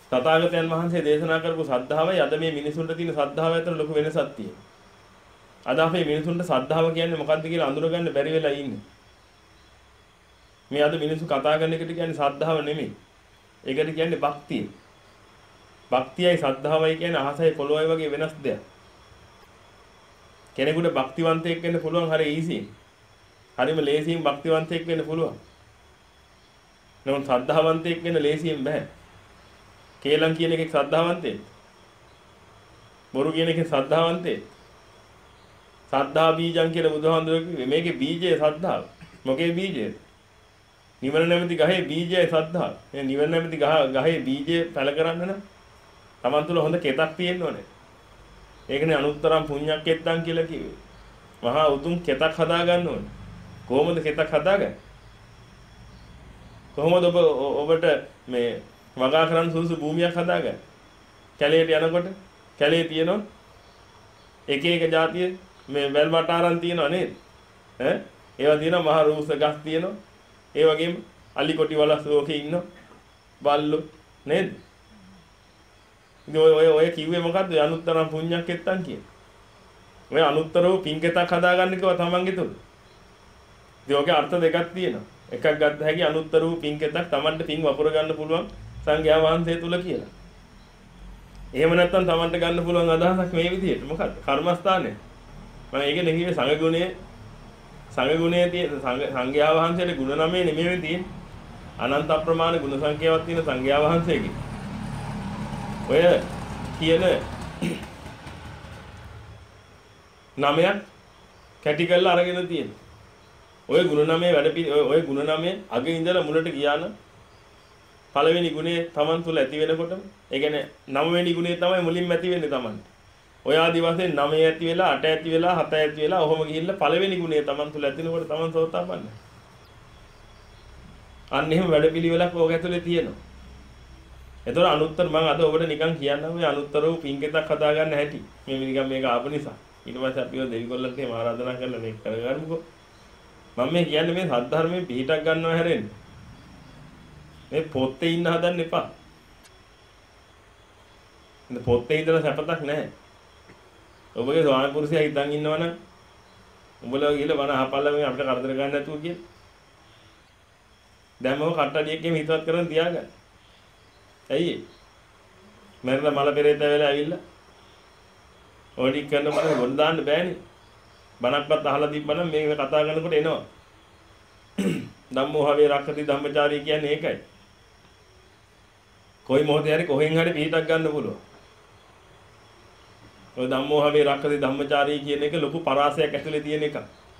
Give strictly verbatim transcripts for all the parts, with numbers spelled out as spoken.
තථාගතයන් වහන්සේ දේශනා කරපු සද්ධාවයි අද මේ මිනිසුන්ට තියෙන සද්ධාව අතර ලොකු වෙනසක් තියෙනවා. අද අපේ මිනිසුන්ට සද්ධාව කියන්නේ මොකක්ද කියලා අඳුරගන්න බැරි වෙලා ඉන්නේ. මේ අද මිනිස්සු කතා කරන එකට කියන්නේ සද්ධාව නෙමෙයි. ඒකට කියන්නේ භක්තිය. භක්තියයි සද්ධාවයි කියන්නේ අහසයි පොළොවයි වගේ වෙනස් දෙයක්. කෙනෙකුට භක්තිවන්තයෙක් වෙන්න පුළුවන් හරිය ඊසියෙන්. හරියම ලේසියෙන් භක්තිවන්තයෙක් වෙන්න පුළුවන්. නමුත් සද්ධාවන්තයෙක් වෙන්න ලේසියෙන් බෑ. කේලම් කියන එකේ සද්ධාවන්තයෙක්. බොරු කියන එකේ සද්ධාවන්තයෙක්. සද්ධා බීජං කියලා බුදුහාමුදුරුවෝ කිව්වේ මේකේ බීජය සද්ධාව. මොකේ බීජය? නිවන නැමැති ගහේ බීජයයි සද්ධාව. මේ නිවන නැමැති ගහ ගහේ බීජය පැල කරන්න නම් Taman තුල හොඳ කෙතක් තියෙන්න ඕනේ. ඒකනේ අනුත්තරම් පුඤ්ඤක්කෙත්තං කියලා කිව්වේ. මහා උතුම් කෙතක් හදා ගන්න ඕනේ. කොහොමද කෙතක් හදාගන්නේ? කොහොමද ඔබ ඔබට මේ වගා කරන් සුසු භූමියක් හදාගන්නේ? කැලේට යනකොට කැලේ තියෙනවා එක එක જાතිය මේ වැල් වටාරන් තියෙනවා නේද? ඈ ඒවා තියෙනවා මහ රූස ගස් තියෙනවා. ඒ වගේම අලි කොටි වලස් ලෝකේ ඉන්නවා. බල්ලෝ නේද? ඉතින් ඔය ඔය ඔය කිව්වේ මොකද්ද? අනුත්තරම් පුඤ්ඤක්කෙත්තං කියන්නේ. ඔය අනුත්තරව පින්කෙතක් හදාගන්න කිව්වා තමන්ගේ තුල. ඉතින් ඔකේ අර්ථ දෙකක් තියෙනවා. එකක් ගත්ත හැකි අනුත්තර වූ පින්කෙතක් තමන්ට පින් වපුර ගන්න පුළුවන් සංඝයා වහන්සේ තුල කියලා. එහෙම නැත්නම් තමන්ට ගන්න පුළුවන් අදහසක් මේ විදිහට. මොකද්ද? කර්මස්ථානය. මම ඒක නෙකියේ සංඝ ගුණයේ සංඝ ගුණයේ තියෙන සංඝයා වහන්සේට ගුණ නමේ නෙමෙයි තියෙන්නේ. අනන්ත අප්‍රමාණ ගුණ සංඛ්‍යාවක් තියෙන සංඝයා වහන්සේගේ. ඔය කියන නමයක් කැටි කරලා අරගෙන තියෙනවා. ඔය ගුණ නමේ වැඩ ඔය ගුණ නමේ අග ඉඳලා මුලට ගියා නම් පළවෙනි ගුණේ Taman තුල ඇති වෙනකොටම ඒ කියන්නේ නවවෙනි ගුණේ තමයි මුලින්ම ඇති වෙන්නේ Taman. ඔය ආදි වශයෙන් නවය ඇති වෙලා අට ඇති වෙලා හත ඇති වෙලා ඔහොම ගිහිල්ලා පළවෙනි ගුණේ Taman තුල ඇතිනකොට Taman සෝතාපන්නයි. අන්න එහෙම වැඩ පිළිවෙලක් ඕක ඇතුලේ තියෙනවා. ඒතර අනුත්තර මම අද ඔබට නිකන් කියන්නම් මේ අනුත්තර වූ පින්කෙතක් හදාගන්න හැටි. මේ නිකන් මේක ආපු නිසා. ඊට පස්සේ අපිව දෙවිගොල්ලන්ට එහෙම ආරාධනා කරලා මේක කරගන්නකො. මම මේ කියන්නේ මේ සද්ධර්මයේ පිටක් ගන්නවා හැරෙන්න. මේ පොත්තේ ඉන්න හදන්න එපා. ඉතින් පොත්තේ ඉඳලා සැපතක් නැහැ. ඔබගේ ස්වාමි පුරුෂයා හිතන් ඉන්නවනම් උඹලා ගිහලා බණ අහපල්ලා මේ අපිට කරදර ගන්න නැතුව කියලා. දැන් මම කට්ටඩියක්ගෙම හිතවත් කරන් තියාගන්න. ඇයි ඒ? මරලා මල පෙරේත වෙලා ඇවිල්ලා ඕඩි කරන මම ගොඩ දාන්න බෑනේ. බණක්වත් අහලා තිබ්බනම් මේක කතා කරනකොට එනවා. ධම්මෝහවේ රක්කති ධම්මචාරී කියන්නේ ඒකයි. කොයි මොහොතේ හරි කොහෙන් හරි පිටක් ගන්න පුළුවන්. ඔය ධම්මෝහවේ රක්කති ධම්මචාරී කියන එක ලොකු පරාසයක් ඇතුලේ තියෙන එකක්.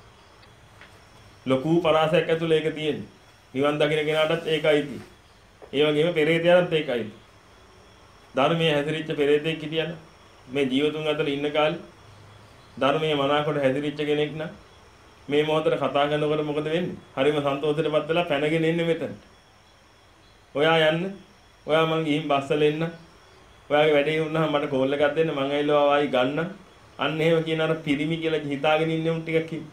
ලොකු පරාසයක් ඇතුලේ ඒක තියෙන්නේ. නිවන් දකින්න කෙනාටත් ඒකයි තියෙන්නේ. ඒ වගේම පෙරේතයන්ට ඒකයි. ධර්මයේ හැදිරිච්ච පෙරේතෙක් හිටියන මේ ජීවතුන් අතර ඉන්න කාලේ ධර්මයේ මනාකොට හැදිරිච්ච කෙනෙක් නම් මේ මොහොතේ කතා කරනකොට මොකද වෙන්නේ? හරිම සන්තෝෂයටපත් වෙලා පැනගෙන එන්නේ මෙතන. ඔයා යන්න. ඔයා මං ගිහින් බස්සල එන්න. ඔයාගේ වැඩේ වුණාම මට කෝල් එකක් දෙන්න මං ඇවිල්ලා ආවයි ගන්න. අන්න එහෙම කියන අර පිරිමි කියලා හිතාගෙන ඉන්නේ උන් ටිකක් කිව්වා.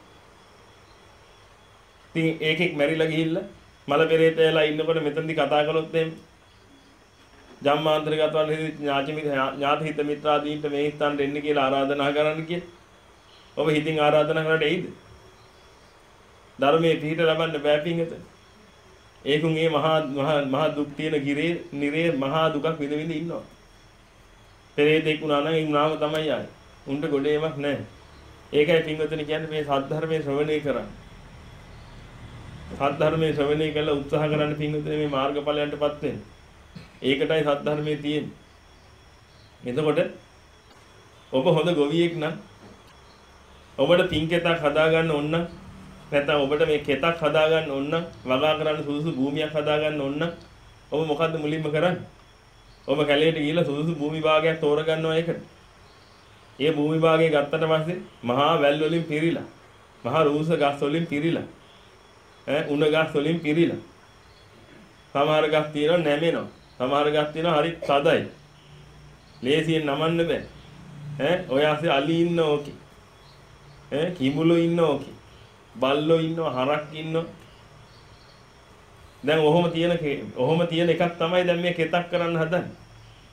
ඉතින් ඒකෙක් මැරිලා ගිහිල්ලා මල පෙරේතයලා ඉන්නකොට මෙතනදි කතා කළොත් එහෙම ජම්මාන්තරගතවල ඥාති ඥාති හිත මිත්‍රාදීන්ට මේ ස්ථානට එන්න කියලා ආරාධනා කරන්න කියලා. ඔබ හිතින් ආරාධනා කරලා එයිද? ධර්මයේ පිහිට ලබන්න බෑ පිංගත. ඒකුන් මේ මහා මහා දුක් තියෙන ගිරේ නිරේ මහා දුකක් විඳ විඳ ඉන්නවා. පෙරේතෙක් වුණා නම් ඒ නාම තමයි ආයේ. උන්ට ගොඩේමක් නැහැ. ඒකයි පිංගතනි කියන්නේ මේ සද්ධර්මයේ ශ්‍රවණය කරන්න. සද්ධර්මයේ ශ්‍රවණය කළා උත්සාහ කරන්න පිංගතනි මේ මාර්ගඵලයන්ටපත් වෙන්න. ඒකටයි සද්ධර්මයේ තියෙන්නේ. එතකොට ඔබ හොඳ ගොවියෙක් නම් ඔබට පින්කෙතක් හදාගන්න ඕන නම් නැත්නම් ඔබට මේ කෙතක් හදාගන්න ඕන නම් වගා කරන්න සුදුසු භූමියක් හදාගන්න ඕන නම් ඔබ මොකද්ද මුලින්ම කරන්නේ? ඔබ කැලේට ගිහිල්ලා සුදුසු භූමි භාගයක් තෝරගන්නවා ඒකට. ඒ භූමි භාගය ගත්තට පස්සේ මහා වැල් වලින් පිරීලා, මහා රූස ගස් වලින් පිරීලා, ඈ උණ ගස් වලින් පිරීලා. සමහර ගස් තියෙනවා නැමෙනවා. සමහර ගස් තියෙනවා හරි සදයි. ලේසියෙන් නමන්න බෑ. ඈ ඔය ASCII අලි ඉන්න ඕකේ. ඈ කිඹුලෝ ඉන්න ඕකේ. බල්ලෝ ඉන්නවා හරක් ඉන්නවා. දැන් ඔහොම තියෙන ඔහොම තියෙන එකක් තමයි දැන් මේ කෙතක් කරන්න හදන්නේ.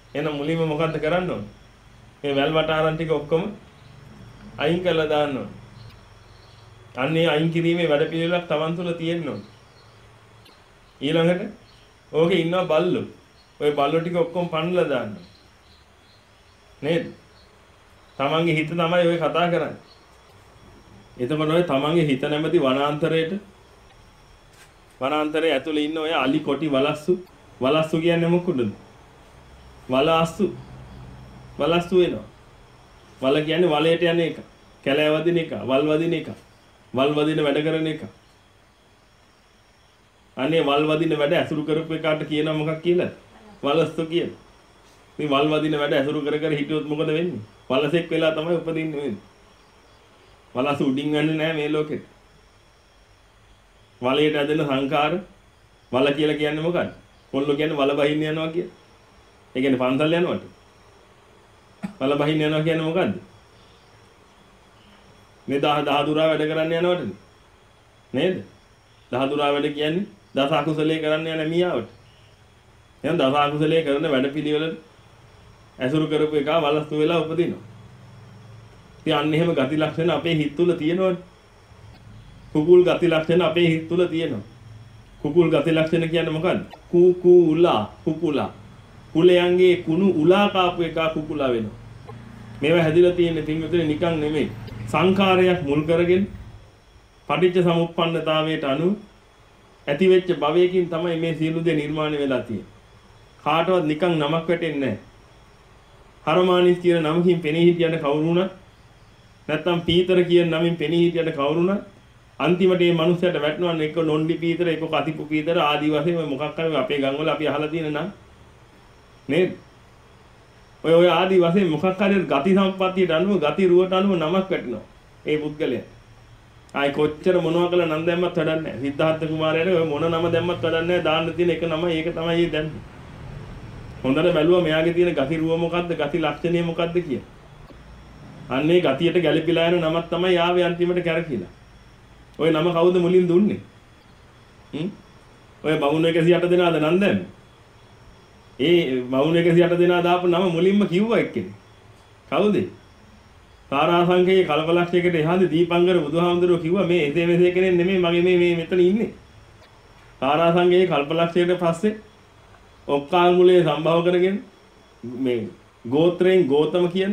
එහෙනම් මුලින්ම මොකද්ද කරන්න ඕනේ? මේ වැල් වටාරන් ටික ඔක්කොම අයින් කරලා දාන්න ඕනේ. අන්නේ අයින් කිරීමේ වැඩපිළිවෙලක් Taman තුල තියෙන්න ඕනේ. ඊළඟට ඕකේ ඉන්නවා බල්ලෝ. ওই බල්ලෝ ටික ඔක්කොම පන්නලා දාන්න. නේද? Tamanගේ හිත තමයි ඔය කතා කරන්නේ. එතකොට ඔය Tamanගේ හිත නැමැති වනාන්තරයේට වනාන්තරයේ ඇතුලේ ඉන්න ඔය අලි කොටි වලස්සු වලස්සු කියන්නේ මොකද? වලස්සු වලස්සු වෙනවා. වල කියන්නේ වලයට යන එක. කැලෑ වදින එක, වල් වදින එක. වල් වදින වැඩ කරන එක. අනේ වල් වදින වැඩ ඇසුරු කරපු එකාට කියනවා මොකක් කියලා? වලස්සු කියලා. මේ වල් වදින වැඩ ඇසුරු කර කර හිටියොත් මොකද වෙන්නේ? වලසෙක් වෙලා තමයි උපදින්නේ වෙන්නේ. වලසු උඩින් යන්නේ නැහැ මේ ලෝකෙට. වලයට ඇදෙන සංකාර වල කියලා කියන්නේ මොකක්ද? කොල්ලෝ කියන්නේ වල බහින්න යනවා කියලා. ඒ කියන්නේ පන්සල් යනවට. වල බහින්න යනවා කියන්නේ මොකද්ද? මේ දහ දහදුරා වැඩ කරන්න යනවටද? නේද? දහදුරා වැඩ කියන්නේ දස අකුසලයේ කරන්න යන මියාවට. එහෙනම් දස අකුසලයේ කරන වැඩපිළිවෙල ඇසුරු කරපු එක වලස්සු වෙලා උපදිනවා. ඉතින් අන්න එහෙම ගති ලක්ෂණ අපේ හිත තුළ තියෙනවනේ. කුකුල් ගති ලක්ෂණ අපේ හිත තුළ තියෙනවා. කුකුල් ගති ලක්ෂණ කියන්නේ මොකද්ද? කුකුලා කුකුලා. කුලයන්ගේ කුණු උලා කාපු එක කුකුලා වෙනවා. මේවා හැදිලා තියෙන්නේ පින්විතනේ නිකන් නෙමෙයි. සංඛාරයක් මුල් කරගෙන පටිච්ච සමුප්පන්නතාවයට අනුව ඇති වෙච්ච භවයකින් තමයි මේ සියලු දේ නිර්මාණය වෙලා තියෙන්නේ. කාටවත් නිකන් නමක් වැටෙන්නේ නැහැ. හරමානිස් කියන නමකින් පෙනී හිටියට කවුරුණත් නැත්තම් පීතර කියන නමින් පෙනී හිටියට කවුරුණත් අන්තිමට මේ මනුස්සයාට වැටෙනවා එක නොන්ඩි පීතර එක කතිපු පීතර ආදී වශයෙන් මොකක් කරේ අපේ ගම්වල අපි අහලා තියෙන නම් නේද? ඔය ඔය ආදී වශයෙන් මොකක් හරි ගති සම්පත්තියට අනුව ගති රුවට අනුව නමක් වැටෙනවා. ඒ පුද්ගලයා. ආයි කොච්චර මොනවා කළා නම් දැම්මත් වැඩක් නැහැ. සිද්ධාර්ථ කුමාරයාට ඔය මොන නම දැම්මත් වැඩක් නැහැ. දාන්න තියෙන එක නම ඒක තමයි ඒ දැම්මේ. හොඳට බැලුවා මෙයාගේ තියෙන ගති රුව මොකද්ද? ගති ලක්ෂණය මොකද්ද කියලා. අන්නේ ගතියට ගැළපීලා යන නමක් තමයි ආවේ අන්තිමට කැරකිලා. ඔය නම කවුද මුලින් දුන්නේ? හ්ම්? ඔය බමුණු එකසිය අට දෙනාද නම් දැම්මේ? ඒ බමුණු එකසිය අට දෙනා දාපු නම මුලින්ම කිව්වා එක්කෙනෙක්. කවුද? සාරාංශකයේ කල්පලක්ෂයකට එහාදී දීපංකර බුදුහාමුදුරුවෝ කිව්වා මේ එසේ මෙසේ කෙනෙක් නෙමෙයි මගේ මේ මේ මෙතන ඉන්නේ. සාරාංශකයේ කල්පලක්ෂයකට පස්සේ ඔක්කාංගුලේ සම්භව කරගෙන මේ ගෝත්‍රයෙන් ගෝතම කියන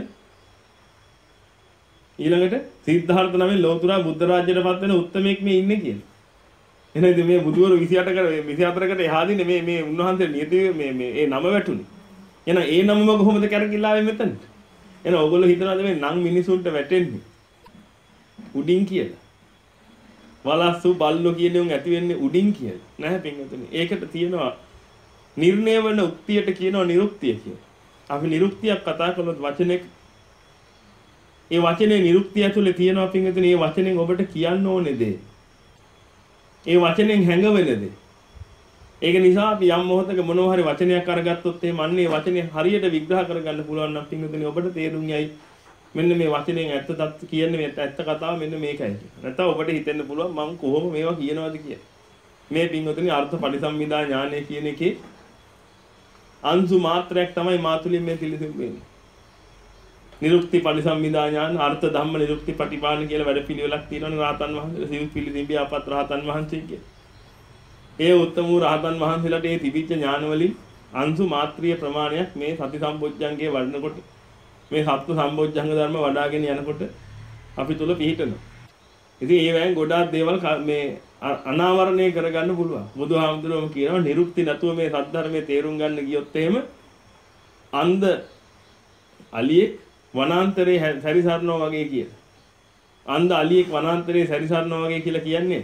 ඊළඟට සිද්ධාර්ථ නමෙන් ලෝතුරා බුද්ධ රාජ්‍යයට පත් වෙන උත්තමෙක් මේ ඉන්නේ කියලා. එහෙනම් මේ බුදුවරු විසි අට කර විසි හතරකට එහාදී මේ මේ උන්වහන්සේ නියති මේ මේ ඒ නම වැටුනේ. එහෙනම් ඒ නමම කොහොමද කරකිලා ආවේ මෙතනට? එහෙනම් ඕගොල්ලෝ හිතනවාද මේ නම් මිනිසුන්ට වැටෙන්නේ උඩින් කියලා? වලස්සු බල්ලෝ කියන උන් ඇති වෙන්නේ උඩින් කියලා. නැහැ පින්වතුනි. ඒකට තියෙනවා නිර්ණය වන උක්තියට කියනවා නිරුක්තිය කියලා. අපි නිරුක්තියක් කතා කළොත් වචනෙක ඒ වචනේ නිරුක්තිය ඇතුලේ තියෙනවා පින්වතුනි මේ වචනෙන් ඔබට කියන්න ඕනේ දේ. ඒ වචනෙන් හැඟවෙන දේ. ඒක නිසා අපි යම් මොහොතක මොනවා හරි වචනයක් අරගත්තොත් එහෙම අන්නේ වචනේ හරියට විග්‍රහ කරගන්න පුළුවන් නම් පින්වතුනි ඔබට තේරුම් යයි මෙන්න මේ වචනෙන් ඇත්ත තත් කියන්නේ මේ ඇත්ත කතාව මෙන්න මේකයි කියලා. නැත්නම් ඔබට හිතෙන්න පුළුවන් මම කොහොම මේවා කියනවද කියලා. මේ පින්වතුනි අර්ථ පරිසම්මිදා ඥානය කියන එකේ අංශු මාත්‍රයක් තමයි මාතුලින් මේ පිළිසිදු වෙන්නේ. නිරුක්ති පරිසම්මිදා ඥාන අර්ථ ධම්ම නිරුක්ති පටිපාණ කියලා වැඩ පිළිවෙලක් තියෙනවනේ රහතන් වහන්සේලා සිව් පිළිසිඹිය අපත් රහතන් වහන්සේ කියලා. ඒ උත්තම වූ රහතන් වහන්සේලාට ඒ තිබිච්ච ඥාන වලින් අංශු මාත්‍රීය ප්‍රමාණයක් මේ සති සම්බොජ්ජංගේ වඩනකොට මේ සත්ත්ව සම්බොජ්ජංග ධර්ම වඩාගෙන යනකොට අපි තුල පිහිටනවා. ඉතින් ඒ වෑන් ගොඩාක් දේවල් මේ අනාවරණය කරගන්න පුළුවන්. බුදුහාමුදුරුවෝ කියනවා නිරුක්ති නැතුව මේ සද්ධර්මයේ තේරුම් ගන්න ගියොත් එහෙම අන්ධ අලියෙක් වනාන්තරේ සැරිසරනවා වගේ කියලා. අන්ධ අලියෙක් වනාන්තරේ සැරිසරනවා වගේ කියලා කියන්නේ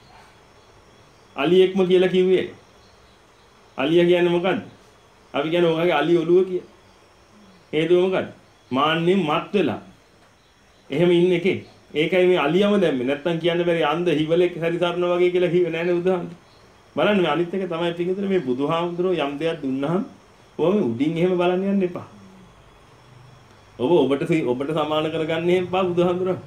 අලියෙක්ම කියලා කිව්වේ. අලියා කියන්නේ මොකද්ද? අපි කියන්නේ ඔයගේ අලි ඔළුව කියලා. හේතුව මොකද්ද? මාන්නෙන් මත් වෙලා. එහෙම ඉන්න එකේ. ඒකයි මේ අලියම දැම්මේ. නැත්තම් කියන්න බැරි අන්ධ හිවලෙක් සැරිසරනවා වගේ කියලා කිව්වේ නෑනේ බුදුහාමුදුරුවෝ. බලන්න මේ අනිත් එක තමයි පිටින් මේ බුදුහාමුදුරුවෝ යම් දෙයක් දුන්නාම ඔබ උඩින් එහෙම බලන්න යන්න එපා. ඔබ ඔබට ඔබට සමාන කරගන්න එපා බුදුහාමුදුරුවෝ.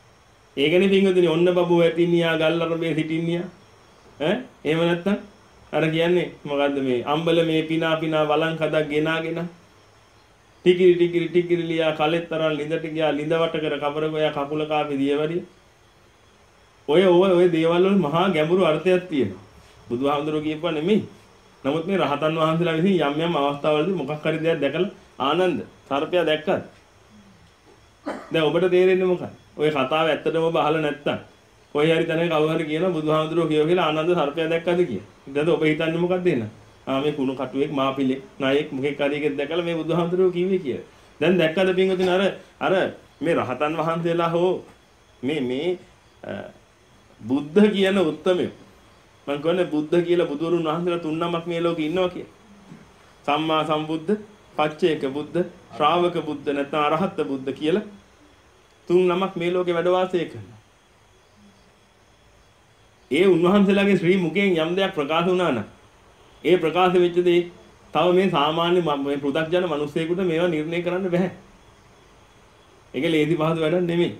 ඒකනේ පිටින් ඔන්න බබු වැටින්නියා ගල්ලර මේ සිටින්නියා ඈ එහෙම නැත්තම් අර කියන්නේ මොකද්ද මේ අම්බල මේ පිනා පිනා වලං කඩක් ගෙනාගෙන ටිකිරි ටිකිරි ටිකිරි ලියා කලෙත් තරන් ලිඳට ගියා ලිඳ වට කර කබර ගෝයා කකුල කාපේ දියවැඩිය. ඔය ඔය ඔය දේවල් වල මහා ගැඹුරු අර්ථයක් තියෙනවා. බුදුහාමුදුරුවෝ කියපුවා නෙමෙයි. නමුත් මේ රහතන් වහන්සේලා විසින් යම් යම් අවස්ථාවලදී මොකක් හරි දෙයක් දැකලා ආනන්ද සර්පයා දැක්කද? දැන් ඔබට තේරෙන්නේ මොකක්ද? ඔය කතාව ඇත්තටම ඔබ අහලා නැත්තම් කොයි හරි තැනක කවුරු හරි කියනවා බුදුහාමුදුරුවෝ කියෝ කියලා ආනන්ද සර්පයා දැක්කද කියලා. ඊට ඔබ හිතන්නේ මොකක්ද එන්න? ආ මේ කුණු කටුවෙක් මාපිලෙක් නායෙක් මොකෙක් හරි එකෙක් දැකලා මේ බුදුහාමුදුරුවෝ කිව්වේ කියලා. දැන් දැක්කද පින්වතුනි අර අර මේ රහතන් වහන්සේලා හෝ මේ මේ බුද්ධ කියන උත්තමය මම කියන්නේ බුද්ධ කියලා බුදුරුන් වහන්සේලා තුන් නමක් මේ ලෝකේ ඉන්නවා කියලා. සම්මා සම්බුද්ධ, පච්චේක බුද්ධ, ශ්‍රාවක බුද්ධ නැත්නම් අරහත් බුද්ධ කියලා තුන් නමක් මේ ලෝකේ වැඩ වාසය කරනවා. ඒ උන්වහන්සේලාගේ ශ්‍රී මුඛයෙන් යම් දෙයක් ප්‍රකාශ වුණා නම් ඒ ප්‍රකාශ වෙච්ච දේ තව මේ සාමාන්‍ය මේ පෘථග්ජන මිනිස්සෙකුට මේවා නිර්ණය කරන්න බෑ. ඒක ලේසි පහසු වැඩක් නෙමෙයි.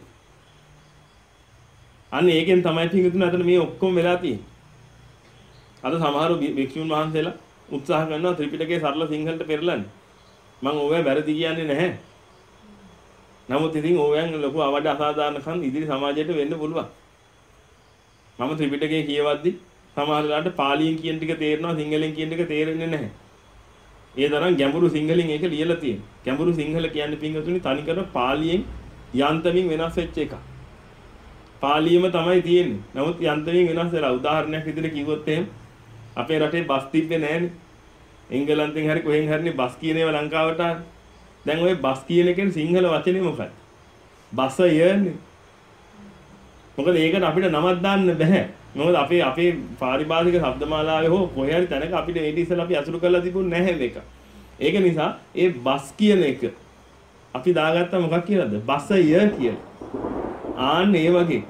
අන්න ඒකෙන් තමයි පිටුතුන අතන මේ ඔක්කොම වෙලා තියෙන්නේ. අද සමහර භික්ෂුන් වහන්සේලා උත්සාහ කරනවා ත්‍රිපිටකයේ සරල සිංහලට පෙරලන්න. මම ඕවා වැරදි කියන්නේ නැහැ. නමුත් ඉතින් ඕවෙන් ලොකු අවඩ අසාධාරණකම් ඉදිරි සමාජයට වෙන්න පුළුවන්. මම ත්‍රිපිටකයේ කියවද්දි සමහර වෙලාවට පාලියෙන් කියන ටික තේරෙනවා සිංහලෙන් කියන ටික තේරෙන්නේ නැහැ. ඒ තරම් ගැඹුරු සිංහලෙන් ඒක ලියලා තියෙනවා. ගැඹුරු සිංහල කියන්නේ පින්වතුනි තනිකර පාලියෙන් යන්තමින් වෙනස් වෙච්ච එකක්. පාලියම තමයි තියෙන්නේ. නමුත් යන්තමින් වෙනස් වෙලා උදාහරණයක් විදිහට කිව්වොත් එහෙම අපේ රටේ බස් තිබ්බේ නැහනේ. එංගලන්තෙන් හරි කොහෙන් හරිනේ බස් කියන ඒවා ලංකාවට ආවේ. දැන් ওই බස් කියන එකෙන් සිංහල වචනේ මොකක්ද? බස යන්නේ. මොකද ඒකට අපිට නමක් දාන්න බෑ. මොකද අපේ අපේ පාරිභාෂික ශබ්දමාලාවේ හෝ කොහේ හරි තැනක අපිට ඊට ඉස්සෙල්ලා අපි අසුරු කරලා තිබුණේ නැහැ මේක. ඒක නිසා ඒ බස් කියන එක අපි දාගත්තා මොකක් කියලාද? බසය කියලා. ආන්න ඒ වගේ.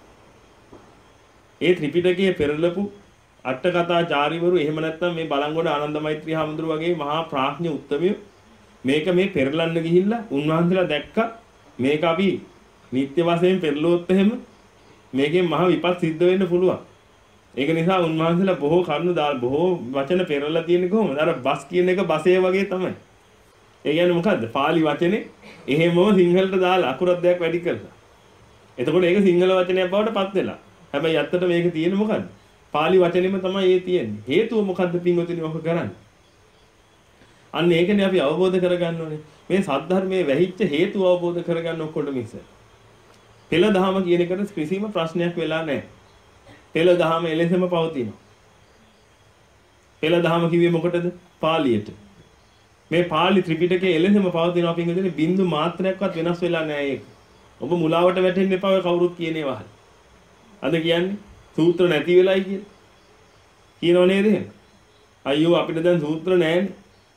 ඒ ත්‍රිපිටකයේ පෙරලපු අට කතාචාරිවරු එහෙම නැත්නම් මේ බලංගොඩ ආනන්ද මෛත්‍රී හාමුදුරුවෝ වගේ මහා ප්‍රඥ උත්තමියෝ මේක මේ පෙරලන්න ගිහිල්ලා උන්වහන්සේලා දැක්කා මේක අපි නිත්‍ය වශයෙන් පෙරළුවොත් එහෙම මේකෙන් මහ විපත් සිද්ධ වෙන්න පුළුවන්. ඒක නිසා උන්වහන්සේලා බොහෝ කරුණු දාලා බොහෝ වචන පෙරලා තියෙන්නේ කොහොමද? අර බස් කියන එක බසේ වගේ තමයි. ඒ කියන්නේ මොකද්ද? පාලි වචනේ එහෙමම සිංහලට දාලා අකුරක් දෙයක් වැඩි කරලා. එතකොට ඒක සිංහල වචනයක් බවට පත් වෙලා. හැබැයි ඇත්තට මේක තියෙන්නේ මොකද්ද? පාලි වචනේම තමයි ඒ තියෙන්නේ. හේතුව මොකද්ද පින්වතුනි ඔක කරන්නේ? අන්න ඒකනේ අපි අවබෝධ කරගන්න ඕනේ. මේ සද්ධර්මයේ වැහිච්ච හේතුව අවබෝධ කරගන්න ඔක්කොට මිස. පෙළ දහම කියන එකට කිසිම ප්‍රශ්නයක් වෙලා නැහැ. පෙළ දහම එලෙසම පවතිනවා. පෙළ දහම කිව්වේ මොකටද? පාලියට. මේ පාලි ත්‍රිපිටකයේ එලෙසම පවතිනවා පින්වතුනි බින්දු මාත්‍රයක්වත් වෙනස් වෙලා නැහැ ඒක. ඔබ මුලාවට වැටෙන්න එපා ඔය කවුරුත් කියන්නේ වහල්. අද කියන්නේ සූත්‍ර නැති වෙලයි කියලා. කියනව නේද එහෙම? අයියෝ අපිට දැන් සූත්‍ර නැහැනේ.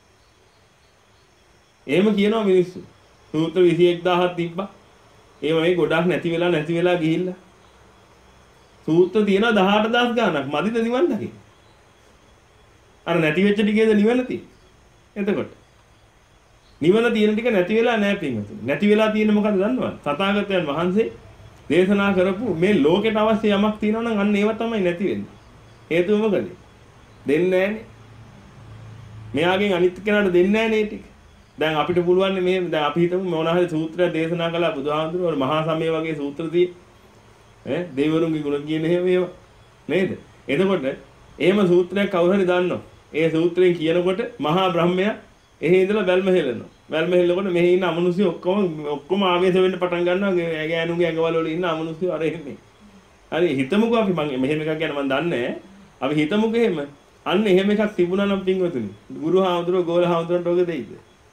එහෙම කියනවා මිනිස්සු. සූත්‍ර විසි එක් දහසක් තිබ්බා. ඒව මේ ගොඩක් නැති වෙලා නැති වෙලා ගිහිල්ලා. සූත්‍ර තියෙනවා දහඅට දහස් ගාණක්. මදිද නිවන් දකින්න? අර නැති වෙච්ච ටිකේද නිවන තියෙන්නේ? එතකොට නිවන තියෙන ටික නැති වෙලා නැහැ පින්වතුනි. නැති වෙලා තියෙන්නේ මොකද දන්නවද? තථාගතයන් වහන්සේ දේශනා කරපු මේ ලෝකෙට අවශ්‍ය යමක් තියෙනවා නම් අන්න ඒව තමයි නැති වෙන්නේ. හේතුව මොකද? දෙන්නේ නැහනේ. මෙයාගෙන් අනිත් කෙනාට දෙන්නේ නැහනේ ටික. දැන් අපිට පුළුවන් මේ දැන් අපි හිතමු මොනවා හරි සූත්‍රයක් දේශනා කළා බුදුහාමුදුරුවෝ මහා සමය වගේ සූත්‍ර tie ඈ දෙවිවරුන්ගේ ගුණ කියන හේව ඒවා නේද? එතකොට එහෙම සූත්‍රයක් කවුරු හරි දන්නෝ. ඒ සූත්‍රයෙන් කියනකොට මහා බ්‍රහ්මයා එහෙ ඉඳලා බැල්ම හෙලනවා. බැල්ම හෙලනකොට මෙහි ඉන්න අමනුෂ්‍ය ඔක්කොම ඔක්කොම ආවේශ වෙන්න පටන් ගන්නවා. ගෑනුගේ ඇඟවල වල ඉන්න අමනුෂ්‍ය අර එන්නේ. හරි හිතමුකෝ අපි මම මෙහෙම එකක් ගැන මම දන්නේ නැහැ. අපි හිතමුකෝ එහෙම. අන්න එහෙම එකක් තිබුණා නම් පින්වතුනි. ගුරුහාමුදුරුවෝ ගෝලහාමුදුරන්ට ඔක දෙයිද?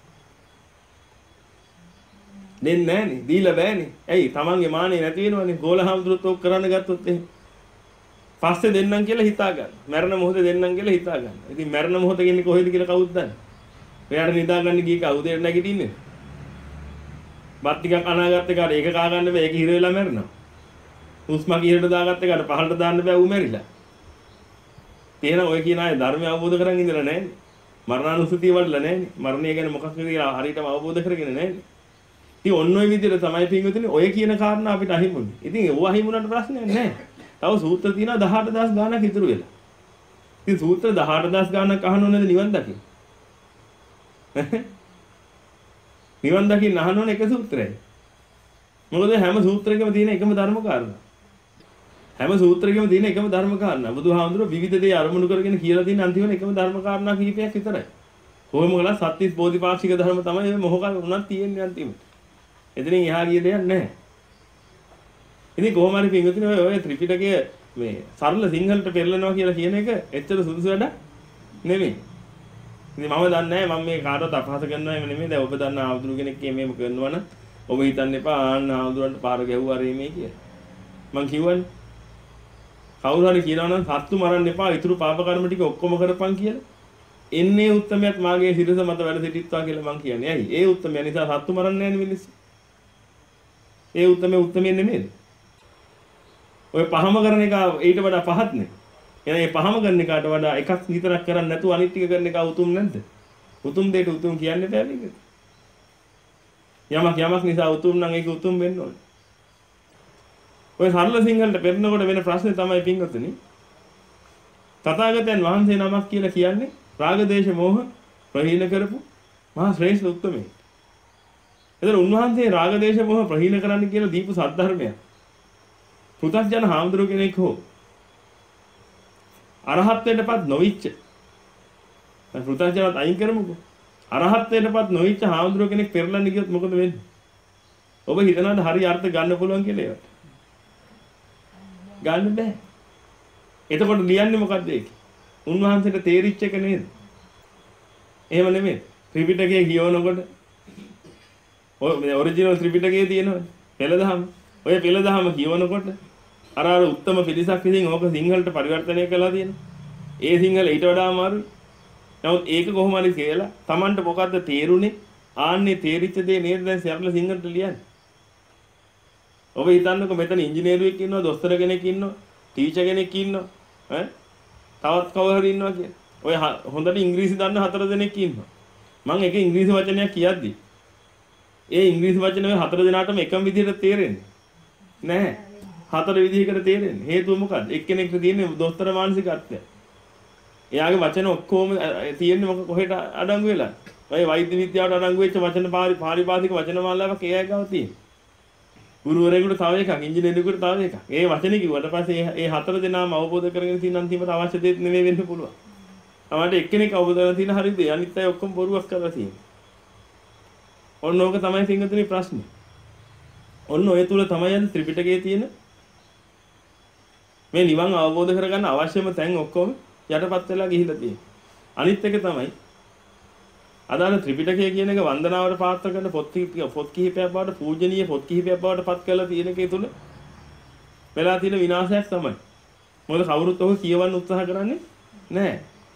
දෙන්නේ නැහනේ. දීලා බෑනේ. ඇයි? Tamange මානෙ නැති වෙනවනේ. ගෝලහාමුදුරුවෝත් ඔක් කරන්න ගත්තොත් එහෙම. පස්සේ දෙන්නම් කියලා හිතා ගන්න. මරණ මොහොතේ දෙන්නම් කියලා හිතා ගන්න. ඉතින් මරණ මොහොත කියන්නේ කොහෙද කියලා කවුද දන්නේ? එයාට නිදා ගන්න ගිය කවුද නැගිටින්නේ? බත් ටිකක් අනාගත්ත කාට ඒක කා ගන්න බෑ. ඒක හිර වෙලා මැරෙනවා. හුස්ම කිහිරට දාගත්ත කාට පහළට දාන්න බෑ ඌ මැරිලා. එහෙනම් ඔය කියන අය ධර්මය අවබෝධ කරගෙන ඉඳලා නැහැනේ. මරණානුස්සතිය වඩලා නැහැනේ. මරණය ගැන මොකක්ද කියලා හරියටම අවබෝධ කරගෙන නැහැනේ. ඉතින් ඔන්න ඔය විදිහට තමයි පින්වතුනි ඔය කියන කාරණා අපිට අහිමුනේ. ඉතින් ඒව අහිමුණාට ප්‍රශ්නයක් නැහැ. තව සූත්‍ර තියෙනවා දහඅට දහස් ගාණක් ඉතුරු වෙලා. ඉතින් සූත්‍ර දහඅට දහස් ගානක් අහන්න ඕනේද නිවන් දකින්න? නිවන් දකින්න අහන්න ඕනේ එක සූත්‍රයයි. මොකද හැම සූත්‍රයකම තියෙන එකම ධර්ම කාරණා. හැම සූත්‍රයකම තියෙන එකම ධර්ම කාරණා. බුදුහාමුදුරුවෝ විවිධ දේ අරමුණු කරගෙන කියලා තියෙන අන්තිමට එකම ධර්ම කාරණා කිහිපයක් විතරයි. කොහොම කළා සත්‍තිස් බෝධිපාක්ෂික ධර්ම තමයි මේ මොහොක උනත් තියෙන්නේ අන්තිමට. එතනින් එහා ගිය දෙයක් නැහැ. ඉතින් කොහොම හරි පින්වතුනි ඔය ඔය ත්‍රිපිටකය මේ සරල සිංහලට පෙරලනවා කියලා කියන එක එච්චර සුදුසු වැඩ නෙමෙයි. ඉතින් මම දන්නේ නැහැ මම මේ කාටවත් අපහාස කරනවා එහෙම නෙමෙයි. දැන් ඔබ දන්න ආවුදුරු කෙනෙක් මේම කරනවා නම් ඔබ හිතන්න එපා ආන්න ආවුදුරන්ට පාර ගැහුවා රෙමේ කියලා. මං කිව්වනේ. කවුරු හරි කියනවා නම් සත්තු මරන්න එපා ඊතුරු පාප කර්ම ටික ඔක්කොම කරපන් කියලා. එන්නේ උත්තමයත් මාගේ සිරස මත වැඩ සිටිත්වා කියලා මං කියන්නේ. ඇයි? ඒ උත්තමය නිසා සත්තු මරන්නේ නැහැ නේ මිනිස්සු. ඒ උත්තමය උත්තමය නෙමෙයි. ඔය පහම කරන එක ඊට වඩා පහත් නේ. එහෙනම් මේ පහම කරන එකට වඩා එකක් විතරක් කරන්නේ නැතුව අනිත් ටික කරන එක උතුම් නැද්ද? උතුම් දෙයට උතුම් කියන්නේ බෑ මේක. යමක් යමක් නිසා උතුම් නම් ඒක උතුම් වෙන්න ඕනේ. ඔය සරල සිංහලට පෙරනකොට වෙන ප්‍රශ්නේ තමයි පින්වතුනි. තථාගතයන් වහන්සේ නමක් කියලා කියන්නේ රාග දේශ මොහ ප්‍රහීන කරපු මහා ශ්‍රේෂ්ඨ උත්තමයෙක්. එතන උන්වහන්සේ රාග දේශ මොහ ප්‍රහීන කරන්න කියලා දීපු සද්ධර්මයක්. පෘථග්ජන හාමුදුරු කෙනෙක් හෝ අරහත්ත්වයටපත් නොවිච්ච දැන් පෘථග්ජනත් අයින් කරමුකෝ. අරහත්ත්වයටපත් නොවිච්ච හාමුදුරු කෙනෙක් පෙරලන්න ගියොත් මොකද වෙන්නේ? ඔබ හිතනවාද හරි අර්ථ ගන්න පුළුවන් කියලා ඒවට? ගන්න බෑ. එතකොට ලියන්නේ මොකද්ද ඒක? උන්වහන්සේට තේරිච්ච එක නේද? එහෙම නෙමෙයි. ත්‍රිපිටකයේ කියවනකොට ඔය ඔරිජිනල් ත්‍රිපිටකයේ තියෙනවනේ. පෙළදහම. ඔය පෙළදහම කියවනකොට අර අර උත්තම පිළිසක් විසින් ඕක සිංහලට පරිවර්තනය කළා තියෙනවා. ඒ සිංහල ඊට වඩා අමාරුයි. නමුත් ඒක කොහොම හරි කියලා Tamanට මොකද්ද තේරුනේ? ආන්නේ තේරිච්ච දේ නේද දැන් සරල සිංහලට ලියන්නේ. ඔබ හිතන්නකෝ මෙතන ඉංජිනේරුවෙක් ඉන්නවා, දොස්තර කෙනෙක් ඉන්නවා, ටීචර් කෙනෙක් ඉන්නවා, ඈ තවත් කවුරු හරි ඉන්නවා කියලා. ඔය හොඳට ඉංග්‍රීසි දන්න හතර දෙනෙක් ඉන්නවා. මම එක ඉංග්‍රීසි වචනයක් කියද්දි ඒ ඉංග්‍රීසි වචන ඔය හතර දෙනාටම එකම විදිහට තේරෙන්නේ නැහැ. හතර විදිහකට තේරෙන්නේ. හේතුව මොකද්ද? එක්කෙනෙක්ට තියෙන්නේ දොස්තර මානසිකත්වය. එයාගේ වචන ඔක්කොම තියෙන්නේ මොක කොහෙට අඩංගු වෙලා? ඔය වෛද්‍ය විද්‍යාවට අඩංගු වෙච්ච වචන පාරිභාෂික වචන මාලාවක් එයා ගාව තියෙනවා. ගුරුවරයෙකුට තව එකක්, ඉංජිනේරුවෙකුට තව එකක්. ඒ වචනේ කිව්වට පස්සේ ඒ හතර දෙනාම අවබෝධ කරගෙන තියෙන අන්තිමට අවශ්‍ය දෙයක් නෙවෙයි වෙන්න පුළුවන්. අපිට එක්කෙනෙක් අවබෝධ කරගෙන තියෙන හරියද? අනිත් අය ඔක්කොම බොරුවක් කරලා තියෙනවා. ඔන්න ඕක තමයි පින්වතුනි ප්‍රශ්නේ. ඔන්න ඔය තුල තමයි අද ත්‍රිපිටකයේ තියෙන මේ නිවන් අවබෝධ කරගන්න අවශ්‍යම තැන් ඔක්කොම යටපත් වෙලා ගිහිලා තියෙන්නේ. අනිත් එක තමයි අදාළ ත්‍රිපිටකය කියන එක වන්දනාවට පාත්‍ර කරන පොත් පොත් කිහිපයක් බවට පූජනීය පොත් කිහිපයක් බවට පත් කරලා තියෙන එකේ තුල වෙලා තියෙන විනාශයක් තමයි. මොකද කවුරුත් ඔක කියවන්න උත්සාහ කරන්නේ නැහැ.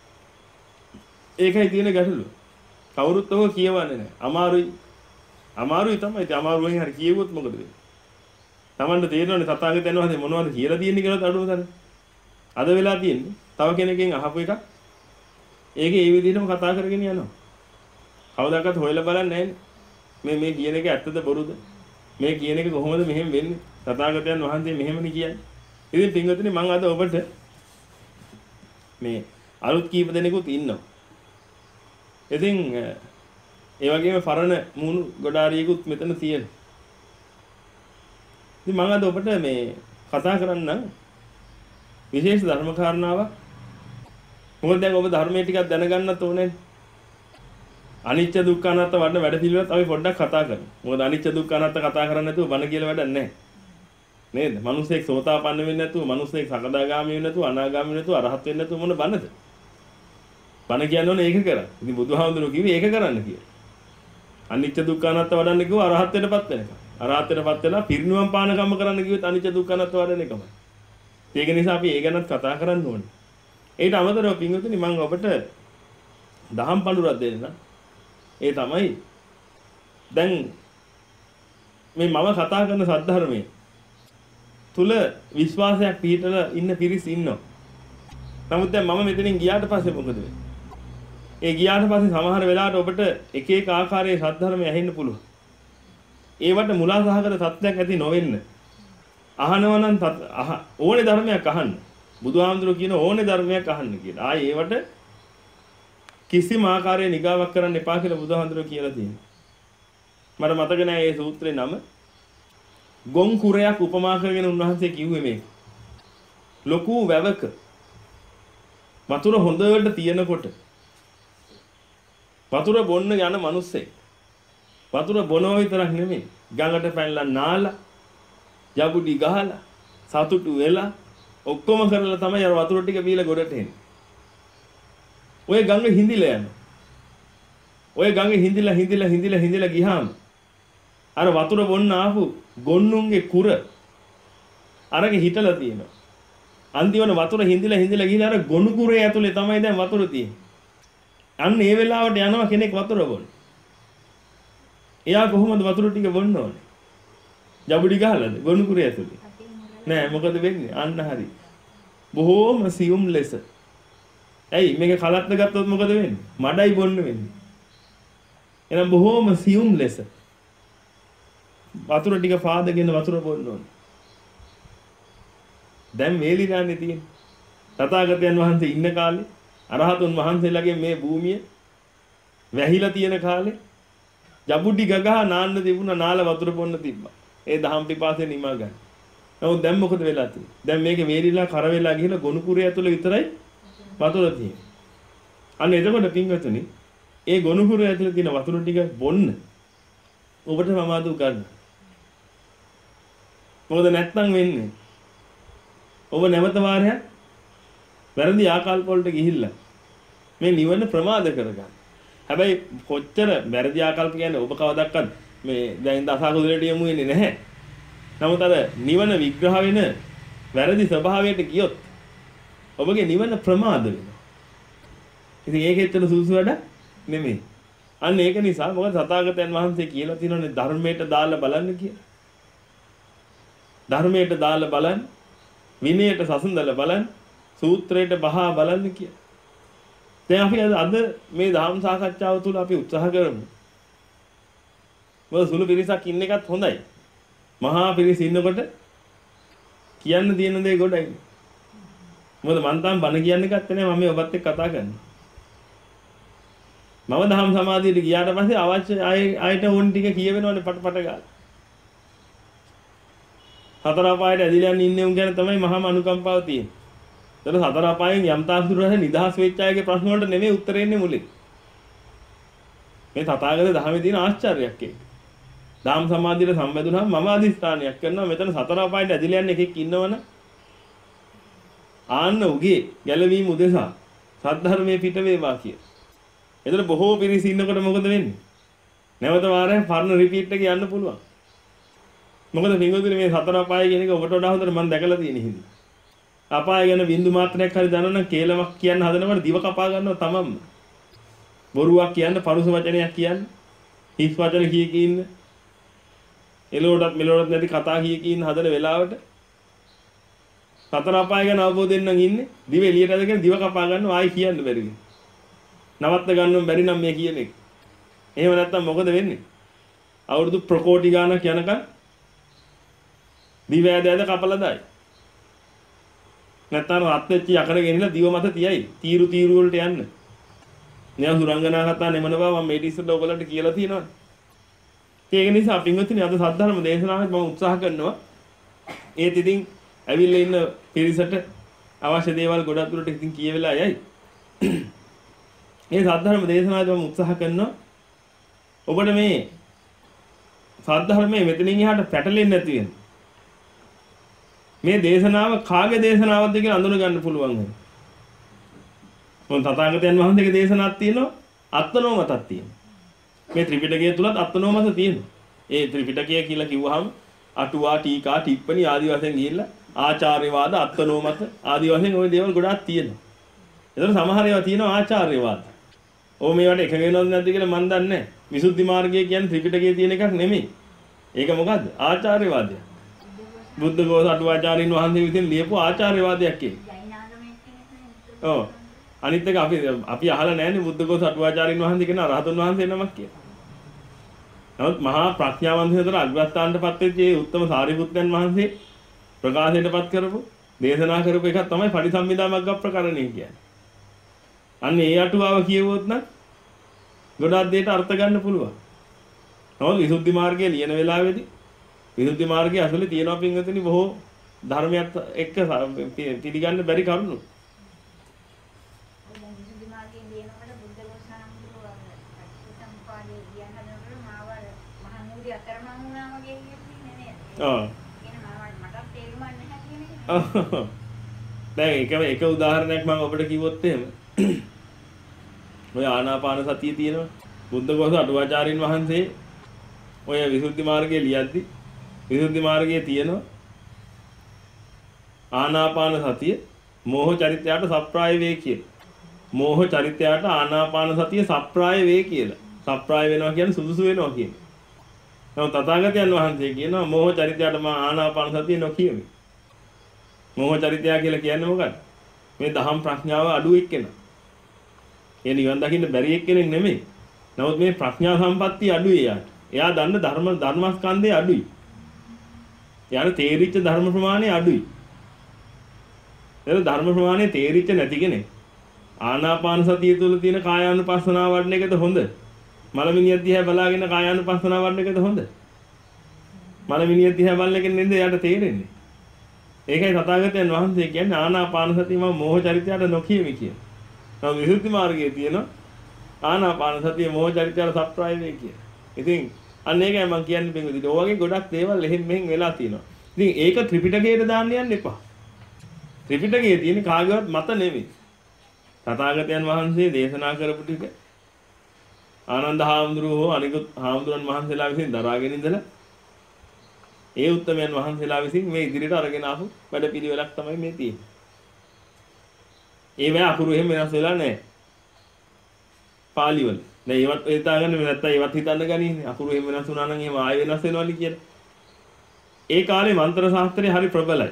ඒකයි තියෙන ගැටලුව. කවුරුත් ඔක කියවන්නේ නැහැ. අමාරුයි. අමාරුයි තමයි. ඒ අමාරුවෙන් හරි කියවුවොත් මොකද වෙන්නේ? Tamanට තේරෙනවනේ තථාගතයන් වහන්සේ මොනවද කියලා තියෙන්නේ කියලා අඩුව ගන්න. අද වෙලා තියෙන්නේ තව කෙනකින් අහපු එකක්. ඒකේ ඒ විදිහටම කතා කරගෙන යනවා. කවදාකවත් හොයලා බලන්නේ නැහැ මේ මේ කියන එක ඇත්තද බොරුද? මේ කියන එක කොහොමද මෙහෙම වෙන්නේ? තථාගතයන් වහන්සේ මෙහෙමනේ කියන්නේ. ඉතින් පින්වතුනි මම අද ඔබට මේ අලුත් කීප දෙනෙකුත් ඉන්නවා. ඉතින් ඒ වගේම පරණ මූණු ගොඩාරියෙකුත් මෙතන තියෙනවා. ඉතින් මම අද ඔබට මේ කතා කරන්නම් විශේෂ ධර්ම කාරණාවක්. මොකද දැන් ඔබ ධර්මයේ ටිකක් දැනගන්නත් ඕනේ. අනිච්ච දුක්ඛ අනාත්ම වඩන වැඩ පිළිවෙලත් අපි පොඩ්ඩක් කතා කරමු. මොකද අනිච්ච දුක්ඛ අනාත්ම කතා කරන්නේ නැතුව බණ කියලා වැඩක් නැහැ. නේද? මිනිස්සෙක් සෝතාපන්න වෙන්නේ නැතුව, මිනිස්සෙක් සකදාගාමී වෙන්නේ නැතුව, අනාගාමී වෙන්නේ නැතුව, අරහත් වෙන්නේ නැතුව මොන බණද? බණ කියන්නේ ඒක කරා. ඉතින් බුදුහාමුදුරුවෝ කිව්වේ ඒක කරන්න කියලා. අනිච්ච දුක්ඛ අනාත්ම වඩන්න කිව්ව අරහත් වෙන්නපත් වෙනකම්. අරහත් වෙන්නපත් වෙලා පිරිනුවම් පාන කම්ම කරන්න කිව්වෙත් අනිච්ච දුක්ඛ අනාත්ම වඩන එකමයි. ඒක නිසා අපි ඒ ගැනත් කතා කරන්න ඕනේ. ඒට අමතරව පින්වතුනි මම ඔබට දහම් පඬුරක් දෙන්න. ඒ තමයි දැන් මේ මම කතා කරන සද්ධර්මයේ තුල විශ්වාසයක් පිහිටලා ඉන්න පිරිස ඉන්නවා. නමුත් දැන් මම මෙතනින් ගියාට පස්සේ මොකද වෙන්නේ? ඒ ගියාට පස්සේ සමහර වෙලාවට ඔබට එක එක ආකාරයේ සද්ධර්මය ඇහෙන්න පුළුවන්. ඒවට මුලා සහගත තත්ත්වයක් ඇති නොවෙන්න. අහනවා නම් ඕනේ ධර්මයක් අහන්න. බුදුහාමුදුරුවෝ කියන ඕනේ ධර්මයක් අහන්න කියලා. ආයේ ඒවට කිසිම ආකාරයේ නිගාවක් කරන්න එපා කියලා බුදුහාමුදුරුවෝ කියලා තියෙනවා. මට මතක නෑ මේ සූත්‍රේ නම. ගොන් කුරයක් උපමා කරගෙන උන්වහන්සේ කිව්වේ මේක. ලොකු වැවක වතුර හොඳට තියෙනකොට වතුර බොන්න යන මිනිස්සේ වතුර බොනව විතරක් නෙමෙයි ගඟට පැනලා නාලා යබුඩි ගහලා සතුටු වෙලා ඔක්කොම කරලා තමයි අර වතුර ටික බීලා ගොඩට එන්නේ. ඔය ගඟ හිඳිලා යනවා. ඔය ගඟ හිඳිලා හිඳිලා හිඳිලා හිඳිලා ගියාම අර වතුර බොන්න ආපු ගොන්නුන්ගේ කුර අරගෙන හිටලා තියෙනවා. අන්තිමට වතුර හිඳිලා හිඳිලා ගිහලා අර ගොනු කුරේ ඇතුලේ තමයි දැන් වතුර තියෙන්නේ. අන්න ඒ වෙලාවට යනවා කෙනෙක් වතුර බොන්න. එයා කොහොමද වතුර ටික බොන්න ඕනේ? ජබුඩි ගහලාද? ගොනු කුරේ ඇතුලේ. නෑ මොකද වෙන්නේ? අන්න හරි. බොහෝම සියුම් ලෙස. ඇයි මේක කලක්ද ගත්තොත් මොකද වෙන්නේ? මඩයි බොන්න වෙන්නේ. එහෙනම් බොහෝම සියුම් ලෙස වතුර ටික පාදගෙන වතුර බොන්න ඕනේ. දැන් වේලිලානේ තියෙන්නේ. තථාගතයන් වහන්සේ ඉන්න කාලේ අරහතුන් වහන්සේලාගේ මේ භූමිය වැහිලා තියෙන කාලේ ජබුඩි ගගහ නාන්න තිබුණා නාල වතුර බොන්න තිබ්බා. ඒ දහම් පිපාසයෙන් නිමා ගන්න. නමුත් දැන් මොකද වෙලා තියෙන්නේ? දැන් මේක වේලිලා කර වෙලා ගිහලා ගොනු කුරේ ඇතුළේ විතරයි වතුර තියෙන්නේ. අන්න එතකොට පින්වතුනි ඒ ගොනු කුරේ ඇතුළේ තියෙන වතුර ටික බොන්න ඔබට මම අද උගන්වන්න. මොකද නැත්නම් වෙන්නේ ඔබ නැවත වාරයක් වැරදි ආකල්ප වලට ගිහිල්ලා මේ නිවන ප්‍රමාද කරගන්න. හැබැයි කොච්චර වැරදි ආකල්ප කියන්නේ ඔබ කවදාවත් මේ දැන් දසකුසලට යමු වෙන්නේ නැහැ. නමුත් අර නිවන විග්‍රහ වෙන වැරදි ස්වභාවයට ගියොත් ඔබගේ නිවන ප්‍රමාද වෙනවා. ඉතින් ඒකෙච්චර සුසු වැඩ නෙමෙයි. අන්න ඒක නිසා මොකද තථාගතයන් වහන්සේ කියලා තියෙනනේ ධර්මයට දාලා බලන්න කියලා. ධර්මයට දාලා බලන්න, විනයට සසඳලා බලන්න, සූත්‍රයට බහා බලන්න කියලා. දැන් අපි අද මේ ධර්ම සාකච්ඡාව තුළ අපි උත්සාහ කරමු. මොකද සුළු පිරිසක් ඉන්න එකත් හොඳයි. මහා පිරිස ඉන්නකොට කියන්න තියෙන දේ ගොඩයි. මොකද මං තාම බණ කියන්න එකත් නැහැ මම මේ ඔබත් එක්ක කතා කරන්නේ. මම දහම් සමාධියට ගියාට පස්සේ අවශ්‍ය ආයත ඕන ටික කියවෙනවනේ පට පට ගාලා. හතර අපායට ඇදිලා ඉන්නේ උන් ගැන තමයි මහාම අනුකම්පාව තියෙන්නේ. ඒතර හතර අපායෙන් යම් තාක් දුරට නිදහස් වෙච්ච අයගේ ප්‍රශ්න වලට නෙමෙයි උත්තරේ එන්නේ මුලින්. මේ තථාගත ධර්මයේ තියෙන ආශ්චර්යයක් ඒක. ධම්ම සමාධියට සම්බන්ධුනහම මම අධිෂ්ඨානයක් කරනවා මෙතන සතර අපායට ඇදිලා යන එකෙක් ඉන්නවනම් ආන්න උගේ ගැලවීම උදෙසා සද්ධර්මයේ පිට වේවා කිය. එතන බොහෝ පිරිස ඉන්නකොට මොකද වෙන්නේ? නැවත වාරයක් පරණ රිපීට් එක යන්න පුළුවන්. මොකද පින්වතුනි මේ සතර අපාය කියන එක ඔබට වඩා හොඳට මම දැකලා තියෙන හින්දා. අපාය ගැන බින්දු මාත්‍රයක් හරි දන්නවනම් කේලමක් කියන්න හදනකොට දිව කපා ගන්නවා තමන්ම. බොරුවක් කියන්න, පරුස වචනයක් කියන්න, හිස් වචන කිය කී ඉන්න. එලොඩත් මෙලොඩත් නැති කතා කිය කී ඉන්න හදන වෙලාවට සතර අපාය ගැන අවබෝධයෙන් නම් ඉන්නේ. දිව එළියට ඇදගෙන දිව කපා ගන්නවා ආයි කියන්න බැරිද? නවත්ත ගන්නම බැරි නම් මේ කියන එක. එහෙම නැත්තම් මොකද වෙන්නේ? අවුරුදු ප්‍රකෝටි ගානක් යනකම් දිව ඇද ඇද කපලා දායි. නැත්තම් රත් වෙච්ච යකඩ ගෙනිලා දිව මත තියයි. තීරු තීරු වලට යන්න. නිකන් සුරංගනා කතා නෙමන බව මම මේ ඉස්සෙල්ලා ඔයගලන්ට කියලා තියෙනවා. ඒක නිසා පින්වත්නි අද සද්ධර්ම දේශනාවෙත් මම උත්සාහ කරනවා ඒත් ඉතින් ඇවිල්ලා ඉන්න පිරිසට අවශ්‍ය දේවල් ගොඩක් දුරට ඉතින් කියවෙලා යයි. මේ සද්ධර්ම දේශනාවෙත් මම උත්සාහ කරනවා ඔබට මේ සද්ධර්මයේ මෙතනින් එහාට පැටලෙන්නේ නැති වෙන. මේ දේශනාව කාගේ දේශනාවක්ද කියලා අඳුන ගන්න පුළුවන් වෙනවා. මොන් තථාගතයන් වහන්සේගේ දේශනාවක් තියෙනවා අත්නෝමතක් තියෙනවා. මේ ත්‍රිපිටකය තුලත් අත්නෝමත තියෙනවා. ඒ ත්‍රිපිටකය කියලා කිව්වහම අටුවා ටීකා ටිප්පණි ආදි වශයෙන් ගිහිල්ලා ආචාර්යවාද අත්නෝමත ආදි වශයෙන් ওই දේවල් ගොඩාක් තියෙනවා. ඒතර සමහර ඒවා තියෙනවා ආචාර්යවාද. ඕ මේවට එකග වෙනවද නැද්ද කියලා මන් දන්නේ නැහැ. විසුද්ධි මාර්ගය කියන්නේ ත්‍රිපිටකයේ තියෙන එකක් නෙමෙයි. ඒක මොකද්ද? ආචාර්යවාදය. බුද්ධ ඝෝෂ අටුවාචාරින් වහන්සේ විසින් ලියපු ආචාර්යවාදයක් ඒක. ඔව්. අනිත් එක අපි අපි අහලා නැහැනේ බුද්ධ ඝෝෂ අටුවාචාරින් වහන්සේ කියන රහතන් වහන්සේ නමක් කියලා. නමුත් මහා ප්‍රඥාවන්ත හතර අග්‍රස්ථානටපත් වෙච්ච ඒ උත්තම සාරිපුත්තයන් වහන්සේ ප්‍රකාශයටපත් කරපු දේශනා කරපු එකක් තමයි පටිසම්භිදා මග්ග ප්‍රකරණය කියන්නේ. අන්න ඒ අටුවාව කියවුවොත් නම් ගොඩාක් දෙයට අර්ථ ගන්න පුළුවන්. නමුත් විසුද්ධි මාර්ගයේ ලියන වෙලාවේදී විසුද්ධි මාර්ගයේ අසලේ තියෙනවා පින්වතුනි බොහෝ ධර්මයක් එක්ක පිළිගන්න බැරි කරුණු. විසුද්ධි මාර්ගයේ ලියනකොට බුද්ධ ගෝසාම්තුරු පටිච්චසමුප්පාදේ කියන හදනකොට මාව මහනුවරි අතරමං වුණා වගේ කියන්නේ නේද? ආ. කියන මාවට මටත් තේරුම් නැහැ කියන එක. දැන් එක එක උදාහරණයක් මම ඔබට කිව්වොත් එහෙම ඔය ආනාපාන සතිය තියෙනවා. බුද්ධ ගෝස අටුවාචාරින් වහන්සේ ඔය විසුද්ධි මාර්ගයේ ලියද්දි විසුද්ධි මාර්ගයේ තියෙනවා ආනාපාන සතිය මෝහ චරිතයට සප්‍රාය වේ කියලා. මෝහ චරිතයට ආනාපාන සතිය සප්‍රාය වේ කියලා. සප්‍රාය වෙනවා කියන්නේ සුදුසු වෙනවා කියන්නේ. නමුත් තථාගතයන් වහන්සේ කියනවා මෝහ චරිතයට මා ආනාපාන සතිය නොකියමි. මෝහ චරිතය කියලා කියන්නේ මොකක්ද? මේ දහම් ප්‍රඥාව අඩු එක්කෙනා. ඒ නිවන් දකින්න බැරි එක්කෙනෙක් නෙමෙයි. නමුත් මේ ප්‍රඥා සම්පත්තිය අඩුයි එයාට. එයා දන්න ධර්ම ධර්මස්කන්ධය අඩුයි. එයාට තේරිච්ච ධර්ම ප්‍රමාණය අඩුයි. ඒ ධර්ම ප්‍රමාණය තේරිච්ච නැති කෙනෙක් ආනාපාන සතිය තුළ තියෙන කායානුපස්සනාව වඩන එකද හොඳ? මලමිනිය දිහා බලාගෙන කායානුපස්සනාව වඩන එකද හොඳ? මලමිනිය දිහා බලන එකෙන් නේද එයාට තේරෙන්නේ. ඒකයි තථාගතයන් වහන්සේ කියන්නේ ආනාපාන සතිය මම මෝහ චරිතයට නොකියමි කියන. නමුත් විසුද්ධි මාර්ගයේ තියෙන ආනාපාන සතිය මෝහ චරිතයට සප්‍රාය වේ කියන. ඉතින් අන්න ඒකයි මම කියන්නේ බෙන්ගුදිට. ඔය වගේ ගොඩක් දේවල් එහෙන් මෙහෙන් වෙලා තියෙනවා. ඉතින් ඒක ත්‍රිපිටකයට දාන්න යන්න එපා. ත්‍රිපිටකයේ තියෙන කාගේවත් මත නෙවෙයි. තථාගතයන් වහන්සේ දේශනා කරපු ටික ආනන්ද හාමුදුරුවෝ අනිකුත් හාමුදුරන් වහන්සේලා විසින් දරාගෙන ඉඳලා ඒ උත්තමයන් වහන්සේලා විසින් මේ ඉදිරියට අරගෙන ආපු වැඩපිළිවෙලක් තමයි මේ තියෙන්නේ. ඒ වේ අකුරු එහෙම වෙනස් වෙලා නැහැ. පාලි වල. දැන් ඒවත් හිතාගන්න නැත්නම් ඒවත් හිතන්න ගනින්නේ. අකුරු එහෙම වෙනස් වුණා නම් එහෙම ආයෙ වෙනස් වෙනවලු කියලා. ඒ කාලේ මන්ත්‍ර ශාස්ත්‍රය හරි ප්‍රබලයි.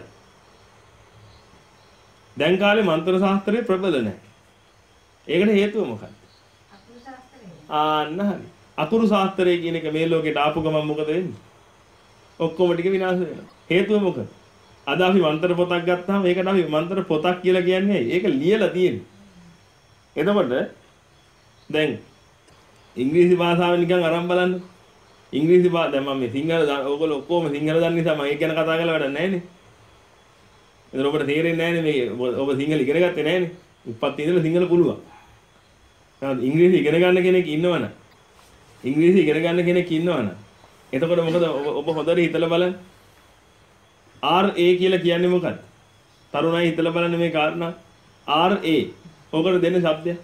දැන් කාලේ මන්ත්‍ර ශාස්ත්‍රය ප්‍රබල නැහැ. ඒකට හේතුව මොකක්ද? අකුරු ශාස්ත්‍රය. ආන්න හරි. අකුරු ශාස්ත්‍රය කියන එක මේ ලෝකෙට ආපු ගමන් මොකද වෙන්නේ? ඔක්කොම ටික විනාශ වෙනවා. හේතුව මොකද? අද අපි මන්ත්‍ර පොතක් ගත්තාම ඒකට අපි මන්ත්‍ර පොතක් කියලා කියන්නේ ඒක ලියලා තියෙන්නේ. එතකොට දැන් ඉංග්‍රීසි භාෂාව නිකන් අරන් බලන්න. ඉංග්‍රීසි භාෂාව දැන් මම මේ සිංහල ඕගොල්ලෝ ඔක්කොම සිංහල දන්න නිසා මම ඒක ගැන කතා කරලා වැඩක් නැහැ නේ. එතන ඔබට තේරෙන්නේ නැහැ නේ මේ ඔබ සිංහල ඉගෙන ගත්තේ නැහැ නේ. උපත් ඉඳලා සිංහල පුළුවන්. නේද? ඉංග්‍රීසි ඉගෙන ගන්න කෙනෙක් ඉන්නවනම් ඉංග්‍රීසි ඉගෙන ගන්න කෙනෙක් ඉන්නවනම් එතකොට මොකද ඔබ හොඳට හිතලා බලන්න. R A කියලා කියන්නේ මොකක්ද? තරුණයි හිතලා බලන්න මේ කාරණා. R A. ඔකට දෙන්න શબ્දය.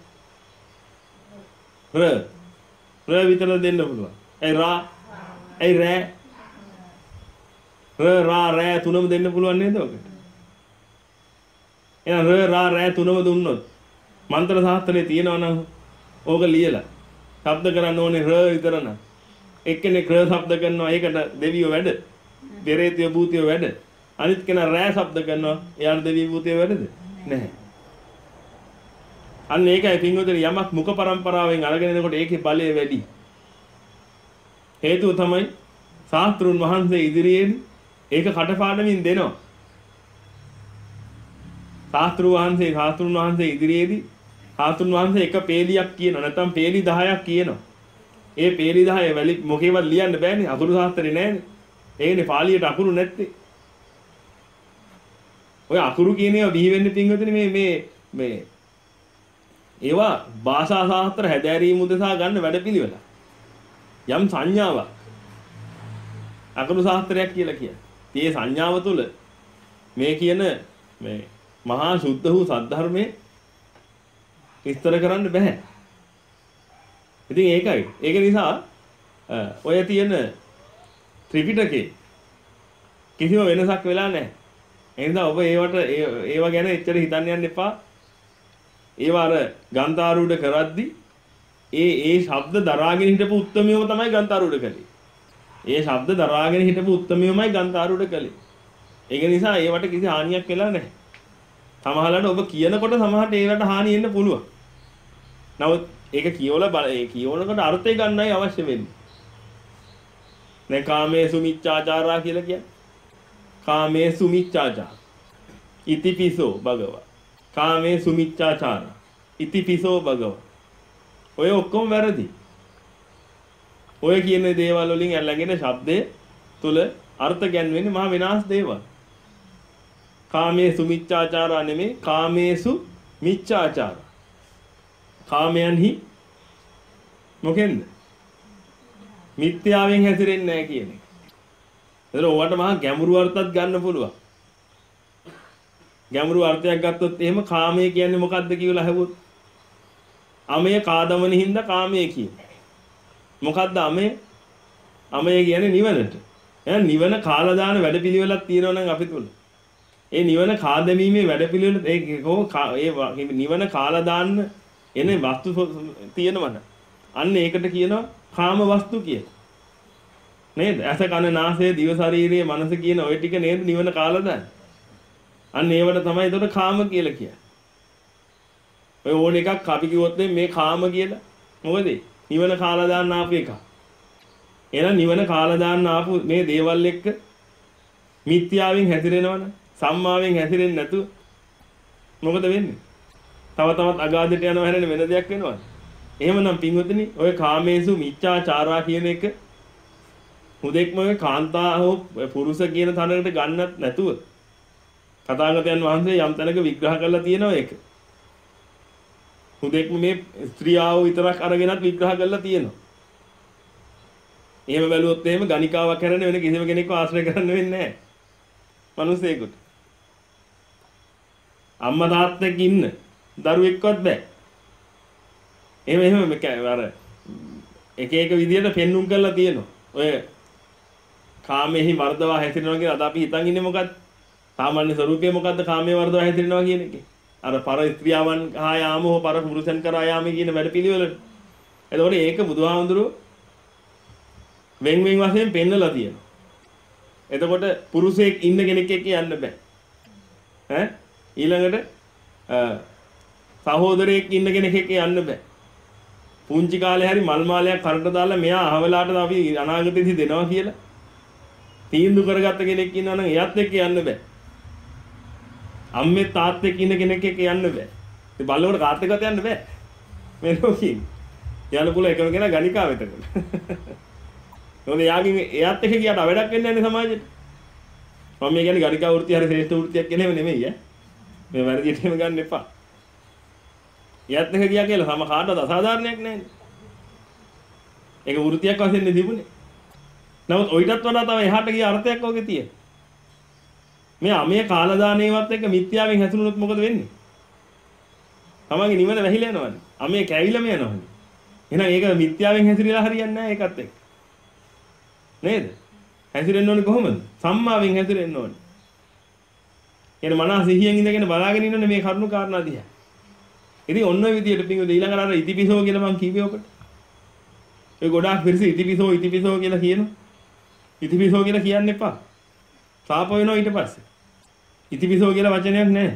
ර. ර විතර දෙන්න පුළුවන්. ඒ රා. ඒ රෑ. ර රා රෑ තුනම දෙන්න පුළුවන් නේද ඔකට? එහෙනම් ර රා රෑ තුනම දුන්නොත් මන්ත්‍ර ශාස්ත්‍රයේ තියෙනවා නම් ඕක ලියලා શબ્ද කරන්න ඕනේ ර විතර නම්. එක්කෙනෙක් ර શબ્ද කරනවා ඒකට දෙවියෝ වැඩ. පෙරේතයෝ භූතයෝ වැඩ. අනිත් කෙනා රෑ શબ્ද කරනවා එයාට දෙවියෝ භූතයෝ වැඩද? නැහැ. අන්න ඒකයි පින්වතුනි යමක් මුඛ පරම්පරාවෙන් අරගෙන එනකොට ඒකේ බලය වැඩි. හේතුව තමයි ශාස්ත්‍රුන් වහන්සේ ඉදිරියෙන් ඒක කටපාඩමින් දෙනවා. ශාස්ත්‍රු වහන්සේ ශාස්ත්‍රුන් වහන්සේ ඉදිරියේදී ශාස්ත්‍රුන් වහන්සේ එක පේලියක් කියනවා නැත්නම් පේලි දහයක් කියනවා. ඒ පේලි දහය වැලි මොකේවත් ලියන්න බෑනේ අකුරු ශාස්ත්‍රේ නෑනේ. ඒකනේ පාලියට අකුරු නැත්තේ. ඔය අකුරු කියන ඒවා බිහි වෙන්නේ පින්වතුනි මේ මේ මේ ඒවා භාෂා ශාස්ත්‍ර හැදෑරීම උදෙසා ගන්න වැඩපිළිවෙල. යම් සංඥාවක් අකුරු ශාස්ත්‍රයක් කියලා කියන්නේ. මේ සංඥාව තුළ මේ කියන මේ මහා සුද්ධ වූ සද්ධර්මයේ විස්තර කරන්න බෑ. ඉතින් ඒකයි. ඒක නිසා ඔය තියෙන ත්‍රිපිටකේ කිසිම වෙනසක් වෙලා නැහැ. ඒ නිසා ඔබ ඒවට ඒව ගැන එච්චර හිතන්න යන්න එපා. ඒවා අර ගන්තාරූඪ කරද්දි ඒ ඒ ශබ්ද දරාගෙන හිටපු උත්තරමියම තමයි ගන්තාරූඪ කළේ. ඒ ශබ්ද දරාගෙන හිටපු උත්තරමියමයි ගන්තාරූඪ කළේ. ඒක නිසා ඒවට කිසි හානියක් වෙලා නැහැ. සමහරවිට ඔබ කියනකොට සමහරට ඒවට හානිය එන්න පුළුවන්. නමුත් ඒක කියවලා බල ඒ කියවනකොට අර්ථය ගන්නයි අවශ්‍ය වෙන්නේ. දැන් කාමයේ සුමිච්ඡාචාරා කියලා කියන්නේ. කාමයේ සුමිච්ඡාචාර. ඉතිපිසෝ භගවා. කාමේ සුමිච්ඡාචාර. ඉතිපිසෝ භගවා. ඔය ඔක්කොම වැරදි. ඔය කියන දේවල් වලින් ඇල්ලගෙන ශබ්දයේ තුල අර්ථ ගැන්වෙන්නේ මහා විනාශ දේවල්. කාමේ සුමිච්ඡාචාර නෙමෙයි කාමේසු මිච්ඡාචාර. කාමයන්හි මොකෙන්ද? මිත්‍යාවෙන් හැසිරෙන්නේ නැහැ කියන එක. ඒතර ඔයාට මහා ගැඹුරු අර්ථයක් ගන්න පුළුවන්. ගැඹුරු අර්ථයක් ගත්තොත් එහෙම කාමය කියන්නේ මොකක්ද කියලා අහුවොත් අමය කාදමන හින්දා කාමය කියන්නේ. මොකද්ද අමය? අමය කියන්නේ නිවනට. එහෙනම් නිවන කාලා දාන වැඩපිළිවෙලක් තියෙනවා නම් අපි තුල. ඒ නිවන කාදමීමේ වැඩපිළිවෙල ඒ ඒ නිවන කාලා දාන්න එන වස්තු තියෙනවද? අන්න ඒකට කියනවා කාම වස්තු කියලා. නේද? ඇස කන නාසය දිව ශරීරයේ මනස කියන ওই ටික නේද නිවන කාලා දාන්නේ. අන්න ඒවට තමයි ඒකට කාම කියලා කියන්නේ. ඔය ඕන එකක් අපි කිව්වොත් මේ කාම කියලා. මොකද? නිවන කාලා දාන්න ආපු එක. එහෙනම් නිවන කාලා දාන්න ආපු මේ දේවල් එක්ක මිත්‍යාවෙන් හැසිරෙනවනේ. සම්මාවෙන් හැසිරෙන්නේ නැතුව මොකද වෙන්නේ? තව තවත් අගාධයට යනවා හැරෙන වෙන දෙයක් වෙනවද? එහෙමනම් පින්වතුනි ඔය කාමේසු මිච්ඡාචාරා කියන එක හුදෙක්ම ඔය කාන්තා හෝ පුරුෂ කියන තැනකට ගන්නත් නැතුව තථාගතයන් වහන්සේ යම් තැනක විග්‍රහ කරලා තියෙනවා ඒක. හුදෙක්ම මේ ස්ත්‍රියාව විතරක් අරගෙනත් විග්‍රහ කරලා තියෙනවා. එහෙම බැලුවොත් එහෙම ගණිකාවක් කරන්න වෙන කිසිම කෙනෙක්ව ආශ්‍රය කරන්න වෙන්නේ නැහැ. මිනිස්සෙකුට. අම්මා තාත්තෙක් ඉන්න දරුවෙක්වත් බෑ. එහෙම එහෙම අර එක එක විදියට පෙන්눔 කරලා තියෙනවා. ඔය කාමෙහි වර්ධවා හැසිරෙනවා කියන අද අපි හිතන් ඉන්නේ මොකද්ද? සාමාන්‍ය ස්වරූපය මොකද්ද කාමයේ වර්ධවා හැසිරෙනවා කියන එකේ? අර පර ස්ත්‍රියවන් හා යාම හෝ පර පුරුෂයන් කරා යාම කියන වැඩ පිළිවෙල. එතකොට ඒක බුදුහාමුදුරුවෝ වෙන් වෙන් වශයෙන් පෙන්නලා තියෙනවා. එතකොට පුරුෂයෙක් ඉන්න කෙනෙක් එක්ක යන්න බෑ. ඈ ඊළඟට සහෝදරයෙක් ඉන්න කෙනෙක් එක්ක යන්න බෑ. පුංචි කාලේ හරි මල් මාලයක් කරට දාලා මෙයා අහවලාට අපි අනාගතේදී දෙනවා කියලා තීන්දුව කරගත්ත කෙනෙක් ඉන්නවා නම් එයාත් එක්ක යන්න බෑ. අම්මේ තාත්තෙක් ඉන්න කෙනෙක් එක්ක යන්න බෑ. ඒ බල්ලෝට කාත් එක්කත් යන්න බෑ. මේ ලෝකෙින්. යන්න පුළුවන් එකම කෙනා ගණිකාව වෙතකොට. මොකද යාගින් එයාත් එක්ක ගියාට වැඩක් වෙන්නේ නැහැ සමාජෙට. මම මේ කියන්නේ ගණිකා වෘත්තිය හරි ශ්‍රේෂ්ඨ වෘත්තියක් කියලා එහෙම නෙමෙයි ඈ. මේ වැරදියට එහෙම ගන්න එපා. එයාත් එක්ක ගියා කියලා සම කාටවත් අසාධාරණයක් නැහැ. ඒක වෘත්තියක් වශයෙන් නේ තිබුණේ. නමුත් ඔයිටත් වඩා තව එහාට ගිය අර්ථයක් ඔගේ තියෙනවා. මේ අමේ කාලදානේවත් එක්ක මිත්‍යාවෙන් හැසුණොත් මොකද වෙන්නේ? තමන්ගේ නිවන වැහිලා යනවනේ. අමේ කැවිලම යනවනේ. එහෙනම් ඒක මිත්‍යාවෙන් හැසිරෙලා හරියන්නේ නැහැ ඒකත් එක්ක. නේද? හැසිරෙන්න ඕනේ කොහොමද? සම්මාවෙන් හැසිරෙන්න ඕනේ. එන මනස සිහියෙන් ඉඳගෙන බලාගෙන ඉන්නනේ මේ කරුණු කාරණා දිහා. ඉතින් ඔන්න ඔය විදියට පිංගුද ඊළඟට අර ඉතිපිසෝ කියලා මම කිව්වේ ඔකට. ඒ ගොඩාක් පිරිස ඉතිපිසෝ ඉතිපිසෝ කියලා කියනවා. ඉතිපිසෝ කියලා කියන්න එපා. සාප වෙනවා ඊට පස්සේ. ඉතිපිසෝ කියලා වචනයක් නැහැ.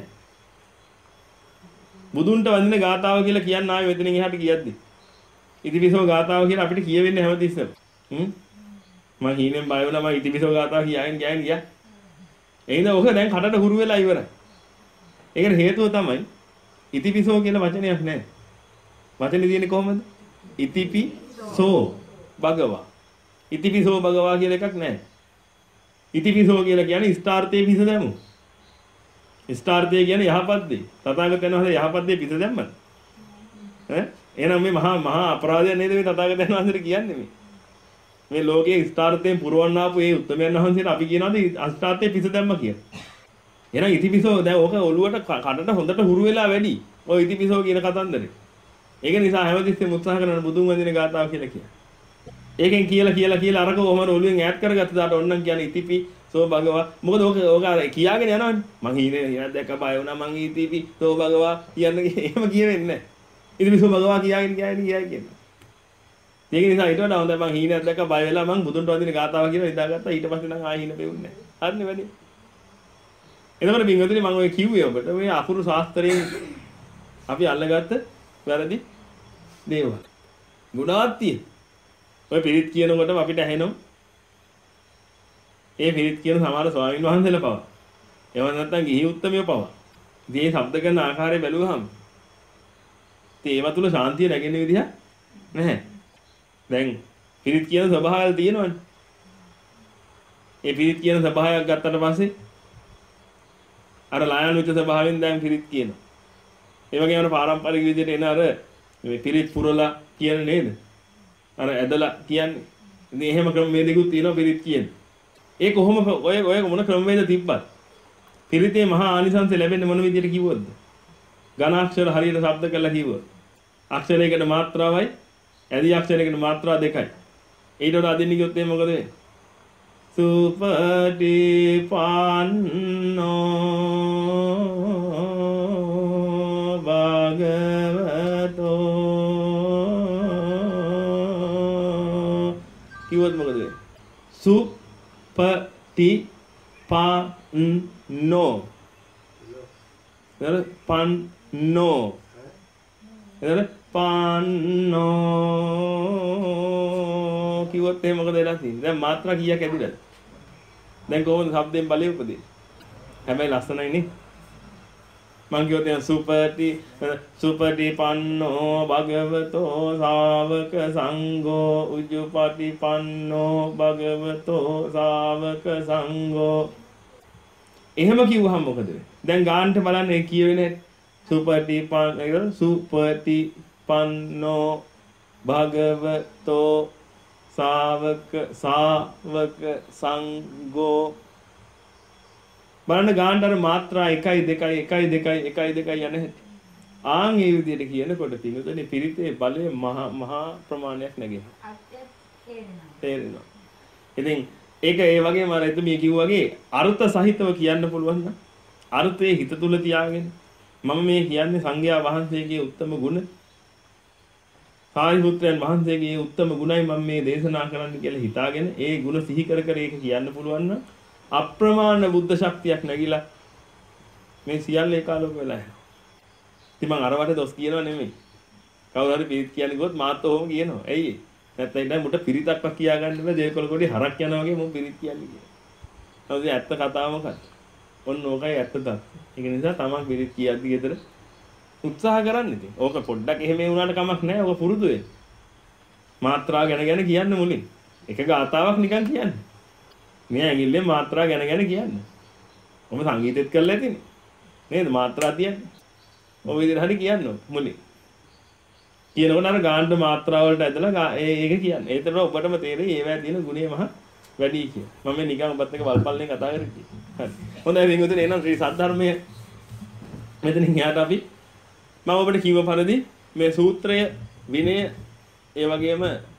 බුදුන්ට වඳින ගාතාව කියලා කියන්න ආවේ මෙතනින් එහාට කියද්දි. ඉතිපිසෝ ගාතාව කියලා අපිට කියවෙන්නේ හැමතිස්සෙම. හ්ම්. මම හීනෙන් බය වුණා මම ඉතිපිසෝ ගාතාව කියයින් ගෑන් ගියා. එහෙනම් ඔක දැන් කටට හුරු වෙලා ඉවරයි. ඒකට හේතුව තමයි ඉතිපිසෝ කියලා වචනයක් නැහැ. වචනේ තියෙන්නේ කොහමද? ඉතිපිසෝ භගවා. ඉතිපිසෝ භගවා කියලා එකක් නැහැ. ඉතිපිසෝ කියලා කියන්නේ ඉෂ්ඨාර්ථයේ පිස දැමු. ඉෂ්ඨාර්ථය කියන්නේ යහපත් දේ. තථාගතයන් වහන්සේ යහපත් දේ පිස දැම්මද? ඈ එහෙනම් මේ මහා මහා අපරාධය නේද මේ තථාගතයන් වහන්සේට කියන්නේ මේ. මේ ලෝකයේ ඉෂ්ඨාර්ථයෙන් පුරවන්න ආපු ඒ උත්තමයන් වහන්සේට අපි කියනවාද අෂ්ඨාර්ථයේ පිස දැම්ම කියලා. එහෙනම් ඉතිපිසෝ දැන් ඕක ඔළුවට කඩට හොඳට හුරු වෙලා වැඩි. ඔය ඉතිපිසෝ කියන කතන්දරේ. ඒක නිසා හැමතිස්සෙම උත්සාහ කරන බුදුන් වඳින ගාතාව කියලා කියන. ඒකෙන් කියලා කියලා කියලා අරක ඔහම ඔළුවෙන් ඈඩ් කරගත්ත දාට ඕන්නම් කියන්නේ ඉතිපි සෝ භගවා. මොකද ඕක ඕක අර කියාගෙන යනවනේ. මං හීනේ හිරක් දැක්ක බය වුණා මං ඉතිපි සෝ භගවා කියන්නේ එහෙම කියවෙන්නේ නැහැ. ඉතිපි සෝ භගවා කියාගෙන කියාගෙන කියාගෙන කියනවා. ඒක නිසා ඊට වඩා හොඳයි මං හීනයක් දැක්ක බය වෙලා මං බුදුන්ට වඳින ගාතාව කියලා හිතාගත්තා. ඊට පස්සේ නම් ආයෙ හීන පෙවුන්නේ නැහැ. හරිනේ වැඩි. එතකොට බින්ගතුනි මම ඔය කිව්වේ ඔබට මේ අකුරු ශාස්ත්‍රයෙන් අපි අල්ලගත්ත වැරදි දේවල්. ගුණාත් තියෙන. ඔය පිරිත් කියනකොටම අපිට ඇහෙනවා. ඒ පිරිත් කියන සමහර ස්වාමීන් වහන්සේලා පවා එහෙම නැත්නම් ගිහි උත්තමයෝ පවා. මේ ශබ්ද කරන ආකාරය බැලුවහම ඉතින් ඒව තුල ශාන්තිය නැගෙන විදිහක් නැහැ. දැන් පිරිත් කියන ස්වභාවය තියෙනවනේ. ඒ පිරිත් කියන ස්වභාවයක් ගත්තට පස්සේ අර ලායන්විත ස්වභාවයෙන් දැන් පිරිත් කියනවා. ඒ වගේම පාරම්පරික විදිහට එන අර මේ පිරිත් පුරලා කියන නේද? අර ඇදලා කියන්නේ. ඉතින් එහෙම ක්‍රමවේදිකුත් තියෙනවා පිරිත් කියන්නේ. ඒ කොහොම ඔය ඔය මොන ක්‍රමවේද තිබ්බත් පිරිතේ මහා ආනිසංස ලැබෙන්නේ මොන විදිහට කිව්වොත්ද? ඝනාක්ෂර හරියට ශබ්ද කරලා කිව්වොත්. අක්ෂරයකට මාත්‍රාවයි ඇදි අක්ෂරයකට මාත්‍රා දෙකයි. ඊට වඩා අදින්න කිව්වොත් එහෙනම් මොකද වෙන්නේ? සුපටිපන්නෝ භගවතෝ කිව්වොත් මොකද වෙන්නේ? සුපටිපන්නෝ එතන පන්නෝ එතන පන්නෝ කිව්වොත් එහෙනම් මොකද වෙලා තියෙන්නේ? දැන් මාත්‍රා කීයක් ඇදිලාද? දැන් කොහොමද શબ્දයෙන් බලය උපදින්නේ? හැබැයි ලස්සනයි නේ. මං කියොත් දැන් සුපටි සුපටි පන්නෝ භගවතෝ ශාවක සංඝෝ උජුපටි පන්නෝ භගවතෝ ශාවක සංඝෝ. එහෙම කිව්වහම මොකද වෙන්නේ? දැන් ගානට බලන්න ඒ කියවෙන්නේ සුපටි පන්න සුපටි පන්නෝ භගවතෝ ශාවක ශාවක සංඝෝ. බලන්න ගානට අර මාත්‍රා එකයි දෙකයි එකයි දෙකයි එකයි දෙකයි යන හැටි. ආන් ඒ විදිහට කියනකොට පිටුදනේ පිරිතේ බලය මහා මහා ප්‍රමාණයක් නැගෙනවා. අත්‍යත් තේරෙනවා. තේරෙනවා. ඉතින් ඒක ඒ වගේම අර එතුමිය කිව්වාගේ අර්ථ සහිතව කියන්න පුළුවන් නම් අර්ථයේ හිත තුල තියාගෙන මම මේ කියන්නේ සංඝයා වහන්සේගේ උත්තම ගුණ සාරිපුත්‍රයන් වහන්සේගේ උත්තම ගුණයි මම මේ දේශනා කරන්න කියලා හිතාගෙන ඒ ගුණ සිහි කර කර ඒක කියන්න පුළුවන් නම් අප්‍රමාණ බුද්ධ ශක්තියක් නැగిලා මේ සියල්ල ඒකාලෝක වෙලා යනවා. ඉතින් මම අර වටේ දොස් කියනව නෙමෙයි. කවුරු හරි පිරිත් කියන්නේ ගොත් මාත් ඔහොම කියනවා. ඇයි ඒ? නැත්නම් ඉතින් මුට පිරිතක්වත් කියා ගන්න බෑ. දේකොල කොටි හරක් යනවා වගේ මම පිරිත් කියන්නේ කියලා. හවුද ඇත්ත කතාව මොකක්ද? ඔන්න ඕකයි ඇත්ත තත්ත්වය. ඒක නිසා තමන් පිරිත් කියද්දි ගෙදර උත්සාහ කරන්න ඉතින්. ඕක පොඩ්ඩක් එහෙම වුණාට කමක් නැහැ. ඕක පුරුදු වෙන්න. මාත්‍රා ගැන ගැන කියන්න මුලින්. එක ගාතාවක් නිකන් කියන්න. මේ ඇඟිල්ලෙන් මාත්‍රා ගැන ගැන කියන්න. ඔබ සංගීතෙත් කරලා ඇතිනේ. නේද? මාත්‍රා තියන්නේ. ඔය විදිහට හරි කියන්න ඕන මුලින්. කියනකොට අර ගානට මාත්‍රා වලට ඇදලා ඒක කියන්න. ඒතර ඔබටම තේරෙයි ඒවැය තියෙන ගුණය මහ වැඩි කියලා. මම මේ නිකන් ඔබත් එක්ක වල්පල්ලෙන් කතා කරන්නේ. හරි. හොඳයි වින්දුතේ එහෙනම් ශ්‍රී සද්ධර්මයේ මෙතනින් යාට අපි මම ඔබට කිව්ව පරිදි මේ සූත්‍රය විනය ඒ වගේම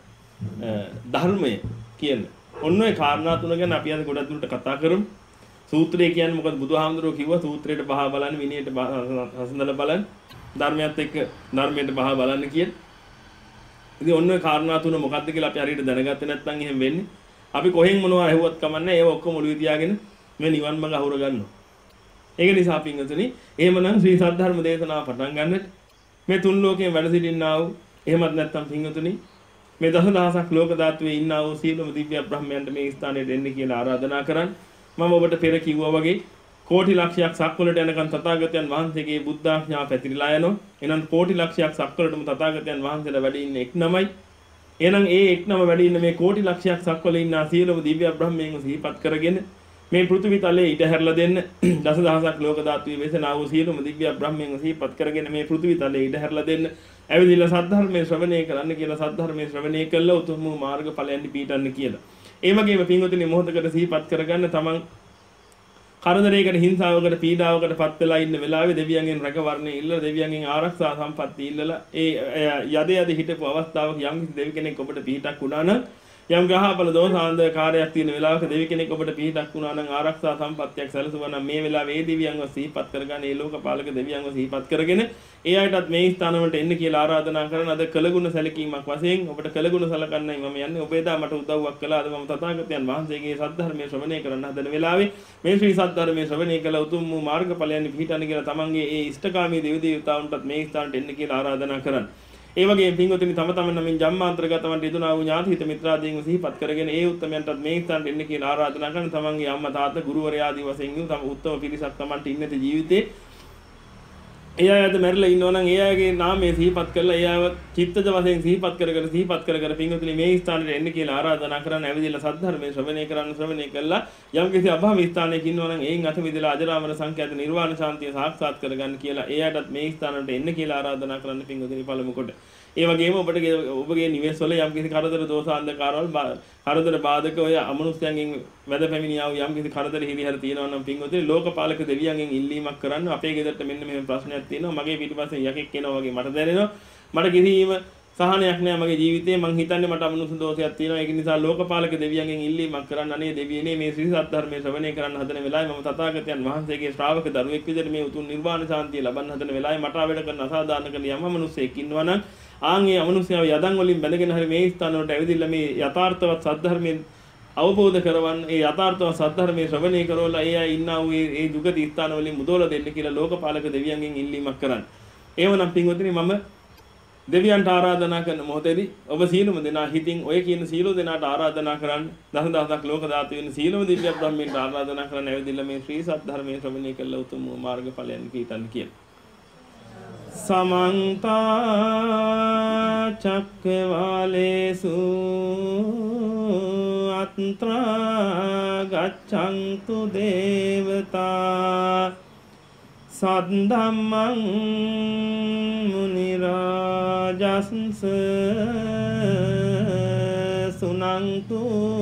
ධර්මය කියන ඔන්න ඔය කාරණා තුන ගැන අපි අද ගොඩක් දුරට කතා කරමු. සූත්‍රය කියන්නේ මොකද? බුදුහාමුදුරුවෝ කිව්වා සූත්‍රයට බහා බලන්න, විනයට හසඳලා බලන්න, ධර්මයත් එක්ක ධර්මයට බහා බලන්න කියන. ඉතින් ඔන්න ඔය කාරණා තුන මොකක්ද කියලා අපි හරියට දැනගත්තේ නැත්නම් එහෙම වෙන්නේ. අපි කොහෙන් මොනවා ඇහුවත් කමන්නේ ඒව ඔක්කොම ඔළුවේ තියාගෙන මේ නිවන් මඟ අහුර ගන්නවා. ඒක නිසා පින්වතුනි එහෙමනම් ශ්‍රී සද්ධර්ම දේශනාව පටන් ගන්නට මේ තුන් ලෝකයෙන් වැඩ සිටින්නා වූ එහෙමත් නැත්නම් පින්වතුනි මේ දසදහසක් ලෝක ධාතුවේ ඉන්නා වූ සීලම දිව්‍ය බ්‍රහ්මයන්ට මේ ස්ථානයට එන්න කියලා ආරාධනා කරන් මම ඔබට පෙර කිව්වා වගේ කෝටි ලක්ෂයක් සක්වලට යනකන් තථාගතයන් වහන්සේගේ බුද්ධාඥාව පැතිරිලා යනවා. එහෙනම් කෝටි ලක්ෂයක් සක්වලටම තථාගතයන් වහන්සේලා වැඩ ඉන්නේ එක් නමයි. එහෙනම් ඒ එක් නම වැඩ ඉන්න මේ කෝටි ලක්ෂයක් සක්වල ඉන්නා සීලම දිව්‍ය බ්‍රහ්මයන්ව සිහිපත් කරගෙන මේ පෘථිවි තලයේ ඊට හැරලා දෙන්න දසදහසක් ලෝක ධාතුවේ වෙසනා වූ සීලම දිව්‍ය බ්‍රහ්මයන්ව සිහිපත් කරගෙන මේ පෘථිවි තලයේ ඊට හැරලා දෙන්න ඇවිදilla සද්ධර්මයේ ශ්‍රවණය කරන්න කියලා සද්ධර්මයේ ශ්‍රවණය කළා උතුම් වූ මාර්ගඵලයන් පිහිටන්න කියලා. ඒ වගේම පින්වතුනි මොහොතකට සිහිපත් කරගන්න තමන් කරදරයකට හිංසාවකට පීඩාවකට පත් වෙලා ඉන්න වෙලාවේ දෙවියන්ගෙන් රැකවරණය ඉල්ලලා දෙවියන්ගෙන් ආරක්ෂා සම්පත්තිය ඉල්ලලා ඒ යද යද හිටපු අවස්ථාවක යම් කිසි දෙවි කෙනෙක් ඔබට පිහිටක් වුණා නම් යම් ග්‍රහපල දෝෂාන්ද කාර්යයක් තියෙන වෙලාවක දෙවි කෙනෙක් ඔබට පිහිටක් වුණා නම් ආරක්ෂා සම්පත්තියක් සැලසුවා නම් මේ වෙලාවේ ඒ දෙවියන්ව සිහිපත් කරගන්න ඒ ලෝකපාලක දෙවියන්ව සිහිපත් කරගෙන ඒ අයටත් මේ ස්ථානවලට එන්න කියලා ආරාධනා කරන අද කළගුණ සැලකීමක් වශයෙන් ඔබට කළගුණ සලකන්නයි මම යන්නේ. ඔබ එදා මට උදව්වක් කළා. අද මම තථාගතයන් වහන්සේගේ සද්ධර්මයේ ශ්‍රවණය කරන්න හදන වෙලාවේ මේ ශ්‍රී සද්ධර්මයේ ශ්‍රවණය කළ උතුම් වූ මාර්ගඵලයන් පිහිටන්න කියලා තමන්ගේ ඒ ඉෂ්ඨකාමී දෙවි දේවතාවුන්ටත් මේ ස්ථානට එන්න කියලා ආරාධනා කරන්න. ඒ වගේ පින්වතුනි තම තම නමින් ජම්මාන්තරගතවන් රිදුනා වූ ඥාති හිත මිත්‍රාදීන්ව සිහිපත් කරගෙන ඒ උත්තමයන්ටත් මේ ස්ථානට එන්න කියලා ආරාධනා කරන තමන්ගේ අම්මා තාත්තා ගුරුවරයා ආදී වශයෙන් තම උත්තම පිරිසක් තමන්ට ඉන්නත ජීවිතේ ඒ අයද මැරිලා ඉන්නවා නම් ඒ අයගේ නාමය සිහිපත් කරලා ඒ අයව චිත්තජ වශයෙන් සිහිපත් කර කර සිහිපත් කර කර පින්වතුනි මේ ස්ථානට එන්න කියලා ආරාධනා කරන්න ඇවිදලා සද්ධර්මයේ ශ්‍රවණය කරන්න ශ්‍රවණය කළා යම් කිසි අභාව ස්ථානයක ඉන්නවා නම් ඒන් අත මිදලා අජරාමර සංඛ්‍යාත නිර්වාණ ශාන්තිය සාක්ෂාත් කරගන්න කියලා ඒ අයටත් මේ ස්ථානට එන්න කියලා ආරාධනා කරන්න පින්වතුනි පළමු කොට ඒ වගේම ඔබට ඔබගේ නිවෙස් වල යම් කිසි කරදර දෝෂ අන්ධකාරවල කරදර බාධක ඔය අමනුෂ්‍යයන්ගෙන් වැද පැමිණියා වූ යම් කිසි කරදර හිරිහැර තියෙනවා නම් පින්වතුනි ලෝකපාලක දෙවියන්ගෙන් ඉල්ලීමක් කරන්න අපේ ගෙදරට මෙන්න මෙහෙම ප්‍රශ්නයක් තියෙනවා මගේ පිටිපස්සේ යකෙක් එනවා වගේ මට දැනෙනවා මට කිසිම සහනයක් නැහැ මගේ ජීවිතේ මං හිතන්නේ මට අමනුෂ්‍ය දෝෂයක් තියෙනවා ඒක නිසා ලෝකපාලක දෙවියන්ගෙන් ඉල්ලීමක් කරන්න අනේ දෙවියනේ මේ ශ්‍රී සත්‍ය ශ්‍රවණය කරන්න හදන වෙලාවේ මම තථාගතයන් වහන්සේගේ ශ්‍රාවක දරුවෙක් විදිහට මේ උතුම් නිර්වාණ ශාන්තිය ලබන්න හදන වෙලාවේ මට ආවඩ කරන අසාධාරණ කරන යම් මනුස්සයෙක් ඉන්නවා නම් ආන් ඒ අමනුෂ්‍යව යදන් වලින් බැඳගෙන හරි මේ ස්ථාන වලට ඇවිදilla මේ යථාර්ථවත් සත්‍ය අවබෝධ කරවන් ඒ යථාර්ථවත් සත්‍ය ශ්‍රවණය කරවලා ඒ අය ඉන්නා වූ ඒ දුගති ස්ථාන වලින් මුදවලා දෙන්න කියලා ලෝකපාලක දෙවියන්ගෙන් ඉල්ලීමක් කරන්න. ඒවනම් පින්වතුනි මම දෙවියන්ට ආරාධනා කරන මොහොතේදී ඔබ සීලම දෙනා හිතින් ඔය කියන සීල දෙනාට ආරාධනා කරන්න දස දහසක් ලෝක ධාතු වෙන සීලම දිව්‍ය බ්‍රහ්මීන්ට ආරාධනා කරන්න ඇවිදilla මේ ශ්‍රී සත්‍ය ධර්මයේ ශ්‍රවණය කළ උතුම් මාර්ගඵලයන් කීතන් කියලා. समन्त चक्रवालेषु अत्र गच्छन्तु देवता सद्धम्मं मुनिराजंस सुनन्तु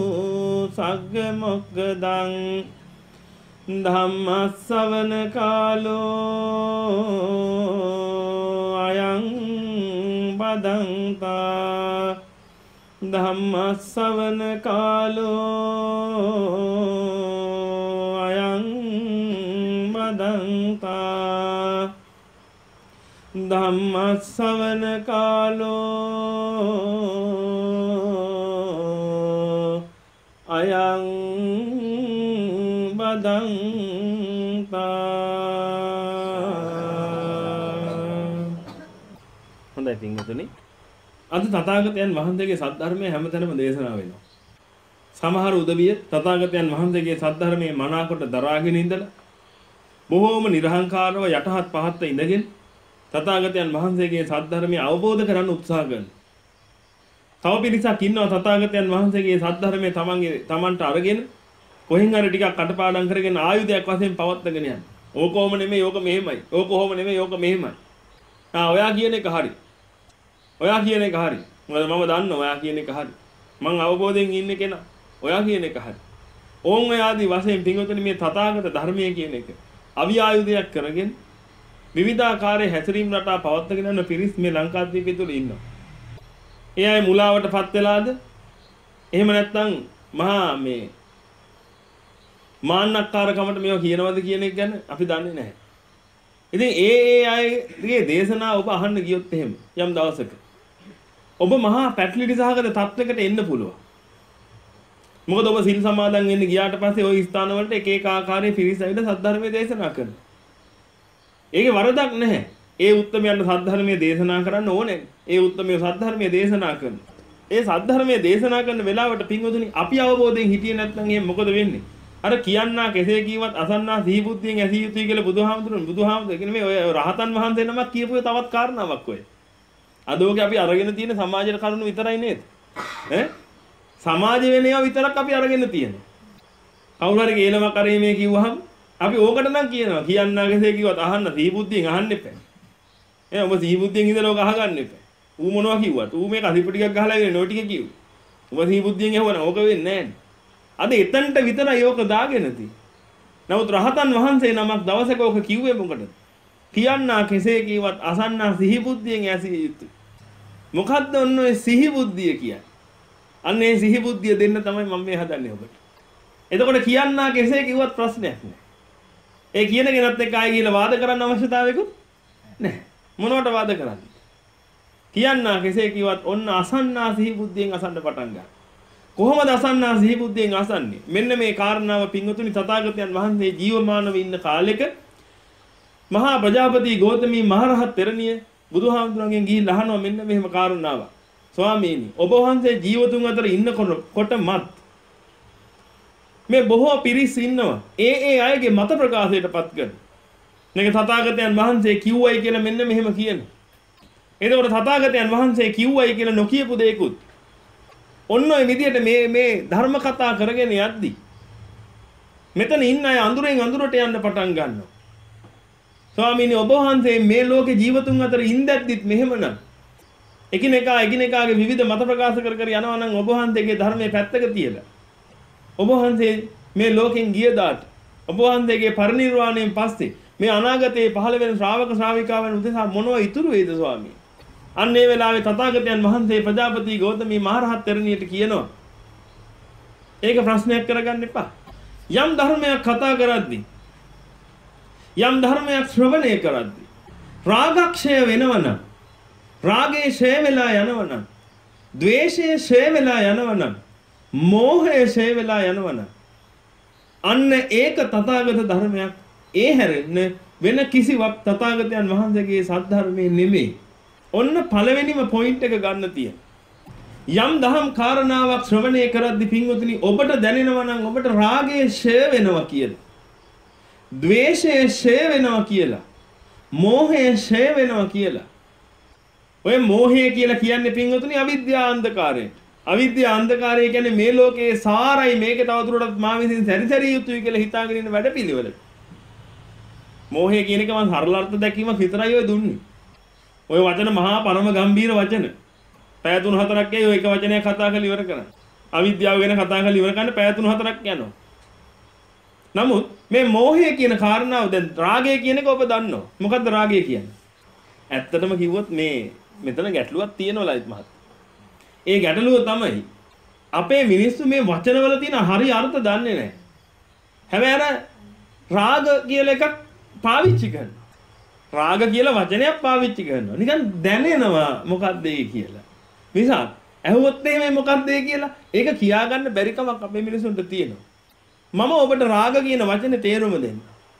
सग्गमोक्खदं ධම්මස්සවන කාලෝ අයං බදන්තා ධම්මස්සවන කාලෝ අයං බදන්තා ධම්මස්සවන කාලෝ අයං හොඳයි පින්වතුනි අද තථාගතයන් වහන්සේගේ සද්ධර්මය හැමතැනම දේශනා වෙනවා. සමහර උදවිය තථාගතයන් වහන්සේගේ සද්ධර්මයේ මනාකොට දරාගෙන ඉඳලා බොහෝම නිර්හංකාරව යටහත් පහත්ව ඉඳගෙන තථාගතයන් වහන්සේගේ සද්ධර්මය අවබෝධ කරගන්න උත්සාහ කරනවා. තව පිරිසක් ඉන්නවා තථාගතයන් වහන්සේගේ සද්ධර්මයේ තමන්ගේ තමන්ට අරගෙන කොහෙන් හරි ටිකක් කටපාඩම් කරගෙන ආයුධයක් වශයෙන් පවත්වාගෙන යනවා. ඕකෝම නෙමෙයි ඕක මෙහෙමයි. ඕක කොහොම නෙමෙයි ඕක මෙහෙමයි. ආ ඔයා කියන එක හරි. ඔයා කියන එක හරි. මොකද මම දන්නවා ඔයා කියන එක හරි. මං අවබෝධයෙන් ඉන්නේ කෙනා. ඔයා කියන එක හරි. ඕන් ඔය ආදී වශයෙන් පින්වතුනි මේ තථාගත ධර්මයේ කියන එක අවිආයුධයක් කරගෙන විවිධාකාරයේ හැසිරීම් රටා පවත්වාගෙන යන පිරිස් මේ ලංකාද්වීපය තුල ඉන්නවා. ඒ අය මුලාවටපත් වෙලාද? එහෙම නැත්නම් මහා මේ මාන්නක්කාරකමට මේවා කියනවද කියන එක ගැන අපි දන්නේ නැහැ. ඉතින් ඒ ඒ අයගේ දේශනා ඔබ අහන්න ගියොත් එහෙම යම් දවසක ඔබ මහා පැටලිටි සහගත තත්වයකට එන්න පුළුවන්. මොකද ඔබ සිල් සමාදන් වෙන්න ගියාට පස්සේ ওই ස්ථාන වලට එක එක ආකාරයේ පිරිස ඇවිල්ලා සද්ධර්මයේ දේශනා කරනවා. ඒකේ වරදක් නැහැ. ඒ උත්තමයන්ට සද්ධර්මයේ දේශනා කරන්න ඕනේ. ඒ උත්තමයේ සද්ධර්මයේ දේශනා කරනවා. ඒ සද්ධර්මයේ දේශනා කරන වෙලාවට පින්වතුනි අපි අවබෝධයෙන් හිටියේ නැත්නම් එහෙම මොකද වෙන්නේ? අර කියන්නා කෙසේ කීවත් අසන්නා සිහිබුද්ධියෙන් ඇසිය යුතුයි කියලා බුදුහාමුදුරුවෝ බුදුහාමුදුරුවෝ කියන්නේ මේ ඔය රහතන් වහන්සේ නමක් කියපු තවත් කාරණාවක් ඔය. අද ඔගේ අපි අරගෙන තියෙන සමාජයේ කරුණු විතරයි නේද? ඈ සමාජ වෙන ඒවා විතරක් අපි අරගෙන තියෙනවා. කවුරු හරි ගේලම කරේ මේ කිව්වහම අපි ඕකට නම් කියනවා. කියන්නා කෙසේ කිව්වත් අහන්න සිහිබුද්ධියෙන් අහන්න එපා. එහෙනම් ඔබ සිහිබුද්ධියෙන් ඉඳලා ඔක අහගන්න එපා. ඌ මොනවා කිව්වත් ඌ මේ කසිප ටිකක් ගහලා ඉන්නේ නෝ ටික කිව්වේ. ඔබ සිහිබුද්ධියෙන් ඇහුවනම් ඕක වෙන්නේ නැහැ. අද එතනට විතරයි ඕක දාගෙන තියෙන්නේ. නමුත් රහතන් වහන්සේ නමක් දවසක ඕක කිව්වේ මොකටද? කියන්නා කෙසේ කිව්වත් අසන්නා සිහිබුද්ධියෙන් ඇසිය යුතුයි. මොකද්ද ඔන්න ඔය සිහිබුද්ධිය කියන්නේ? අන්න ඒ සිහිබුද්ධිය දෙන්න තමයි මම මේ හදන්නේ ඔබට. එතකොට කියන්නා කෙසේ කිව්වත් ප්‍රශ්නයක් නෑ. ඒ කියන කෙනත් එක්ක ආයෙ ගිහලා වාද කරන්න අවශ්‍යතාවයකුත් නෑ. මොනවට වාද කරන්නේ? කියන්නා කෙසේ කිව්වත් ඔන්න අසන්නා සිහිබුද්ධියෙන් අසන්න පටන් ගන්නවා. කොහොමද අසන්නා සිහිබුද්ධියෙන් අසන්නේ? මෙන්න මේ කාරණාව පින්වතුනි තථාගතයන් වහන්සේ ජීවමානව ඉන්න කාලෙක මහා ප්‍රජාපති ගෞතමී මහරහත් තෙරණිය බුදුහාමුදුරන්ගෙන් ගිහිල්ලා අහනවා මෙන්න මෙහෙම කාරණාවක්. ස්වාමීනි ඔබ වහන්සේ ජීවතුන් අතර ඉන්නකොටමත් මේ බොහෝ පිරිස් ඉන්නවා. ඒ ඒ අයගේ මත ප්‍රකාශයටපත් කරන. මේක තථාගතයන් වහන්සේ කිව්වයි කියලා මෙන්න මෙහෙම කියනවා. එතකොට තථාගතයන් වහන්සේ කිව්වයි කියලා නොකියපු දෙයක්ුත් ඔන්න ඔය විදිහට මේ මේ ධර්ම කතා කරගෙන යද්දි මෙතන ඉන්න අය අඳුරෙන් අඳුරට යන්න පටන් ගන්නවා. ස්වාමීනි ඔබ වහන්සේ මේ ලෝකේ ජීවතුන් අතර ඉඳද්දිත් මෙහෙමනම් එකිනෙකා එකිනෙකාගේ විවිධ මත ප්‍රකාශ කර කර යනවා නම් ඔබ වහන්සේගේ ධර්මයේ පැත්තක තියලා ඔබ වහන්සේ මේ ලෝකෙන් ගිය දාට ඔබ වහන්සේගේ පරිනිර්වාණයෙන් පස්සේ මේ අනාගතයේ පහළ වෙන ශ්‍රාවක ශ්‍රාවිකාවන් උදෙසා මොනව ඉතුරු වේද ස්වාමී? අන්න ඒ වෙලාවේ තථාගතයන් වහන්සේ ප්‍රජාපති ගෞතමී මහරහත් තෙරණියට කියනවා ඒක ප්‍රශ්නයක් කරගන්න එපා. යම් ධර්මයක් කතා කරද්දී යම් ධර්මයක් ශ්‍රවණය කරද්දී රාගක්ෂය වෙනවනම් රාගේ ෂය වෙලා යනවනම් ද්වේෂයේ ෂය වෙලා යනවනම් මෝහයේ ෂය වෙලා යනවනම් අන්න ඒක තථාගත ධර්මයක්. ඒ හැරෙන්න වෙන කිසිවක් තථාගතයන් වහන්සේගේ සද්ධර්මයේ නෙමෙයි. ඔන්න පළවෙනිම පොයින්ට් එක ගන්න තියෙන. යම් දහම් කාරණාවක් ශ්‍රවණය කරද්දී පින්වතුනි ඔබට දැනෙනවා නම් ඔබට රාගයේ ෂය වෙනවා කියලා. ද්වේෂයේ ෂය වෙනවා කියලා. මෝහයේ ෂය වෙනවා කියලා. ඔය මෝහය කියලා කියන්නේ පින්වතුනි අවිද්‍යා අන්ධකාරය. අවිද්‍යා අන්ධකාරය කියන්නේ මේ ලෝකයේ සාරයි මේක තවදුරටත් මා විසින් සැරිසැරිය යුතුයි කියලා හිතාගෙන ඉන්න වැඩපිළිවෙල. මෝහය කියන එක මම සරල අර්ථ දැකීමක් විතරයි ඔය දුන්නේ. ඔය වචන මහා පරම ගම්බීර වචන. පැය තුන හතරක් ඇයි ඔය එක වචනයක් කතා කරලා ඉවර කරන්නේ. අවිද්‍යාව ගැන කතා කරලා ඉවර කරන්න පැය තුන හතරක් යනවා. නමුත් මේ මෝහය කියන කාරණාව දැන් රාගය කියන එක ඔබ දන්නවා. මොකද්ද රාගය කියන්නේ? ඇත්තටම කිව්වොත් මේ මෙතන ගැටලුවක් තියෙනවා ලයිත් මහත්. ඒ ගැටලුව තමයි අපේ මිනිස්සු මේ වචනවල තියෙන හරි අර්ථ දන්නේ නැහැ. හැබැයි අර රාග කියලා එකක් පාවිච්චි කරනවා. රාග කියලා වචනයක් පාවිච්චි කරනවා. නිකන් දැනෙනවා මොකක්ද ඒ කියලා. නිසා ඇහුවොත් එහෙම මොකක්ද ඒ කියලා ඒක කියාගන්න බැරි කමක් අපේ මිනිසුන්ට තියෙනවා. මම ඔබට රාග කියන වචනේ තේරුම දෙන්න.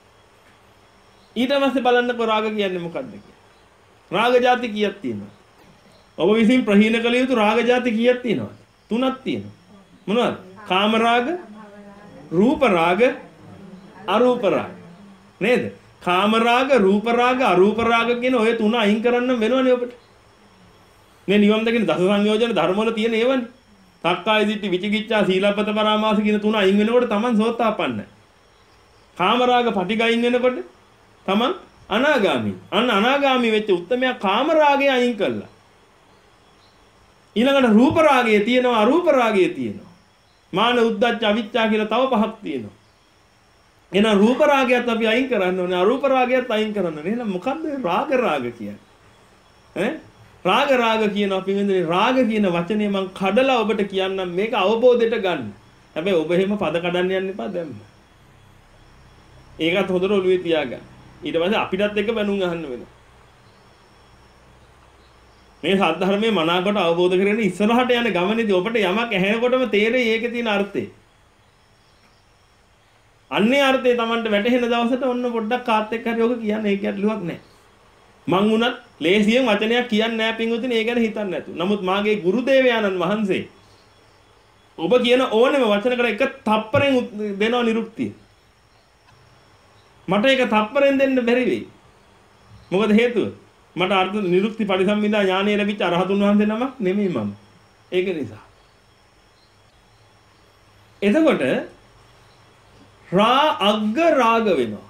ඊට පස්සේ බලන්නකෝ රාග කියන්නේ මොකක්ද කියලා. රාග જાති කීයක් තියෙනවද? ඔබ විසින් ප්‍රහීන කළ යුතු රාග જાති කීයක් තියෙනවද? තුනක් තියෙනවා. මොනවද? කාම රාග, රූප රාග, අරූප රාග. නේද? කාම රාග, රූප රාග, අරූප රාග කියන ඔය තුන අයින් කරන්න වෙනවනේ ඔබට. මේ නිවම් දකින දස සංයෝජන ධර්ම වල තියෙන ඒවනේ. සක්කාය දිට්ඨි, විචිකිච්ඡා, සීලපත පරාමාස කියන තුන අයින් වෙනකොට Taman සෝතාපන්නයි. කාම රාග පටිග අයින් වෙනකොට Taman අනාගාමී. අන්න අනාගාමී වෙච්ච උත්තමයා කාම රාගය අයින් කළා. ඊළඟට රූප රාගය තියෙනවා, අරූප රාගය තියෙනවා. මාන උද්දච්ච අවිච්ඡා කියලා තව පහක් තියෙනවා. එහෙනම් රූප රාගයත් අපි අයින් කරන්න ඕනේ, අරූප රාගයත් අයින් කරන්න ඕනේ. එහෙනම් මොකද්ද රාග රාග කියන්නේ? ඈ රාග රාග කියන අපි වෙන්නේ රාග කියන වචනේ මම කඩලා ඔබට කියන්නම් මේක අවබෝධයට ගන්න. හැබැයි ඔබ එහෙම පද කඩන්න යන්න එපා දැම්ම. ඒකත් හොඳට ඔළුවේ තියාගන්න. ඊට පස්සේ අපිටත් එක්ක බැනුම් අහන්න වෙනවා. මේ සද්ධර්මයේ මනාකොට අවබෝධ කරගෙන ඉස්සරහට යන ගමනේදී ඔබට යමක් ඇහෙනකොටම තේරෙයි ඒකේ තියෙන අර්ථය. අන්නේ අර්ථය Tamanට වැටහෙන දවසට ඔන්න පොඩ්ඩක් කාත් එක්ක හරි ඔක කියන්නේ ඒක ගැටලුවක් නැහැ. මං උනත් ලේසියෙන් වචනයක් කියන්නේ නැහැ පින්වතුනි ඒ ගැන හිතන්නේ නැතු. නමුත් මාගේ ගුරු දේවයාණන් වහන්සේ ඔබ කියන ඕනෙම වචනකට එක තප්පරෙන් දෙනවා නිරුක්තිය. මට ඒක තප්පරෙන් දෙන්න බැරි වෙයි. මොකද හේතුව? මට අර්ථ නිරුක්ති පරිසම්මිදා ඥානය ලැබිච්ච අරහතුන් වහන්සේ නමක් නෙමෙයි මම. ඒක නිසා. එතකොට රා අග්ග රාග වෙනවා.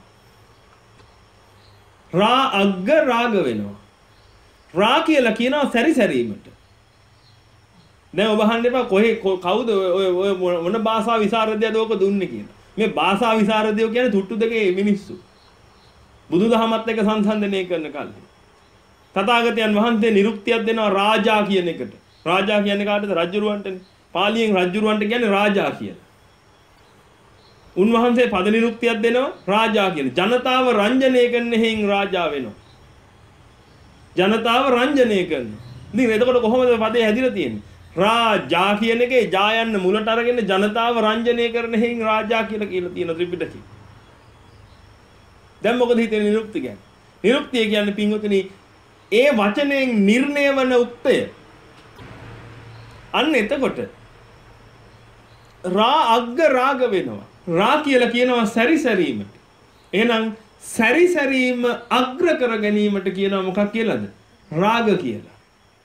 රා අග්ග රාග වෙනවා. රා කියලා කියනවා සැරිසැරීමට. දැන් ඔබ අහන්න එපා කොහේ කවුද ඔය ඔය මොන භාෂා විසරදයද ඔක දුන්නේ කියලා. මේ භාෂා විසරදයෝ කියන්නේ තුට්ටු දෙකේ මිනිස්සු. බුදුදහමත් එක්ක සංසන්දනය කරන කල්ලි. තථාගතයන් වහන්සේ නිරුක්තියක් දෙනවා රාජා කියන එකට. රාජා කියන්නේ කාටද? රජුරවන්ටනේ. පාලියෙන් රජුරවන්ට කියන්නේ රාජා කියලා. උන්වහන්සේ පද නිරුක්තියක් දෙනවා රාජා කියන. ජනතාව රංජනය කරන හේයින් රාජා වෙනවා. ජනතාව රංජනය කරනවා. ඉතින් එතකොට කොහොමද පදේ හැදිලා තියෙන්නේ? රාජා කියන එකේ ජා යන්න මුලට අරගෙන ජනතාව රංජනය කරන හේයින් රාජා කියලා කියලා තියෙන ත්‍රිපිටකේ. දැන් මොකද හිතෙන්නේ නිරුක්ති කියන්නේ? නිරුක්තිය කියන්නේ පින්වතුනි ඒ වචනයෙන් නිර්ණය වන උක්තය. අන්න එතකොට රා අග්ග රාග වෙනවා. රා කියලා කියනවා සැරිසැරීමට. එහෙනම් සැරිසැරීම අග්‍ර කර ගැනීමට කියනවා මොකක් කියලාද? රාග කියලා.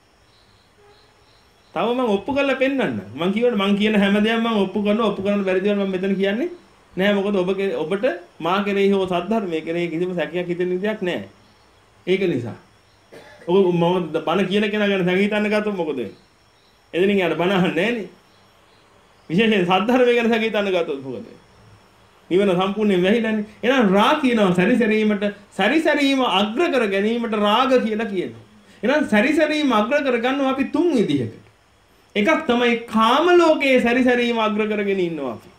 තව මම ඔප්පු කරලා පෙන්නන්න. මම කියවනේ මම කියන හැම දෙයක්ම මම ඔප්පු කරනවා. ඔප්පු කරන බැරි දේවල් මම මෙතන කියන්නේ නෑ. මොකද ඔබ ඔබට මා කෙරෙහි හෝ සද්ධර්මයේ කෙරෙහි කිසිම සැකයක් හිතෙන විදියක් නෑ. ඒක නිසා. ඔබ මම බණ කියන කෙනා ගැන සැක හිතන්න ගත්තොත් මොකද වෙන්නේ? එදිනින් යාට බණ අහන්නේ නෑනේ. විශේෂයෙන් සද්ධර්මයේ ගැන සැක හිතන්න ගත්තොත් මොකද වෙන්නේ? නිවන සම්පූර්ණයෙන් වැහිලානේ. එහෙනම් රා කියනවා සැරිසැරීමට, සැරිසැරීම අග්‍ර කර ගැනීමට රාග කියලා කියනවා. එහෙනම් සැරිසැරීම අග්‍ර කර ගන්නවා අපි තුන් විදිහකට. එකක් තමයි කාම ලෝකයේ සැරිසැරීම අග්‍ර කරගෙන ඉන්නවා අපි.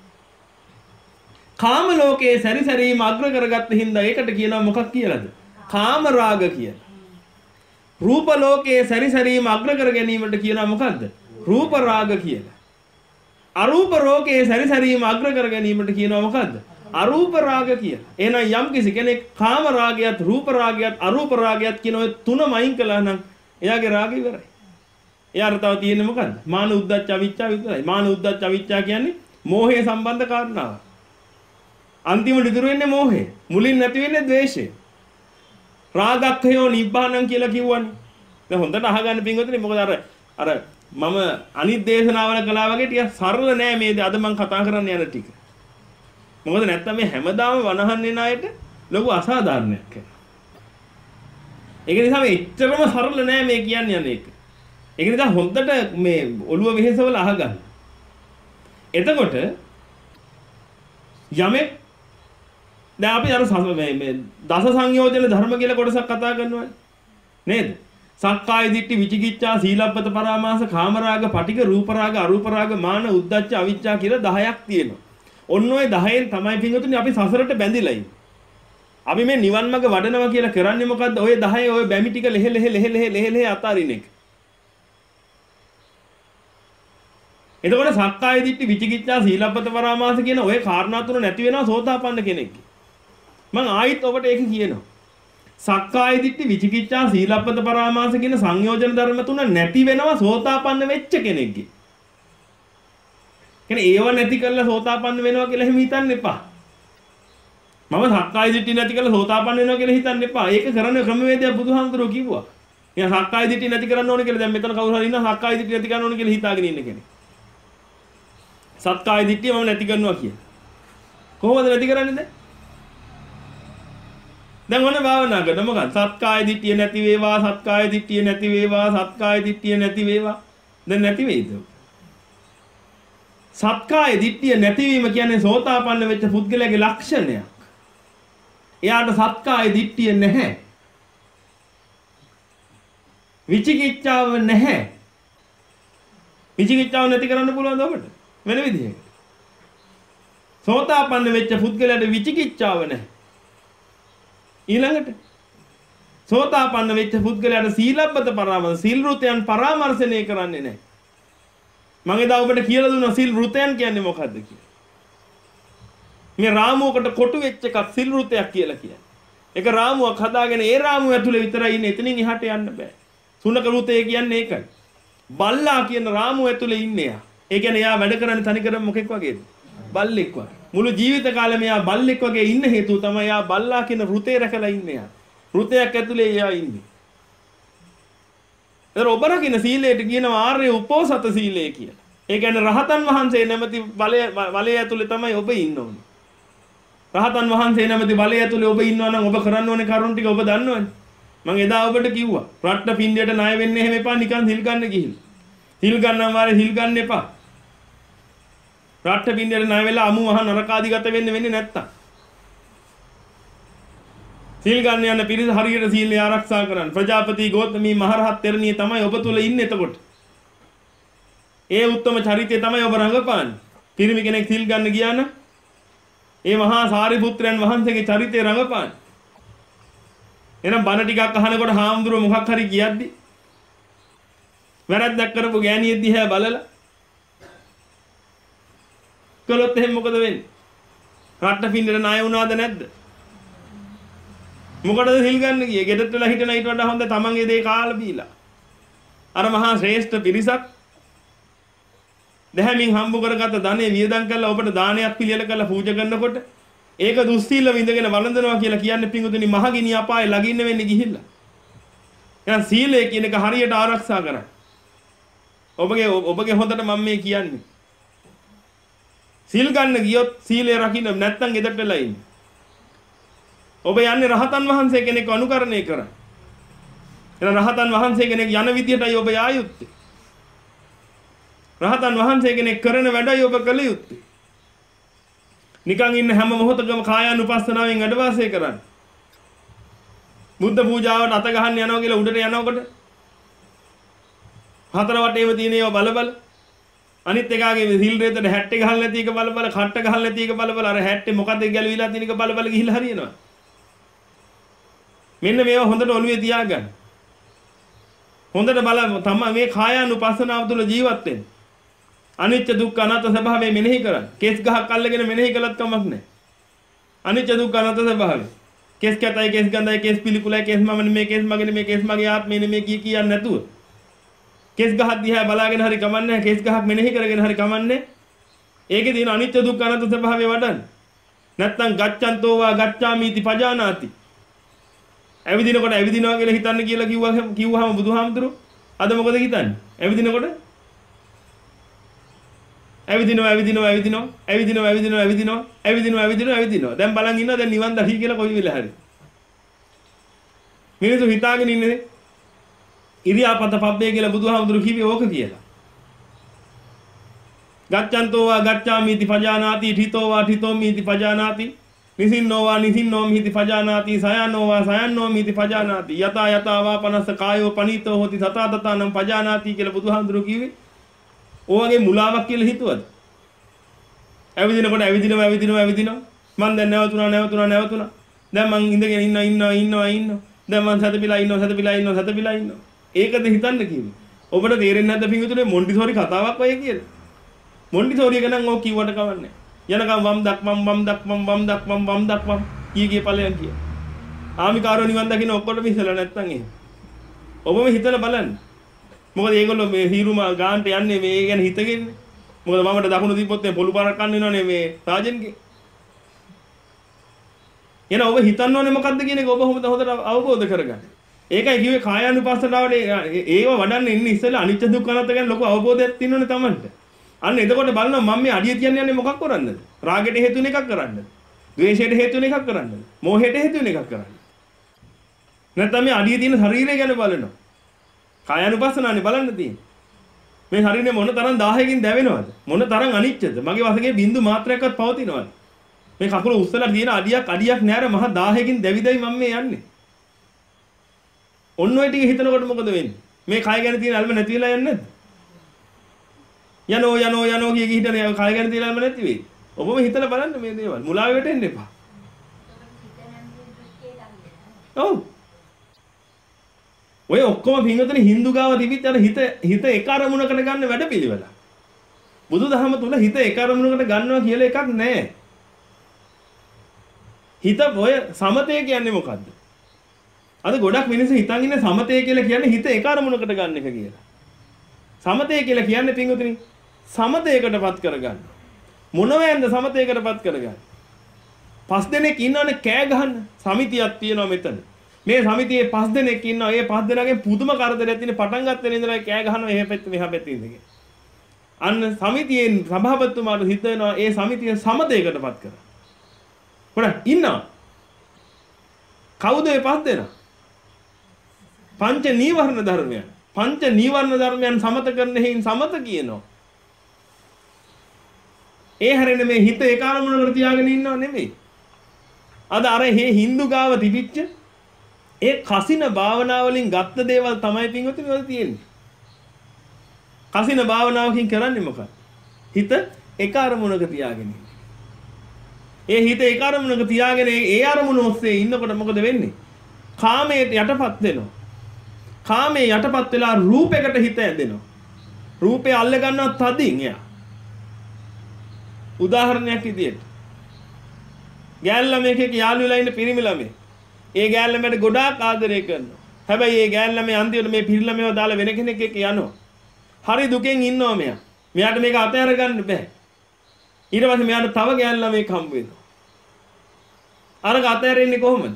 කාම ලෝකයේ සැරිසැරීම අග්‍ර කරගත්ත හින්දා ඒකට කියනවා මොකක් කියලාද? කාම රාග කියලා. රූප ලෝකයේ සැරිසැරීම අග්‍ර කර ගැනීමට කියනවා මොකද්ද? රූප රාග කියලා. අරූප ලෝකයේ සැරිසැරීම අග්‍ර කර ගැනීමට කියනවා මොකද්ද? අරූප රාග කියලා. එහෙනම් යම් කිසි කෙනෙක් කාම රාගයත්, රූප රාගයත්, අරූප රාගයත් කියන ඔය තුනම අයින් කළා නම් එයාගේ රාගය ඉවරයි. එයාට තව තියෙන්නේ මොකද්ද? මාන උද්දච්ච අවිච්ඡා විතරයි. මාන උද්දච්ච අවිච්ඡා කියන්නේ මෝහය සම්බන්ධ කාරණාව. අන්තිමට ඉතුරු වෙන්නේ මෝහය. මුලින් නැති වෙන්නේ ද්වේෂය. රාගක්ඛයෝ නිබ්බානං කියලා කිව්වනේ. දැන් හොඳට අහගන්න පින්වතුනි. මොකද අර අර මම අනිත් දේශනාවල කළා වගේ ටික සරල නෑ මේ අද මම කතා කරන්න යන ටික. මොකද නැත්තම් මේ හැමදාම වනහන් වෙන අයට ලොකු අසාධාරණයක් කරනවා. ඒක නිසා මේ එච්චරම සරල නෑ මේ කියන්නේ යන්නේ ඒක. ඒක නිසා හොඳට මේ ඔළුව වෙහෙසවල අහගන්න. එතකොට යමෙක් දැන් අපි අර මේ මේ දස සංයෝජන ධර්ම කියලා කොටසක් කතා කරනවා නේද? සක්කාය දිට්ඨි විචිකිච්ඡා සීලබ්බත පරාමාස කාමරාග පටික රූපරාග අරූපරාග මාන උද්දච්ච අවිච්ඡා කියලා දහයක් තියෙනවා. ඔන්න ඔය දහයෙන් තමයි පින්වතුනි අපි සසරට බැඳිලා ඉන්නේ. අපි මේ නිවන් මාර්ග වඩනවා කියලා කරන්නේ මොකද්ද? ඔය දහයේ ඔය බැමි ටික ලෙහෙ ලෙහෙ ලෙහෙ ලෙහෙ ලෙහෙ ලෙහෙ අතාරින එක. එතකොට සක්කාය දිට්ඨි විචිකිච්ඡා සීලබ්බත පරාමාස කියන ඔය කාරණා තුන නැති වෙනවා සෝතාපන්න කෙනෙක්ගේ. මම ආයිත් ඔබට ඒක කියනවා. සක්කාය දිට්ඨි විචිකිච්ඡා සීලබ්බත පරාමාස කියන සංයෝජන ධර්ම තුන නැති වෙනවා සෝතාපන්න වෙච්ච කෙනෙක්ගේ. කියන්නේ ඒව නැති කරලා සෝතාපන්න වෙනවා කියලා එහෙම හිතන්න එපා. මම සක්කාය දිට්ඨි නැති කරලා සෝතාපන්න වෙනවා කියලා හිතන්න එපා. ඒක කරන ක්‍රමවේදයක් බුදුහාමුදුරුවෝ කිව්වා. එහෙනම් සක්කාය දිට්ඨි නැති කරන්න ඕනේ කියලා දැන් මෙතන කවුරු හරි ඉන්නවා සක්කාය දිට්ඨි නැති කරන්න ඕනේ කියලා හිතාගෙන ඉන්න කෙනෙක්. සක්කාය දිට්ඨිය මම නැති කරනවා කියලා. කොහොමද නැති කරන්නේ දැන්? දැන් ඔන්න භාවනා කරන මොකක්ද? සත්කාය දිට්ඨිය නැති වේවා, සත්කාය දිට්ඨිය නැති වේවා, සත්කාය දිට්ඨිය නැති වේවා. දැන් නැති වෙයිද? සත්කාය දිට්ඨිය නැතිවීම කියන්නේ සෝතාපන්න වෙච්ච පුද්ගලයාගේ ලක්ෂණයක්. එයාට සත්කාය දිට්ඨිය නැහැ. විචිකිච්ඡාව නැහැ. විචිකිච්ඡාව නැති කරන්න පුළුවන්ද ඔබට? වෙන විදිහකට. සෝතාපන්න වෙච්ච පුද්ගලයාට විචිකිච්ඡාව නැහැ. ඊළඟට සෝතාපන්න වෙච්ච පුද්ගලයාට සීලබ්බත පරාමාස සීල් ෘතයන් පරාමර්ශණය කරන්නේ නැහැ. මම එදා ඔබට කියලා දුන්නා සීල් ෘතයන් කියන්නේ මොකද්ද කියලා. මේ රාමුවකට කොටු වෙච්ච එකක් සීල් ෘතයක් කියලා කියන්නේ. ඒක රාමුවක් හදාගෙන ඒ රාමුව ඇතුලේ විතරයි ඉන්නේ. එතනින් එහාට යන්න බෑ. සුනක ෘතය කියන්නේ ඒකයි. බල්ලා කියන රාමුව ඇතුලේ ඉන්නේ යා. ඒ කියන්නේ යා වැඩ කරන්නේ තනිකරම මොකෙක් වගේද? බල්ලෙක් වගේ. මුළු ජීවිත කාලෙම යා බල්ලෙක් වගේ ඉන්න හේතුව තමයි යා බල්ලා කියන ෘතේ රැකලා ඉන්නේ යා. ෘතයක් ඇතුලේ යා ඉන්නේ. ඒතර ඔබ රකින්න සීලයට කියනවා ආර්ය උපෝසත සීලය කියලා. ඒ කියන්නේ රහතන් වහන්සේ නැමැති බලය බලය ඇතුලේ තමයි ඔබ ඉන්න ඕනේ. රහතන් වහන්සේ නැමැති බලය ඇතුලේ ඔබ ඉන්නවා නම් ඔබ කරන්න ඕනේ කරුණු ටික ඔබ දන්නවනේ. මම එදා ඔබට කිව්වා රට්ට පින්ඩියට ණය වෙන්න එහෙම එපා නිකන් සිල් ගන්න ගිහිල්ලා. සිල් ගන්නම් වාරේ සිල් ගන්න එපා. රට්ට පින්ඩියට ණය වෙලා අමු මහ නරකාදිගත වෙන්න වෙන්නේ නැත්තම්. සිල් ගන්න යන පිරිස හරියට සීලය ආරක්ෂා කරන්න. ප්‍රජාපති ගෞතමී මහරහත් තෙරණිය තමයි ඔබ තුල ඉන්නේ එතකොට. ඒ උත්තම චරිතය තමයි ඔබ රඟපාන්නේ. පිරිමි කෙනෙක් සිල් ගන්න ගියා නම් ඒ මහා සාරිපුත්‍රයන් වහන්සේගේ චරිතය රඟපාන්නේ. එහෙනම් බණ ටිකක් අහනකොට හාමුදුරුවෝ මොකක් හරි කියද්දි වැරද්දක් කරපු ගෑණියෙක් දිහා බලලා කළොත් එහෙනම් මොකද වෙන්නේ? රට්ට පින්ඩට ණය වුණාද නැද්ද? මොකටද සිල් ගන්න ගියේ? ගෙදරට වෙලා හිටන ඊට වඩා හොඳ තමන්ගේ දේ කාලා බීලා. අර මහා ශ්‍රේෂ්ඨ පිරිසක් දැහැමින් හම්බ කරගත්ත ධනෙ වියදම් කරලා ඔබට දානයක් පිළියෙල කරලා පූජා කරනකොට ඒක දුස්සීලව ඉඳගෙන වළඳනවා කියලා කියන්නේ පිංගුතුනි මහගිනි අපායේ ළඟින්න වෙන්නේ ගිහිල්ලා. එහෙනම් සීලය කියන එක හරියට ආරක්ෂා කරන්න. ඔබගේ ඔබගේ හොඳට මම මේ කියන්නේ. සීල් ගන්න ගියොත් සීලය රකින්න නැත්නම් ගෙදරට වෙලා ඉන්න. ඔබ යන්නේ රහතන් වහන්සේ කෙනෙක් අනුකරණය කරා. එහෙනම් රහතන් වහන්සේ කෙනෙක් යන විදියටයි ඔබ යා යුත්තේ. රහතන් වහන්සේ කෙනෙක් කරන වැඩයි ඔබ කළ යුත්තේ. නිකන් ඉන්න හැම මොහොතකම කායානුපස්සනාවෙන් වැඩ වාසය කරන්න. බුද්ධ පූජාවට අත ගහන්න යනවා කියලා උඩට යනකොට හතර වටේම තියෙන ඒවා බල බල අනිත් එකාගේ සිල් රේතට හැට්ටේ ගහලා නැති එක බල බල කට්ට ගහලා නැති එක බල බල අර හැට්ටේ මොකද ගැලවිලා තියෙන එක බල බල ගිහිල්ලා හරියනවා. මෙන්න මේවා හොඳට ඔළුවේ තියාගන්න. හොඳට බල තමයි මේ කායානුපස්සනාව තුළ ජීවත් වෙන්න. අනිත්‍ය දුක්ඛ අනාත්ම ස්වභාවය මෙනෙහි කරන්න. කෙස් ගහක් අල්ලගෙන මෙනෙහි කළත් කමක් නැහැ. අනිත්‍ය දුක්ඛ අනාත්ම ස්වභාවය. කෙස් කැතයි කෙස් ගඳයි කෙස් පිළිකුලයි කෙස් මම මේ කෙස් මගේ මේ කෙස් මගේ ආත්මේ නෙමේ කිය කියන්නේ නැතුව. කෙස් ගහක් දිහා බලාගෙන හරි කමන්නේ කෙස් ගහක් මෙනෙහි කරගෙන හරි කමන්නේ. ඒකේ තියෙන අනිත්‍ය දුක්ඛ අනාත්ම ස්වභාවය වඩන්න. නැත්තම් ගච්ඡන්තෝ වා ගච්ඡාමිති පජානාති. ඇවිදිනකොට ඇවිදිනවා කියලා හිතන්න කියලා කිව්වා කිව්වහම බුදුහාමුදුරුවෝ අද මොකද හිතන්නේ? ඇවිදිනකොට ඇවිදිනවා ඇවිදිනවා ඇවිදිනවා ඇවිදිනවා ඇවිදිනවා ඇවිදිනවා ඇවිදිනවා ඇවිදිනවා ඇවිදිනවා දැන් බලන් ඉන්නවා දැන් නිවන් දකි කියලා කොයි වෙලාව හරි මිනිස්සු හිතාගෙන ඉන්නේ ඉරියාපත පබ්බේ කියලා බුදුහාමුදුරු කිව්වේ ඕක කියලා. ගච්ඡන්තෝ වා ගච්ඡාමිති පජානාති ඨිතෝ වා ඨිතෝමිති පජානාති නිසින්නෝ වා නිසින්නෝමිති පජානාති සයන්නෝ වා සයන්නෝමිති පජානාති යතා යතා වා පනස්ස කායෝ පනීතෝ හොති තථා තථානම් පජානාති කියලා බුදුහාමුදුරු කිව්වේ. ඕවගේ මුලාවක් කියලා හිතුවද? ඇවිදිනකොට ඇවිදිනවා ඇවිදිනවා ඇවිදිනවා මං දැන් නැවතුණා නැවතුණා නැවතුණා දැන් මං ඉඳගෙන ඉන්නවා ඉන්නවා ඉන්නවා ඉන්නවා දැන් මං සතපිලා ඉන්නවා සතපිලා ඉන්නවා සතපිලා ඉන්නවා ඒකද හිතන්න කිව්වේ. ඔබට තේරෙන්නේ නැද්ද පිංගුතුනේ මොන්ටිසෝරි කතාවක් ඔය කියලා? මොන්ටිසෝරි එක නම් ඕක කිව්වට කවන්නේ. යනකම් වම් දක්වම් වම් දක්වම් වම් දක්වම් වම් දක්වම් කී කී ඵලයන් කිය. ආමිකාරෝ නිවන් දකින්න ඔක්කොටම ඉස්සලා නැත්තම් එහෙම. ඔබම හිතලා බලන්න. මොකද මේගොල්ලෝ මේ හීරුම ගාන්ට යන්නේ මේ ගැන හිතගෙන. මොකද මමට දකුණු දීපොත් මේ පොළු පාරක් කන්න වෙනවනේ මේ සාජන්ගේ. එන ඔබ හිතන්න ඕනේ මොකද්ද කියන එක ඔබ හොඳට හොඳට අවබෝධ කරගන්න. ඒකයි කිව්වේ කායානුපස්සනාවට ඒව වඩන්න ඉන්නේ ඉස්සෙල්ලා අනිත්‍ය දුක්ඛ අනාත්ම ගැන ලොකු අවබෝධයක් තියෙනවනේ Tamanට. අන්න එතකොට බලනවා මම මේ අඩිය තියන්නේ යන්නේ මොකක් කරන්නද? රාගයට හේතු වෙන එකක් කරන්නද? ද්වේෂයට හේතු වෙන එකක් කරන්නද? මෝහයට හේතු වෙන එකක් කරන්නද? නැත්නම් මේ අඩිය තියෙන ශරීරය ගැන බලනවා. කායානුපස්සනානේ බලන්න තියෙන්නේ. මේ ශරීරේ මොන තරම් දාහයකින් දැවෙනවද? මොන තරම් අනිත්‍යද? මගේ වශයෙන් බින්දු මාත්‍රයක්වත් පවතිනවද? මේ කකුල උස්සලා තියෙන අඩියක් අඩියක් නෑර මහ දාහයකින් දැවිදයි මම මේ යන්නේ. ඔන්න ඔය ටික හිතනකොට මොකද වෙන්නේ? මේ කය ගැන තියෙන අල්ම නැති වෙලා යන්නේ නැද්ද? යනෝ යනෝ යනෝ කිය කී හිටනේ කය ගැන තියෙන අල්ම නැති වෙයි. ඔබම හිතලා බලන්න මේ දේවල්. මුලාවෙ වැටෙන්න එපා. ඔව්. ඔය ඔක්කොම පින්වතුනි හින්දු ගාව තිබිච්ච අර හිත හිත එක අරමුණකට ගන්න වැඩපිළිවෙල. බුදුදහම තුල හිත එක අරමුණකට ගන්නවා කියලා එකක් නැහැ. හිත ඔය සමතය කියන්නේ මොකද්ද? අද ගොඩක් මිනිස්සු හිතන් ඉන්නේ සමතය කියලා කියන්නේ හිත එක අරමුණකට ගන්න එක කියලා. සමතය කියලා කියන්නේ පින්වතුනි සමතයකටපත් කරගන්න. මොන වේන්ද සමතයකටපත් කරගන්න? පස් දෙනෙක් ඉන්නවනේ කෑ ගහන්න. සමිතියක් තියෙනවා මෙතන. මේ සමිතියේ පස් දෙනෙක් ඉන්නවා. ඒ පස් දෙනාගෙන් පුදුම කරදරයක් තියෙන පටන් ගන්න තැන ඉඳලා කෑ ගහනවා එහෙ පැත්ත මෙහා පැත්තේ ඉඳගෙන. අන්න සමිතියේ සභාපතිතුමාට හිත වෙනවා ඒ සමිතිය සමතයකටපත් කරා. හොරා ඉන්නවා. කවුද මේ පස් දෙනා? පංච නීවරණ ධර්මයන්. පංච නීවරණ ධර්මයන් සමත කරන හේයින් සමත කියනවා. ඒ හැරෙන්නේ මේ හිත ඒ කාර්මුණකට තියාගෙන ඉන්නව නෙමෙයි. අද අර හේ හින්දු ගාව තිබිච්ච ඒ කසින භාවනාව වලින් ගත්ත දේවල් තමයි පින්වතුනි වල තියෙන්නේ. කසින භාවනාවකින් කරන්නේ මොකක්ද? හිත එක අරමුණක තියාගෙන ඉන්න. ඒ හිත එක අරමුණක තියාගෙන ඒ අරමුණ ඔස්සේ ඉන්නකොට මොකද වෙන්නේ? කාමයට යටපත් වෙනවා. කාමයේ යටපත් වෙලා රූපයකට හිත ඇදෙනවා. රූපේ අල්ල ගන්නවා තදින් එයා. උදාහරණයක් විදියට ගෑල් ළමයෙක් යාළු වෙලා ඉන්න පිරිමි ළමයෙක් ඒ ගෑල්ලමට ගොඩාක් ආදරය කරනවා. හැබැයි ඒ ගෑල්ලම අන්තිමට මේ පිරිළමේව දාලා වෙන කෙනෙක් එක්ක යනවා. හරි දුකෙන් ඉන්නවා මෙයා. මෙයාට මේක අතහැර ගන්න බෑ. ඊට පස්සේ මෙයාට තව ගෑල්ලමෙක් හම්බ වෙනවා. අරක අතහැරෙන්නේ කොහොමද?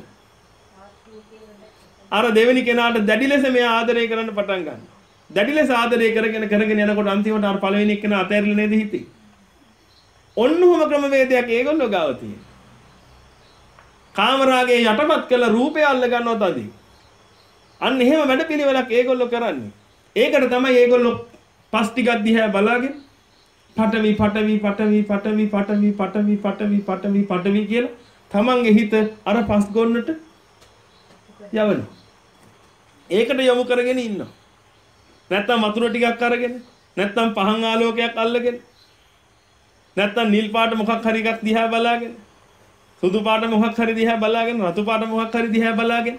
අර දෙවෙනි කෙනාට දැඩි ලෙස මෙයා ආදරය කරන්න පටන් ගන්නවා. දැඩි ලෙස ආදරය කරගෙන කරගෙන යනකොට අන්තිමට අර පළවෙනි එක්කෙනා අතහැරලා නේද හිතේ. ඔන්නෝම ක්‍රමවේදයක් ඒගොල්ලෝ ගාව තියෙනවා. කාමරාගේ යටපත් කළ රූපය අල්ල ගන්නවා තදී. අන්න එහෙම වැඩපිළිවෙලක් ඒගොල්ලෝ කරන්නේ. ඒකට තමයි ඒගොල්ලෝ පස් ටිකක් දිහා බලාගෙන පටවි පටවි පටවි පටවි පටවි පටවි පටවි පටවි පටවි කියලා තමන්ගේ හිත අර පස් ගොන්නට යවනවා. ඒකට යොමු කරගෙන ඉන්නවා. නැත්තම් වතුර ටිකක් අරගෙන නැත්තම් පහන් ආලෝකයක් අල්ලගෙන නැත්තම් නිල් පාට මොකක් හරි එකක් දිහා බලාගෙන සුදු පාට මොකක් හරි දිහා බලාගෙන රතු පාට මොකක් හරි දිහා බලාගෙන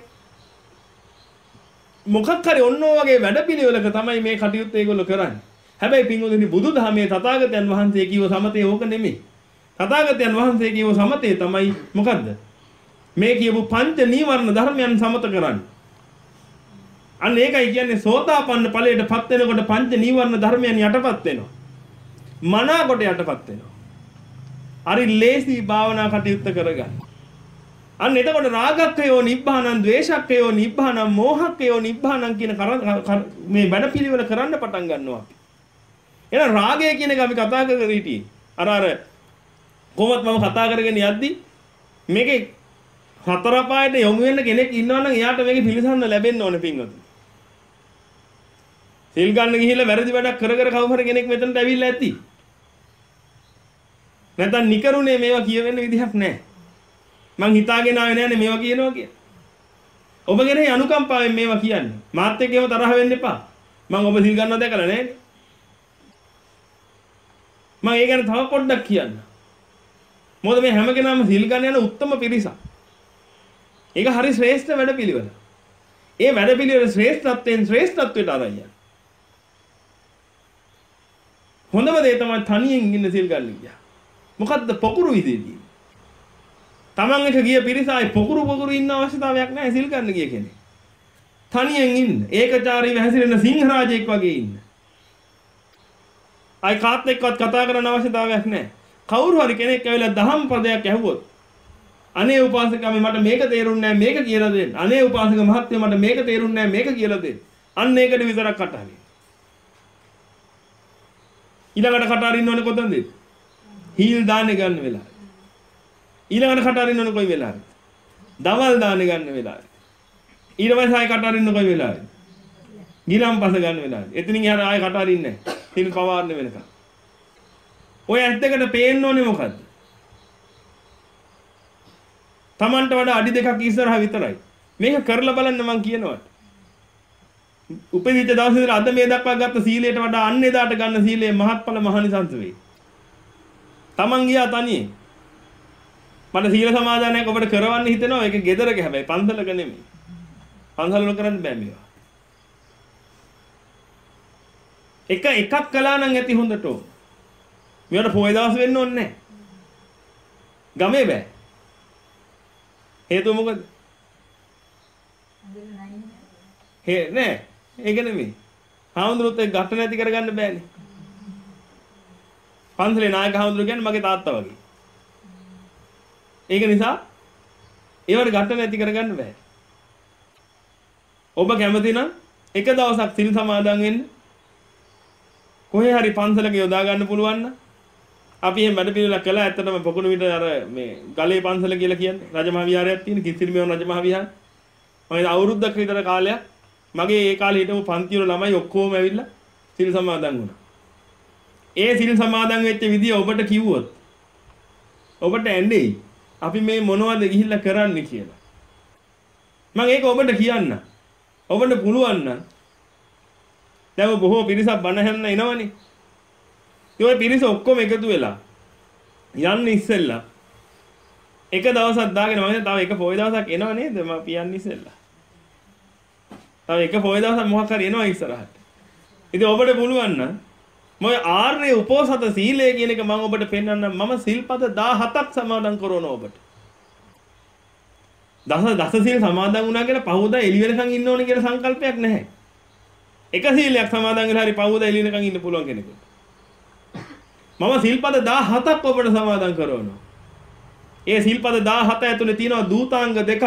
මොකක් හරි ඔන්නෝ වගේ වැඩපිළිවෙලක තමයි මේ කටයුත්ත ඒගොල්ලෝ කරන්නේ. හැබැයි පින්වතුනි බුදුදහමේ තථාගතයන් වහන්සේ කියව සමතේ ඕක නෙමෙයි. තථාගතයන් වහන්සේ කියව සමතේ තමයි මොකද්ද? මේ කියපු පංච නීවරණ ධර්මයන් සමත කරන්නේ. අන්න ඒකයි කියන්නේ සෝතාපන්න ඵලයට පත් වෙනකොට පංච නීවරණ ධර්මයන් යටපත් වෙනවා. මනාකොට යටපත් වෙනවා. හරි ලේසි භාවනා කටයුත්ත කරගන්න. අන්න එතකොට රාගක්ඛයෝ නිබ්බානං ද්වේෂක්ඛයෝ නිබ්බානං මෝහක්ඛයෝ නිබ්බානං කියන මේ වැඩ පිළිවෙල කරන්න පටන් ගන්නවා. එහෙනම් රාගය කියන එක අපි කතා කරගෙන හිටියේ. අර අර කොහොමද මම කතා කරගෙන යද්දි මේකේ හතර පායට යොමු වෙන්න කෙනෙක් ඉන්නවා නම් එයාට මේකේ පිළිසන්න ලැබෙන්න ඕනේ පින්වතුනි. සිල් ගන්න ගිහිල්ලා වැරදි වැඩක් කර කර කවුරු හරි කෙනෙක් මෙතනට ඇවිල්ලා ඇති. නැත්නම් නිකරුණේ මේවා කියවෙන්න විදිහක් නැහැ. මං හිතාගෙන ආවේ නෑනේ මේවා කියනවා කියලා. ඔබ ගැන අනුකම්පාවෙන් මේවා කියන්නේ. මාත් එක්කම තරහ වෙන්න එපා. මං ඔබ සිල් ගන්නව දැකලා නෑනේ. මං ඒ ගැන තව පොඩ්ඩක් කියන්න. මොකද මේ හැම කෙනාම සිල් ගන්න යන උත්තම පිරිසක්. ඒක හරි ශ්‍රේෂ්ඨ වැඩපිළිවෙල. ඒ වැඩපිළිවෙල ශ්‍රේෂ්ඨත්වයෙන් ශ්‍රේෂ්ඨත්වයට අරන් යන්න. හොඳම දේ තමයි තනියෙන් ඉන්න සිල් ගන්න ගියා. මොකද්ද පොකුරු විදිහදී. තමන් එක ගිය පිරිස ආයි පොකුරු පොකුරු ඉන්න අවශ්‍යතාවයක් නැහැ සිල් ගන්න ගිය කෙනෙක්. තනියෙන් ඉන්න. ඒකචාරීව හැසිරෙන සිංහ රාජෙක් වගේ ඉන්න. ආයි කාත් එක්කවත් කතා කරන්න අවශ්‍යතාවයක් නැහැ. කවුරු හරි කෙනෙක් ඇවිල්ලා දහම් පදයක් ඇහුවොත් අනේ උපාසකම මට මේක තේරුන්නේ නැහැ මේක කියලා දෙන්න. අනේ උපාසක මහත්මයා මට මේක තේරුන්නේ නැහැ මේක කියලා දෙන්න. අන්න ඒකට විතරක් කටහරින්න. ඊළඟට කටහරින්න ඕනේ කොතනද? හීල් දාන්නේ ගන්න වෙලාව. ඊළඟට කටහරින්න ඕනේ කොයි වෙලාවද? දවල් දාන්නේ ගන්න වෙලාවද? ඊට පස්සේ ආයෙ කටහරින්න කොයි වෙලාවද? ගිලම්පස ගන්න වෙලාවද? එතනින් එහාට ආයෙ කටහරින්නේ නැහැ. හිල් පවාරන්න වෙනකම්. ඔය ඇස් දෙකට පේන්න ඕනේ මොකද්ද? Tamanට වඩා අඩි දෙකක් ඉස්සරහා විතරයි. මේක කරලා බලන්න මං කියනවා. උපදිච්ච දවසේ ඉඳලා අද මේ දක්වා ගත්ත සීලයට වඩා අන්න එදාට ගන්න සීලයේ මහත්ඵල මහනිසංස වෙයි. Taman ගියා තනියෙන්. මට සීල සමාදානයක් ඔබට කරවන්න හිතෙනවා. ඒක ගෙදරක හැබැයි පන්සලක නෙමෙයි. පන්සල වල කරන්න බෑ මේවා. එක එකක් කළා නම් ඇති හොඳට. මේවට පොය දවස් වෙන්න ඕනේ නැහැ. ගමේ බෑ. හේතුව මොකද? හේ නෑ. ඒක නෙමෙයි. හාමුදුරුවොත් එක්ක ගැට නැති කරගන්න බෑනේ. පන්සලේ නායක හාමුදුරුවෝ කියන්නේ මගේ තාත්තා වගේ. ඒක නිසා ඒවට ගැට නැති කරගන්න බෑ. ඔබ කැමති නම් එක දවසක් සිල් සමාදන් වෙන්න කොහේ හරි පන්සලක යොදා ගන්න පුළුවන් නම් අපි එහෙම වැඩ පිළිවෙලක් කළා. ඇත්තටම පොකුණු විතර අර මේ ගලේ පන්සල කියලා කියන්නේ රජමහා විහාරයක් තියෙන කිසිරිමේව රජමහා විහාර. මම අවුරුද්දක් විතර කාලයක් මගේ ඒ කාලේ හිටපු පන්ති වල ළමයි ඔක්කොම ඇවිල්ලා සිල් සමාදන් වුණා. ඒ සිල් සමාදන් වෙච්ච විදිය ඔබට කිව්වොත් ඔබට ඇඬෙයි. අපි මේ මොනවද ගිහිල්ලා කරන්නේ කියලා. මම ඒක ඔබට කියන්න. ඔබට පුළුවන් නම් දැන් බොහෝ පිරිසක් බණ අහන්න එනවනේ. ඒ පිරිස ඔක්කොම එකතු වෙලා යන්න ඉස්සෙල්ලා එක දවසක් දාගෙන මම තව එක පොය දවසක් එනව නේද මම පියන්න ඉස්සෙල්ලා. තව එක පොය දවසක් මොකක් හරි එනවා ඉස්සරහට. ඉතින් ඔබට පුළුවන් නම් මම ආර්ය උපෝසත සීලය කියන එක මම ඔබට පෙන්වන්නම්. මම සිල්පද දහහතක් සමාදන් කරනවා ඔබට. දස දස සීල් සමාදන් වුණා කියලා පහවදා එළි වෙනකන් ඉන්න ඕනේ කියලා සංකල්පයක් නැහැ. එක සීලයක් සමාදන් වෙලා හරි පහවදා එළි වෙනකන් ඉන්න පුළුවන් කෙනෙකුට. මම සිල්පද දහහතක් ඔබට සමාදන් කරනවා. ඒ සිල්පද දහහත ඇතුලේ තියෙනවා දූතාංග දෙකක්.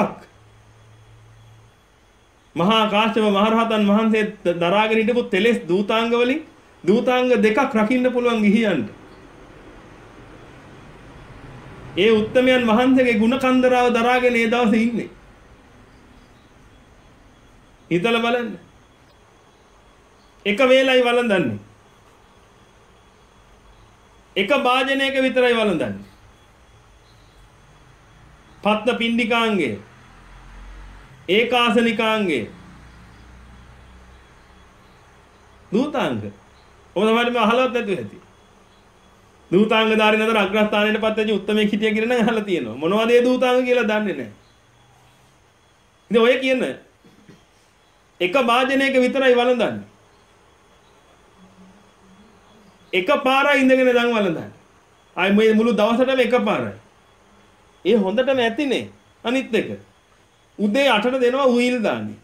මහා කාශ්‍යප මහරහතන් වහන්සේ දරාගෙන හිටපු තෙලස් දූතාංග වලින් දූතාංග දෙකක් රකින්න පුළුවන් ගිහියන්ට. ඒ උත්තමයන් වහන්සේගේ ගුණ කන්දරාව දරාගෙන ඒ දවසේ ඉන්නේ. හිතලා බලන්න. එක වේලයි වළඳන්නේ. එක භාජනයක විතරයි වළඳන්නේ. පත්ත පිණ්ඩිකාංගය, ඒකාසනිකාංගය, දූතාංග. ඔබ තමයි මේ අහලවත් නැතුව ඇති. දූතාංග ධාරින අතර අග්‍රස්ථානයට පත් වෙච්ච උත්තමයෙක් හිටිය කියලා නම් අහලා තියෙනවා. මොනවද ඒ දූතාංග කියලා දන්නේ නැහැ. ඉතින් ඔය කියන එක භාජනයක විතරයි වළඳන්නේ. එක පාරයි ඉඳගෙන දන් වළඳන්නේ. ආයි මේ මුළු දවසටම එක පාරයි. ඒ හොඳටම ඇතිනේ. අනිත් එක. උදේ අටට දෙනවා උහිල් දාන්නේ.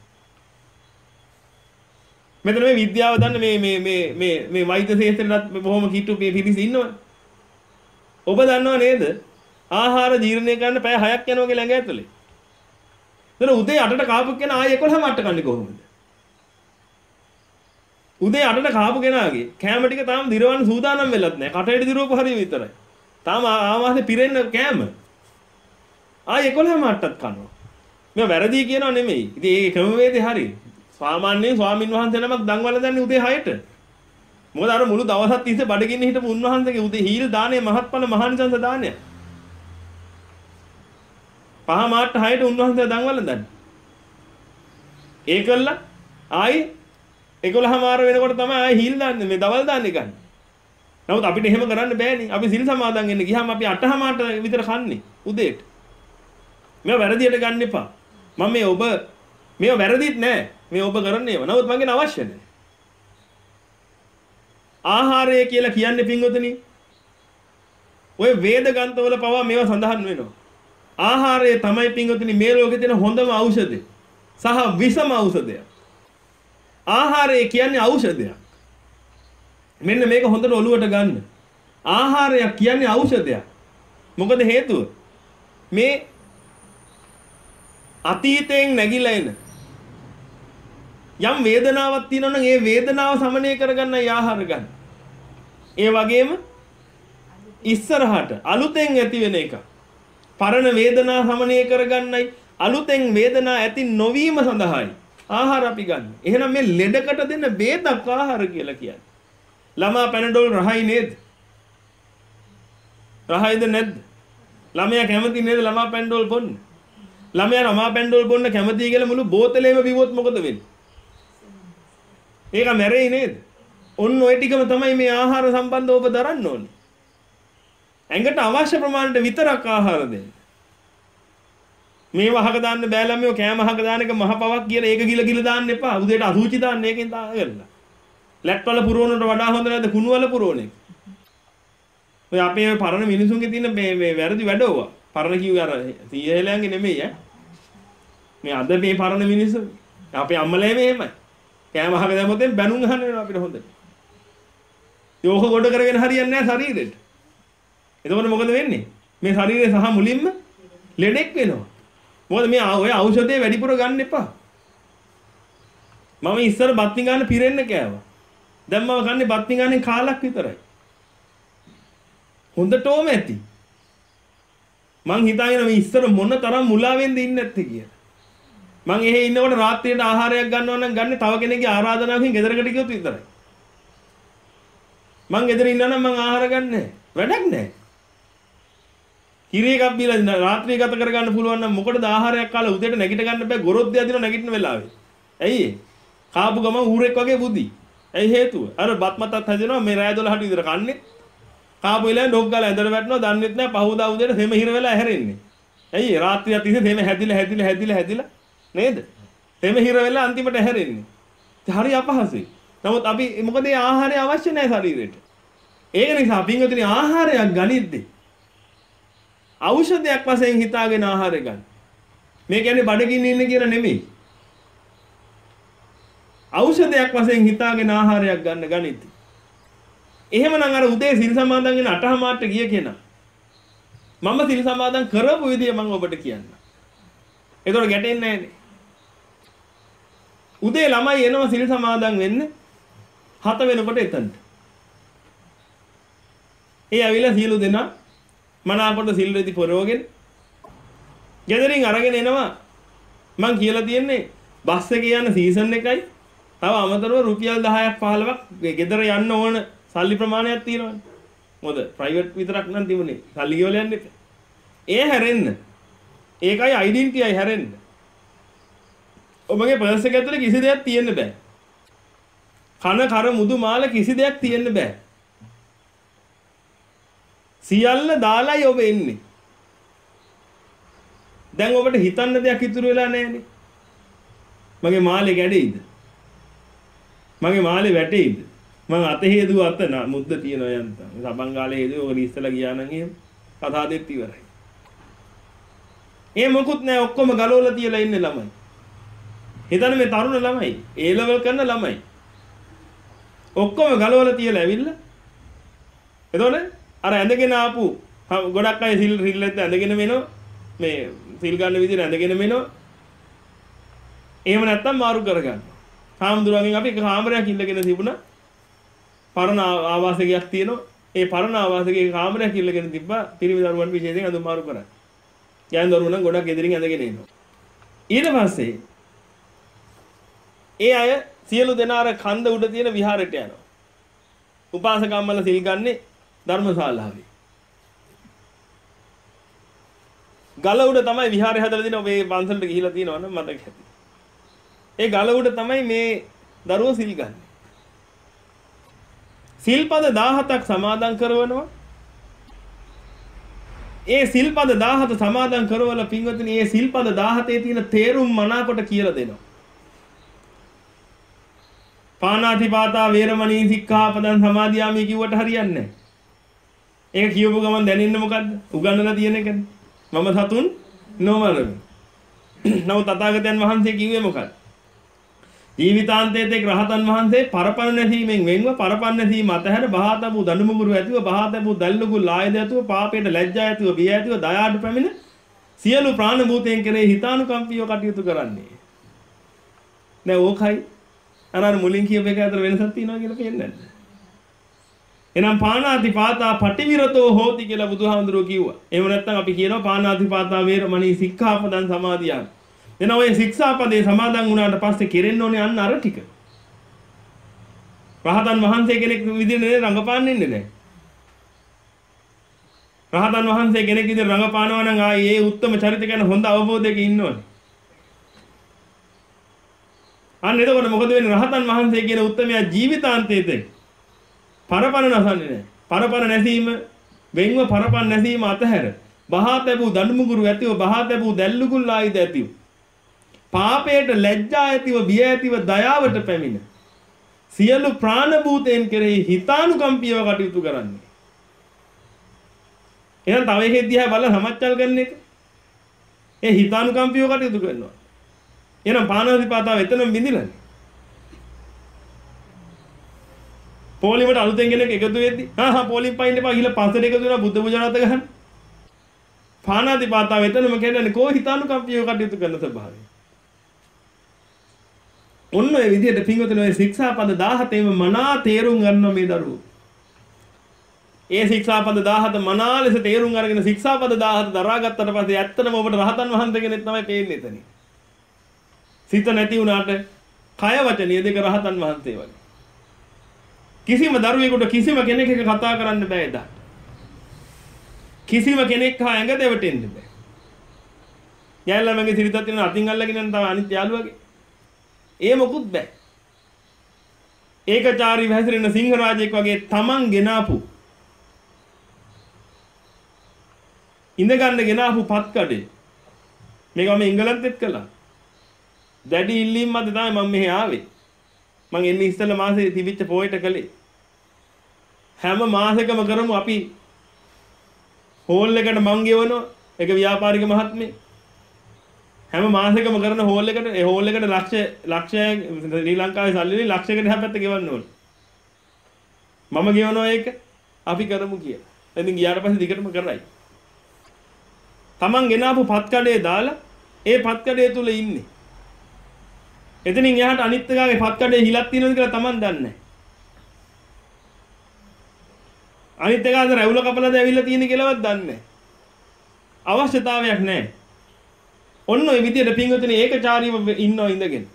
මෙතන මේ විද්‍යාව දන්න මේ මේ මේ මේ මේ වෛද්‍ය ශාස්ත්‍රයේත් බොහොම කිට්ටු පිරිස ඉන්නවා. ඔබ දන්නව නේද? ආහාර ජීර්ණය කරන්න පැය හයක් යනවා කියලා ඇඟ ඇතුලේ. එතන උදේ අටට කාපු කෙනා ආයෙ එකොළහ මට්ට කන්නේ කොහොමද? උදේ අටට කාපු කෙනාගේ කෑම ටික තාම දිරවන්න සූදානම් වෙලත් නැහැ. කටේට දිරවපු හරිය විතරයි. තාම ආමාශේ පිරෙන්න කෑම. ආයෙ එකොළහ මට්ටත් කනවා. මේ වැරදි කියනව නෙමෙයි. ඉතින් ඒ ක්‍රමවේදේ හරි. සාමාන්‍යයෙන් ස්වාමින් වහන්සේ නමක් දන් වළඳන්නේ උදේ හයට. මොකද අර මුළු දවසක් තිස්සේ බඩගින්න හිටපු උන්වහන්සේගේ උදේ හීල් දාණය මහත්ඵල මහානිසංස දාණය. පහ මාට හයට උන්වහන්සේ දන් වළඳන්නේ. ඒකල්ල ආයි එකොළහ මාර වෙනකොට තමයි ආයි හීල් දාන්නේ මේ දවල් දාන්නේ ගන්න. නමුත් අපිට එහෙම කරන්න බෑනේ. අපි සිල් සමාදන් වෙන්න ගියාම අපි අටහ මාට විතර කන්නේ උදේට. මේව වැරදියට ගන්න එපා. මම මේ ඔබ මේව වැරදිත් නෑ. මේ ඔබ කරන්නේ ඒව. නමුත් මගෙන් අවශ්‍ය නැහැ. ආහාරය කියලා කියන්නේ පින්වතුනි. ඔය වේද ග්‍රන්ථවල පවා මේවා සඳහන් වෙනවා. ආහාරය තමයි පින්වතුනි මේ ලෝකේ තියෙන හොඳම ඖෂධය. සහ විසම ඖෂධය. ආහාරය කියන්නේ ඖෂධයක්. මෙන්න මේක හොඳට ඔලුවට ගන්න. ආහාරයක් කියන්නේ ඖෂධයක්. මොකද හේතුව? මේ අතීතයෙන් නැగిලා එන යම් වේදනාවක් තියෙනවා නම් ඒ වේදනාව සමනය කරගන්නයි ආහාර ගන්න. ඒ වගේම ඉස්සරහට අලුතෙන් ඇති වෙන එක. පරණ වේදනා සමනය කරගන්නයි අලුතෙන් වේදනා ඇති නොවීම සඳහායි ආහාර අපි ගන්න. එහෙනම් මේ ලෙඩකට දෙන්න බේදක් ආහාර කියලා කියන්නේ. ළමා පැනඩෝල් රහයි නේද? රහයිද නැද්ද? ළමයා කැමති නේද ළමා පැනඩෝල් බොන්න? ළමයා ළමා පැනඩෝල් බොන්න කැමතියි කියලා මුළු බෝතලෙම බිව්වොත් මොකද වෙන්නේ? ඒක මැරෙයි නේද? ඔන්න ඔය ටිකම තමයි මේ ආහාර සම්බන්ධව ඔබ දරන්න ඕනේ. ඇඟට අවශ්‍ය ප්‍රමාණයට විතරක් ආහාර දෙන්න. මේ වහක දාන්න බෑ ළමයෝ කෑම අහක දාන එක මහ පවක් කියලා ඒක ගිල ගිල දාන්න එපා. උදේට අසුචි දාන්න ඒකෙන් දාගන්න. ලැට් වල පුරවනට වඩා හොඳ නැද්ද කුණු වල පුරවන එක? ඔය අපේ පරණ මිනිසුන්ගේ තියෙන මේ මේ වැරදි වැඩ ඕවා. පරණ කිව්වේ අර සීයලයන්ගේ නෙමෙයි ඈ. මේ අද මේ පරණ මිනිස්සු අපේ අම්මලා මේමයි. කෑම අහක දැම්මොත් බැනුම් අහන්න වෙනවා අපිට හොඳට. යෝග ගොඩ කරගෙන හරියන්නේ නැහැ ශරීරෙට. එතකොට මොකද වෙන්නේ? මේ ශරීරය සහ මුලින්ම ලෙඩෙක් වෙනවා. මොකද මේ ඔය ඖෂධය වැඩිපුර ගන්න එපා. මම ඉස්සර බත් නිගාන පිරෙන්න කෑවා. දැන් මම කන්නේ බත් නිගානේ කාලක් විතරයි. හොඳටම ඇති. මං හිතාගෙන මේ ඉස්සර මොන තරම් මුලාවෙන්ද ඉන්නේ නැත්තේ කියලා. මං එහෙ ඉන්නකොට රාත්‍රියට ආහාරයක් ගන්නවා නම් ගන්නේ තව කෙනෙක්ගේ ආරාධනාවකින් ගෙදරකට ගියොත් විතරයි. මං ගෙදර ඉන්නවා නම් මං ආහාර ගන්නෑ. වැඩක් නැහැ. කිරි එකක් බීලා රාත්‍රිය ගත කරගන්න පුළුවන් නම් මොකටද ආහාරයක් කාලා උදේට නැගිට ගන්න බෑ ගොරොද්ද යදින නැගිටින වෙලාවේ. ඇයි ඒ? කාපු ගමන් ඌරෙක් වගේ බුද්ධි. ඇයි හේතුව? අර බත් මතත් හැදෙනවා මේ රෑ දොළහට විතර කන්නේ. කාපු වෙලාවෙ ඩොග් ගාලා ඇඳට වැටෙනවා දන්නෙත් නැහැ පහුදා උදේට තෙම හිර වෙලා හැරෙන්නේ. ඇයි ඒ? රාත්‍රිය තිස්සේ තෙම හැදිලා හැදිලා හැදිලා හැදිලා නේද? තෙම හිර වෙලා අන්තිමට හැරෙන්නේ. හරි අපහසුයි. නමුත් අපි මොකද ඒ ආහාරය අවශ්‍ය නැහැ ශරීරෙට. ඒක නිසා පින්වතුනි ආහාරයක් ගනිද්දී ඖෂධයක් වශයෙන් හිතාගෙන ආහාරය ගන්න. මේ කියන්නේ බඩගින්න ඉන්න කියලා නෙමෙයි. ඖෂධයක් වශයෙන් හිතාගෙන ආහාරයක් ගන්න ගනිති. එහෙමනම් අර උදේ සිල් සමාදන් වෙන අටහමාරට ගිය කෙනා මම සිල් සමාදන් කරපු විදිය මම ඔබට කියන්නම්. ඒතකොට ගැටෙන්නේ නැහැනේ. උදේ ළමයි එනවා සිල් සමාදන් වෙන්න හත වෙනකොට එතනට. ඒ ඇවිල්ලා සියලු දෙනා මනාකොට සිල් රෙදි පොරවගෙන ගෙදරින් අරගෙන එනවා. මං කියලා තියන්නේ බස් එකේ යන සීසන් එකයි තව අමතරව රුපියල් දහයක් පහළොවක් ගෙදර යන්න ඕන සල්ලි ප්‍රමාණයක් තියෙනවානේ. මොකද ප්‍රයිවට් විතරක් නම් තිබුණේ. සල්ලි ගෙවල යන්න එපා. ඒ හැරෙන්න. ඒකයි ඩෙන්ටිටියි හැරෙන්න. ඔබගේ පර්ස් එක ඇතුලේ කිසි දෙයක් තියෙන්න බෑ. කන කර මුදු මාල කිසි දෙයක් තියෙන්න බෑ. සියල්ල දාලායි ඔබ එන්නේ. දැන් ඔබට හිතන්න දෙයක් ඉතුරු වෙලා නැහැනේ. මගේ මාලේ ගැඩෙයිද? මගේ මාලේ වැටෙයිද? මම අත හේදුව අත නා මුද්ද තියනවා යන්තම්. සබන් ගාලේ හේදුව ඔක ඉස්සලා ගියා නම් එහෙම කතා දෙත් ඉවරයි. ඒ මොකුත් නැහැ ඔක්කොම ගලවලා තියලා ඉන්නේ ළමයි. හිතන්න මේ තරුණ ළමයි, ඒ ලෙවල් කරන ළමයි. ඔක්කොම ගලවලා තියලා ඇවිල්ලා. එතකොට අර ඇඳගෙන ආපු ගොඩක් අය සිල් රිල්ලෙත් ඇඳගෙන මෙනෝ මේ සිල් ගන්න විදිහට ඇඳගෙන මෙනෝ. එහෙම නැත්තම් මාරු කරගන්න. හාමුදුරුවන්ගෙන් අපි එක කාමරයක් ඉල්ලගෙන තිබුණා. පරණ ආවාසයක් තියෙනවා. ඒ පරණ ආවාසයේ කාමරයක් ඉල්ලගෙන තිබ්බා. පිරිමි දරුවන්ට විශේෂයෙන් අඳුම් මාරු කරා. යන් දරුවෝ නම් ගොඩක් ගෙදරින් ඇඳගෙන එනවා. ඊට පස්සේ ඒ අය සියලු දෙනා අර කන්ද උඩ තියෙන විහාරයට යනවා. උපාසකම්මල සිල් ගන්නේ ධර්මශාලාවේ. ගල උඩ තමයි විහාරය හදලා දින ඔබේ පන්සලට ගිහිලා තියෙනවනම් මතක ඇති. ඒ ගල උඩ තමයි මේ දරුවෝ සිල් ගන්න. සිල්පද දහහතක් සමාදන් කරවනවා. ඒ සිල්පද දහහත සමාදන් කරවලා පින්වතුනි ඒ සිල්පද දහහතේ තියෙන තේරුම් මනාකොට කියලා දෙනවා. පාණාතිපාතා වේරමණී සික්ඛාපදං සමාදියාමි කිව්වට හරියන්නේ නැහැ. ඒක කියවපු ගමන් දැනෙන්නේ මොකද්ද? උගන්නලා තියෙන එකනේ. මම සතුන් නොමරමි. නමුත් තථාගතයන් වහන්සේ කිව්වේ මොකක්ද? ජීවිතාන්තයේදී රහතන් වහන්සේ පරපණ නැසීමෙන් වෙන්ව පරපණ නැසීම අතහැර බහාතබු දඬුමුගුරු ඇතිව බහාතබු දල්ලුගු ලායද ඇතිව පාපයට ලැජ්ජා ඇතිව බිය ඇතිව දයාඩු පැමිණ සියලු ප්‍රාණ භූතයන් කෙරෙහි හිතානුකම්පීව කටයුතු කරන්නේ. දැන් ඕකයි අර මුලින් කියපු එක අතර වෙනසක් තියෙනවා කියලා පේන්නේ නැද්ද? එහෙනම් පාණාතිපාතා පටිවිරතෝ හෝති කියලා බුදුහාමුදුරුවෝ කිව්වා. එහෙම නැත්නම් අපි කියනවා පාණාතිපාතා වේරමණී සික්ඛාපදං සමාදියාමි. එන ඔය ශික්ෂාපදේ සමාදන් වුණාට පස්සේ කෙරෙන්න ඕනේ අන්න අර ටික. රහතන් වහන්සේ කෙනෙක් විදිහට රඟපාන්නේ නැහැ. රහතන් වහන්සේ කෙනෙක් විදිහට රඟපානවා නම් ආයේ ඒ උත්තම චරිත ගැන හොඳ අවබෝධයක ඉන්න ඕනේ. අන්න එතකොට මොකද වෙන්නේ? රහතන් වහන්සේ කියන උත්තමයා ජීවිතාන්තයේදී පරපණ නැසන්නේ නැහැ. පරපණ නැසීම වෙන්ව පරපණ නැසීම අතහැර බහාතබු දඬුමුගුරු ඇතිව බහාතබු දැල්ලුගුල් ආයිද ඇතිව පාපයට ලැජ්ජා ඇතිව බිය ඇතිව දයාවට පැමිණ සියලු ප්‍රාණ භූතයන් කෙරෙහි හිතානුකම්පීව කටයුතු කරන්නේ. එහෙනම් තව එකෙක් දිහා බලලා සමච්චල් කරන එක. ඒ හිතානුකම්පීව කටයුතු කරනවා. එහෙනම් පාණාතිපාතාව එතනම බිඳිලානේ. පොලිමට අලුතෙන් කෙනෙක් එකතු වෙද්දි හා හා පොලිම් පයින් එපා ගිහලා පස්සට එකතු වෙනවා බුද්ධ පූජානත ගහන්න. පාණාතිපාතාව එතනම කියන්නේ කෝ හිතානුකම්පීව කටයුතු කරන ස්වභාවය. ඔන්න ඔය විදිහට පින්වතුනි ඔය ශික්ෂාපද දහහතේම මනා තේරුම් ගන්න මේ දරුවෝ. ඒ ශික්ෂාපද දහහත මනා ලෙස තේරුම් අරගෙන ශික්ෂාපද දහහත දරාගත්තට පස්සේ ඇත්තටම ඔබට රහතන් වහන්සේ කෙනෙක් තමයි පේන්නේ එතන. සිත නැති වුණාට කය වචනය දෙක රහතන් වහන්සේ වගේ. කිසිම දරුවෙකුට කිසිම කෙනෙක් එක කතා කරන්න බෑ එදා. කිසිම කෙනෙක් හා ඇඟ දෙවටෙන්න බෑ. යාළුවා මගේ සිරිතත් තියෙන අතින් අල්ලගෙන යන තව අනිත් යාළුවගේ ඒ මොකුත් බෑ. ඒකචාරී වැසිරෙන සිංහරාජෙක් වගේ තමන් ගෙනාපු ඉඳ ගන්න ගෙනාපු පත්කඩේ මේක මම එංගලන්තෙත් කළා. දැඩි ඉල්ලීම් මත තමයි මම මෙහි ආවේ. මම එන්නේ ඉස්සෙල්ලා මාසේ තිබිච්ච පොයට කළේ. හැම මාසෙකම කරමු අපි හෝල් එකට මං ගෙවනවා. ඒක ව්‍යාපාරික මහත්මේ. හැම මාසෙකම කරන හෝල් එකට ඒ හෝල් එකට ලක්ෂ ලක්ෂයක් ශ්‍රී ලංකාවේ සල්ලි වලින් ලක්ෂයකට එහා පැත්ත ගෙවන්න ඕනේ. මම ගෙවනවා ඒක අපි කරමු කියලා. එතින් ගියාට පස්සේ දිගටම කරයි. Taman ගෙනාපු පත් කඩේ දාලා ඒ පත් කඩේ තුල ඉන්නේ. එතනින් එහාට අනිත් එකාගේ පත් කඩේ හිලක් තියෙනවද කියලා Taman දන්නේ නැහැ. අනිත් එකාද රැවුල කපලාද ඇවිල්ලා තියෙන්නේ කියලාවත් දන්නේ නැහැ. අවශ්‍යතාවයක් නැහැ. ඔන්න ඔය විදියට පින්වතුනි ඒකචාරීව ඉන්නව ඉඳගෙන.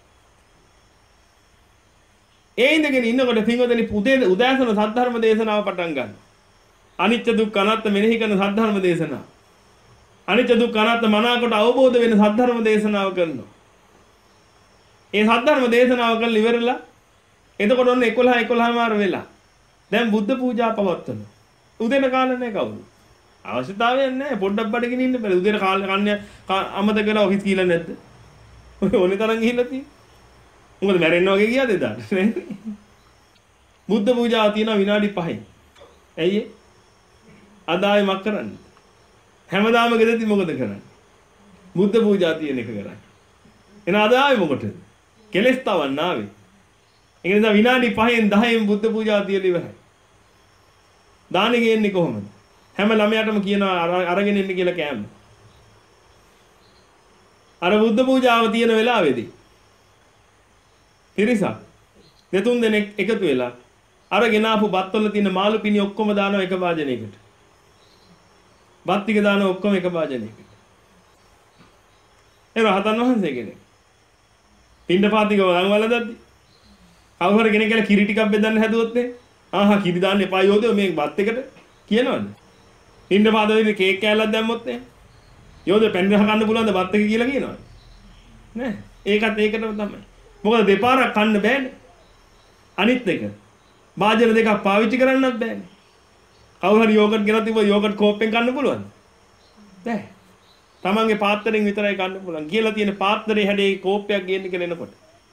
ඒ ඉඳගෙන ඉන්නකොට පින්වතුනි උදේ උදෑසන සද්ධර්ම දේශනාව පටන් ගන්න. අනිත්‍ය දුක්ඛ අනාත්ම මෙනෙහි කරන සද්ධර්ම දේශනාව. අනිත්‍ය දුක්ඛ අනාත්ම මනාකොට අවබෝධ වෙන සද්ධර්ම දේශනාව කරනවා. ඒ සද්ධර්ම දේශනාව කරලා ඉවරලා එතකොට ඔන්න එකොළහ එකොළහ මාර වෙලා. දැන් බුද්ධ පූජා පවත්වනවා. උදේන කාලේ නැහැ කවුරු. අවශ්‍යතාවයක් නැහැ. පොඩ්ඩක් බඩගිනින් ඉන්න බෑ. උදේට කාලේ කන්නේ අමතක කරලා ඔෆිස් ගිහලා නැද්ද? ඔය ඕනේ තරම් ගිහිල්ලා තියෙන්නේ. මොකද මැරෙන්න වගේ ගියාද එදාට? බුද්ධ පූජාව තියෙනවා විනාඩි පහයි. ඇයි ඒ? අද ආයේ මක් කරන්නේ? හැමදාම ගෙදරදී මොකද කරන්නේ? බුද්ධ පූජා තියෙන එක කරන්නේ. එන අද ආවේ මොකටද? කෙලස් තවන්න ආවේ. ඒ නිසා විනාඩි පහෙන් දහයෙන් බුද්ධ පූජාව තියලා ඉවරයි. දානෙ ගේන්නේ කොහොමද? හැම ළමයාටම කියනවා අරගෙන ඉන්න කියලා කෑම. අර බුද්ධ පූජාව තියෙන වෙලාවේදී පිරිසක් දෙතුන් දෙනෙක් එකතු වෙලා අරගෙන ආපු බත් වල තියෙන මාළු පිණි ඔක්කොම දානවා එක වාජනයකට. බත් ටික දානවා ඔක්කොම එක වාජනයකට. ඒ රහතන් වහන්සේ කෙනෙක්. පින්ඩ පාතික වළං වල දැද්දි. කවුරු හරි කෙනෙක් කියලා කිරි ටිකක් බෙදන්න හැදුවොත් නේ. ආහා කිරි දාන්න එපා යෝධයෝ මේ බත් එකට කියනවද? පින්ඩ පාතේ කේක් කෑල්ලක් දැම්මොත් නේ. යෝධයෝ පැන් ගහ ගන්න පුළුවන්ද බත් එක කියලා කියනවද? නෑ. ඒකත් ඒකටම තමයි. මොකද දෙපාරක් කන්න බෑනේ. අනිත් එක වාජන දෙකක් පාවිච්චි කරන්නත් බෑනේ. කවුරු හරි යෝගට් ගෙනත් තිබ්බොත් යෝගට් කෝප්පෙන් කන්න පුළුවන්ද? බෑ. තමන්ගේ පාත්‍රයෙන් විතරයි කන්න පුළුවන්. කියලා තියෙන පාත්‍රයේ හැඩේ කෝප්පයක් ගේන්න කියලා එනකොට.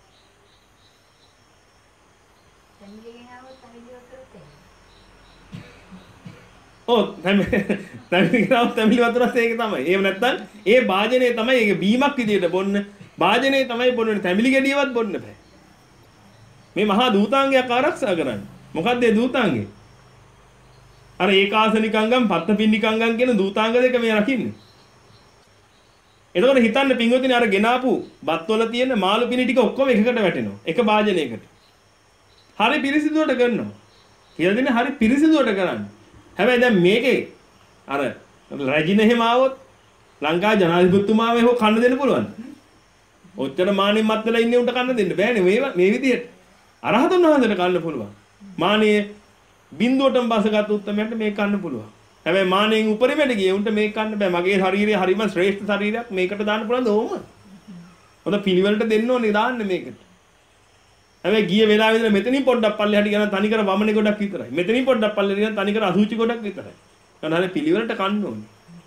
ඔව් තැමිලි ගාව තැමිලි වතුරත් ඒක තමයි. එහෙම නැත්නම් ඒ වාජනේ තමයි ඒක බීමක් විදියට බොන්න. වාජනේ තමයි බොන්නේ. තැමිලි ගෙඩියවත් බොන්න බෑ. මේ මහා දූතාංගයක් ආරක්ෂා කරන්නේ. මොකද්ද ඒ දූතාංගේ? අර ඒකාසනිකංගම් පත්තපින්නිකංගම් කියන දූතාංග දෙක මේ රකින්නේ. එතකොට හිතන්න පින්වතුනි අර ගෙනාපු බත්වල තියෙන මාළු පිණි ටික ඔක්කොම එකකට වැටෙනවා. එක වාජනයකට. හරි පිරිසිදුවට කරනවා. කියලා දෙන්නේ හරි පිරිසිදුවට කරන්නේ. හැබැයි දැන් මේකේ අර රජින එහෙම ආවොත් ලංකා ජනාධිපතිතුමාව එහෙම කන්න දෙන්න පුළුවන්ද? ඔච්චර මානෙන් මත් වෙලා ඉන්නේ උන්ට කන්න දෙන්න බෑනේ මේ මේ විදියට. අරහතුන් වහන්සේට කන්න පුළුවන්. මානෙ බින්දුවටම බසගත් උත්තමයන්ට මේක කන්න පුළුවන්. හැබැයි මානෙන් උඩරෙමෙට ගියේ උන්ට මේක කන්න බෑ. මගේ ශරීරය හරිම ශ්‍රේෂ්ඨ ශරීරයක් මේකට දාන්න පුළුවන්ද ඕම? හොඳ පිළිවෙලට දෙන්න ඕනේ දාන්න මේකට. හැබැයි ගිය වෙලාවෙ ඉඳලා මෙතනින් පොඩ්ඩක් පල්ලෙහාට යන තනිකර වමනේ ගොඩක් විතරයි. මෙතනින් පොඩ්ඩක් පල්ලෙහාට යන තනිකර අසුචි ගොඩක් විතරයි. കാരണം හරිය පිළිවෙලට කන්න ඕනේ.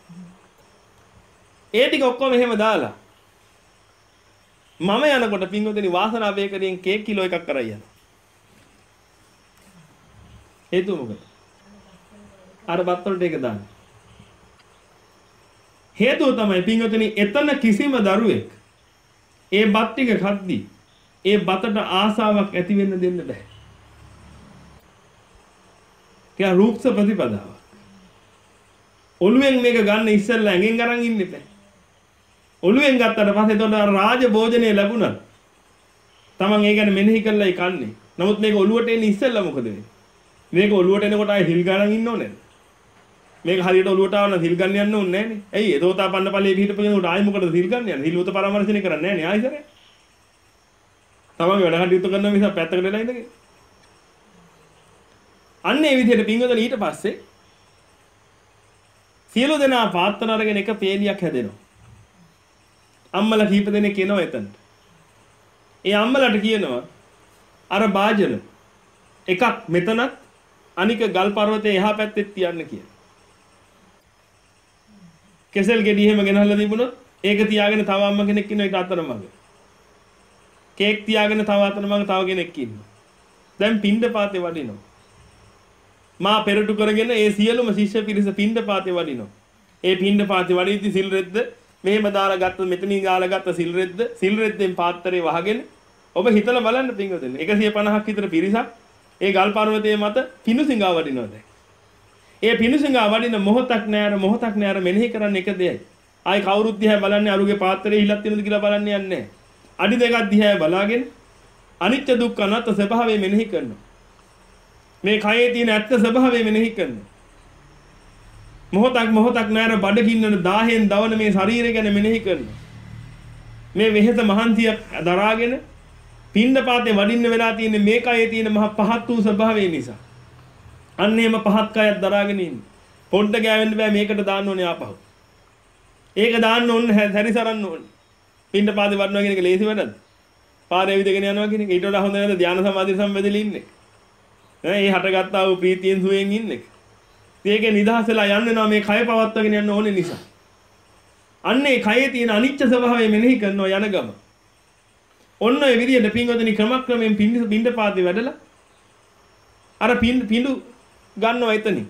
ඒ ටික ඔක්කොම එහෙම දාලා මම යනකොට පින්වතුනි වාසනා බේකරියෙන් කේක් කිලෝ එකක් කරයි යනවා. හේතුව මොකද? අර බත් වලට ඒක දාන්න. හේතුව තමයි පින්වතුනි එතන කිසිම දරුවෙක් ඒ බත් ටික කද්දී ඒ බතට ආසාවක් ඇති වෙන්න දෙන්න බෑ. ඒක රූපස ප්‍රතිපදාව. ඔළුවෙන් මේක ගන්න ඉස්සෙල්ලා ඇඟෙන් අරන් ඉන්න එපා. ඔළුවෙන් ගත්තට පස්සේ එතකොට රාජ භෝජනේ ලැබුණා. Taman ඒ ගැන මෙනෙහි කරලා ඒ කන්නේ. නමුත් මේක ඔළුවට එන්නේ ඉස්සෙල්ලා මොකද වෙන්නේ? මේක ඔළුවට එනකොට ආයේ හිල් ගණන් ඉන්න ඕනේ. මේක හරියට ඔළුවට ආව නම් හිල් ගන්න යන්න ඕනේ නෑනේ. ඇයි? එතෝතාපන්න ඵලයේ පිහිටපු කෙනෙකුට ආයේ මොකටද හිල් ගන්න යන්නේ? හිල් උත පරාමර්ශනය කරන්නේ නෑනේ ආයිසරේ. තමන්ගේ වැඩ කටයුතු කරන නිසා පැත්තකට වෙලා ඉඳගෙන. අන්න ඒ විදිහට පින්වතුනි ඊට පස්සේ සියලු දෙනා පාත්‍රන අරගෙන එක පේලියක් හැදෙනවා. අම්මලා කීප දෙනෙක් එනවා එතනට. ඒ අම්මලාට කියනවා අර වාජන එකක් මෙතනත් අනික ගල් පර්වතයේ එහා පැත්තේ තියන්න කියලා. කෙසෙල් ගෙඩි එහෙම ගෙනහලා තිබුණොත් ඒක තියාගෙන තව අම්ම කෙනෙක් ඉන්නවා ඊට අතරමඟ. කේක් තියාගෙන තව අතරමඟ තව කෙනෙක් ඉන්නවා. දැන් පින්ඩපාතේ වඩිනවා. මා පෙරටු කරගෙන ඒ සියලුම ශිෂ්‍ය පිරිස පින්ඩපාතේ වඩිනවා. ඒ පින්ඩපාතේ වඩිද්දි සිල් රෙද්ද මෙහෙම දාලා ගත්ත මෙතනින් ගාලා ගත්ත සිල් රෙද්ද සිල් රෙද්දෙන් පාත්‍රේ වහගෙන ඔබ හිතලා බලන්න පින්වතුනි එකසිය පනහක් විතර පිරිසක් ඒ ගල් පර්වතයේ මත පිණුසිඟා වඩිනවා දැන්. ඒ පිණුසිඟා වඩින මොහොතක් නෑර මොහොතක් නෑර මෙනෙහි කරන්න එක දෙයයි. ආයි කවුරුත් දිහා බලන්නේ අරුගේ පාත්‍රයේ හිලක් තියෙනවද කියලා බලන්නේ යන්නේ නෑ. අඩි දෙකක් දිහා බලාගෙන අනිත්‍ය දුක්ඛ අනාත්ම ස්වභාවය මෙනෙහි කරනවා. මේ කයේ තියෙන ඇත්ත ස්වභාවය මෙනෙහි කරනවා. මොහොතක් මොහොතක් නෑර බඩගින්නන දාහෙන් දවන මේ ශරීරය ගැන මෙනෙහි කරනවා. මේ වෙහෙස මහන්සියක් දරාගෙන පින්ඩපාතේ වඩින්න වෙලා තියෙන මේ කයේ තියෙන මහ පහත් වූ ස්වභාවය නිසා. අන්න එම පහත් කයක් දරාගෙන ඉන්නේ. පොඩ්ඩ ගෑවෙන්න බෑ මේකට දාන්න ඕනේ ආපහු. ඒක දාන්න ඕනේ හැරිසරන්න ඕනේ. පින්ඩපාතේ වඩනවා කියන එක ලේසි වැඩද? පාරේ විදගෙන යනවා කියන එක ඊට වඩා හොඳ නේද ධානා සමාධි සම්බෙදෙලි ඉන්නේ. ඈ ඒ හටගත්තා වූ ප්‍රීතියෙන් සුවයෙන් ඉන්නේ. ඒකේ නිදහස් වෙලා යන්න වෙනවා මේ කය පවත්වාගෙන යන්න ඕනේ නිසා. අන්නේ කයේ තියෙන අනිච්ච ස්වභාවය මෙනෙහි කරනවා යන ගම. ඔන්න ඔය විදිහට පින්වතුනි ක්‍රමක්‍රමයෙන් පින්ඩපාතේ වැඩලා අර පිඬු ගන්නවා එතනින්.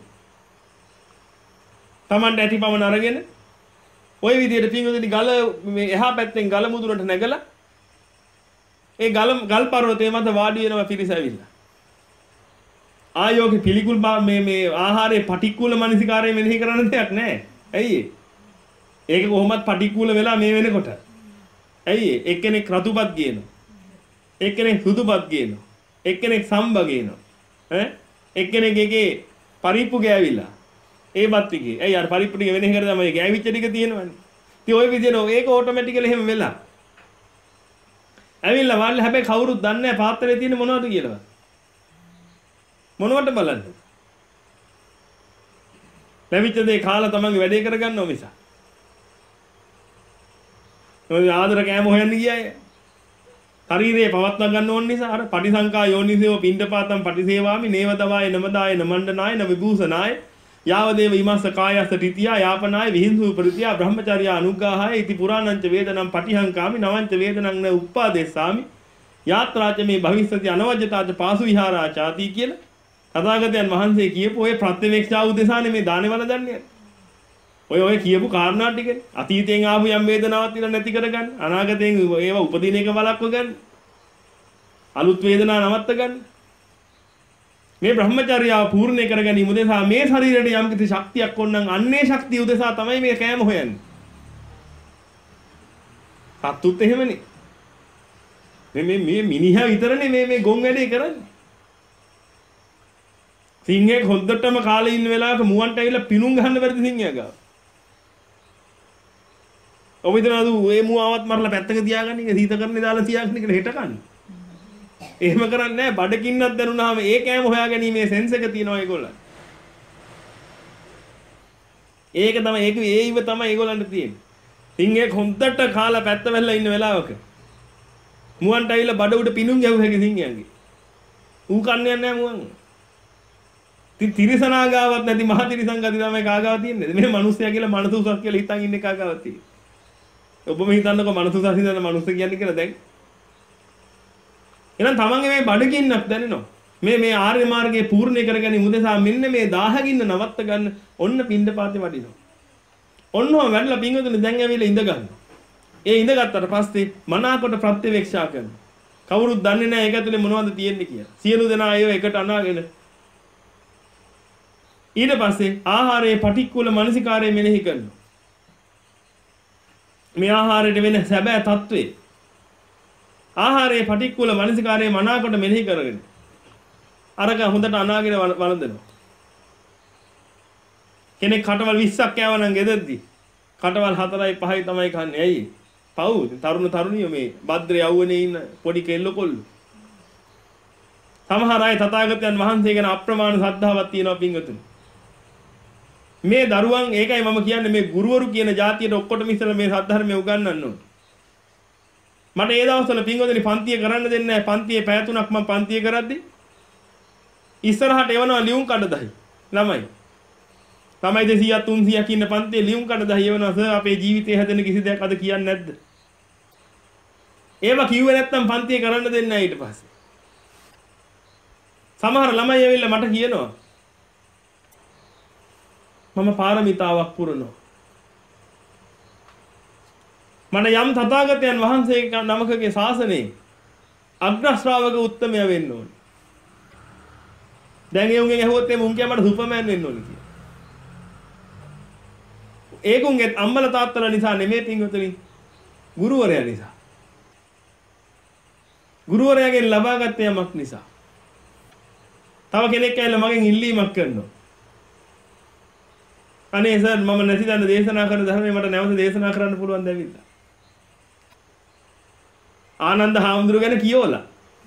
Tamanට ඇති පමණ අරගෙන ওই විදිහට පින්වතුනි ගල මේ එහා පැත්තෙන් ගල මුදුනට නැගලා ඒ ගල ගල් පර්වතයේ මත වාඩි වෙනවා පිරිස ඇවිල්ලා. ආයෝගේ පිළිකුල් මේ මේ ආහාරයේ පටික්කුල මනසිකාරය මෙනෙහි කරන්න දෙයක් නැහැ. ඇයි ඒ? ඒක කොහොමත් පටික්කුල වෙලා මේ වෙනකොට. ඇයි ඒ? එක්කෙනෙක් රතුපත් ගේනවා. එක්කෙනෙක් සුදුපත් ගේනවා. එක්කෙනෙක් සම්බ ගේනවා. ඈ එක්කෙනෙක් එකේ පරිප්පු ගෑවිලා. ඒ බත් ටිකේ. ඇයි අර පරිප්පු ටික වෙනෙහි කරලා තමයි ගෑවිච්ච ටික තියෙනවනේ. ඉතින් ওই විදිහට ඒක ඔටෝමැටිකලි එහෙම වෙලා. ඇවිල්ලා වාල්ල හැබැයි කවුරුත් දන්නේ නැහැ පාත්‍රයේ තියෙන මොනවද කියලා. මොනවට බලන්නේ? ලැබිච්ච දේ කාලා තමන්ගේ වැඩේ කරගන්නව මිස. ඔය ආදර කෑම හොයන්න ගියාය. ශරීරේ පවත්වා ගන්න ඕන නිසා අර පටිසංකා යෝනිසේව පිණ්ඩපාතම් පටිසේවාමි නේවදවාය නමදාය නමණ්ඩනාය නවිභූෂනාය යාවදේව ීමස්ස කායස්ස තිතියා යාපනාය විහිංසු ප්‍රතියා බ්‍රහ්මචර්ය අනුග්‍රහය ඉති පුරාණංච වේදනම් පටිහංකාමි නවංච වේදනං න උප්පාදේසාමි යාත්‍රාච මේ භවිස්සති අනවජ්‍යතාච පාසු විහාරාචාති කියලා තථාගතයන් වහන්සේ කියපු ඔය ප්‍රත්‍යවේක්ෂා උදෙසානේ මේ දානේ වල දන්නේ. ඔය ඔය කියපු කාරණා ටික අතීතයෙන් ආපු යම් වේදනාවක් තියෙන නැති කරගන්න අනාගතයෙන් ඒව උපදින එක වළක්ව ගන්න අලුත් වේදනා නවත්ත ගන්න මේ බ්‍රහ්මචර්යාව පූර්ණ කර ගැනීම උදෙසා මේ ශරීරයට යම් කිසි ශක්තියක් ඕනනම් අන්නේ ශක්තිය උදෙසා තමයි මේ කෑම හොයන්නේ. සතුත් එහෙමනේ. මේ මේ මිනිහා විතරනේ මේ මේ ගොන් වැඩේ කරන්නේ. සිංහෙක් හොද්දටම කාලේ ඉන්න වෙලාවක මුවන්ට ඇවිල්ලා පිණුම් ගහන්න බැරිද සිංහයා ගාව? ඔබ හිතනවාද මේ මුවාවත් මරලා පැත්තක තියාගන්න එක සීතකරණේ දාලා තියාගන්න කියලා හෙට කන්නේ? එහෙම කරන්නේ නැහැ. බඩගින්නක් දැනුණාම ඒ කෑම හොයාගැනීමේ සෙන්ස් එක තියෙනවා ඒගොල්ලන්. ඒක තමයි ඒක ඒයිව තමයි ඒගොල්ලන්ට තියෙන්නේ. සිංහෙක් හොද්දට කාලා පැත්ත වැල්ලා ඉන්න වෙලාවක මුවන්ට ඇවිල්ලා බඩ උඩ පිණුම් ගැහුවා සිංහයාගේ. ඌ කන්නේ නැහැ මුවන්. ඉතින් තිරිසනාගාවක් නැති මහ තිරිසංගති තමයි කාගාව තියන්නේ. මේ මිනිස්සයා කියලා මනස උසස් කියලා හිතන් ඉන්නේ කාගාවක් තියෙන්නේ. ඔබම හිතන්නකෝ මනස උසස් හිතන මිනිස්සු කියන්නේ කියලා දැන්. එහෙනම් තමන්ගේ මේ බඩගින්නක් දැනෙනවා. මේ මේ ආර්ය මාර්ගයේ පූර්ණ කරගැනීම උදෙසා මෙන්න මේ දාහගින්න නවත්ත ගන්න ඔන්න පින්ඩපාතේ වඩිනවා. ඔන්නම වැඩලා පින්වතුනි දැන් ඇවිල්ලා ඉඳ ගන්න. ඒ ඉඳගත්තට පස්සේ මනාකොට ප්‍රත්‍යවේක්ෂා කරනවා. කවුරුත් දන්නේ නැහැ ඒක ඇතුලේ මොනවද තියෙන්නේ කියලා. සියලු දෙනා ඒව එකට අනාගෙන ඊට පස්සේ ආහාරයේ පටික්කුල මනසිකාරය මෙනෙහි කරනවා. මේ ආහාරයට වෙන සැබෑ తත්වේ ආහාරයේ පටික්කුල මනසිකාරයේ මනාකොට මෙනෙහි කරගෙන අරක හොඳට අනාගෙන වළඳනවා. කෙනෙක් කටවල් විස්සක් කෑවනම් ගෙදරදී කටවල් හතරයි පහයි තමයි කන්නේ. ඇයි? පව් තරුණ තරුණියෝ මේ භද්‍ර යවුවනේ ඉන්න පොඩි කෙල්ල කොල්ල. සමහර අය තථාගතයන් වහන්සේ ගැන අප්‍රමාණ ශ්‍රද්ධාවක් තියෙනවා පින්වතුනි. මේ දරුවන් ඒකයි මම කියන්නේ මේ ගුරුවරු කියන જાතියට ඔක්කොටම ඉස්සෙල්ලා මේ සද්ධර්මය උගන්වන්න ඕනේ. මට ඒ දවස්වල පින්වතුනි පන්තිය කරන්න දෙන්නේ නැහැ. පන්තියේ පැය තුනක් මම පන්තිය කරද්දි ඉස්සරහට එවනවා ලියුම් කඩදායි ළමයි. ළමයි දෙසීයක් තුන්සීයක් ඉන්න පන්තියේ ලියුම් කඩදායි එවනවා සර් අපේ ජීවිතේ හැදෙන කිසි දෙයක් අද කියන්නේ නැද්ද? ඒව කිව්වේ නැත්තම් පන්තිය කරන්න දෙන්නේ නැහැ ඊට පස්සේ. සමහර ළමයි ඇවිල්ලා මට කියනවා මම පාරමිතාවක් පුරනවා. මට යම් තථාගතයන් වහන්සේ නමකගේ ශාසනයේ අග්‍ර ශ්‍රාවක උත්තමය වෙන්න ඕනේ. දැන් ඒ උන්ගෙන් ඇහුවොත් ඒ මුන් කිය මට සුපර්මෑන් වෙන්න ඕනේ කියලා. ඒකුන්ගේ අම්මලා තාත්තලා නිසා නෙමෙයි පින්වතුනි, ගුරුවරයා නිසා. ගුරුවරයාගෙන් ලබාගත් යමක් නිසා. තව කෙනෙක් ඇවිල්ලා මගෙන් ඉල්ලීමක් කරනවා. අනේ සර් මම නැති දන්න දේශනා කරන ධර්මයේ මට නැවත දේශනා කරන්න පුළුවන් දැවිලා. ආනන්ද හාමුදුරුවෝ ගැන කියවලා.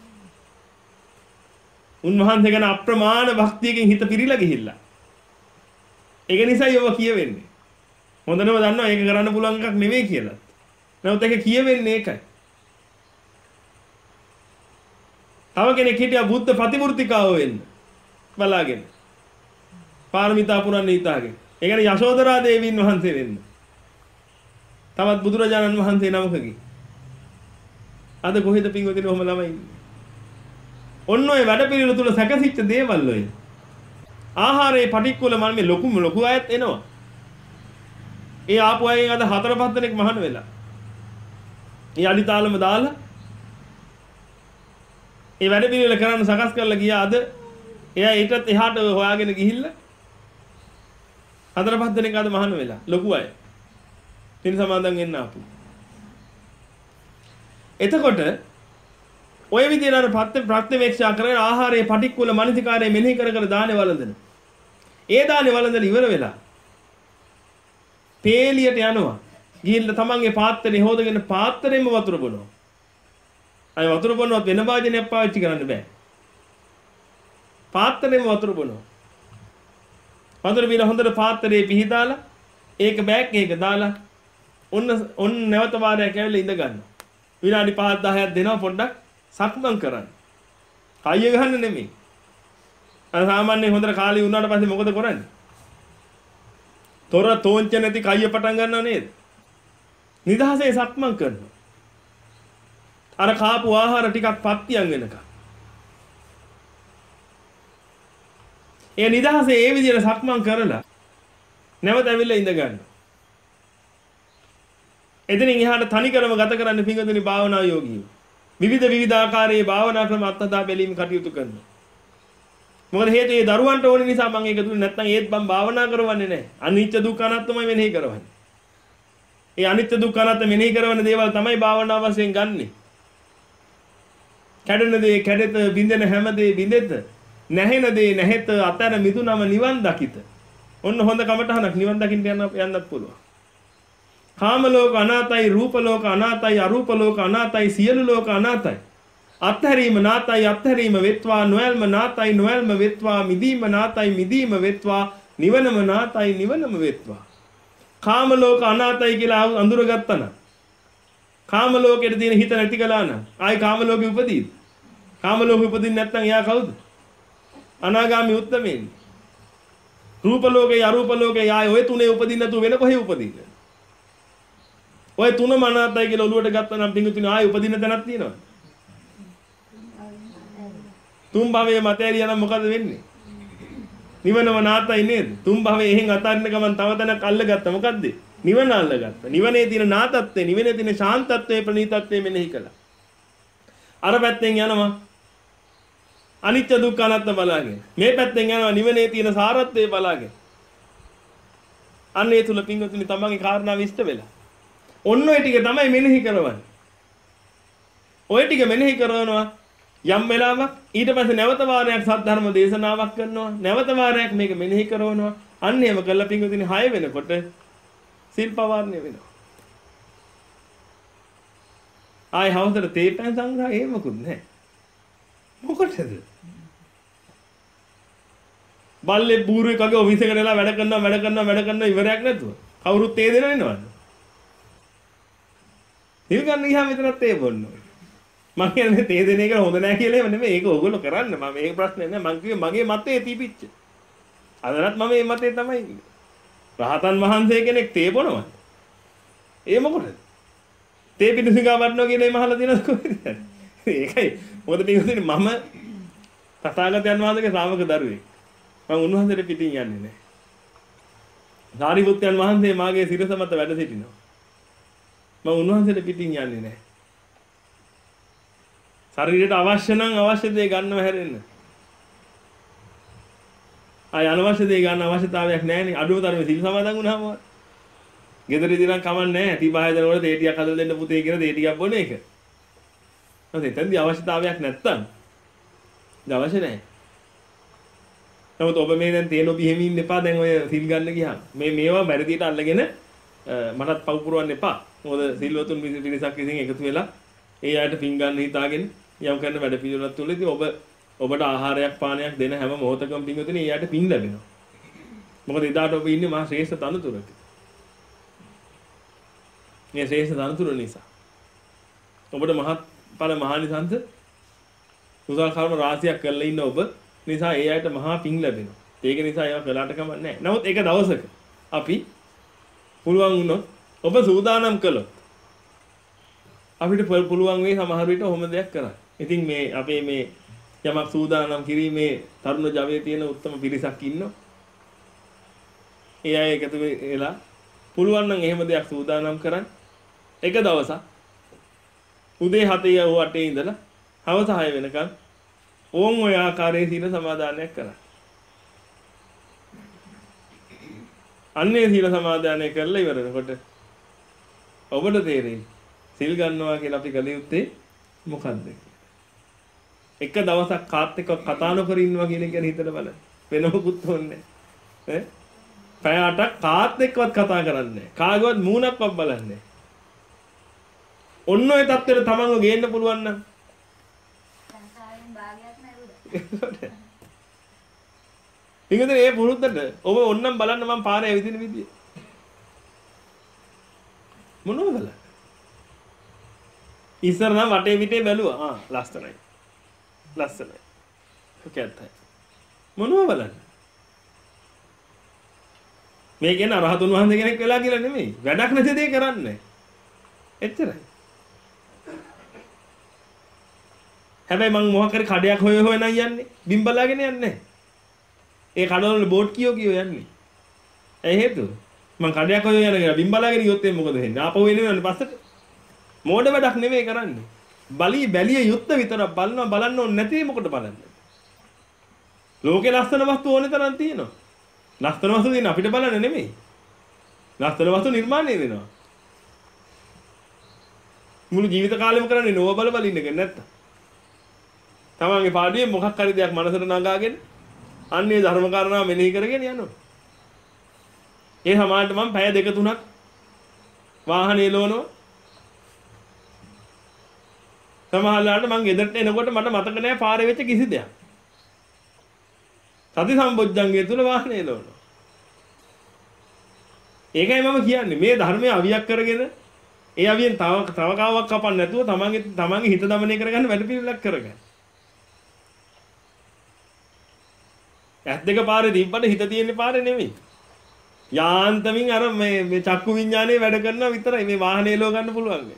උන්වහන්සේ ගැන අප්‍රමාණ භක්තියකින් හිත පිරීලා ගිහිල්ලා. ඒක නිසා යව කියවෙන්නේ. හොඳනම දන්නවා ඒක කරන්න පුළුවන් එකක් නෙමෙයි කියලා. නමුත් ඒක කියවෙන්නේ ඒකයි. තව කෙනෙක් හිටියා බුද්ධ ප්‍රතිමූර්තිකාව වෙන්න බලාගෙන. පාරමිතා පුරන්න හිතාගෙන. ඒ කියන්නේ යශෝදරා දේවීන් වහන්සේ වෙන්න. තවත් බුදුරජාණන් වහන්සේ නමකගේ. අද කොහෙද පින්වතුනි ඔහම ළමයි ඉන්නේ? ඔන්න ඔය වැඩ පිළිවෙල තුල සැකසිච්ච දේවල් ඔය. ආහාරයේ පටික්කුල මම මේ ලොකු ලොකු අයත් එනවා. ඒ ආපු අයගෙන් අද හතර පහ දෙනෙක් මහාන වෙලා. ඒ අඩිතාලම දාලා ඒ වැඩ පිළිවෙල කරන්න සකස් කරලා ගියා. අද එයා ඊටත් එහාට හොයාගෙන ගිහිල්ලා හතර පහ දෙනෙක් අද මහාන වෙලා. ලොකු අය. තින් සමාදන් වෙන්න ආපු. එතකොට ඔය විදිහට අර ප්‍රත්‍ය ප්‍රත්‍යවේක්ෂා කරගෙන ආහාරයේ පටික්කුල මනසිකාරයේ මෙනෙහි කර කර දානේ වළඳන. ඒ දානේ වළඳන ඉවර වෙලා පේලියට යනවා. ගිහිල්ලා තමන්ගේ පාත්‍රේ හොදගෙන පාත්‍රෙම වතුර බොනවා. අය වතුර බොනවත් වෙන භාජනයක් පාවිච්චි කරන්න බෑ. පාත්‍රෙම වතුර බොනවා. වතුර බීලා හොඳට පාත්‍රේ පිහිදාලා ඒක බෑග් එක දාලා ඔන්න ඔන්න නැවත වාරයක් ඇවිල්ලා ඉඳ ගන්නවා. විනාඩි පහක් දහයක් දෙනවා පොඩ්ඩක් සක්මන් කරන්න. කය ගහන්න නෙමෙයි. අර සාමාන්‍යයෙන් හොඳට කාලේ වුණාට පස්සේ මොකද කරන්නේ? තොර තෝංච නැති කය පටන් ගන්නව නේද? නිදහසේ සක්මන් කරනවා. අර කාපු ආහාර ටිකක් පත්තියන් වෙනකම්. ඒ නිදහසේ ඒ විදිහට සක්මන් කරලා නැවත ඇවිල්ලා ඉඳ ගන්නවා. එදිනින් එහාට තනිකරම ගත කරන්න පිංගුතුනි භාවනා යෝගීව. විවිධ විවිධ ආකාරයේ භාවනා ක්‍රම අත්හදා බැලීම කටයුතු කරනවා. මොකද හේතුව ඒ දරුවන්ට ඕන නිසා මම ඒක දුන්නේ නැත්නම් ඒත් මම භාවනා කරවන්නේ නැහැ. අනිච්ච දුක්ඛ අනාත්මයි මෙනෙහි කරවන්නේ. ඒ අනිච්ච දුක්ඛ අනාත්ම මෙනෙහි කරවන දේවල් තමයි භාවනා වශයෙන් ගන්නෙ. කැඩෙන දේ කැඩෙත, බින්දෙන හැම දේ බින්දෙත, නැහෙන දේ නැහෙත, අතර මිදුනම නිවන් දකිත. ඔන්න හොඳ කමටහනක් නිවන් දකින්න යන්න යන්නත් පුළුවන්. කාම ලෝක අනාතයි, රූප ලෝක අනාතයි, අරූප ලෝක අනාතයි, සියලු ලෝක අනාතයි. අත්හැරීම නාතයි, අත්හැරීම වෙත්වා, නොයල්ම නාතයි, නොයල්ම වෙත්වා, මිදීම නාතයි, මිදීම වෙත්වා, නිවනම නාතයි, නිවනම වෙත්වා. කාම ලෝක අනාතයි කියලා අඳුරගත්තා නම්, කාම ලෝකෙට තියෙන හිත නැති කළා නම්, ආයි කාම ලෝකෙ උපදීද? කාම ලෝකෙ උපදින්නේ නැත්නම් එයා කවුද? අනාගාමී උත්තමයෙනි. රූප ලෝකේ, අරූප ලෝකේ ආයි ඔය තුනේ උපදින්න නැතුව වෙන කොහේ උපදින්නේ? ඔය තුනම අනාතයි කියලා ඔලුවට ගත්තා නම් පිංගුතුනි ආයි උපදින්න තැනක් තියෙනවද? තුන් භවයේ මතේරියා නම් මොකද වෙන්නේ? නිවනම නාතයි නේද? තුන් භවයේ එහෙන් අතාරින්න ගමන් තව තැනක් අල්ලගත්තා. මොකද්ද? නිවන අල්ලගත්තා. නිවනේ තියෙන නාතත්වය, නිවනේ තියෙන ශාන්තත්වය, ප්‍රණීතත්වය මෙනෙහි කළා. අර පැත්තෙන් යනවා අනිත්‍ය දුක්ඛ අනාත්ම බලාගෙන. මේ පැත්තෙන් යනවා නිවනේ තියෙන සාරත්වය බලාගෙන. අන්න ඒ තුල පිංගුතුනි තමන්ගේ කාරණාව ඉෂ්ට වෙලා. ඔන්න ඔය ටික තමයි මෙනෙහි කරවන්නේ. ඔය ටික මෙනෙහි කරනවා යම් වෙලාවක් ඊට පස්සේ නැවත වාරයක් සද්ධර්ම දේශනාවක් කරනවා. නැවත වාරයක් මේක මෙනෙහි කරනවා. අන්න එහෙම කළා පිංගුතුනි හය වෙනකොට සිල්පවාරණය වෙනවා. ආයි හවසට තේපැන් සංග්‍රහය එහෙම මොකුත් නැහැ. මොකටද? බල්ලේ බූරුවෙක් වගේ ඔෆිස් එකට එලා වැඩ කරනවා වැඩ කරනවා වැඩ කරනවා ඉවරයක් නැතුව. කවුරුත් තේ දෙනව නේද? හිල් ගන්න ගියාම විතරක් තේ බොන්න ඕනේ. මම කියන්නේ තේ දෙන එක හොඳ නැහැ කියලා එහෙම නෙමෙයි. ඒක ඕගොල්ලෝ කරන්න. මම මේක ප්‍රශ්නේ නැහැ. මම කිව්වේ මගේ මතේ තීපිච්ච. අදටත් මම මේ මතේ තමයි. රහතන් වහන්සේ කෙනෙක් තේ බොනවා. ඒ මොකටද? තේ පිණිසිඟා වඩනවා කියන එක මහලා දිනන කොහෙද? ඒකයි. මොකද පිටුදින මම තථාගතයන් වහන්සේගේ ශ්‍රාවක දරුවෙක්. මම උන්වහන්සේට පිටින් යන්නේ නැහැ. සාරිපුත්තයන් වහන්සේ මාගේ සිරස මත වැඩ සිටිනවා. මම උන්වහන්සේට පිටින් යන්නේ නැහැ. ශරීරයට අවශ්‍ය නම් අවශ්‍ය දේ ගන්නව හැරෙන්න. ආය අනවශ්‍ය දේ ගන්න අවශ්‍යතාවයක් නැහැනේ. අඩුම තරමේ සිල් සමාදන් වුණාම. ගෙදරදී නම් කමන්නේ නැහැ. තිබහය දෙනකොට තේ ටිකක් හදලා දෙන්න පුතේ කියලා තේ ටිකක් බොන එක. නැත්නම් එතනදී අවශ්‍යතාවයක් නැත්තම් අවශ්‍ය නැහැ. නමුත් ඔබ මේ දැන් තේ නොබි හැමින් ඉන්න එපා. දැන් ඔය සිල් ගන්න ගියාම මේ මේවා වැරදියට අල්ලගෙන මටත් පව් පුරවන්න එපා. මොකද සිල්වතුන් පිරිසක් විසින් එකතු වෙලා ඒ අයට පින් ගන්න හිතාගෙන යම් කරන වැඩ පිළිවෙලක් තුළදී ඔබ ඔබට ආහාරයක් පානයක් දෙන හැම මොහොතකම පින්වතුනි ඒ අයට පින් ලැබෙනවා. මොකද එදාට ඔබ ඉන්නේ මහා ශ්‍රේෂ්ඨ තනතුරක. මේ ශ්‍රේෂ්ඨ තනතුර නිසා ඔබට මහත් ඵල මහානිසංස කුසල කර්ම රාශියක් කරලා ඉන්න ඔබ නිසා ඒ අයට මහා පින් ලැබෙනවා. ඒක නිසා ඒවා කළාට කමක් නැහැ. නමුත් ඒක දවසක අපි පුළුවන් වුණොත් ඔබ සූදානම් කළොත් අපිට පුළුවන් වෙයි සමහර විට ඔහොම දෙයක් කරන්න. ඉතින් මේ අපේ මේ යමක් සූදානම් කිරීමේ තරුණ ජවයේ තියෙන උත්තම පිරිසක් ඉන්නවා. ඒ අය එකතු වෙලා පුළුවන් නම් එහෙම දෙයක් සූදානම් කරන්න. එක දවසක් උදේ හතේ යව අටේ ඉඳලා හවස හය වෙනකන් ඕන් ඔය ආකාරයේ සීල සමාදානයක් කරන්න. අන්නේ සීල සමාදානය කරලා ඉවරනකොට ඔබට තේරෙයි සිල් ගන්නවා කියලා අපි කළ යුත්තේ මොකද්ද කියලා. එක දවසක් කාත් එක්ක කතා නොකර ඉන්නවා කියන එක ගැන හිතලා බලන්න. වෙන මොකුත් ඕනේ නැහැ. ඈ? පැය අටක් කාත් එක්කවත් කතා කරන්නේ නැහැ. කාගවත් මූණක්වත් බලන්නේ නැහැ. ඔන්න ඔය තත්ත්වෙට තමන්ව ගේන්න පුළුවන් නම් සංසාරයෙන් භාගයක් නැරුණා. ඉතින් මේ පුරුද්දට ඔබ ඕන්නම් බලන්න මම පාරේ ඇවිදින විදිය. මොනවද බලන්න? ඉස්සර නම් වටේ පිටේ බැලුවා. ආ ලස්සනයි. ලස්සනයි. ඔකයි. මොනවද බලන්න? මේ කියන්නේ අරහතුන් වහන්සේ කෙනෙක් වෙලා කියලා නෙමෙයි. වැඩක් නැති දේ කරන්නේ. එච්චරයි. හැබැයි මං මොකක් හරි කඩයක් හොය හොය නම් යන්නේ. බිම් බලාගෙන යන්නේ නැහැ. ඒ කඩවල බෝඩ් කියෝ කියෝ යන්නේ. ඒ හේතුව මං කඩයක් හොය යන ගියා බිම් බලාගෙන ගියොත් මොකද වෙන්නේ? ආපහු එන්නේ නැහැ පස්සට. මෝඩ වැඩක් නෙමෙයි කරන්නේ. බලී බැලිය යුත්ත විතරක් බලනවා බලන්න ඕනේ නැති මොකට බලන්නේ. ලෝකේ ලස්සන වස්තු ඕනේ තරම් තියෙනවා. ලස්සන වස්තු දින අපිට බලන්න නෙමෙයි. ලස්සන වස්තු නිර්මාණය වෙනවා. මුළු ජීවිත කාලෙම කරන්නේ නෝව බල බල ඉන්න එක නැත්තම්. තමන්ගේ පාඩුවේ මොකක් හරි දෙයක් මනසට නගාගෙන අන්නේ ධර්ම කාරණා මෙනෙහි කරගෙන යනවා. ඒ සමානට මම පැය දෙක තුනක් වාහනේ ලෝනවා. සමහරවිට මං ගෙදරට එනකොට මට මතක නැහැ පාරේ වෙච්ච කිසි දෙයක්. සති සම්බොජ්ජංගය තුල වාහනේ ලෝනවා. ඒකයි මම කියන්නේ මේ ධර්මයේ අවියක් කරගෙන ඒ අවියෙන් තව තව කාවක් කපන්න නැතුව තමන්ගේ තමන්ගේ හිත දමනය කරගන්න වැඩ පිළිවෙලක් කරගන්න. ඇස් දෙක පාරේ තිබ්බට හිත තියෙන්නේ පාරේ නෙමෙයි. යාන්තමින් අර මේ මේ චක්කු විඤ්ඤාණය වැඩ කරනවා විතරයි මේ වාහනේ ලෝ ගන්න පුළුවන්.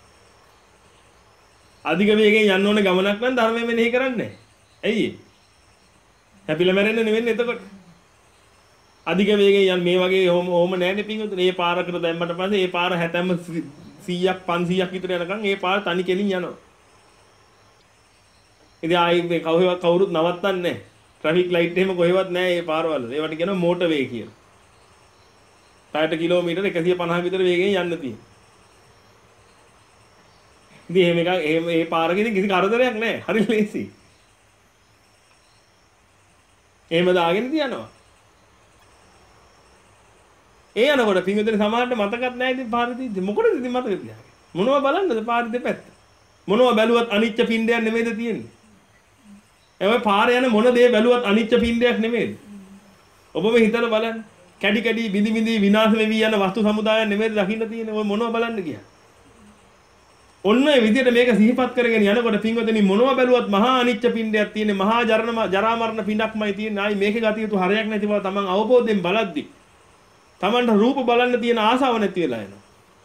අධික වේගයෙන් යන්න ඕන ගමනක් නම් ධර්මයෙන් මෙනෙහි කරන්නේ නැහැ. ඇයි ඒ? හැපිලා මැරෙන්න නෙවෙන්නේ එතකොට. අධික වේගයෙන් යන්න මේ වගේ ඕම ඕම නැහැනේ පිංගුතුනේ. මේ පාරකට දැම්මට පස්සේ මේ පාර හැතැම්ම සීයක් පන්සීයක් විතර යනකම් මේ පාර තනි කෙලින් යනවා. ඉතින් ආයි මේ කවුරුවත් කවුරුත් නවත්තන්නේ නැහැ. ට්‍රැෆික් ලයිට් එහෙම කොහෙවත් නැහැ මේ පාරවල. ඒවට කියනවා මෝටර් වේ කියලා. පැයට කිලෝමීටර් එකසිය පනහක විතර වේගයෙන් යන්න තියෙනවා. ඉතින් එහෙම එකක් එහෙම මේ පාරකදී කිසි කරදරයක් නැහැ. හරි ලේසි. එහෙම දාගෙන තියනවා. ඒ යනකොට පිංගුතුනේ සමහරට මතකත් නැහැ ඉතින් පාරදී මොකටද ඉතින් මතක තියාගන්නේ? මොනවා බලන්නද පාරේ දෙපැත්ත? මොනවා බැලුවත් අනිච්ච පින්ඩයක් නෙමෙයිද තියෙන්නේ? එහේ පාරේ යන මොන දේ බැලුවත් අනිච්ච පින්ඩයක් නෙමෙයිද? ඔබම හිතලා බලන්න. කැඩි කැඩි බිඳි බිඳි විනාශ වෙවි යන වස්තු සමුදායක් නෙමෙයිද දකින්න තියෙන්නේ? ඔය මොනවා බලන්න ගියා? ඔන්න ඒ විදිහට මේක සිහිපත් කරගෙන යනකොට පින්වතුනි මොනවා බැලුවත් මහා අනිච්ච පින්ඩයක් තියෙන්නේ. මහා ජරණ ජරා මරණ පින්ඩක්මයි තියෙන්නේ. ආයි මේකේ ගතිය යුතු හරයක් නැති බව තමන් අවබෝධයෙන් බලද්දි තමන්ට රූප බලන්න තියෙන ආසාව නැති වෙලා යනවා.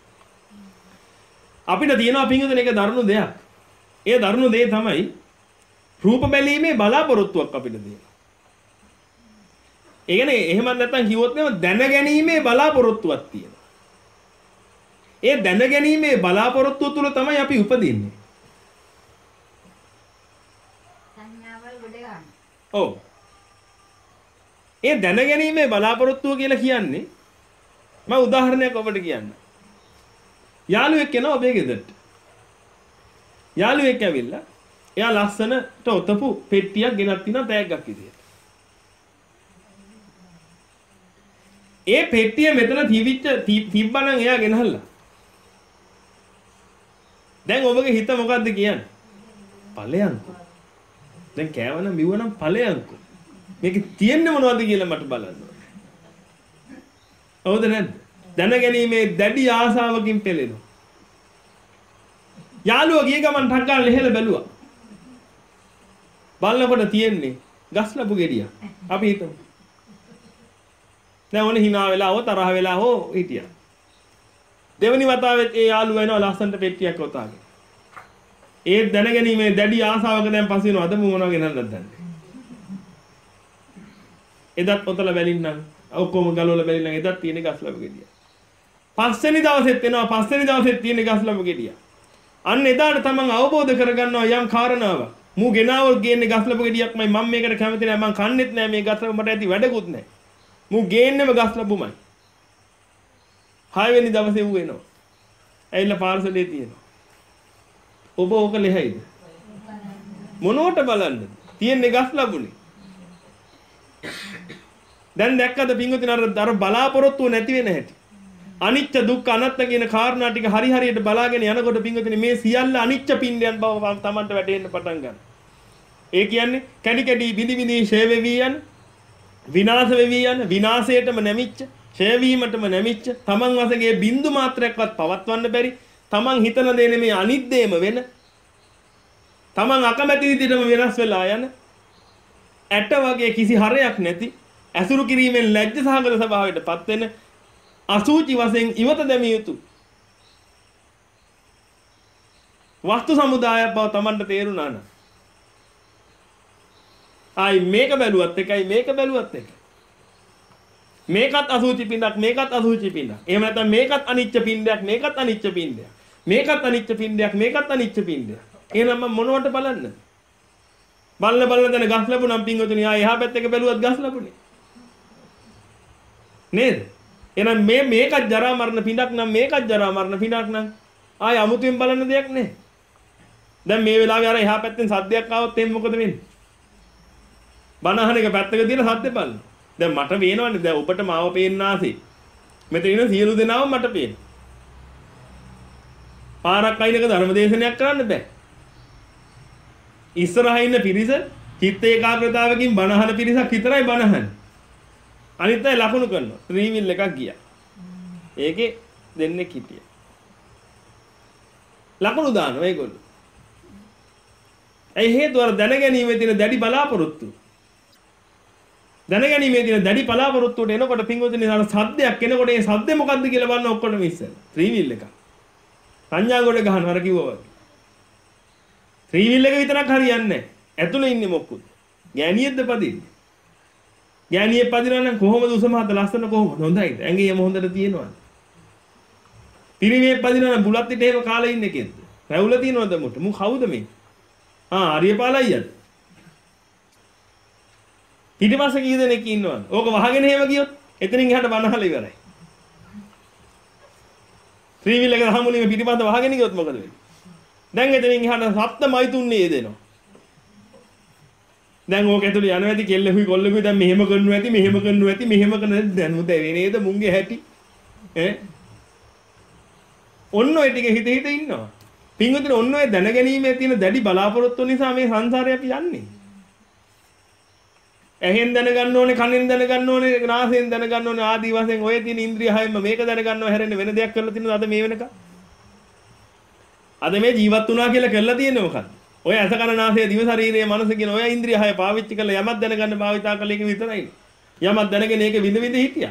අපිට තියෙනවා පින්වතුනි එක දරුණු දෙයක්. ඒ දරුණු දේ තමයි රූප බැලීමේ බලාපොරොත්තුවක් අපිට තියෙනවා. ඒ කියන්නේ එහෙම නැත්නම් කිව්වොත් නෙම දැන ගැනීමේ බලාපොරොත්තුවක් තියෙනවා. ඒ දැනගැනීමේ බලාපොරොත්තුව තුළ තමයි අපි උපදින්නේ. සංඥාවල් ගොඩ ගන්න. ඔව්. ඒ දැනගැනීමේ බලාපොරොත්තුව කියලා කියන්නේ මම උදාහරණයක් ඔබට කියන්නම්. යාළුවෙක් එනවා ඔබේ ගෙදරට. යාළුවෙක් ඇවිල්ලා එයා ලස්සනට ඔතපු පෙට්ටියක් ගෙනත් තිනා තෑග්ගක් විදියට. ඒ පෙට්ටිය මෙතන තිබිච්ච තිබ්බනම් එයා ගෙනහල්ලා. දැන් ඔබගේ හිත මොකද්ද කියන්නේ? ඵලයන්කෝ. දැන් කෑවනම් බිව්වනම් ඵලයන්කෝ. මේක තියෙන්නේ මොනවද කියලා මට බලන්න. හවුද නැද්ද? දැනගැනීමේ දැඩි ආසාවකින් පෙළෙනවා. යාළුවා ගිය ගමන් ටක් ගාලා ලෙහෙල බැලුවා. බලනකොට තියෙන්නේ ගස් ලැබු ගෙඩියක්. අපි හිතමු. දැන් ඔන්න hina වෙලා හෝ තරහ වෙලා හෝ හිටියා. දෙවෙනි වතාවෙත් ඒ යාළුවා එනවා ලස්සනට පෙට්ටියක් ඔතාගෙන. ඒ දැනගැනීමේ දැඩි ආසාවක දැන් පස්සේ වෙනවා. අද මොනවා ගෙනල්ලද දන්නේ. එදත් ඔතල බැලින්නම් ඔක්කොම ගලවලා බැලින්නම් එදත් තියෙන ගස් ලැබු ගෙඩිය. පස්වෙනි දවසෙත් එනවා පස්වෙනි දවසෙත් තියෙන ගස් ලැබු ගෙඩිය. අන්න එදාට තමන් අවබෝධ කරගන්නවා යම් කාරණාවක්. මූ ගෙනාවල් ගේන්නේ ගස් ලැබු ගෙඩියක්මයි මම මේකට කැමති නෑ මං කන්නෙත් නෑ මේ ගස් ලැබු මට ඇති වැඩකුත් නෑ. මූ ගේන්නෙම ගස් ලැබුමයි. හයවෙනි දවසේ ඌ එනවා. ඇවිල්ලා පාර්සලේ තියෙනවා. ඔබ ඕක ලෙහයිද? මොනවට බලන්නද? තියෙන්නේ ගස් ලැබුනේ. දැන් දැක්කද පින්වතුනි අර බලාපොරොත්තුව නැති වෙන හැටි. අනිච්ච දුක්ඛ අනාත්ම කියන කාරණා ටික හරි හරියට බලාගෙන යනකොට පින්වතුනි මේ සියල්ල අනිච්ච පින්ඩයන් බව තමන්ට වැටෙන්න පටන් ගන්නවා. ඒ කියන්නේ කැඩි කැඩි බිඳි බිඳි ෂේ වෙවි යන විනාශ වෙවි යන විනාශයටම නැමිච්ච ෂේ වීමටම නැමිච්ච තමන් වශයෙන්ගේ බින්දු මාත්‍රයක්වත් පවත්වන්න බැරි තමන් හිතන දේ නෙමේ අනිත් දේම වෙන තමන් අකමැති විදිහටම වෙනස් වෙලා යන ඇට වගේ කිසි හරයක් නැති ඇසුරු කිරීමෙන් ලැජ්ජ සහගත ස්වභාවයටපත් වෙන අසුචි වශයෙන් ඉවත දැමිය යුතු වස්තු සමුදායක් බව Tamanට තේරුණා නම් ආයි මේක බැලුවත් එකයි මේක බැලුවත් එකයි මේකත් අසුචි පින්ඩක් මේකත් අසුචි පින්ඩක් එහෙම නැත්නම් මේකත් අනිච්ච පින්ඩයක් මේකත් අනිච්ච පින්ඩයක් මේකත් අනිච්ච පින්ඩයක් මේකත් අනිච්ච පින්ඩයක් එහෙනම් මම මොනවට බලන්නද බලන බලන දැන ගස් ලැබුණම් පින්වතුනි ආයි එහා පැත්තක බැලුවත් ගස් ලැබුණේ නේද එහෙනම් මේ මේකත් ජරා මරණ පිටක් නම් මේකත් ජරා මරණ පිටක් නම් ආය අමුතුවෙන් බලන්න දෙයක් නැහැ. දැන් මේ වෙලාවේ අර එහා පැත්තෙන් සද්දයක් ආවොත් එහෙනම් මොකද වෙන්නේ? බනහන එක පැත්තක තියලා සද්ද බලන්න. දැන් මට පේනවනේ දැන් ඔබට මාව පේන්න ආසේ. මෙතන ඉන්න සියලු දෙනාම මට පේනවා. පාරක් අයිනක ධර්මදේශනයක් කරන්න බෑ. ඉස්සරහා ඉන්න පිරිස චිත්ත ඒකාග්‍රතාවකින් බනහන පිරිසක් විතරයි බනහන්නේ. අනිත් අය ලකුණු කරනවා. ත්‍රිවිල් එකක් ගියා. ඒකේ දෙන්නෙක් හිටියා. ලකුණු දානවා ඒගොල්ලෝ. ඒ හේතුව අර දැනගැනීමේ තියෙන දැඩි බලාපොරොත්තු. දැනගැනීමේ තියෙන දැඩි බලාපොරොත්තුට එනකොට පින්වතුනි අර සද්දයක් එනකොට ඒ සද්දේ මොකද්ද කියලා බලන ඔක්කොම ඉස්සෙල්. ත්‍රිවිල් එක. සංඥා ගොඩ ගන්නවා අර කිව්වා වගේ. ත්‍රිවිල් එක විතරක් හරියන්නේ නැහැ. ඇතුළේ ඉන්නේ මොකුත්. ගෑණියෙක්ද පදින්නේ. ගෑණියෙක් පදිනවා නම් කොහොමද උසමහත ලස්සන කොහොමද හොඳයිද ඇඟේ යම හොඳට තියෙනවද පිරිමියෙක් පදිනවා නම් බුලත් පිට එහෙම කාලා ඉන්නේ කෙද්ද රැවුල තියෙනවද මොට මු කවුද මේ ආ ආර්යපාල අයියද පිටිපස්සේ කී දෙනෙක් ඉන්නවද ඕක වහගෙන එහෙම ගියොත් එතනින් එහාට බනහල ඉවරයි ත්‍රිවිල් එක රහමුලින් පිටිපස්ස වහගෙන ගියොත් මොකද වෙන්නේ දැන් එතනින් එහාට සප්තමයි තුන්නේ දෙනවා දැන් ඕක ඇතුළේ යනවා ඇති කෙල්ලෙකුයි කොල්ලෙකුයි දැන් මෙහෙම කරනවා ඇති මෙහෙම කරනවා ඇති මෙහෙම කරනවා දැන් මුද වෙනේද මුංගේ හැටි ඈ ඔන්න ඔය ටික හිත හිත ඉන්නවා පින්වතුනි ඔන්න ඔය දැනගැනීමේ තියෙන දැඩි බලාපොරොත්තු නිසා මේ සංසාරේ අපි යන්නේ ඇහෙන් දැනගන්න ඕනේ කනෙන් දැනගන්න ඕනේ නාසයෙන් දැනගන්න ඕනේ ආදී වශයෙන් ඔය තියෙන ඉන්ද්‍රිය හයෙම මේක දැනගන්නව හැරෙන්න වෙන දෙයක් කරලා තියෙනවද අද මේ වෙනකම් අද මේ ජීවත් වුණා කියලා කරලා තියෙන්නේ මොකක්ද ඔය ඇස කන නාසය දිව ශරීරයේ මනස කියන ඔය ඉන්ද්‍රිය හය පාවිච්චි කරලා යමක් දැනගන්න භාවිතා කළ එක විතරයි. යමක් දැනගෙන ඒක විඳ විඳ හිටියා.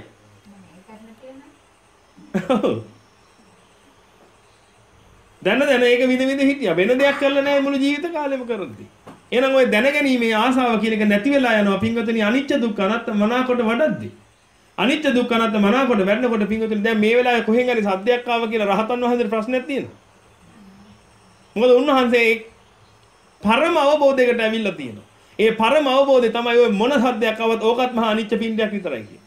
දැන දැන ඒක විඳ විඳ හිටියා. වෙන දෙයක් කරලා නැහැ මුළු ජීවිත කාලෙම කරද්දී. එහෙනම් ඔය දැනගැනීමේ ආසාව කියන එක නැති වෙලා යනවා. පින්වතුනි අනිච්ච දුක්ඛ අනාත්ම මනාකොට වඩද්දී. අනිත්‍ය දුක්ඛ අනාත්ම මනාකොට වැඩනකොට පින්වතුනි දැන් මේ වෙලාවේ කොහෙන් හරි සද්දයක් ආව කියලා රහතන් වහන්සේට ප්‍රශ්නයක් තියෙනවා. මොකද උන්වහන්සේ පරම අවබෝධයකට ඇවිල්ලා තියෙනවා. ඒ පරම අවබෝධය තමයි ඔය මොන සද්දයක් ආවත් ඕකත් මහා අනිත්‍ය පින්ඩයක් විතරයි කියන්නේ.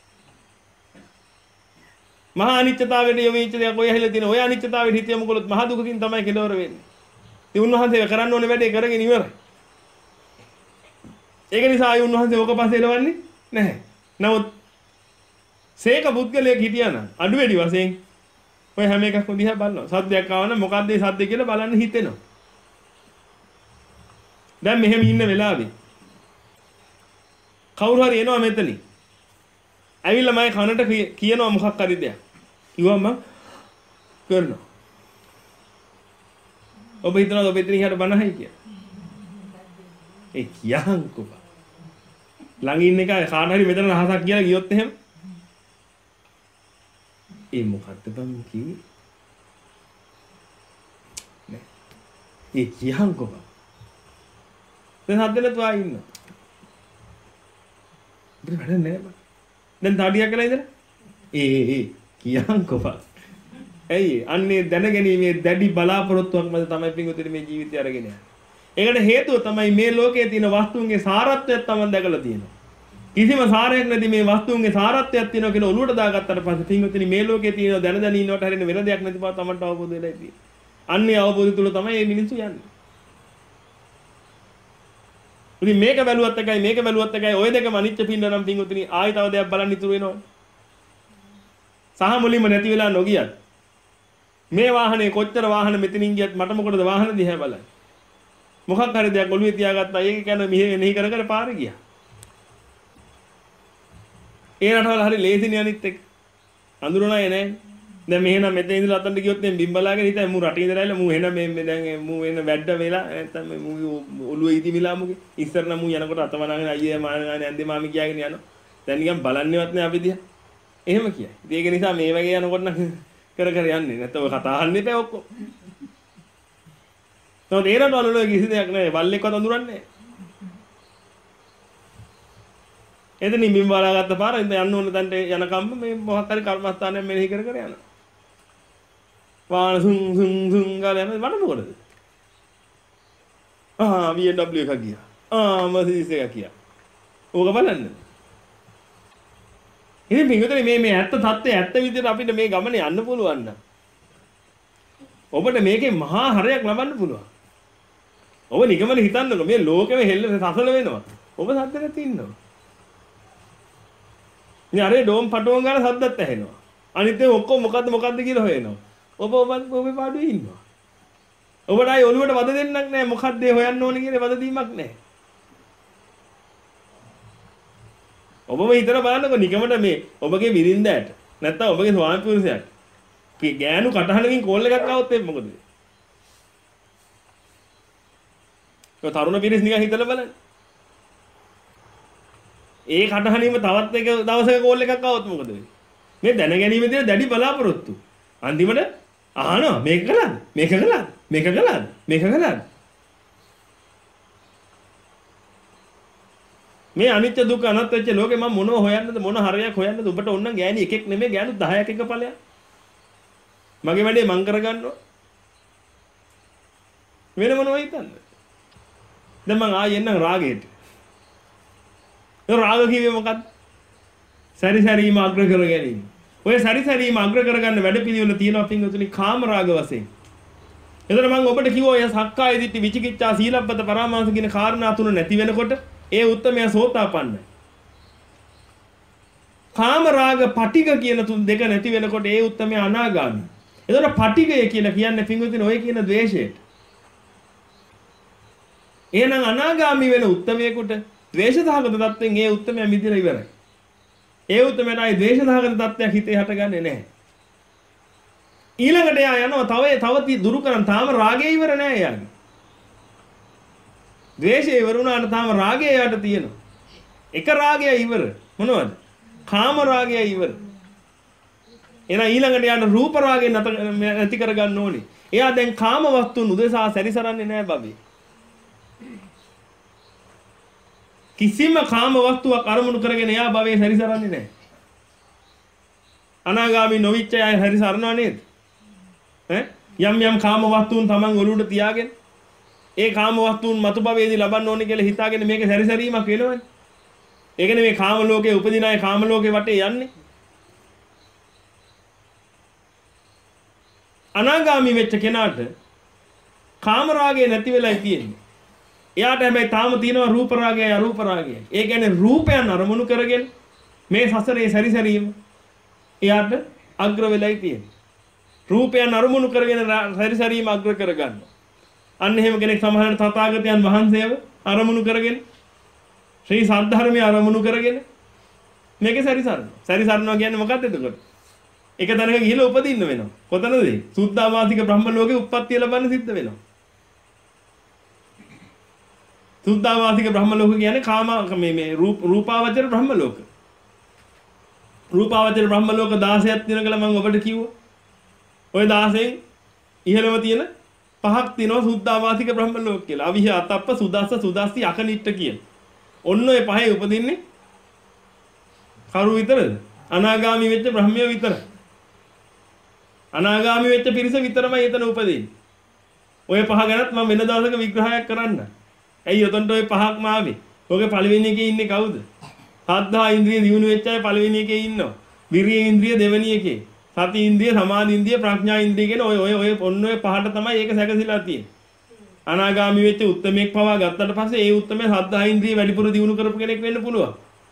මහා අනිත්‍යතාවයට යොමුච්ච දෙයක් ඔය ඇහිලා තියෙන ඔය අනිත්‍යතාවයට හිත යොමු කළොත් මහා දුකකින් තමයි කෙලවර වෙන්නේ. ඒ උන්වහන්සේ කරන්න ඕනේ වැඩේ කරගෙන ඉවරයි. ඒක නිසා ආයි උන්වහන්සේ ඕක පස්සේ එලවන්නේ නැහැ. නමුත් සේක පුද්ගලයෙක් හිටියානම් අඩු වැඩි වශයෙන් ඔය හැම එකක්ම දිහා බලනවා. සද්දයක් ආවනම් මොකද්ද ඒ සද්ද කියලා බලන්න හිතෙනවා. දැන් මෙහෙම ඉන්න වෙලාවේ කවුරු හරි එනවා මෙතනින්. ඇවිල්ලා මගේ කනට කියනවා මොකක් හරි දෙයක්. කිව්වම කරනවා. ඔබ හිතනවාද ඔබ එතනින් හරියට බනහයි කියලා? ඒ කියහන්කෝ. ළඟ ඉන්න එක කාට හරි මෙතන රහසක් කියලා ගියොත් එහෙම ඒ මොකද්ද බං කිව්වේ? නේ. ඒ කියහන්කෝ. දැන් හදලා තුවා ඉන්න. බරි වැඩ නෑ බං. දැන් තාඩියක් කියලා ඉඳලා ඒ ඒ කියහන්කෝ බං. ඇයි අන්නේ දැනගැනීමේ දැඩි බලාපොරොත්තුවක් මත තමයි පින්වතුනි මේ ජීවිතය අරගෙන යන්නේ. ඒකට හේතුව තමයි මේ ලෝකයේ තියෙන වස්තුන්ගේ සාරත්වයක් තමයි දැකලා තියෙනවා. කිසිම සාරයක් නැති මේ වස්තුන්ගේ සාරත්වයක් තියෙනවා කියන ඔලුවට දාගත්තට පස්සේ පින්වතුනි මේ ලෝකයේ තියෙන දැන දැන ඉන්නවට හරින වෙන දෙයක් නැති බව තමයි අවබෝධ වෙලා ඉන්නේ. අන්නේ අවබෝධය තුල තමයි මේ මිනිස්සු යන්නේ. ඉතින් මේක බැලුවත් එකයි මේක බැලුවත් එකයි ඔය දෙකම අනිත්‍ය පින්ඩ නම් පින්වතුනි ආයි තව දෙයක් බලන්න ඉතුරු වෙනවා. සහ මුලින්ම නැති වෙලා නොගියත් මේ වාහනේ කොච්චර වාහන මෙතනින් ගියත් මට මොකටද වාහන දිහා බලන්නේ. මොකක් හරි දෙයක් ඔළුවේ තියාගත්තා ඒක කියන්නේ මෙහෙ මෙහෙ කර කර පාරේ ගියා. ඒ රටවල හරි ලේසිනේ අනිත් එක. අඳුරණය නෑ. දැන් මෙහෙනම් මෙතන ඉඳලා අතන්ට ගියොත් මේ බිම්බලාගෙන හිටයි මූ රටින් ඉඳලා මූ එන මේ දැන් මූ එන වැඩ වෙලා නැත්තම් මේ මූ ඔළුවේ ඉදි මිලා මුගේ ඉස්සර නම් මූ යනකොට අතවනාගෙන අයියේ මානගානේ ඇන්දේ මාමි කියාගෙන යනවා. දැන් නිකන් බලන්නේවත් නෑ අපි දිහා. එහෙම කියයි. ඉතින් ඒක නිසා මේ වගේ යනකොට නම් කර කර යන්නේ නැත්නම් ඔය කතා අහන්න එපා ඔක්කොම. තව ඒ රටවල වල කිසි දෙයක් නෑ. බල්ලෙක්වත් අඳුරන්නේ නෑ. එතනින් බිම් බලාගත්ත පාර ඉඳ යන්න ඕන තැනට යනකම් මේ මොකක් හරි කර්මස්ථානයක් මෙනෙහි කර කර යනවා. වාන සුන් සුන් සුන් ගාලා යනවා මට මොකටද? ආ බී එම් ඩබ්ලිව් එකක් ගියා. ආ මර්සිඩීස් එකක් ගියා. ඕක බලන්න. ඉතින් පිටුතේ මේ මේ ඇත්ත தත්ත්වය ඇත්ත විදිහට අපිට මේ ගමනේ යන්න පුළුවන් නම් ඔබට මේකේ මහා හරයක් ලබන්න පුළුවන්. ඔබ නිකමල හිතන්නකො මේ ලෝකෙම හෙල්ල සසල වෙනවා. ඔබ සද්දෙට ඉන්නවා. ඉතින් අර ඩෝම් පටෝන් ගාන සද්දත් ඇහෙනවා. අනිත් ඒ ඔක්කොම මොකද්ද මොකද්ද කියලා හොයනවා. ඔබ ඔබත් ඔබේ පාඩුවේ ඉන්නවා. ඔබට ආයි ඔළුවට වද දෙන්නක් නැහැ. මොකද්ද ඒ හොයන්න ඕනේ කියලා වද දීමක් නැහැ. ඔබම හිතලා බලන්නකො නිකමට මේ ඔබගේ බිරින්දෑට නැත්තම් ඔබගේ ස්වාමි පුරුෂයාට ගෑනු කටහඬකින් කෝල් එකක් ආවොත් එන්නේ මොකද? ඔය තරුණ පිරිස් නිකන් හිතලා බලන්න. ඒ කටහඬීම තවත් එක දවසක කෝල් එකක් ආවොත් මොකද වෙන්නේ? මේ දැනගැනීමේ තියෙන දැඩි බලාපොරොත්තු. අන්තිමට අහනවා මේක කළාද? මේක කළාද? මේක කළාද? මේක කළාද? මේ අනිත්‍ය දුක්ඛ අනාත්ම වෙච්ච ලෝකේ මම මොනව හොයන්නද මොන හරයක් හොයන්නද ඔබට ඕන නම් ගෑණි එකෙක් නෙමෙයි ගෑනු දහයක් එක ඵලයක් මගේ වැඩේ මං කරගන්නවා වෙන මොනවද හිතන්නේ දැන් මං ආයෙ එන්නම් රාගයට ඒ රාග කිව්වේ මොකක්ද සැරිසැරීම අග්‍ර කර ගැනීම ඔය සැරිසැරීම අග්‍ර කරගන්න වැඩ පිළිවෙල තියෙනවා පින්වතුනි කාම රාග වශයෙන් එතන මං ඔබට කිව්වා ඔය සක්කාය දිට්ඨි විචිකිච්ඡා සීලබ්බත පරාමාස කියන කාරණා තුන නැති වෙනකොට ඒ උත්තමයා සෝතාපන්නයි. කාම රාග පටිඝ කියන තුන් දෙක නැති වෙනකොට ඒ උත්තමයා අනාගාමී. එතකොට පටිඝය කියලා කියන්නේ පින්වතුනි ඔය කියන ද්වේෂයට. එහෙනම් අනාගාමී වෙන උත්තමයෙකුට ද්වේෂ සහගත තත්ත්වෙන් ඒ උත්තමයා මිදිලා ඉවරයි. ඒ උත්තමයාට ආයි ද්වේෂ සහගත තත්ත්වයක් හිතේ හටගන්නේ නැහැ. ඊළඟට යා යනවා තව තව දුරු කරන් තාම රාගය ඉවර නැහැ යාගේ. ද්වේෂය ඉවර වුණාට තාම රාගය යට තියෙනවා. එක රාගය ඉවර. මොනවද? කාම රාගය ඉවර. එහෙනම් ඊළඟට යන රූප රාගය නැති කර ගන්න ඕනේ. එයා දැන් කාම වස්තුන් උදෙසා සැරිසරන්නේ නැහැ බබේ. කිසිම කාම වස්තුවක් අරමුණු කරගෙන එයා භවයේ සැරිසරන්නේ නැහැ. අනාගාමී නොවිච්ච අය හරි සරණව නේද? ඈ යම් යම් කාම වස්තුන් තමන් ඔලුවට තියාගෙන ඒ කාම වස්තුන් මතු භවයේදී ලබන්න ඕනේ කියලා හිතාගෙන මේක සැරිසැරීමක් වෙනවනේ. ඒ කියන්නේ මේ කාම ලෝකයේ උපදින අය කාම ලෝකේ වටේ යන්නේ. අනාගාමී වෙච්ච කෙනාට කාම රාගය නැති වෙලයි තියෙන්නේ. එයාට හැබැයි තාම තියෙනවා රූප රාගයයි අරූප රාගයයි. ඒ කියන්නේ රූපයන් අරමුණු කරගෙන මේ සසරේ සැරිසැරීම එයාට අග්‍ර වෙලයි තියෙන්නේ. රූපයන් අරමුණු කරගෙන සැරිසැරීම අග්‍ර කරගන්න. අන්න එහෙම කෙනෙක් සමහරවිට තථාගතයන් වහන්සේව අරමුණු කරගෙන ශ්‍රී සද්ධර්මයේ අරමුණු කරගෙන මේක සැරිසරනවා. සැරිසරනවා කියන්නේ මොකක්ද එතකොට? එක තැනක ගිහිල්ලා උපදින්න වෙනවා. කොතනද? සුද්ධාවාසික බ්‍රහ්ම ලෝකේ උප්පත්තිය ලබන්න සිද්ධ වෙනවා. සුද්ධාවාසික බ්‍රහ්ම ලෝක කියන්නේ කාම මේ මේ රූපාවචර බ්‍රහ්ම ලෝක. රූපාවචර බ්‍රහ්ම ලෝක දහසක් තියෙන කියලා මම ඔබට කිව්වා. ওই දහසෙන් ඉහළම තියෙන පහක් තියෙනවා සුද්ධාවාසික බ්‍රහ්ම ලෝක කියලා. අවිහ අතප්ප සුදස්ස සුදස්සි අකනිට්ට කියන. ඔන්න ඔය පහේ උපදින්නේ කරු විතරද? අනාගාමී වෙච්ච බ්‍රහ්මයෝ විතරයි. අනාගාමී වෙච්ච පිරිස විතරමයි එතන උපදින්නේ. ඔය පහ ගැනත් මම වෙන දවසක විග්‍රහයක් කරන්න. ඇයි උතන්ට ඔය පහක්ම ආවේ? ඔගේ පළවෙනි එකේ ඉන්නේ කවුද? සද්ධා ඉන්ද්‍රිය දියුණු වෙච්ච අය පළවෙනි එකේ ඉන්නවා. විරිය ඉන්ද්‍රිය දෙවෙනි එකේ. සති ඉන්ද්‍රිය, සමාධි ඉන්ද්‍රිය, ප්‍රඥා ඉන්ද්‍රිය කියන ඔය ඔය ඔය ඔන්න ඔය පහට තමයි ඒක සැකසීලා තියෙන්නේ. අනාගාමී වෙච්ච උත්තමෙක් පවා ගත්තට පස්සේ ඒ උත්තමයා සද්ධා ඉන්ද්‍රිය වැඩිපුර දියුණු කරපු කෙනෙක් වෙන්න පුළුවන්.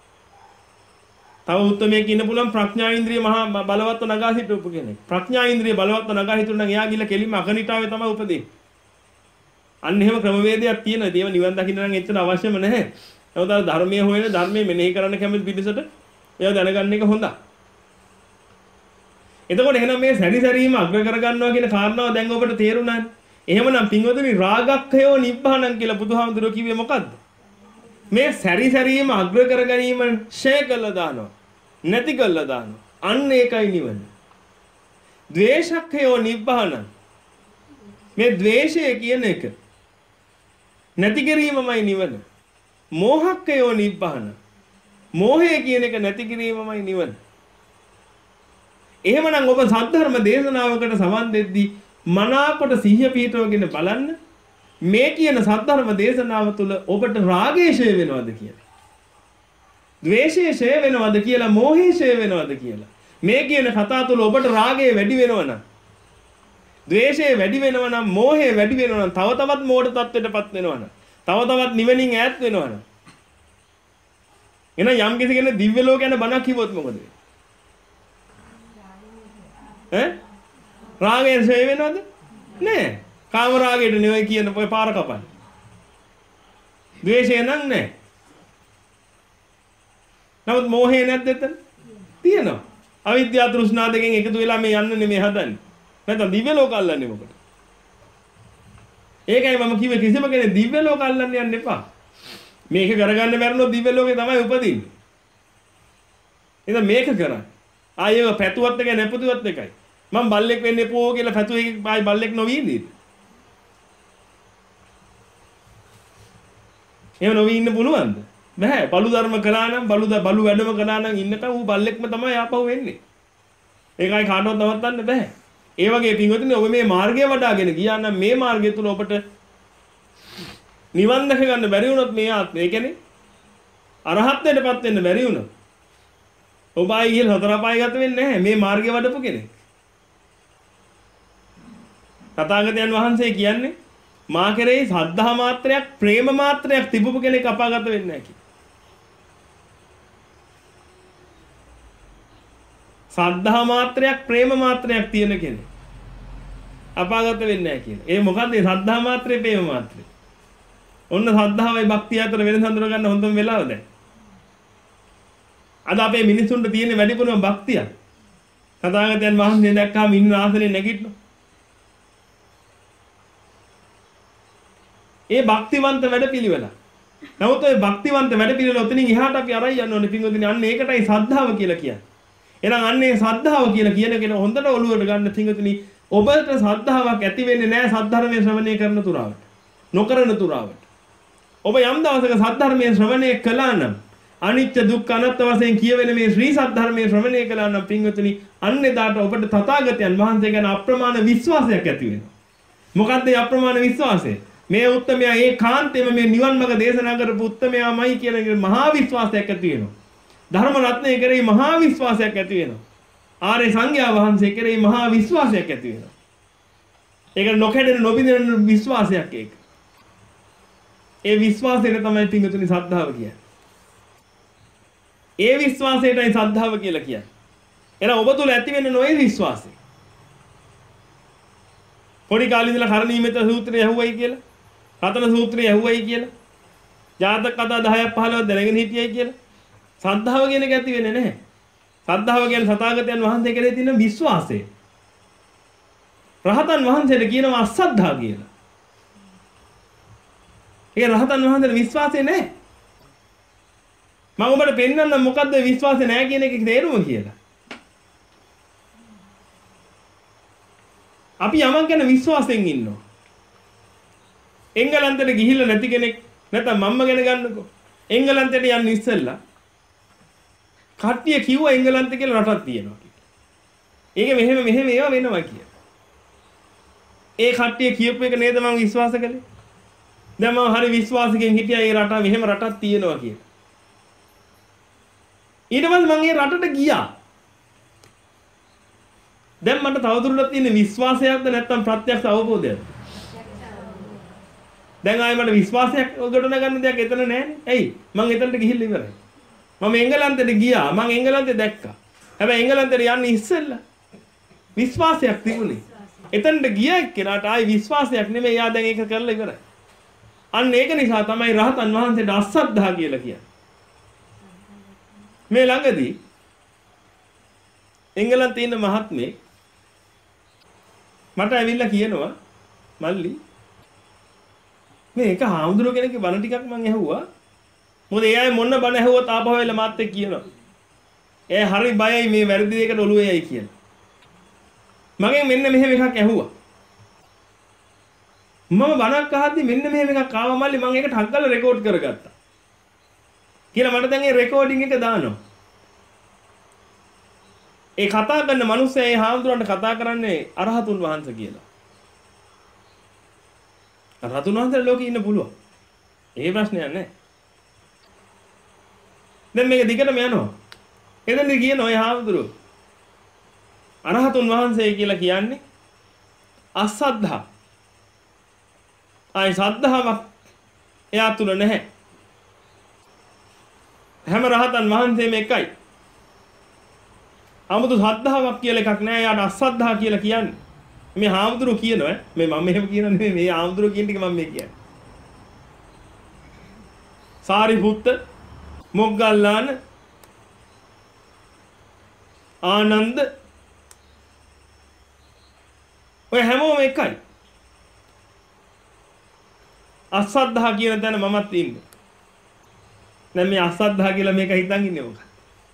තව උත්තමයෙක් ඉන්න පුළුවන් ප්‍රඥා ඉන්ද්‍රිය මහා බලවත්ව නගා සිටවපු කෙනෙක්. ප්‍රඥා ඉන්ද්‍රිය බලවත්ව නගා හිටුණා නම් එයා ගිහලා කෙලින්ම අකනිටාවේ තමයි උපදින්නේ. අන්න එහෙම ක්‍රමවේදයක් තියෙනවා. ඒව නිවන් දකින්න නම් එච්චර අවශ්‍යම නැහැ. නමුත් අර ධර්මයේ හොයන ධර්මයේ මෙනෙහි කරන්න කැමති පිළිසට එයා දැනගන්න එක හොඳයි. එතකොට එහෙනම් මේ සැරිසැරීම අග්‍ර කරගන්නවා කියන කාරණාව දැන් ඔබට තේරුණානේ. එහෙමනම් පින්වතුනි රාගක්ඛයෝ නිබ්බාණං කියලා බුදුහාමුදුරුවෝ කිව්වේ මොකද්ද? මේ සැරිසැරීම අග්‍ර කර ගැනීම ෂේ කළා දානවා. නැති කළා දානවා. අන්න ඒකයි නිවන. ද්වේෂක්ඛයෝ නිබ්බාණං. මේ ද්වේෂය කියන එක නැති කිරීමමයි නිවන. මෝහක්ඛයෝ නිබ්බාණං. මෝහය කියන එක නැති කිරීමමයි නිවන. එහෙමනම් ඔබ සද්ධර්ම දේශනාවකට සමන් දෙද්දී මනාකොට සිහිය පිහිටවගෙන බලන්න මේ කියන සද්ධර්ම දේශනාව තුළ ඔබට රාගය ෂේ වෙනවද කියලා. ද්වේෂය ෂේ වෙනවද කියලා, මෝහය ෂේ වෙනවද කියලා. මේ කියන කතා තුළ ඔබට රාගය වැඩි වෙනවනම්, ද්වේෂය වැඩි වෙනවනම්, මෝහය වැඩි වෙනවනම්, තව තවත් මෝඩ තත්ත්වයටපත් වෙනවනම්, තව තවත් නිවනින් ඈත් වෙනවනම්, එහෙනම් යම් කිසි කෙනෙක් දිව්‍ය ලෝක යන බණක් කිව්වොත් මොකද වෙන්නේ? ඈ රාගයෙන් ෂේ වෙනවද? නෑ. කාම රාගයට නෙවෙයි කියන ඔය පාර කපන්නේ. ද්වේෂය නම් නෑ. නමුත් මෝහය නැද්ද එතන? තියෙනවා. අවිද්‍යාව තෘෂ්ණා දෙකෙන් එකතු වෙලා මේ යන්න නෙමෙයි හදන්නේ. නැත්නම් දිව්‍ය ලෝක අල්ලන්නේ මොකටද? ඒකයි මම කිව්වේ කිසිම කෙනෙක් දිව්‍ය ලෝක අල්ලන්න යන්න එපා. මේක කරගන්න බැරිනොත් දිව්‍ය ලෝකේ තමයි උපදින්නේ. එහෙනම් මේක කරන්න. ආයෙ පැතුවත් එකයි නැපතුවත් එකයි. මම බල්ලෙක් වෙන්න එපෝ කියලා පැතුවේ ආයි බල්ලෙක් නොවී ඉඳීද? එහෙම නොවී ඉන්න පුළුවන්ද? බෑ. බලු ධර්ම කළා නම් බලු බලු වැඩම කළා නම් ඉන්නකම් ඌ බල්ලෙක්ම තමයි ආපහු වෙන්නේ. ඒකයි කාටවත් නවත්තන්න බෑ. ඒ වගේ පින්වතුනි ඔබ මේ මාර්ගය වඩාගෙන ගියා නම් මේ මාර්ගය තුල ඔබට නිවන් දැක ගන්න බැරි වුණොත් මේ ආත්මය, ඒ කියන්නේ අරහත්ත්වයටපත් වෙන්න බැරි වුණොත් ඔබ ආයි ගිහලා හතර අපායගත වෙන්නේ නැහැ මේ මාර්ගය වඩපු කෙනෙක්. තථාගතයන් වහන්සේ කියන්නේ මා කෙරෙහි සද්ධා මාත්‍රයක්, ප්‍රේම මාත්‍රයක් තිබුපු කෙනෙක් අපාගත වෙන්නේ නැහැ කියලා. සද්ධා මාත්‍රයක්, ප්‍රේම මාත්‍රයක් තියෙන කෙනෙක් අපාගත වෙන්නේ නැහැ කියලා. ඒ මොකද්ද මේ සද්ධා මාත්‍රේ, ප්‍රේම මාත්‍රේ? ඔන්න සද්ධාවයි භක්තිය අතර වෙනස හඳුනා ගන්න හොඳම වෙලාව දැන්. අද අපේ මිනිසුන්ට තියෙන වැඩිපුරම භක්තිය. තථාගතයන් වහන්සේ දැක්කම ඉන්න ආසනේ නැගිටිනවා. ඒ භක්තිවන්ත වැඩපිළිවෙල. නමුත් ඔය භක්තිවන්ත වැඩපිළිවෙල උතනින් එහාට අපි අරයි යන්න ඕනේ පින්වතුනි. අන්න ඒකටයි සද්ධාව කියලා කියන්නේ. එහෙනම් අන්නේ සද්ධාව කියලා කියන කෙන හොඳට ඔළුවට ගන්න පින්වතුනි. ඔබට සද්ධාාවක් ඇති වෙන්නේ නැහැ සද්ධර්මයේ ශ්‍රවණය කරන තුරාවට. නොකරන තුරාවට. ඔබ යම් දවසක සද්ධර්මයේ ශ්‍රවණය කළා නම් අනිත්‍ය දුක්ඛ අනාත්ම වශයෙන් කියවෙන මේ ශ්‍රී සද්ධර්මයේ ශ්‍රවණය කළා නම් පින්වතුනි අන්න එදාට ඔබට තථාගතයන් වහන්සේ ගැන අප්‍රමාණ විශ්වාසයක් ඇති වෙනවා. මොකද්ද මේ අප්‍රමාණ විශ්වාසය? මේ උත්තමයා ඒ කාන්තේම මේ නිවන් මාර්ග දේශනා කරපු උත්තමයාමයි කියන මහා විශ්වාසයක් ඇති වෙනවා. ධර්ම රත්නයේ කෙරෙහි මහා විශ්වාසයක් ඇති වෙනවා. ආර්ය සංඝයා වහන්සේ කෙරෙහි මහා විශ්වාසයක් ඇති වෙනවා. ඒක නොකඩෙන නොබිඳෙන විශ්වාසයක් ඒක. ඒ විශ්වාසයට තමයි පින්වතුනි සද්ධාව කියන්නේ. ඒ විශ්වාසයටයි සද්ධාව කියලා කියන්නේ. එහෙනම් ඔබ තුල ඇති වෙන නොයේ විශ්වාසය. පොඩි කාලේ ඉඳලා කරණීයමෙත සූත්‍රය ඇහුවයි කියලා, රතන සූත්‍රය ඇහුවයි කියලා, ජාතක කතා දහයක් පහළොවක් දැනගෙන හිටියයි කියලා. සද්ධාව කියන එක ඇති වෙන්නේ නැහැ. සද්ධාව කියන්නේ සතාගතයන් වහන්සේ කෙරෙහි තියෙන විශ්වාසය. රහතන් වහන්සේට කියනවා අසද්ධා කියලා. ඒ රහතන් වහන්සේට විශ්වාසය නැහැ. මම ඔබට පෙන්නන්න මොකද්ද විශ්වාසය නැහැ කියන එකේ තේරුම කියලා. අපි යමක් ගැන විශ්වාසයෙන් ඉන්නවා. එංගලන්තෙට ගිහිල්ලා නැති කෙනෙක් නැත්නම් මම්ම ගැන ගන්නකෝ. එංගලන්තෙට යන්න ඉස්සෙල්ලා කට්ටිය කිව්වා එංගලන්තේ කියලා රටක් තියෙනවා කියලා. ඒක මෙහෙම මෙහෙම ඒවා වෙනවා කියලා. ඒ කට්ටිය කියපු එක නේද මම විශ්වාස කළේ? දැන් මම හරි විශ්වාසයෙන් හිටියා ඒ රට මෙහෙම රටක් තියෙනවා කියලා. ඊට පස්සේ මම ඒ රටට ගියා. දැන් මට තවදුරටත් තියෙන විශ්වාසයක්ද නැත්නම් ප්‍රත්‍යක්ෂ අවබෝධයක්ද? දැන් ආයෙ මට විශ්වාසයක් ගොඩන ගන්න දෙයක් එතන නැහැනේ. ඇයි? මම එතනට ගිහිල්ලා ඉවරයි. මම එංගලන්තෙට ගියා. මම එංගලන්තේ දැක්කා. හැබැයි එංගලන්තෙට යන්න ඉස්සෙල්ලා විශ්වාසයක් තිබුණේ. එතනට ගියා එක්කෙනාට ආයෙ විශ්වාසයක් නෙමෙයි. යා දැන් ඒක කරලා ඉවරයි. අන්න ඒක නිසා තමයි රහතන් වහන්සේට අසද්ධා කියලා කියන්නේ. මේ ළඟදී එංගලන්තේ ඉන්න මහත්මයෙක් මට ඇවිල්ලා කියනවා මල්ලි මේ එක හාමුදුරුවෝ කෙනෙක්ගේ බණ ටිකක් මම ඇහුවා. මොකද ඒ අය මොන බණ ඇහුවත් ආපහු වෙලා මාත් එක්ක කියනවා. ඒ හරි බයයි මේ වැරදි දෙයකට ඔළුවේ යයි කියලා. මගෙන් මෙන්න මෙහෙම එකක් ඇහුවා. මම බණක් අහද්දි මෙන්න මෙහෙම එකක් ආවා මල්ලි මම ඒක ටක් ගාලා රෙකෝඩ් කරගත්තා. කියලා මට දැන් ඒ රෙකෝඩින් එක දානවා. ඒ කතා කරන මිනිස්සයා ඒ හාමුදුරන්ට කතා කරන්නේ අරහතුන් වහන්සේ කියලා. අරහතුන් වහන්සේ ලෝකේ ඉන්න පුළුවන්. ඒ ප්‍රශ්නයක් නැහැ. දැන් මේක දිගටම යනවා. එතනදී කියනවා ඒ හාමුදුරුවෝ අරහතුන් වහන්සේ කියලා කියන්නේ අසද්ධා. ආයි සද්ධාවක් එයා තුල නැහැ. හැම රහතන් වහන්සේම එකයි. 아무තු සද්ධාාවක් කියලා එකක් නෑ. යාට අසද්ධා කියලා කියන්නේ. මේ හාමුදුරුවෝ කියනවා මේ මම මෙහෙම කියනවා නෙමෙයි මේ හාමුදුරුවෝ කියන ටික මම මේ කියන්නේ. සාරිපුත්ත, මොග්ගල්ලාන, ආනන්ද ඔය හැමෝම එකයි. අසද්ධා කියන තැන මමත් ඉන්නේ. දැන් මේ අසද්ධා කියලා මේක හිතන් ඉන්නේ මොකක්ද?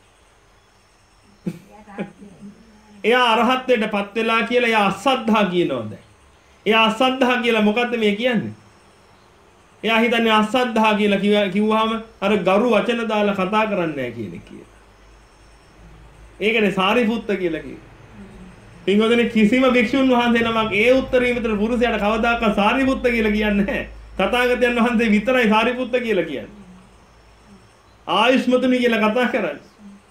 එයා අරහත්ත්වයටපත් වෙලා කියලා එයා අසද්ධා කියනවා දැන්. එයා අසද්ධා කියලා මොකද්ද මේ කියන්නේ? එයා හිතන්නේ අසද්ධා කියලා කිව්වහම අර ගරු වචන දාලා කතා කරන්නේ නැහැ කියන එක කියලා. ඒකනේ සාරිපුත්ත කියලා කිව්වේ. පින්වදනේ කිසිම භික්ෂුන් වහන්සේ නමක් ඒ උත්තරීමතර පුරුෂයාට කවදාකවත් සාරිපුත්ත කියලා කියන්නේ නැහැ. තථාගතයන් වහන්සේ විතරයි සාරිපුත්ත කියලා කියන්නේ. ආයුෂ්මතුනි කියලා කතා කරන්නේ.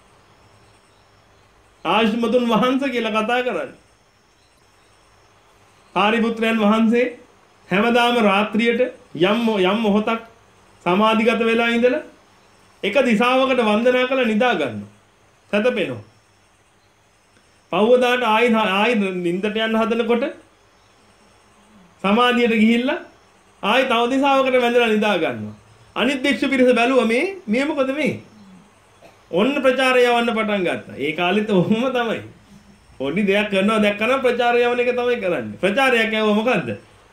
ආයුෂ්මතුන් වහන්සේ කියලා කතා කරන්නේ. සාරිපුත්‍රයන් වහන්සේ හැමදාම රාත්‍රියට යම් යම් මොහොතක් සමාධිගත වෙලා ඉඳලා එක දිශාවකට වන්දනා කරලා නිදා ගන්නවා. සතපෙනවා. පහවදාට ආයි ආයි නිින්දට යන්න හදනකොට සමාධියට ගිහිල්ලා ආයි තව දිශාවකට වැඳලා නිදා ගන්නවා. අනිත් භික්ෂු පිරිස බැලුවා මේ මේ මොකද මේ? ඔන්න ප්‍රචාරය යවන්න පටන් ගත්තා. ඒ කාලෙත් ඔහොම තමයි. පොඩි දෙයක් කරනවා දැක්කම ප්‍රචාරය යවන එක තමයි කරන්නේ. ප්‍රචාරයක් ඇවුව මොකද්ද?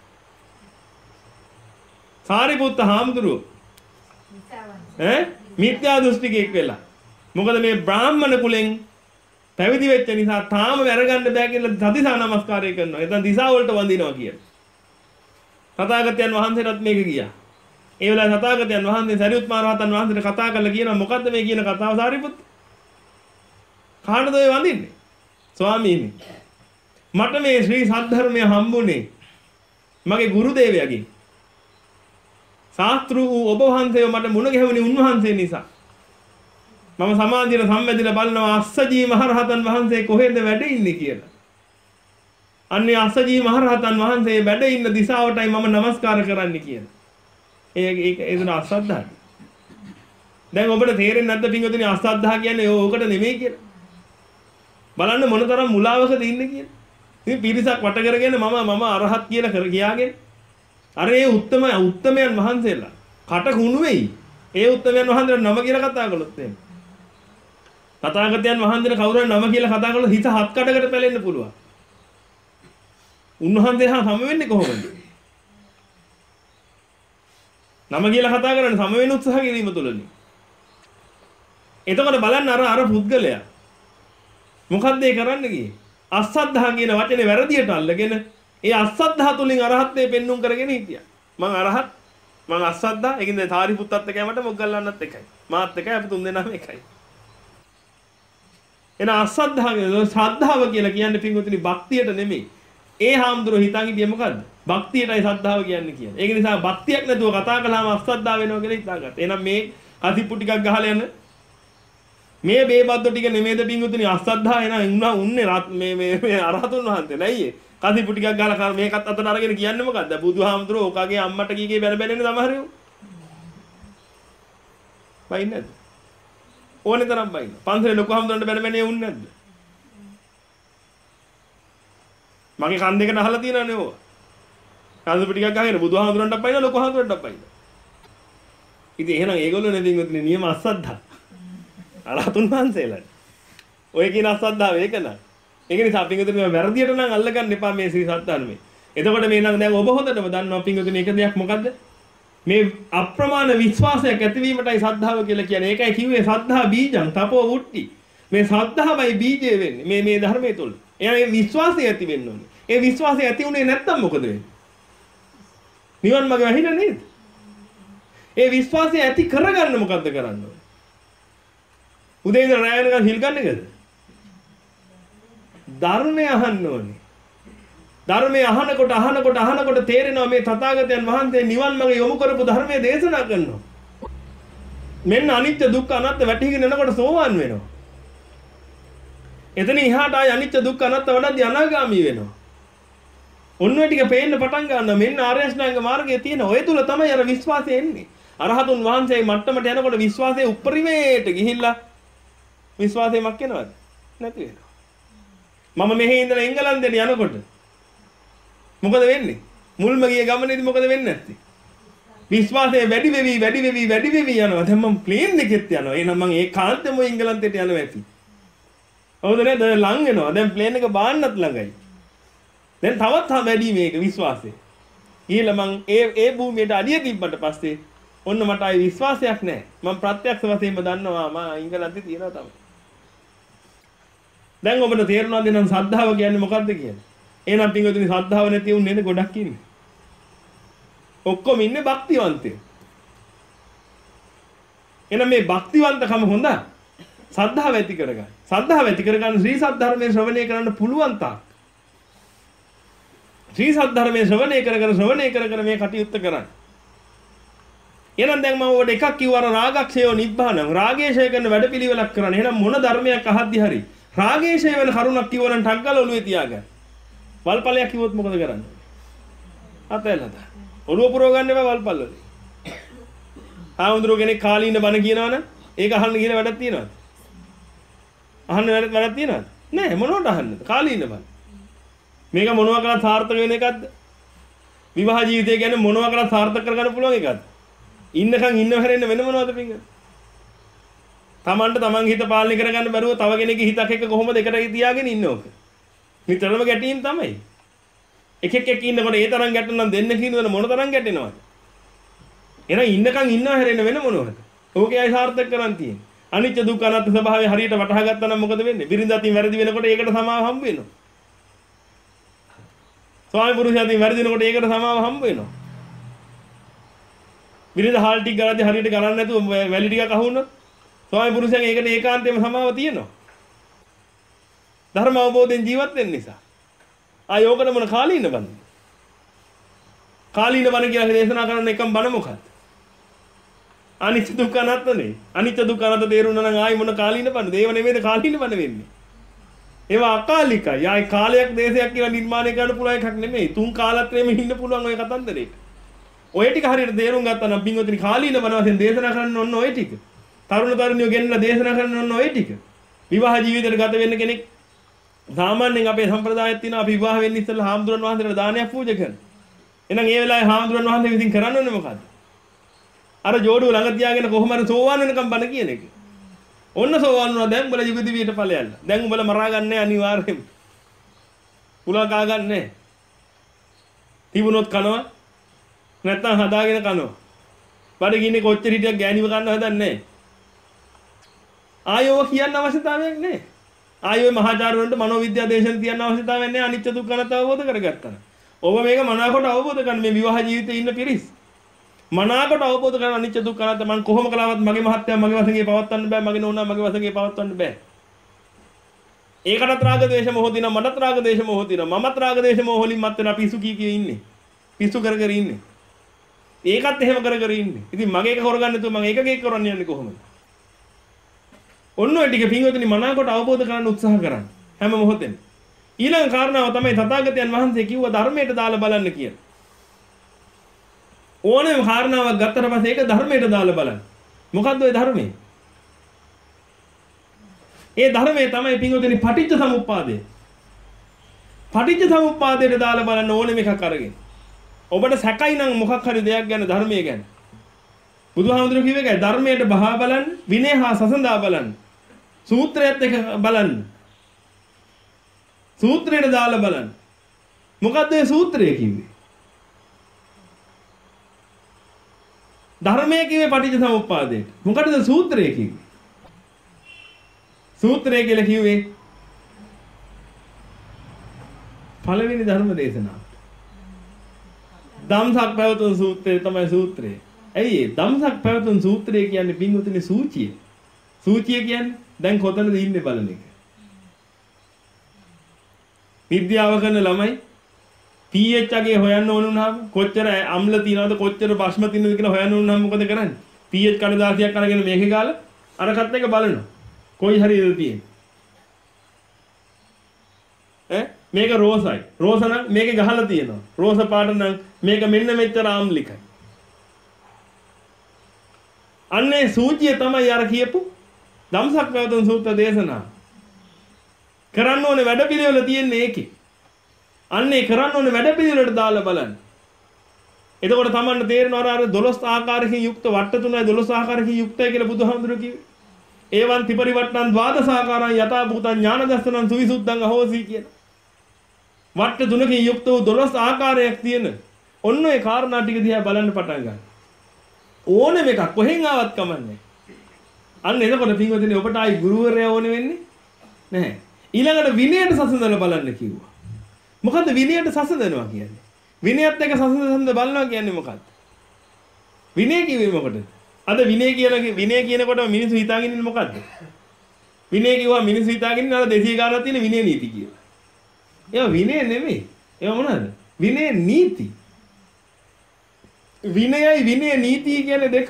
සාරිපුත්ත හාමුදුරුවෝ ඈ මිත්‍යා දෘෂ්ටිකෙක් වෙලා. මොකද මේ බ්‍රාහ්මණ කුලෙන් පැවිදි වෙච්ච නිසා තාම වැරගන්න බෑ කියලා සතිසා නමස්කාරය කරනවා. එතන දිසා වලට වඳිනවා කියන. තථාගතයන් වහන්සේටත් මේක ගියා. ඒ වෙලාවේ තථාගතයන් වහන්සේ සරියුත් මහ රහතන් වහන්සේට කතා කරලා කියනවා මොකද්ද මේ කියන කතාව සාරිපුත්ත? කාටද ඔය වඳින්නේ? ස්වාමීනි මට මේ ශ්‍රී සද්ධර්මය හම්බුනේ මගේ ගුරු දේවයාගෙන්. ශාස්ත්‍රු ඔබ වහන්සේව මට මුණ ගැහුණේ උන්වහන්සේ නිසා. මම සමාධියට සම්බන්ධිලා බලනවා අස්සජී මහරහතන් වහන්සේ කොහෙද වැඩ ඉන්නේ කියලා. අන්නේ අස්සජී මහරහතන් වහන්සේ වැඩ ඉන්න දිශාවටයි මම নমස්කාර කරන්න කියලා. ඒක ඒක ඒතන අසද්ධා. දැන් ඔබට තේරෙන්නේ නැද්ද පින්වතුනි අසද්ධා කියන්නේ ඕකට නෙමෙයි කියලා. බලන්න මොනතරම් මුලාවකද ඉන්නේ කියලා. ඉතින් පිරිසක් වට කරගෙන මම මම අරහත් කියලා කර ගියාගෙන අර ඒ උත්තම උත්තමයන් වහන්සේලා කට කුණු වෙයි. ඒ උත්තමයන් වහන්සේලා නම කියලා කතා කළොත් එහෙම. තථාගතයන් වහන්සේලා කවුරුන් නම කියලා කතා කළොත් හිත හත් කඩකට පැලෙන්න පුළුවන්. උන්වහන්සේ හා සම වෙන්නේ කොහොමද? නම කියලා කතා කරන්නේ සම වෙන උත්සාහ කිරීම තුළනේ. එතකොට බලන්න අර අර පුද්ගලයා මොකද්ද ඒ කරන්න ගියේ? අසද්ධා කියන වචනේ වැරදියට අල්ලගෙන ඒ අසද්ධා තුලින් අරහත්ත්වේ පෙන්눔 කරගෙන හිටියා. මං අරහත් මං අසද්ධා ඒකින්ද සාරිපුත්තත් එකයි මට මොග්ගල්ලාන්නත් එකයි. මාත් එකයි අපි තුන් දෙනාම එකයි. එන අසද්ධා කියන ශ්‍රද්ධාව කියලා කියන්නේ පින්වතුනි භක්තියට නෙමෙයි. ඒ හාමුදුරුවෝ හිතන් හිටියේ මොකද්ද? භක්තියටයි ශ්‍රද්ධාව කියන්නේ කියන්නේ. ඒක නිසා භක්තියක් නැතුව කතා කළාම අසද්ධා වෙනවා කියලා හිතාගත්තා. එහෙනම් මේ කසිප්පු ටිකක් ගහලා යන මේ බේබද්දෝ ටික නෙමෙයිද පින්වතුනි අසද්ධා එන උන්නා උන්නේ මේ මේ මේ අරහතුන් වහන්සේ නෑයි. කසිප්පු ටිකක් ගහලා මේකත් අතට අරගෙන කියන්නේ මොකද්ද? බුදුහාමුදුරුවෝ ඔකාගේ අම්මට කීකේ බැල බැලෙන්නේ සමහරව. බයින්නේ නැද්ද? ඕනේ තරම් බයින්න. පන්සලේ ලොකු හාමුදුරන්ට බැල බැලේ උන්නේ නැද්ද? මගේ කන් දෙකට අහලා තියෙනවනේ ඕවා. කන්දපු ටිකක් ගහගෙන බුදුහාමුදුරන්ටත් පයින්න ලොකු හාමුදුරන්ටත් පයින්න. ඉතින් එහෙනම් ඒගොල්ලෝ නෙදින්ගොත්නේ නියම අසද්ධා. අරහතුන් වහන්සේලා. ඔය කියන අසද්ධාව ඒක නෑ. ඒක නිසා පින්වතුනි මේ වැරදියට නම් අල්ලගන්න එපා මේ ශ්‍රී සත්‍යධර්මයේ. එතකොට මේ නම් දැන් ඔබ හොඳටම දන්නවා පින්වතුනි එක දෙයක් මොකද්ද? මේ අප්‍රමාණ විශ්වාසයක් ඇතිවීමටයි සද්ධාව කියලා කියන්නේ. ඒකයි කිව්වේ සද්ධා බීජං තපෝ වුට්ටි. මේ සද්ධාවයි බීජය වෙන්නේ මේ මේ ධර්මයේ තුල. එයා මේ විශ්වාසය ඇති වෙන්න ඕනේ. ඒ විශ්වාසය ඇති උනේ නැත්තම් මොකද වෙන්නේ? නිවන් මාර්ගය වැහිලා නේද? ඒ විශ්වාසය ඇති කරගන්න මොකද්ද කරන්න ඕනේ? උදේ ඉඳලා රැය වෙනකන් හිල් ගන්න එකද? ධර්මය අහන්න ඕනේ. ධර්මය අහනකොට අහනකොට අහනකොට තේරෙනවා මේ තථාගතයන් වහන්සේ නිවන් මාර්ගය යොමු කරපු ධර්මයේ දේශනා කරනවා. මෙන්න අනිත්‍ය දුක්ඛ අනාත්ම වැටහිගෙන යනකොට සෝවාන් වෙනවා. එතන ඉහාට ආය අනිත්‍ය දුක්ඛ අනාත්ම වඩද්දී අනාගාමී වෙනවා. ඔන්න ඔය ටික පේන්න පටන් ගන්නවා. මෙන්න ආර්ය අෂ්ටාංග මාර්ගයේ තියෙන ඔය තුල තමයි අර විශ්වාසය එන්නේ. අරහතුන් වහන්සේ මට්ටමට යනකොට විශ්වාසයේ උපරිමයට ගිහිල්ලා විශ්වාසය මක් වෙනවද? නැති වෙනවා. මම මෙහි ඉඳලා එංගලන්තයට යනකොට මොකද වෙන්නේ? මුල්ම ගිය ගමනේදී මොකද වෙන්නේ නැත්තේ? විශ්වාසය වැඩි වෙවි වැඩි වෙවි වැඩි වෙවි යනවා. දැන් මම ප්ලේන් එකෙත් යනවා. එහෙනම් මම ඒකාන්තයෙන්ම එංගලන්තයට යනවා ඇති. හවුද නේද? ලං වෙනවා. දැන් ප්ලේන් එක බාන්නත් ළඟයි. දැන් තවත් වැඩි මේක විශ්වාසය. ඊළ මං ඒ ඒ භූමියට අඩිය තිබ්බට පස්සේ ඔන්න මට ආයි විශ්වාසයක් නැහැ. මම ප්‍රත්‍යක්ෂ වශයෙන්ම දන්නවා මම එංගලන්තේ තියනවා තමයි. දැන් ඔබට තේරෙනවද නම් ශ්‍රද්ධාව කියන්නේ මොකක්ද කියන්නේ? එහෙනම් පින්වතුනි ශ්‍රද්ධාව නැති උන් නේද ගොඩක් ඉන්නේ. ඔක්කොම ඉන්නේ භක්තිවන්තයෝ. එහෙනම් මේ භක්තිවන්තකම හොඳ ශ්‍රද්ධාව ඇති කරගන්න. ශ්‍රද්ධාව ඇති කරගන්න ශ්‍රී සද්ධර්මයේ ශ්‍රවණය කරන්න පුළුවන් තාක්. ශ්‍රී සද්ධර්මයේ ශ්‍රවණය කර කර ශ්‍රවණය කර කර මේ කටයුත්ත කරන්න. එහෙනම් දැන් මම ඔබට එකක් කිව්වා රාගක්ෂයෝ නිබ්බාණං රාගේශය කරන වැඩපිළිවෙලක් කරන්න. එහෙනම් මොන ධර්මයක් අහද්දි හරි රාගේශය වෙන කරුණක් කිව්වනම් ටග්ගල ඔළුවේ තියාගන්න. වල්පලයක් කිව්වොත් මොකද කරන්නේ? අතැල්ලද. ඔළුව පුරව ගන්න එපා වල්පල් වලින්. ආවුඳුරු කෙනෙක් කාලීන බණ කියනවනම් ඒක අහන්න කියන වැඩක් තියනවද? අහන්න වැඩක් වැඩක් තියනවද? නෑ මොනවට අහන්නද? කාලීන බණ. මේක මොනවා කරලා සාර්ථක වෙන එකක්ද? විවාහ ජීවිතය කියන්නේ මොනවා කරලා සාර්ථක කරගන්න පුළුවන් එකක්ද? ඉන්නකන් ඉන්නව හැරෙන්න වෙන මොනවද පිංග? තමන්ට තමන්ගේ හිත පාලනය කරගන්න බැරුව තව කෙනෙක්ගේ හිතක් එක්ක කොහොමද එකට තියාගෙන ඉන්නේ ඕක? නිතරම ගැටීම් තමයි. එක එක එක ඉන්නකොට ඒ තරම් ගැටෙනම් දෙන්න කියනවනේ මොන තරම් ගැටෙනවද? එහෙනම් ඉන්නකන් ඉන්නව හැරෙන්න වෙන මොනවද? ඕකේ අය සාර්ථක කරන් තියෙන්නේ. අනිත්‍ය දුක්ඛ අනාත්ම ස්වභාවය හරියට වටහා ගත්තා නම් මොකද වෙන්නේ? බිරිඳ අතින් වැරදි වෙනකොට ඒකට සමාව හම්බ වෙනවා. ස්වාමි පුරුෂයා අතින් වැරදි වෙනකොට ඒකට සමාව හම්බ වෙනවා. විරිද හාල් ටික ගලද්දී හරියට ගලන්නේ නැතුව වැලි ටිකක් අහුනොත් ස්වාමි පුරුෂයන් ඒකට ඒකාන්තයෙන්ම සමාව තියෙනවා. ධර්ම අවබෝධයෙන් ජීවත් වෙන්න නිසා. ආයෝකන මොන කාලීන බණ. කාලීන බණ කියලා දේශනා කරන එකම බණ මොකක්ද? අනිත්‍ය දුක්ඛ අනාත්මනේ. අනිත්‍ය දුක්ඛ අනාත්ම තේරුණා නම් ආයි මොන කාලීන බණද? ඒව නෙමෙයිද කාලීන බණ වෙන්නේ. ඒවා අකාලිකයි. ආයි කාලයක් දේශයක් කියලා නිර්මාණය කරන්න පුළුවන් එකක් නෙමෙයි. තුන් කාලත්‍රයේම ඉන්න පුළුවන් ඔය කතන්දරේට. ඔය ටික හරියට තේරුම් ගත්තා නම් පින්වතුනි කාලීන බණ වශයෙන් දේශනා කරන්න ඕන ඔය ටික. තරුණ තරුණියෝ ගෙන්නලා දේශනා කරන්න ඕන ඔය ටික. විවාහ ජීවිතයට ගත වෙන්න කෙනෙක් සාමාන්‍යයෙන් අපේ සම්ප්‍රදායෙත් තියෙනවා අපි විවාහ වෙන්න ඉස්සෙල්ලා හාමුදුරන් වහන්සේට දානයක් පූජා කරනවා. එහෙනම් ඒ වෙලාවේ හාමුදුරන් වහන්සේ විසින් කරන්න ඕනේ මොකද්ද? අර ජෝඩුව ළඟ තියාගෙන කොහොම හරි සෝවාන් වෙනකම් බණ කියන එක. ඔන්න සෝවාන් වුණා දැන් උඹලා යුග දිවියට ඵලයල්ල. දැන් උඹලා මරා ගන්නෑ අනිවාර්යයෙන්. පුලා කා ගන්නෑ. තිබුණොත් කනවා. නැත්තම් හදාගෙන කනවා. බඩගින්නේ කොච්චර හිටියක් ගෑණිව කන්න හදන්නේ නැහැ. ආයෝ කියන්න අවශ්‍යතාවයක් නැහැ. ආයෝ මහාචාර්යවරුන්ට මනෝවිද්‍යා දේශන තියන්න අවශ්‍යතාවයක් නැහැ අනිත්‍ය දුක්ඛ අනාත්ම අවබෝධ කරගත්තා. ඔබ මේක මනාකොට අවබෝධ කරගන්න මේ විවාහ ජීවිතේ ඉන්න පිරිස්. මනාකොට අවබෝධ කරගන්න අනිත්‍ය දුක්ඛ අනාත්ම මම කොහොම කළාවත් මගේ මහත්යව මගේ වශයෙන් පවත්වන්න බෑ මගේ නෝනා මගේ වශයෙන් පවත්වන්න බෑ. ඒකටත් රාග දේශ මොහ දිනා මටත් රාග දේශ මොහ දිනා මමත් රාග දේශ මොහ වලින් මත් වෙලා පිස්සු කී කී ඉන්නේ. පිස්සු කර කර ඉන්නේ. ඒකත් එහෙම කර කර ඉන්නේ. ඉතින් මගේ එක කරගන්න නැතුව මම ඒකක එක කරන්න යන්නේ කොහොමද? ඔන්න ඔය ටික පින්වතුනි මනාකොට අවබෝධ කරගන්න උත්සාහ කරන්න හැම මොහොතෙම. ඊළඟ කාරණාව තමයි තථාගතයන් වහන්සේ කිව්ව ධර්මයට දාලා බලන්න කියලා. ඕනෑම කාරණාවක් ගත්තට පස්සේ ඒක ධර්මයට දාලා බලන්න. මොකද්ද ওই ධර්මය? ඒ ධර්මයේ තමයි පින්වතුනි පටිච්ච සමුප්පාදය. පටිච්ච සමුප්පාදයට දාලා බලන්න ඕනෙම එකක් අරගෙන. ඔබට සැකයි නම් මොකක් හරි දෙයක් ගැන ධර්මයේ ගැන. බුදුහාමුදුරුවෝ කිව්ව එකයි ධර්මයට බහා බලන්න, විනය හා සසඳා බලන්න. සූත්‍රයත් එක බලන්න. සූත්‍රයට දාලා බලන්න. මොකද්ද මේ සූත්‍රය කිව්වේ? ධර්මයේ කිව්වේ පටිච්ච සමුප්පාදයට. මොකටද සූත්‍රය කිව්වේ? සූත්‍රය කියලා කිව්වේ පළවෙනි ධර්ම දේශනාව. ධම්සක් පැවතුම් සූත්‍රය තමයි සූත්‍රය. ඇයි ඒ ධම්සක් පැවතුම් සූත්‍රය කියන්නේ පින්වතුනි සූචිය. සූචිය කියන්නේ දැන් කොතනද ඉන්නේ බලන එක. විද්‍යාව කරන ළමයි pH අගේ හොයන්න ඕන වුණාම කොච්චර අම්ල තියනවද කොච්චර බස්ම තියනවද කියලා හොයන්න වුණාම මොකද කරන්නේ? pH කණදාසියක් අරගෙන මේකේ ගාලා අරකට එක බලනවා. කොයි හරියද තියෙන්නේ? ඈ මේක රෝසයි. රෝස නම් මේකේ ගහලා තියෙනවා. රෝස පාට නම් මේක මෙන්න මෙච්චර ආම්ලිකයි. අන්නේ සූචිය තමයි අර කියපු ධම්සක් පැවතුම් සූත්‍ර දේශනා. කරන්න ඕනේ වැඩපිළිවෙල තියෙන්නේ ඒකේ. අන්නේ කරන්න ඕනේ වැඩපිළිවෙලට දාලා බලන්න. එතකොට තමන්න තේරෙනවා අර දොළොස් ආකාරකින් යුක්ත වට්ට තුනයි දොළොස් ආකාරකින් යුක්තයි කියලා බුදුහාමුදුරුවෝ කිව්වේ. ඒවන් ත්‍රිපරිවට්ටං ද්වාදසාකාරං යථා භූතං ඥාන දර්ශනං සුවිසුද්ධං අහෝසි කියන. වට්ට තුනකින් යුක්ත වූ දොළොස් ආකාරයක් තියෙන ඔන්න ඔය කාරණා ටික දිහා බලන්න පටන් ගන්න. ඕනෙම එකක් කොහෙන් ආවත් කමන්නේ. අන්න එතකොට පින්වතුනි ඔබට ආයි ගුරුවරයා ඕනේ වෙන්නේ නැහැ. ඊළඟට විනයට සසඳන බලන්න කිව්වා. මොකද්ද විනයට සසඳනවා කියන්නේ? විනයත් එක්ක සසඳන බලනවා කියන්නේ මොකද්ද? විනය කිව්වේ මොකටද? අද විනය කියලා විනය කියනකොට මිනිස්සු හිතාගෙන ඉන්නේ මොකද්ද? විනය කිව්වා මිනිස්සු හිතාගෙන ඉන්නේ අර දෙසිය ගානක් තියෙන විනය නීති කියලා. ඒවා විනය නෙමෙයි. ඒවා මොනවාද? විනය නීති. විනයයි විනය නීති කියන්නේ දෙකක්.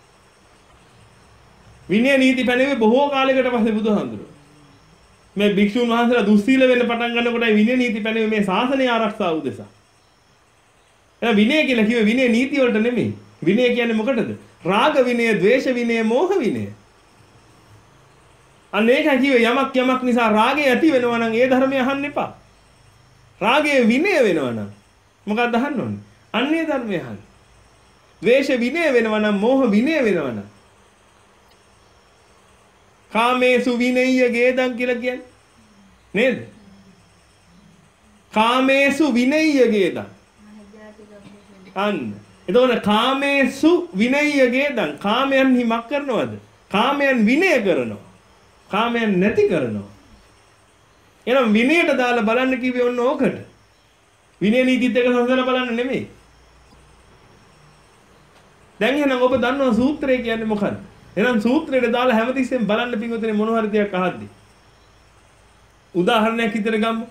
විනය නීති පැනෙන්නේ බොහෝ කාලයකට පස්සේ බුදුහාමුදුරුවෝ. මේ භික්ෂුන් වහන්සේලා දුස්සීල වෙන්න පටන් ගන්නකොටයි විනය නීති පැනෙන්නේ මේ ශාසනය ආරක්ෂාව උදෙසා. එහෙනම් විනය කියලා කිව්වේ විනය නීති වලට නෙමෙයි. විනය කියන්නේ මොකටද? රාග විනය, ද්වේෂ විනය, මෝහ විනය. අනේක කිව්වේ යමක් යමක් නිසා රාගය ඇති වෙනවා නම් ඒ ධර්මය අහන්න එපා. රාගයේ විනය වෙනවා නම් මොකක්ද අහන්න ඕනේ? අන්නේ ධර්මය අහන්න. ද්වේෂ විනය වෙනවා නම් මෝහ විනය වෙනවා නම් කාමේසු විනය්‍ය ගේදම් කියලා කියන්නේ නේද? කාමේසු විනය්‍ය ගේදම්. අන්න. එතකොට කාමේසු විනය්‍ය ගේදම් කාමයන් හිමක් කරනවද? කාමයන් විනය කරනවා. කාමයන් නැති කරනවා. එහෙනම් විනයට දාලා බලන්න කිව්වේ ඔන්න ඕකට. විනය නීතිත් එක සම්සල බලන්න නෙමෙයි. දැන් එහෙනම් ඔබ දන්නවා සූත්‍රය කියන්නේ මොකක්ද? එහෙනම් සූත්‍රයට දාලා හැමතිස්සෙම බලන්න පින්වතුනි මොන හරි දෙයක් අහද්දි. උදාහරණයක් විතර ගමු.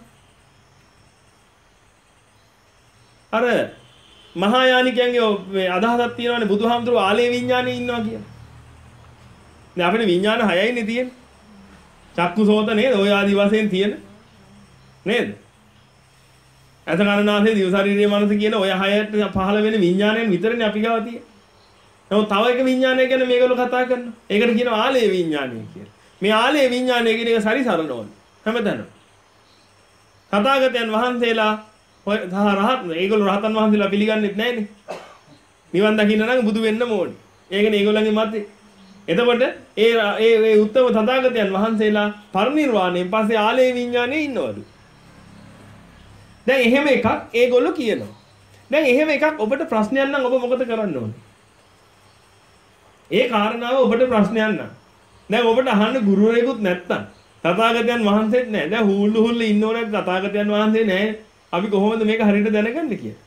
අර මහායානිකයන්ගේ අදහසක් තියෙනවානේ බුදුහාමුදුරුවෝ ආලේ විඥානේ ඉන්නවා කියලා. දැන් අපිට විඥාන හයයිනේ තියෙන්නේ. චක්කු සෝත නේද? ඔය ආදි වශයෙන් තියෙන. නේද? අත කනනාසේ දිව ශරීරයේ මනස කියන ඔය හයට පහළ වෙන විඥානයෙන් විතරනේ අපි ගාව තියෙන්නේ. නමුත් තව එක විඥානය ගැන මේගොල්ලෝ කතා කරනවා. ඒකට කියනවා ආලේ විඥානය කියලා. මේ ආලේ විඥානය කියන එක සරිසරනවල හැමතැනම. තථාගතයන් වහන්සේලා ඔය රහත් ඒගොල්ලෝ රහතන් වහන්සේලා පිළිගන්නෙත් නැහැනේ. නිවන් දකින්න නම් බුදු වෙන්න ඕනේ. ඒකනේ ඒගොල්ලන්ගේ මතය. එතකොට ඒ ඒ ඒ උත්තම තථාගතයන් වහන්සේලා පරිනිර්වාණයෙන් පස්සේ ආලේ විඥානේ ඉන්නවලු. දැන් එහෙම එකක් ඒගොල්ලෝ කියනවා. දැන් එහෙම එකක් ඔබට ප්‍රශ්නයක් නම් ඔබ මොකද කරන්න ඕනේ? ඒ කාරණාව ඔබට ප්‍රශ්නයක් නම්. දැන් ඔබට අහන්න ගුරුවරයෙකුත් නැත්තම් තථාගතයන් වහන්සේත් නැහැ. දැන් හුල්ලු හුල්ලු ඉන්න ඕනේ තථාගතයන් වහන්සේ නැහැ. අපි කොහොමද මේක හරියට දැනගන්නේ කියලා?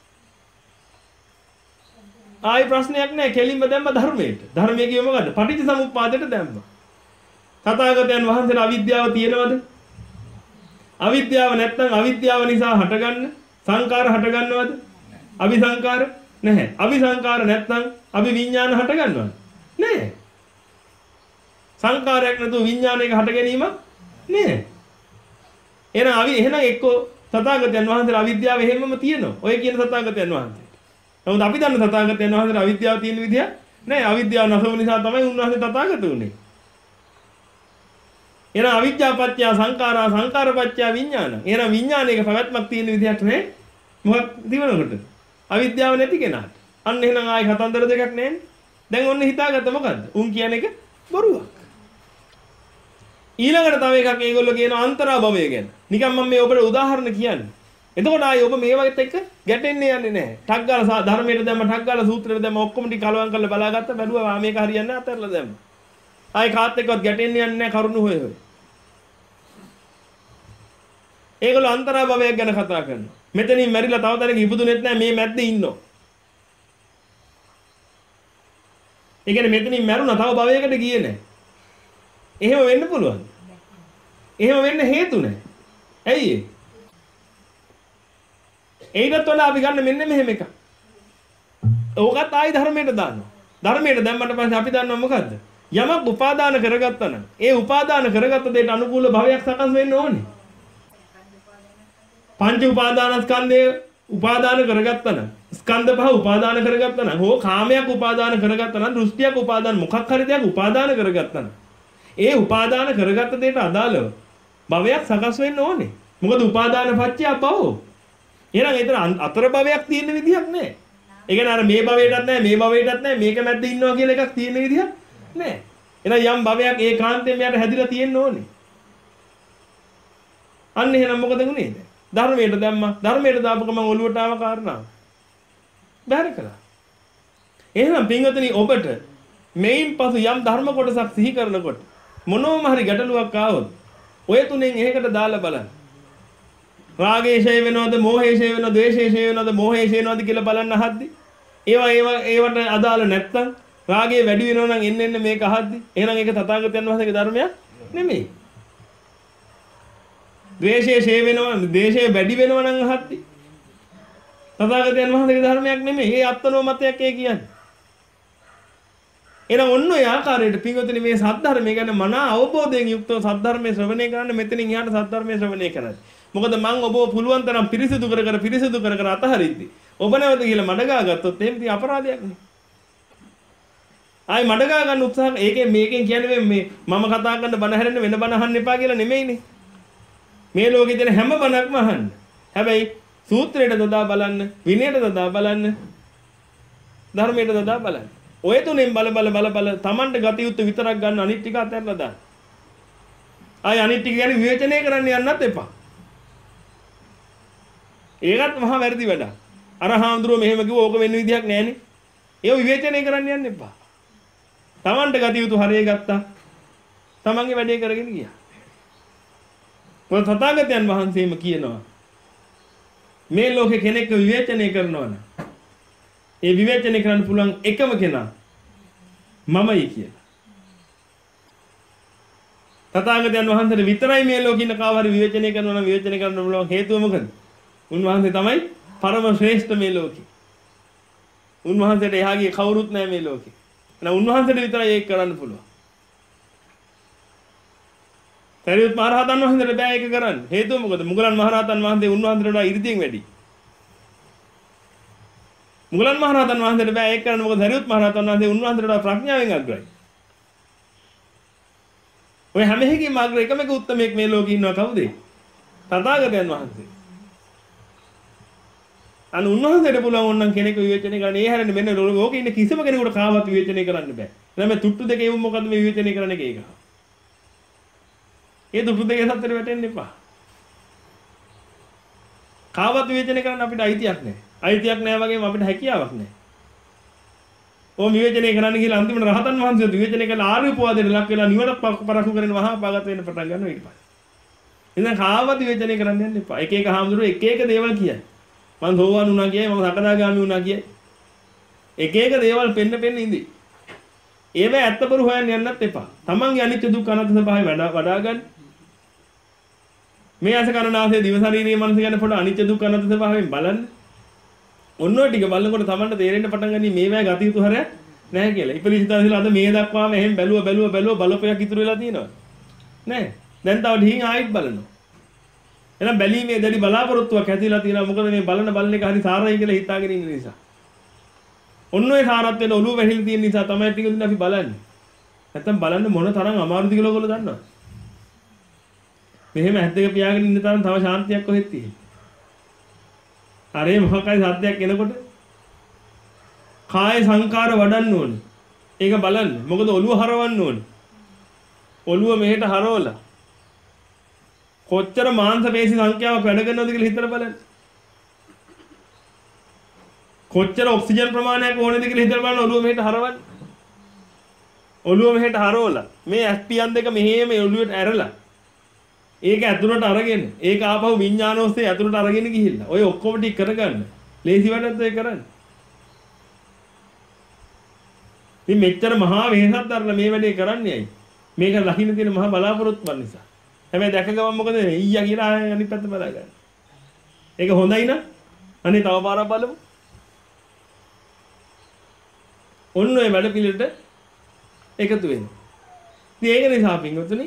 ආයි ප්‍රශ්නයක් නැහැ. කෙලින්ම දැම්ම ධර්මයට. ධර්මයේ කියේ මොකද්ද? පටිච්ච සමුප්පාදයට දැම්ම. තථාගතයන් වහන්සේලා අවිද්‍යාව තියෙනවද? අවිද්‍යාව නැත්නම් අවිද්‍යාව නිසා හටගන්න සංකාර හටගන්නවද? අபிසංකාර නැහැ. අபிසංකාර නැත්නම් අභිවිඥාන හටගන්නවද? නැහැ. සංකාරයක් නැතුව විඥානයක හට ගැනීම නැහැ. එහෙනම් අවි එහෙනම් එක්කෝ තථාගතයන් වහන්සේලා අවිද්‍යාව එහෙමම තියෙනවා. ඔය කියන තථාගතයන් වහන්සේ. නමුත් අපි දන්න තථාගතයන් වහන්සේලා අවිද්‍යාව තියෙන විදිය නැහැ. අවිද්‍යාව නැසව නිසා තමයි උන්වහන්සේ තථාගත උනේ. එහෙනම් අවිද්‍යාව පත්‍ය සංඛාරා සංඛාර පත්‍ය විඥාන. එහෙනම් විඥානයක පැවැත්මක් තියෙන විදිහක් නේ. මොකක් දිවනකොට? අවිද්‍යාව නැති කෙනාට. අන්න එහෙනම් ආයි කතන්දර දෙකක් නැන්නේ. දැන් ඔන්න හිතාගත්ත මොකද්ද? උන් කියන එක බොරුවක්. ඊළඟට තව එකක් ඒගොල්ලෝ කියන අන්තරා භවය ගැන. නිකන් මම මේ ඔබට උදාහරණ කියන්නේ. එතකොට ආයි ඔබ මේවත් එක්ක ගැටෙන්නේ යන්නේ නැහැ. ටක් ගාලා ධර්මයට දැම්ම ටක් ගාලා සූත්‍රයට දැම්ම ඔක්කොම ටික කලවම් කරලා බලාගත්ත බැලුවා මේක හරියන්නේ නැහැ අතහැරලා දැම්ම. ආයි කාත් එක්කවත් ගැටෙන්නේ යන්නේ නැහැ කරුණු හොය හොය. ඒගොල්ලෝ අන්තරා භවයක් ගැන කතා කරනවා. මෙතනින් මැරිලා තව තැනක ඉපදුනෙත් නැහැ මේ මැද්දේ ඉන්නෝ. ඒ කියන්නේ මෙතනින් මැරුණා තව භවයකට ගියේ නැහැ. එහෙම වෙන්න පුළුවන්. එහෙම වෙන්න හේතු නැහැ. ඇයි ඒ? ඒකට වඩා අපි ගන්න මෙන්න මෙහෙම එකක්. ඕකත් ආයි ධර්මයට දානවා. ධර්මයට දැම්මට පස්සේ අපි දන්නවා මොකද්ද? යමක් උපාදාන කරගත්තා නම් ඒ උපාදාන කරගත්ත දෙයට අනුකූල භවයක් සකස් වෙන්න ඕනේ. පංච උපාදානස්කන්ධය උපාදාන කරගත්තා නම් ස්කන්ධ පහ උපාදාන කරගත්තා නම් හෝ කාමයක් උපාදාන කරගත්තා නම් දෘෂ්ටියක් උපාදාන මොකක් හරි දෙයක් උපාදාන කරගත්තා නම් ඒ උපාදාන කරගත්ත දෙයට අදාළව භවයක් සකස් වෙන්න ඕනේ. මොකද උපාදාන පත්‍ය භව. එහෙනම් ඒතර අතර භවයක් තියෙන විදිහක් නැහැ. ඒ කියන්නේ අර මේ භවයටත් නැහැ මේ භවයටත් නැහැ මේක මැද්ද ඉන්නවා කියලා එකක් තියෙන විදිහක් නැහැ. එහෙනම් යම් භවයක් ඒකාන්තයෙන් මෙයාට හැදිලා තියෙන්න ඕනේ. අන්න එහෙනම් මොකද වුනේ? ධර්මයට දැම්මා. ධර්මයට දාපු ගමන් ඔළුවට ආව කාරණා. බැහැර කළා. එහෙනම් පින්වතුනි ඔබට මේන් පසු යම් ධර්ම කොටසක් සිහි කරනකොට මොනෝම හරි ගැටලුවක් ආවොත් ඔය තුනෙන් එකකට දාලා බලන්න. රාගේ ෂය වෙනවද, මෝහේ ෂය වෙනවද, ද්වේෂේ ෂය වෙනවද, මෝහේ ෂය වෙනවද කියලා බලන්න අහද්දි ඒවා ඒවා ඒවට අදාළ නැත්තම් රාගේ වැඩි වෙනවා නම් එන්න එන්න මේක අහද්දි එහෙනම් ඒක තථාගතයන් වහන්සේගේ ධර්මයක් නෙමෙයි. ද්වේෂයේ ෂය වෙනවා, ද්වේෂය වැඩි වෙනවා නම් අහද්දි තථාගතයන් වහන්සේගේ ධර්මයක් නෙමෙයි. ඒ අත්නෝ මතයක් ඒ කියන්නේ. එහෙනම් ඔන්න ඔය ආකාරයට පින්වතුනි මේ සද්ධර්මය ගැන මනා අවබෝධයෙන් යුක්තව සද්ධර්මයේ ශ්‍රවණය කරන්න මෙතනින් එහාට සද්ධර්මයේ ශ්‍රවණය කරන්න. මොකද මං ඔබව පුළුවන් තරම් පිරිසිදු කර කර පිරිසිදු කර කර අතහරිද්දි ඔබ නැවත කියලා මඩගා ගත්තොත් එහෙම තියෙන අපරාධයක් නේ. ආයි මඩගා ගන්න උත්සාහ ඒකෙන් මේකෙන් කියන්නේ මේ මම කතා කරන බණ හැරෙන්න වෙන බණ අහන්න එපා කියලා නෙමෙයිනේ. මේ ලෝකේ තියෙන හැම බණක්ම අහන්න. හැබැයි සූත්‍රයට දදා බලන්න, විනයට දදා බලන්න, ධර්මයට දදා බලන්න. ඔය තුනෙන් බල බල බල බල Tamanට ගතියුත් විතරක් ගන්න අනිත් ටික අතහැරලා දාන්න. ආයි අනිත් ටික ගැන විවේචනය කරන්න යන්නත් එපා. ඒකත් මහා වැරදි වැඩක්. අර හාමුදුරුවෝ මෙහෙම කිව්ව ඕක වෙන්න විදියක් නැහැනේ. ඒව විවේචනය කරන්න යන්න එපා. Tamanට ගතියුතු හරිය ගත්තා. Tamanගේ වැඩේ කරගෙන ගියා. මොකද තථාගතයන් වහන්සේම කියනවා මේ ලෝකේ කෙනෙක්ව විවේචනය කරනවා නම් ඒ විවේචනය කරන්න පුළුවන් එකම කෙනා මමයි කියලා. තථාගතයන් වහන්සේට විතරයි මේ ලෝකේ ඉන්න කාව හරි විවේචනය කරනවා නම් විවේචනය කරන්න පුළුවන් හේතුව මොකද? උන්වහන්සේ තමයි පරම ශ්‍රේෂ්ඨ මේ ලෝකේ. උන්වහන්සේට එහාගේ කවුරුත් නැහැ මේ ලෝකේ. එහෙනම් උන්වහන්සේට විතරයි ඒක කරන්න පුළුවන්. සරියුත් මහ රහතන් වහන්සේට බෑ ඒක කරන්න. හේතුව මොකද? මුගලන් මහ රහතන් වහන්සේ උන්වහන්සේට වඩා ඉරිදීන් වැඩි. මුගලන් මහ රහතන් වහන්සේට බෑ ඒක කරන්න. මොකද සරියුත් මහ රහතන් වහන්සේ උන්වහන්සේට වඩා ප්‍රඥාවෙන් අග්‍රයි. ඔය හැම එකකින්ම අග්‍ර එකම එක උත්තමයෙක් මේ ලෝකේ ඉන්නවා කවුද? තථාගතයන් වහන්සේ. අන්න උන්වහන්සේට පුළුවන් ඕනනම් කෙනෙක් විවේචනය කරන්න. ඒ හැරෙන්නේ මෙන්න ලෝකේ ඉන්න කිසිම කෙනෙකුට කාවත් විවේචනය කරන්න බෑ. එහෙනම් මේ තුට්ටු දෙකේ උන් මොකද්ද මේ විවේචනය කරන්න එක එක. ඒ තුට්ටු දෙකේ සැත්තට වැටෙන්න එපා. කාවත් විවේචනය කරන්න අපිට අයිතියක් නැහැ. අයිතියක් නැහැ වගේම අපිට හැකියාවක් නැහැ. ඕම විවේචනය කරන්න කියලා අන්තිමට රහතන් වහන්සේ විවේචනය කළ ආර්ය උපවාදයට ලක් වෙලා නිවන පරක්කු කරගෙන මහා පාගත වෙන්න පටන් ගන්නවා ඊට පස්සේ. ඉතින් කාවත් විවේචනය කරන්න යන්න එපා. එක එක හාමුදුරුවෝ එක එක දේවල් කියයි. මම සෝවාන් වුණා කියයි, මම සකදාගාමි වුණා කියයි. එක එක දේවල් පෙන්න පෙන්න ඉඳි. ඒව ඇත්තපරු හොයන්න යන්නත් එපා. තමන්ගේ අනිත්‍ය දුක්ඛ අනාත්ම ස්වභාවය වඩා වඩා ගන්න. මේ අස කරනාසේ දිව ශරීරයේ මනස ගැන පොඩ අනිත්‍ය දුක්ඛ අනාත්ම ස්වභාවයෙන් බලන්න. ඔන්න ඔය ටික බලනකොට තමන්ට තේරෙන්න පටන් ගන්නේ මේවැ ගති යුතු හරයක් නැහැ කියලා. ඉපදිසිතාවසලා අද මේ දක්වාම එහෙම බැලුව බැලුව බැලුව බලපෑයක් ඉතුරු වෙලා තියෙනවා. නෑ. දැන් තව ඩිහින් ආයෙත් බලනවා. එහෙනම් බැලීමේ දැඩි බලාපොරොත්තුවක් ඇතිලා තියෙනවා. මොකද මේ බලන බලන එක හරි සාරයි කියලා හිතාගෙන ඉන්න නිසා. ඔන්න ඔය සාරත්වයට ඔළුව වැහිලා තියෙන නිසා තමයි ටික දින අපි බලන්නේ. නැත්තම් බලන්න මොන තරම් අමාරුද කියලා ඔයගොල්ලෝ දන්නවද? මෙහෙම ඇස් දෙක පියාගෙන ඉන්න තරම් තව ශාන්තියක් කොහෙද තියෙන්නේ? අරේ මොකක්යි සත්‍යයක් එනකොට කාය සංකාර වඩන්න ඕනේ. ඒක බලන්න. මොකද ඔළුව හරවන්න ඕනේ. ඔළුව මෙහෙට හරවලා කොච්චර මාංශ පේශි සංඛ්‍යාවක් වැඩ කරනවද කියලා හිතලා බලන්න. කොච්චර ඔක්සිජන් ප්‍රමාණයක් ඕනේද කියලා හිතලා බලන්න ඔළුව මෙහෙට හරවන්න. ඔළුව මෙහෙට හරවලා මේ ඇස් පියන් දෙක මෙහෙම ඔළුවට ඇරලා ඒක ඇතුළට අරගෙන ඒක ආපහු විඥාන ඔස්සේ ඇතුළට අරගෙන ගිහිල්ලා ඔය ඔක්කොම ටික කරගන්න. ලේසි වැඩක් ඒක කරන්න. ඉතින් මෙච්චර මහා වෙහසක් දරලා මේ වැඩේ කරන්නේ ඇයි? මේක ලකින්න තියෙන මහා බලාපොරොත්තුවක් නිසා. හැබැයි දැක ගමන් මොකද ඊයා කියලා අනිත් පැත්ත බලා ගන්න. ඒක හොඳයි න ะ? අනේ තව පාරක් බලමු. ඔන්න ඔය වැඩ පිළිවෙලට එකතු වෙන්න. ඉතින් ඒක නිසා පින්වතුනි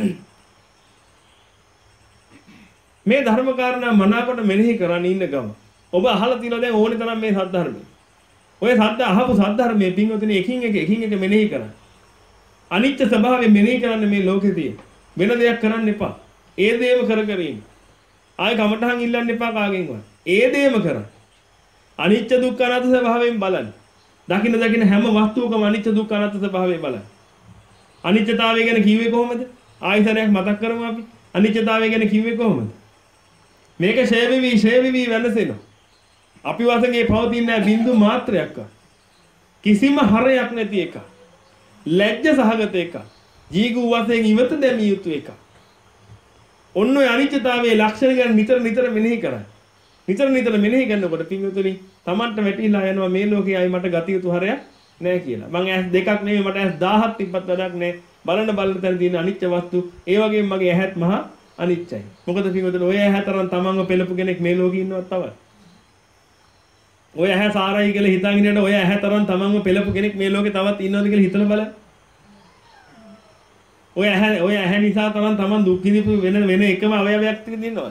මේ ධර්ම කාරණා මනාකොට මෙනෙහි කරන් ඉන්න ගම. ඔබ අහලා තියෙනවා දැන් ඕනේ තරම් මේ සත්‍ය ධර්මය. ඔය සත්‍ය අහපු සත්‍ය ධර්මයේ පින්වතුනි එකින් එක එකින් එක මෙනෙහි කරන්න. අනිත්‍ය ස්වභාවය මෙනෙහි කරන්න මේ ලෝකේ තියෙන. වෙන දෙයක් කරන්න එපා. ඒ දේම කර කර ඉන්න. ආයි කමටහන් ඉල්ලන්න එපා කාගෙන්වත්. ඒ දේම කරන්න. අනිත්‍ය දුක්ඛ අනාත්ම ස්වභාවයෙන් බලන්න. දකින්න දකින්න හැම වස්තුවකම අනිත්‍ය දුක්ඛ අනාත්ම ස්වභාවය බලන්න. අනිත්‍යතාවය ගැන කිව්වේ කොහොමද? ආයිසරයක් මතක් කරමු අපි. අනිත්‍යතාවය ගැන කිව්වේ කොහොමද? මේක ෂේ වෙවි ෂේ වෙවි වෙනසෙනවා. අපි වශයෙන් පවතින බින්දු මාත්‍රයක් කිසිම හරයක් නැති එක. ලැජ්ජ සහගත එක. ජීගු වශයෙන් ඉවත දැමිය යුතු එක. ඔන්න ඔය අනිත්‍යතාවයේ ලක්ෂණ ගැන නිතර නිතර මෙනෙහි කරන්න. නිතර නිතර මෙනෙහි කරනකොට පින්වතුනි Tamanට වැටිලා යනවා මේ ලෝකේ ආයි මට ගතිය යුතු හරයක් නැහැ කියලා. මං ඇස් දෙකක් නෙවෙයි මට ඇස් දහයක් තිබ්බත් වැඩක් නැහැ. බලන බලන තැන තියෙන අනිත්‍ය වස්තු ඒ වගේම මගේ ඇහත් මහා අනිත්‍යයි. මොකද පින්වතුනි ඔය ඇහැතරන් Tamanව පෙළපු කෙනෙක් මේ ලෝකේ ඉන්නවත් තවත්. ඔය ඇහැ සාරයි කියලා හිතාගෙන ඉන්නට ඔය ඇහැතරන් Tamanව පෙළපු කෙනෙක් මේ ලෝකේ තවත් ඉන්නවද කියලා හිතලා බලන්න. ඔය ඇහැ ඔය ඇහැ නිසා තරම් Taman දුක් විඳිපු වෙන වෙන එකම අවයවයක් තියෙනවද?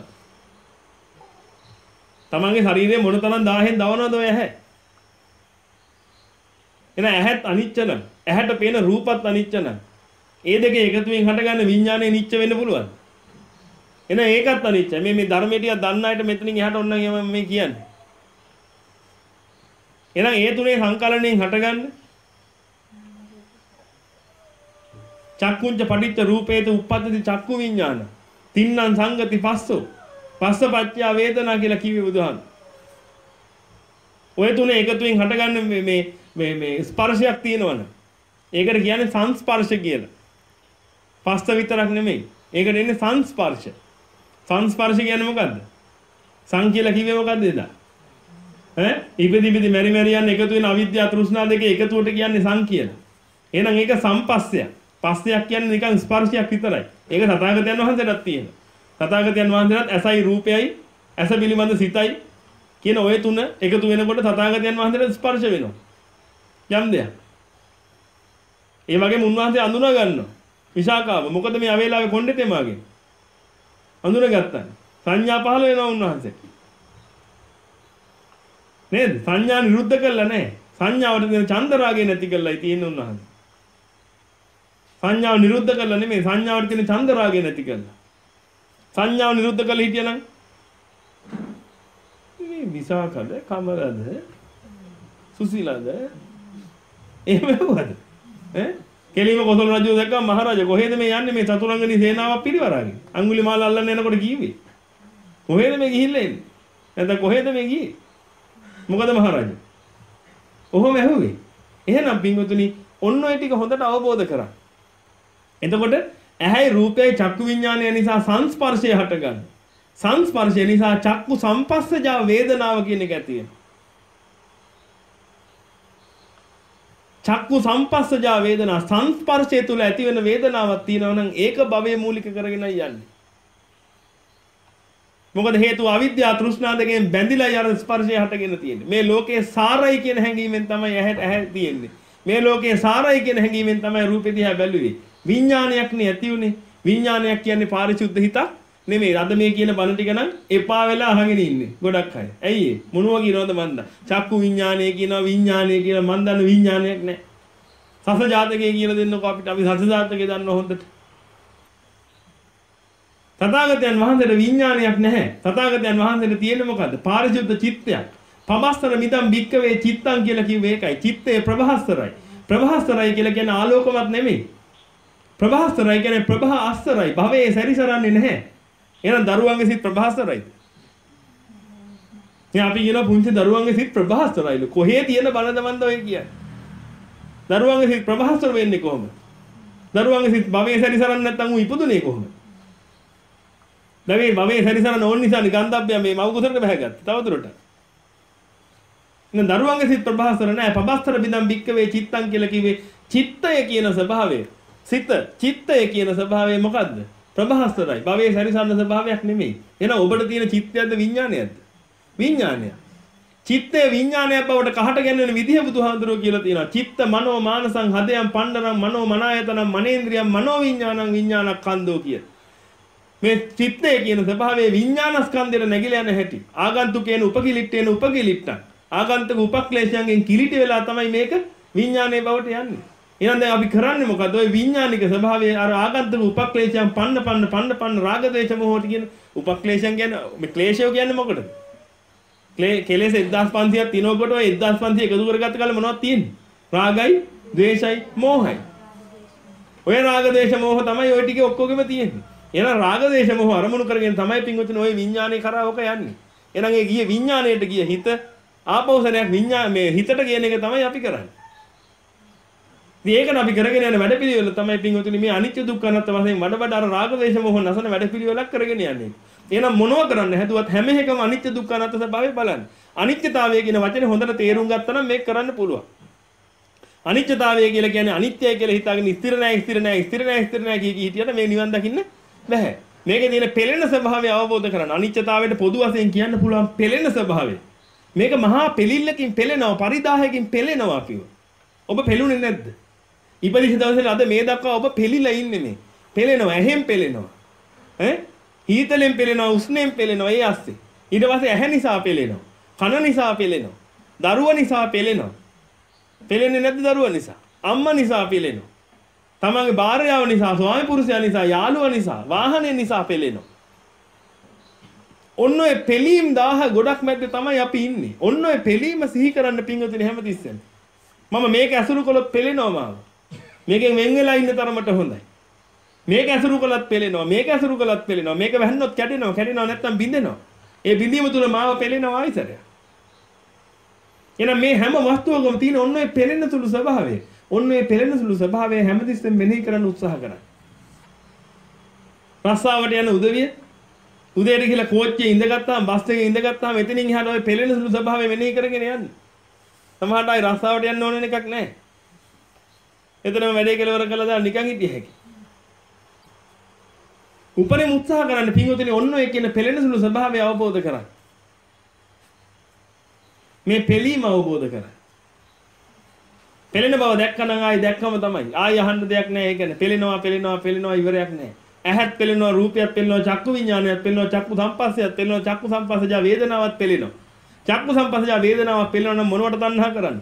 Tamanගේ ශරීරයේ මොන තරම් දාහෙන් දවනවද ඔය ඇහැ? එන ඇහත් අනිත්‍ය නම් ඇහැට පේන රූපත් අනිත්‍ය නම් ඒ දෙකේ එකතුවෙන් හටගන්න විඥානය නිත්‍ය වෙන්න පුළුවන්. එන ඒකත් අනිත්‍යයි. මේ මේ ධර්මයේ ටික දන්න අයට මෙතනින් එහාට ඔන්නම් මම මේ කියන්නේ. එහෙනම් ඒ තුනේ සංකලණයෙන් හටගන්න චක්කුංච පටිච්ච රූපේත උප්පද්දති චක්කු විඥාන තින්නම් සංගති පස්සෝ පස්සපච්චය වේදනා කියලා කිව්වේ බුදුහාම. ඔය තුනේ එකතුවෙන් හටගන්න මේ මේ මේ මේ ස්පර්ශයක් තියෙනවනේ. ඒකට කියන්නේ සංස්පර්ශ කියලා. පස්ස විතරක් නෙමෙයි. ඒකට එන්නේ සංස්පර්ශ. සංස්පර්ශ කියන්නේ මොකද්ද? සං කියලා කිව්වේ මොකද්ද එදා? ඈ ඉපදි ඉපදි මෙරි මෙරි යන එකතු වෙන අවිද්‍යාව තෘෂ්ණා දෙකේ එකතුවට කියන්නේ සංකීර්ණ. එහෙනම් ඒක සම්පස්සයක්. පස්සයක් කියන්නේ නිකන් ස්පර්ශයක් විතරයි. ඒක තථාගතයන් වහන්සේටත් තියෙනවා. තථාගතයන් වහන්සේටත් ඇසයි රූපයයි ඇස පිළිබඳ සිතයි කියන ඔය තුන එකතු වෙනකොට තථාගතයන් වහන්සේට ස්පර්ශ වෙනවා. යම් දෙයක්. ඒ වගේම උන්වහන්සේ අඳුනා ගන්නවා. විශාකාව මොකද මේ අවේලාවේ කොණ්ඩේ තෙමාගේ අඳුනගත්තා. සංඥා පහළ වෙනවා උන්වහන්සේට. නේද? සංඥා නිරුද්ධ කළා නැහැ. සංඥාවට දෙන චන්දරාගය නැති කළායි තියෙන උන්වහන්සේ. සංඥාව නිරුද්ධ කළා නෙමෙයි සංඥාවට තියෙන චන්දරාගය නැති කළා. සංඥාව නිරුද්ධ කළා හිටියනම් මේ විසාකද කමරද සුසීලාද එහෙම වුණාද? ඈ කෙලිම කොසල් රජු දැක්කම මහරජා කොහෙද මේ යන්නේ මේ චතුරංගනී සේනාවක් පිරිවරාගෙන? අඟුලිමාල අල්ලන්න යනකොට කීවේ. කොහෙද මේ ගිහිල්ලා එන්නේ? නැත්නම් කොහෙද මේ ගියේ? මොකද මහරජා? ඔහොම ඇහුවේ. එහෙනම් පින්වතුනි ඔන්න ඔය ටික හොඳට අවබෝධ කරගන්න. එතකොට ඇහැයි රූපයයි චක්කු විඥානය නිසා සංස්පර්ශය හටගන්න. සංස්පර්ශය නිසා චක්කු සම්පස්සජා වේදනාව කියන එක ඇති වෙනවා. චක්කු සම්පස්සජා වේදනා සංස්පර්ශය තුල ඇති වෙන වේදනාවක් තියෙනවා නම් ඒක භවයේ මූලික කරගෙනයි යන්නේ. මොකද හේතුව අවිද්‍යාව තෘෂ්ණා දෙකෙන් බැඳිලා යන ස්පර්ශය හටගෙන තියෙන්නේ. මේ ලෝකයේ සාරයි කියන හැඟීමෙන් තමයි ඇහැ ඇහැ තියෙන්නේ. මේ ලෝකයේ සාරයි කියන හැඟීමෙන් තමයි රූපෙ දිහා බැලුවේ. විඥානයක් නේ ඇති උනේ. විඥානයක් කියන්නේ පාරිශුද්ධ හිතක් නෙමෙයි. අද මේ කියන බණ ටික නම් එපා වෙලා අහගෙන ඉන්නේ. ගොඩක් අය. ඇයි ඒ? මොනවා කියනවද මන්ද? චක්කු විඥානය කියනවා විඥානය කියලා මන් දන්න විඥානයක් නැහැ. සස ජාතකයේ කියලා දෙන්නකෝ අපිට. අපි සස ජාතකේ දන්න හොඳට. තථාගතයන් වහන්සේට විඥානයක් නැහැ. තථාගතයන් වහන්සේට තියෙන්නේ මොකද්ද? පාරිශුද්ධ චිත්තයක්. පබස්තර මිදම් භික්කවේ චිත්තං කියලා කිව්වේ ඒකයි. චිත්තේ ප්‍රභාස්තරයි. ප්‍රභාස්තරයි කියලා කියන්නේ ආලෝකමත් නෙමෙයි. ප්‍රභාස්තරයි කියන්නේ ප්‍රභා අස්තරයි. භවයේ සැරිසරන්නේ නැහැ. එහෙනම් දරුවන්ගේ සිත් ප්‍රභාස්තරයිද? මේ අපි කියන පුංචි දරුවන්ගේ සිත් ප්‍රභාස්තරයිලු. කොහේ තියෙන බලද මන්ද ඔය කියන්නේ? දරුවන්ගේ සිත් ප්‍රභාස්තර වෙන්නේ කොහොමද? දරුවන්ගේ සිත් භවයේ සැරිසරන්නේ නැත්නම් උ ඉපදුනේ කොහොමද? දැන් මේ සැරිසරන ඕන නිසානේ ගන්ධබ්බය මේ මව් කුසලට බහැගත්තේ. තවදුරටත්. ඉතින් දරුවන්ගේ සිත් ප්‍රභාස්තර නැහැ. පබස්තර බින්දම් භික්කවේ චිත්තං කියලා කිව්වේ චිත්තය කියන ස්වභාවය. සිත චිත්තය කියන ස්වභාවය මොකද්ද? ප්‍රභාස්තරයි. භවයේ සැරිසරන ස්වභාවයක් නෙමෙයි. එහෙනම් ඔබට තියෙන චිත්තයක්ද විඥානයක්ද? විඥානය. චිත්තේ විඥානයක් බවට කහට ගැන්වෙන විදිහ බුදුහාඳුරෝ කියලා තියෙනවා. චිත්ත මනෝ මානසං හදයන් පණ්ඩරං මනෝ මනායතනං මනේන්ද්‍රියං මනෝ විඥානං විඥානක්ඛන්தோ කිය. මේ චිත්තය කියන ස්වභාවයේ විඥානස්කන්ධයට නැగిලා යන හැටි. ආගන්තුකේන උපකිලිට්ඨේන උපකිලිට්ඨං. ආගන්තුක උපක්ලේශයන්ගෙන් කිලිට වෙලා තමයි මේක විඥානයේ බවට යන්නේ. එහෙනම් දැන් අපි කරන්නේ මොකද? ওই විඥානික ස්වභාවයේ අර ආගන්තුක උපක්ලේශයන් පන්න පන්න පන්න පන්න රාග දේශ මොහොත කියන උපක්ලේශයන් කියන්නේ මේ ක්ලේශය කියන්නේ මොකටද? කෙලෙස් එක්දාස් පන්සියයක් තිනවකොට ඔය එක්දාස් පන්සිය එකතු කරගත්ත කල මොනවද තියෙන්නේ? රාගයි, ද්වේෂයි, මෝහයි. ඔය රාග දේශ මොහ තමයි ඔය ටිකේ ඔක්කොගෙම තියෙන්නේ. එහෙනම් රාග දේශ මොහ අරමුණු කරගෙන තමයි පින්වතුනි ඔය විඥානේ කරා ඔක යන්නේ. එහෙනම් ඒ ගියේ විඥාණයට ගිය හිත ආපෞසනයක් විඥා මේ හිතට කියන එක තමයි අපි කරන්නේ. ඉතින් ඒකන අපි කරගෙන යන වැඩපිළිවෙල තමයි පින්වතුනි මේ අනිත්‍ය දුක්ඛ අනාත්ම වශයෙන් වඩ වඩ අර රාග දේශ මොහ නැසන වැඩපිළිවෙලක් කරගෙන යන්නේ. එහෙනම් මොනව කරන්න හැදුවත් හැම එකම අනිත්‍ය දුක්ඛ අනාත්ම ස්වභාවය බලන්න. අනිත්‍යතාවය කියන වචනේ හොඳට තේරුම් ගත්තා නම් මේක කරන්න පුළුවන්. අනිත්‍යතාවය කියලා කියන්නේ අනිත්‍යයි කියලා හිතාගෙන ස්ථිර නැහැ ස්ථිර නැහැ ස්ථිර නැහැ ස්ථිර නැහැ කිය කී හිටියට මේ නිවන් දකින්න බෑ. මේකේ තියෙන පෙළෙන ස්වභාවය අවබෝධ කරගන්න. අනිත්‍යතාවයට පොදු වශයෙන් කියන්න පුළුවන් පෙළෙන ස්වභාවය. මේක මහා පෙලිල්ලකින් පෙළෙනවා පරිදාහයකින් පෙළෙනවා කිව්වා. ඔබ පෙළුනේ නැද්ද? ඉපදිච්ච දවසේ අද මේ දක්වා ඔබ පෙලිලා ඉන්නේ මේ. පෙළෙනවා ඇහෙන් පෙළෙනවා. ඈ හීතලෙන් පෙළෙනවා උස්නෙන් පෙළෙනවා ඒ ඇස්සේ. ඊට පස්සේ ඇහැ නිසා පෙළෙනවා. කන නිසා පෙළෙනවා. දරුවා නිසා පෙළෙනවා. පෙළෙන්නේ නැද්ද දරුවා නිසා? අම්මා නිසා පෙළෙනවා. තමන්ගේ භාර්යාව නිසා, ස්වාමි පුරුෂයා නිසා, යාළුවා නිසා, වාහනේ නිසා පෙළෙනවා. ඔන්න ඔය පෙලීම් දාහ ගොඩක් මැද්දේ තමයි අපි ඉන්නේ. ඔන්න ඔය පෙලීම සිහි කරන්න පින්වතුනි හැමතිස්සෙම. මම මේක ඇසුරු කළොත් පෙළෙනවා මාව. මේකෙන් වෙන් වෙලා ඉන්න තරමට හොඳයි. මේක ඇසුරු කළත් පෙළෙනවා. මේක ඇසුරු කළත් පෙළෙනවා. මේක වැහන්නොත් කැඩෙනවා. කැඩෙනවා නැත්නම් බිඳෙනවා. ඒ බිඳීම තුල මාව පෙළෙනවා ආයිසරය. එහෙනම් මේ හැම වස්තුවකම තියෙන ඔන්න ඔය පෙළෙන සුළු ස්වභාවය. ඔන්න ඔය පෙළෙන සුළු ස්වභාවය හැමතිස්සෙම මෙනෙහි කරන්න උත්සාහ කරන්න. රස්සාවට යන උදවිය උදේට ගිහලා කෝච්චියේ ඉඳගත්තාම බස් එකේ ඉඳගත්තාම එතනින් එහාට ඔය පෙළෙන සුළු ස්වභාවය මෙනෙහි කරගෙන යන්න. සමහරට අය රස්සාවට යන්න ඕන එකක් නැහැ. එතනම වැඩේ කෙලවර කළා දාලා නිකන් හිටිය හැකි. උපරිම උත්සාහ කරන්න පින්වතුනි ඔන්න ඔය කියන පෙළෙන සුළු ස්වභාවය අවබෝධ කරගන්න. මේ පෙළීම අවබෝධ කරගන්න. පෙළෙන බව දැක්කනම් ආයි දැක්කම තමයි. ආයි අහන්න දෙයක් නැහැ. ඒ කියන්නේ පෙළෙනවා පෙළෙනවා පෙළෙනවා ඉවරයක් නැහැ. ඇහත් පෙළෙනවා රූපයත් පෙළෙනවා චක්කු විඥානයත් පෙළෙනවා චක්කු සංපස්සයත් පෙළෙනවා චක්කු සංපස්සජා වේදනාවත් පෙළෙනවා. චක්කු සංපස්සජා වේදනාවක් පෙළෙනවා නම් මොනවට තණ්හා කරන්නේ?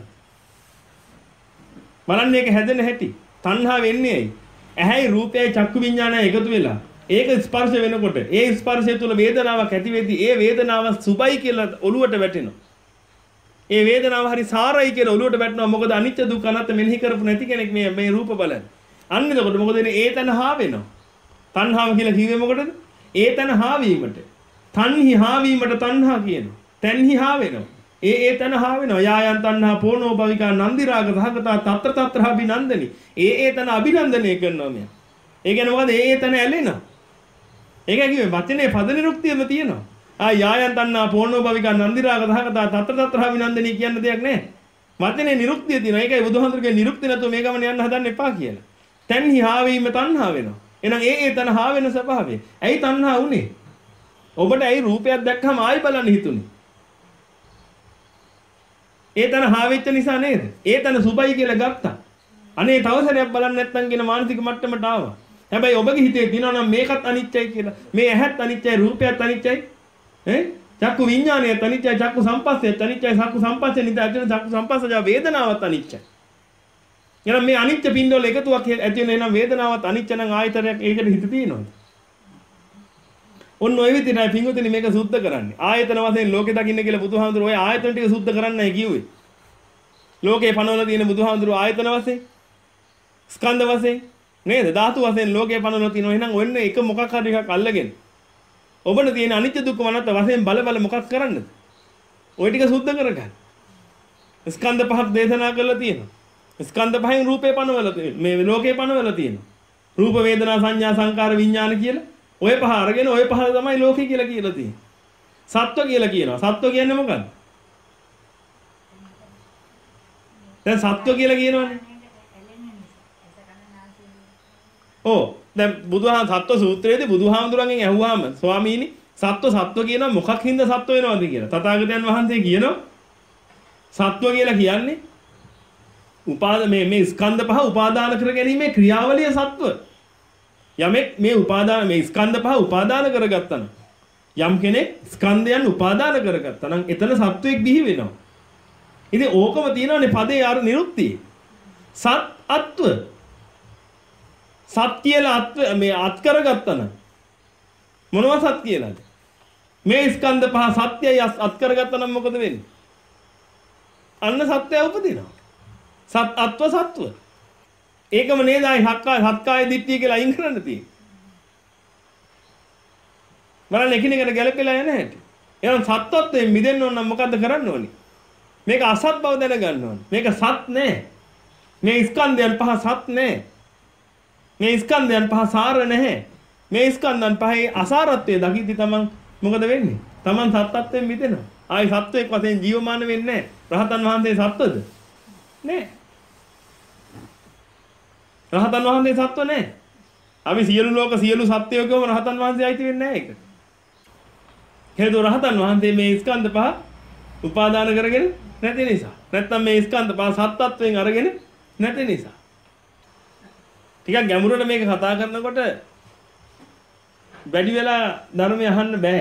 බලන්න මේක හැදෙන හැටි. තණ්හා වෙන්නේ ඇයි? ඇහැයි රූපයයි චක්කු විඥානයයි එකතු වෙලා ඒක ස්පර්ශ වෙනකොට ඒ ස්පර්ශය තුළ වේදනාවක් ඇති වෙද්දී ඒ වේදනාව සුබයි කියලා ඔළුවට වැටෙනවා. ඒ වේදනාව හරි සාරයි කියලා ඔළුවට වැටෙනවා. මොකද අනිත්‍ය දුක්ඛ අනාත්ම මෙනෙහි කරපු නැති කෙනෙක් මේ මේ රූප බලන්නේ. අන්න එතකොට මොකද වෙන්නේ? ඒ තන හා වෙනවා. තණ්හාව කියලා කිව්වේ මොකටද? ඒ තන හා වීමට. තණ්හි හා වීමට තණ්හා කියනවා. තණ්හි හා වෙනවා. ඒ ඒ තන හා වෙනවා. යායන් තණ්හා පෝනෝ භවිකා නන්දි රාග සහගතා తත්‍ර తත්‍ර අභිනන්දනි. ඒ ඒ තන අභිනන්දනය කරනවා මෙයා. ඒ කියන්නේ මොකද? ඒ ඒ තන ඇලෙනවා. ඒක කිව්වේ වචනේ පද නිරුක්තියම තියෙනවා. ආ යායන් තණ්හා පෝනෝ භවිකා නන්දි රාග සහගතා తත්‍ර తත්‍ර අභිනන්දනි කියන දෙයක් නැහැ. වචනේ නිරුක්තිය තියෙනවා. ඒකයි බුදුහාමුදුරුගේ නිරුක්තිය නැතුව මේ ගමන යන්න හදන්න එපා කියලා. තණ්හි හා වීම තණ්හා වෙනවා. එහෙනම් ඒ ඒ තන හා වෙන ස්වභාවය. ඇයි තණ්හා වුනේ? ඔබට ඇයි රූපයක් දැක්කම ආයි බලන්න හිතුනේ? ඒ තන හා වෙච්ච නිසා නේද? ඒ තන සුබයි කියලා ගත්තා. අනේ තව සැරයක් බලන්න නැත්නම් කියන මානසික මට්ටමට ආවා. හැබැයි ඔබගේ හිතේ තියෙනවා නම් මේකත් අනිත්‍යයි කියලා. මේ ඇහත් අනිත්‍යයි, රූපයත් අනිත්‍යයි. ඈ? චක්කු විඥානයත් අනිත්‍යයි, චක්කු සංපස්සයත් අනිත්‍යයි, චක්කු සංපස්සේ නිද ඇතුළේ චක්කු සංපස්සජා වේදනාවත් අනිත්‍යයි. එහෙනම් මේ අනිත්‍ය පින්ඩවල එකතුවක් ඇති වෙන එනම් වේදනාවත් අනිත්‍ය නම් ආයතනයක් ඒකට හිත තියෙනවද? ඔන්න ඔය විදිහටයි පින්වතුනි මේක සුද්ධ කරන්නේ. ආයතන වශයෙන් ලෝකෙ දකින්න කියලා බුදුහාමුදුරුවෝ ඔය ආයතන ටික සුද්ධ කරන්නයි කිව්වේ. ලෝකේ පනවලා තියෙන බුදුහාමුදුරුවෝ ආයතන වශයෙන් ස්කන්ධ වශයෙන් නේද? ධාතු වශයෙන් ලෝකේ පනවලා තියෙනවා. එහෙනම් ඔන්න එක මොකක් හරි එකක් අල්ලගෙන ඔබට තියෙන අනිත්‍ය දුක්ඛ අනාත්ම වශයෙන් බල බල මොකක් කරන්නද? ওই ටික සුද්ධ කරගන්න. ස්කන්ධ පහක් දේශනා කරලා තියෙනවා. ස්කන්ධ පහෙන් රූපේ පනවලා තියෙනවා. මේ ලෝකේ පනවලා තියෙනවා. රූප වේදනා සංඥා සංකාර විඥාන කියලා ඔය පහ අරගෙන ඔය පහ තමයි ලෝකේ කියලා කියලා තියෙන්නේ. සත්ව කියලා කියනවා. සත්ව කියන්නේ මොකක්ද? දැන් සත්ව කියලා කියනවනේ. ඔව් දැන් බුදුහාම සත්ව සූත්‍රයේදී බුදුහාමුදුරන්ගෙන් ඇහුවාම ස්වාමීනි සත්ව සත්ව කියනවා මොකක් හින්දා සත්ව වෙනවද කියලා. තථාගතයන් වහන්සේ කියනවා සත්ව කියලා කියන්නේ උපාද මේ මේ ස්කන්ධ පහ උපාදාන කර ගැනීමේ ක්‍රියාවලිය සත්ව. යමෙක් මේ උපාදාන මේ ස්කන්ධ පහ උපාදාන කරගත්තා නම් යම් කෙනෙක් ස්කන්ධයන් උපාදාන කරගත්තා නම් එතන සත්වෙක් බිහි වෙනවා. ඉතින් ඕකම තියෙනවානේ පදේ අර නිරුක්තිය. සත් අත්ව. සත් කියලා අත්ව මේ අත් කරගත්තා නම් මොනවා සත් කියලාද? මේ ස්කන්ධ පහ සත්‍යයි අත් කරගත්තා නම් මොකද වෙන්නේ? අන්න සත්‍යය උපදිනවා. සත් අත්ව සත්ව. ඒකම නේද ආයි සක්කාය සත්කාය දිට්ඨිය කියලා අයින් කරන්න තියෙන්නේ. බලන්න එකිනෙකට ගැලපෙලා යන හැටි. එහෙනම් සත්වත්වයෙන් මිදෙන්න ඕන නම් මොකද්ද කරන්න ඕනේ? මේක අසත් බව දැනගන්න ඕනේ. මේක සත් නෑ. මේ ස්කන්ධයන් පහ සත් නෑ. මේ ස්කන්ධයන් පහ සාර නැහැ. මේ ස්කන්ධයන් පහේ අසාරත්වයේ දකිද්දි තමන් මොකද වෙන්නේ? තමන් සත්ත්වයෙන් මිදෙනවා. ආයි සත්වයක් වශයෙන් ජීවමාන වෙන්නේ නැහැ. රහතන් වහන්සේ සත්වද? නෑ. රහතන් වහන්සේ සත්ව නැහැ. අපි සියලු ලෝක සියලු සත්වයෝගම රහතන් වහන්සේ අයිති වෙන්නේ නැහැ ඒක. හේතුව රහතන් වහන්සේ මේ ස්කන්ධ පහ උපාදාන කරගෙන නැති නිසා. නැත්තම් මේ ස්කන්ධ පහ සත්ත්වයෙන් අරගෙන නැති නිසා. ටිකක් ගැඹුරට මේක කතා කරනකොට වැඩි වෙලා ධර්මය අහන්න බෑ.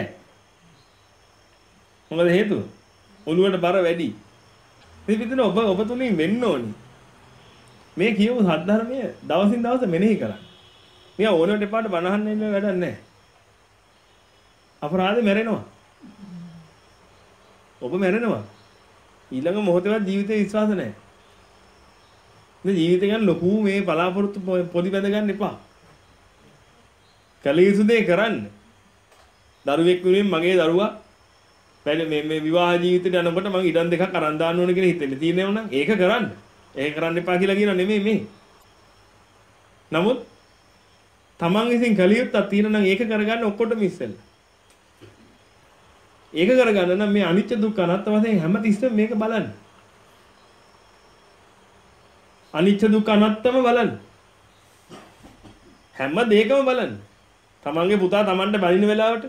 මොකද හේතුව? ඔළුවට බර වැඩි. මේ විදිහට ඔබ ඔබ තුලින් වෙන්න ඕනි. මේ කියවු සද්ධර්මය දවසින් දවස මෙනෙහි කරන්න. මෙයා ඕනෙට එපාට බණ අහන්න ඉන්න වැඩක් නැහැ. අපරාධෙ මැරෙනවා. ඔබ මැරෙනවා. ඊළඟ මොහොතේවත් ජීවිතේ විශ්වාස නැහැ. මේ ජීවිතය ගැන ලොකු මේ බලාපොරොත්තු පොඩි බඳ ගන්න එපා. කලියුතු දේ කරන්න. දරුවෙක් වෙනුවෙන් මගේ දරුවා වැඩ මේ මේ විවාහ ජීවිතේට යනකොට මම ඉඩම් දෙකක් අරන් දාන්න ඕන කියලා හිතෙන්නේ තියෙනව නම් ඒක කරන්න. ඒක කරන්න එපා කියලා කියනවා නෙමෙයි මේ. නමුත් තමන් විසින් කලියුත්තක් තියෙන නම් ඒක කරගන්න ඔක්කොටම ඉස්සෙල්ලා. ඒක කරගන්න නම් මේ අනිත්‍ය දුක්ඛ අනාත්ම වශයෙන් හැම තිස්සෙම මේක බලන්න. අනිත්‍ය දුක්ඛ අනාත්ම බලන්න. හැම දෙයකම බලන්න. තමන්ගේ පුතා තමන්ට බලින වෙලාවට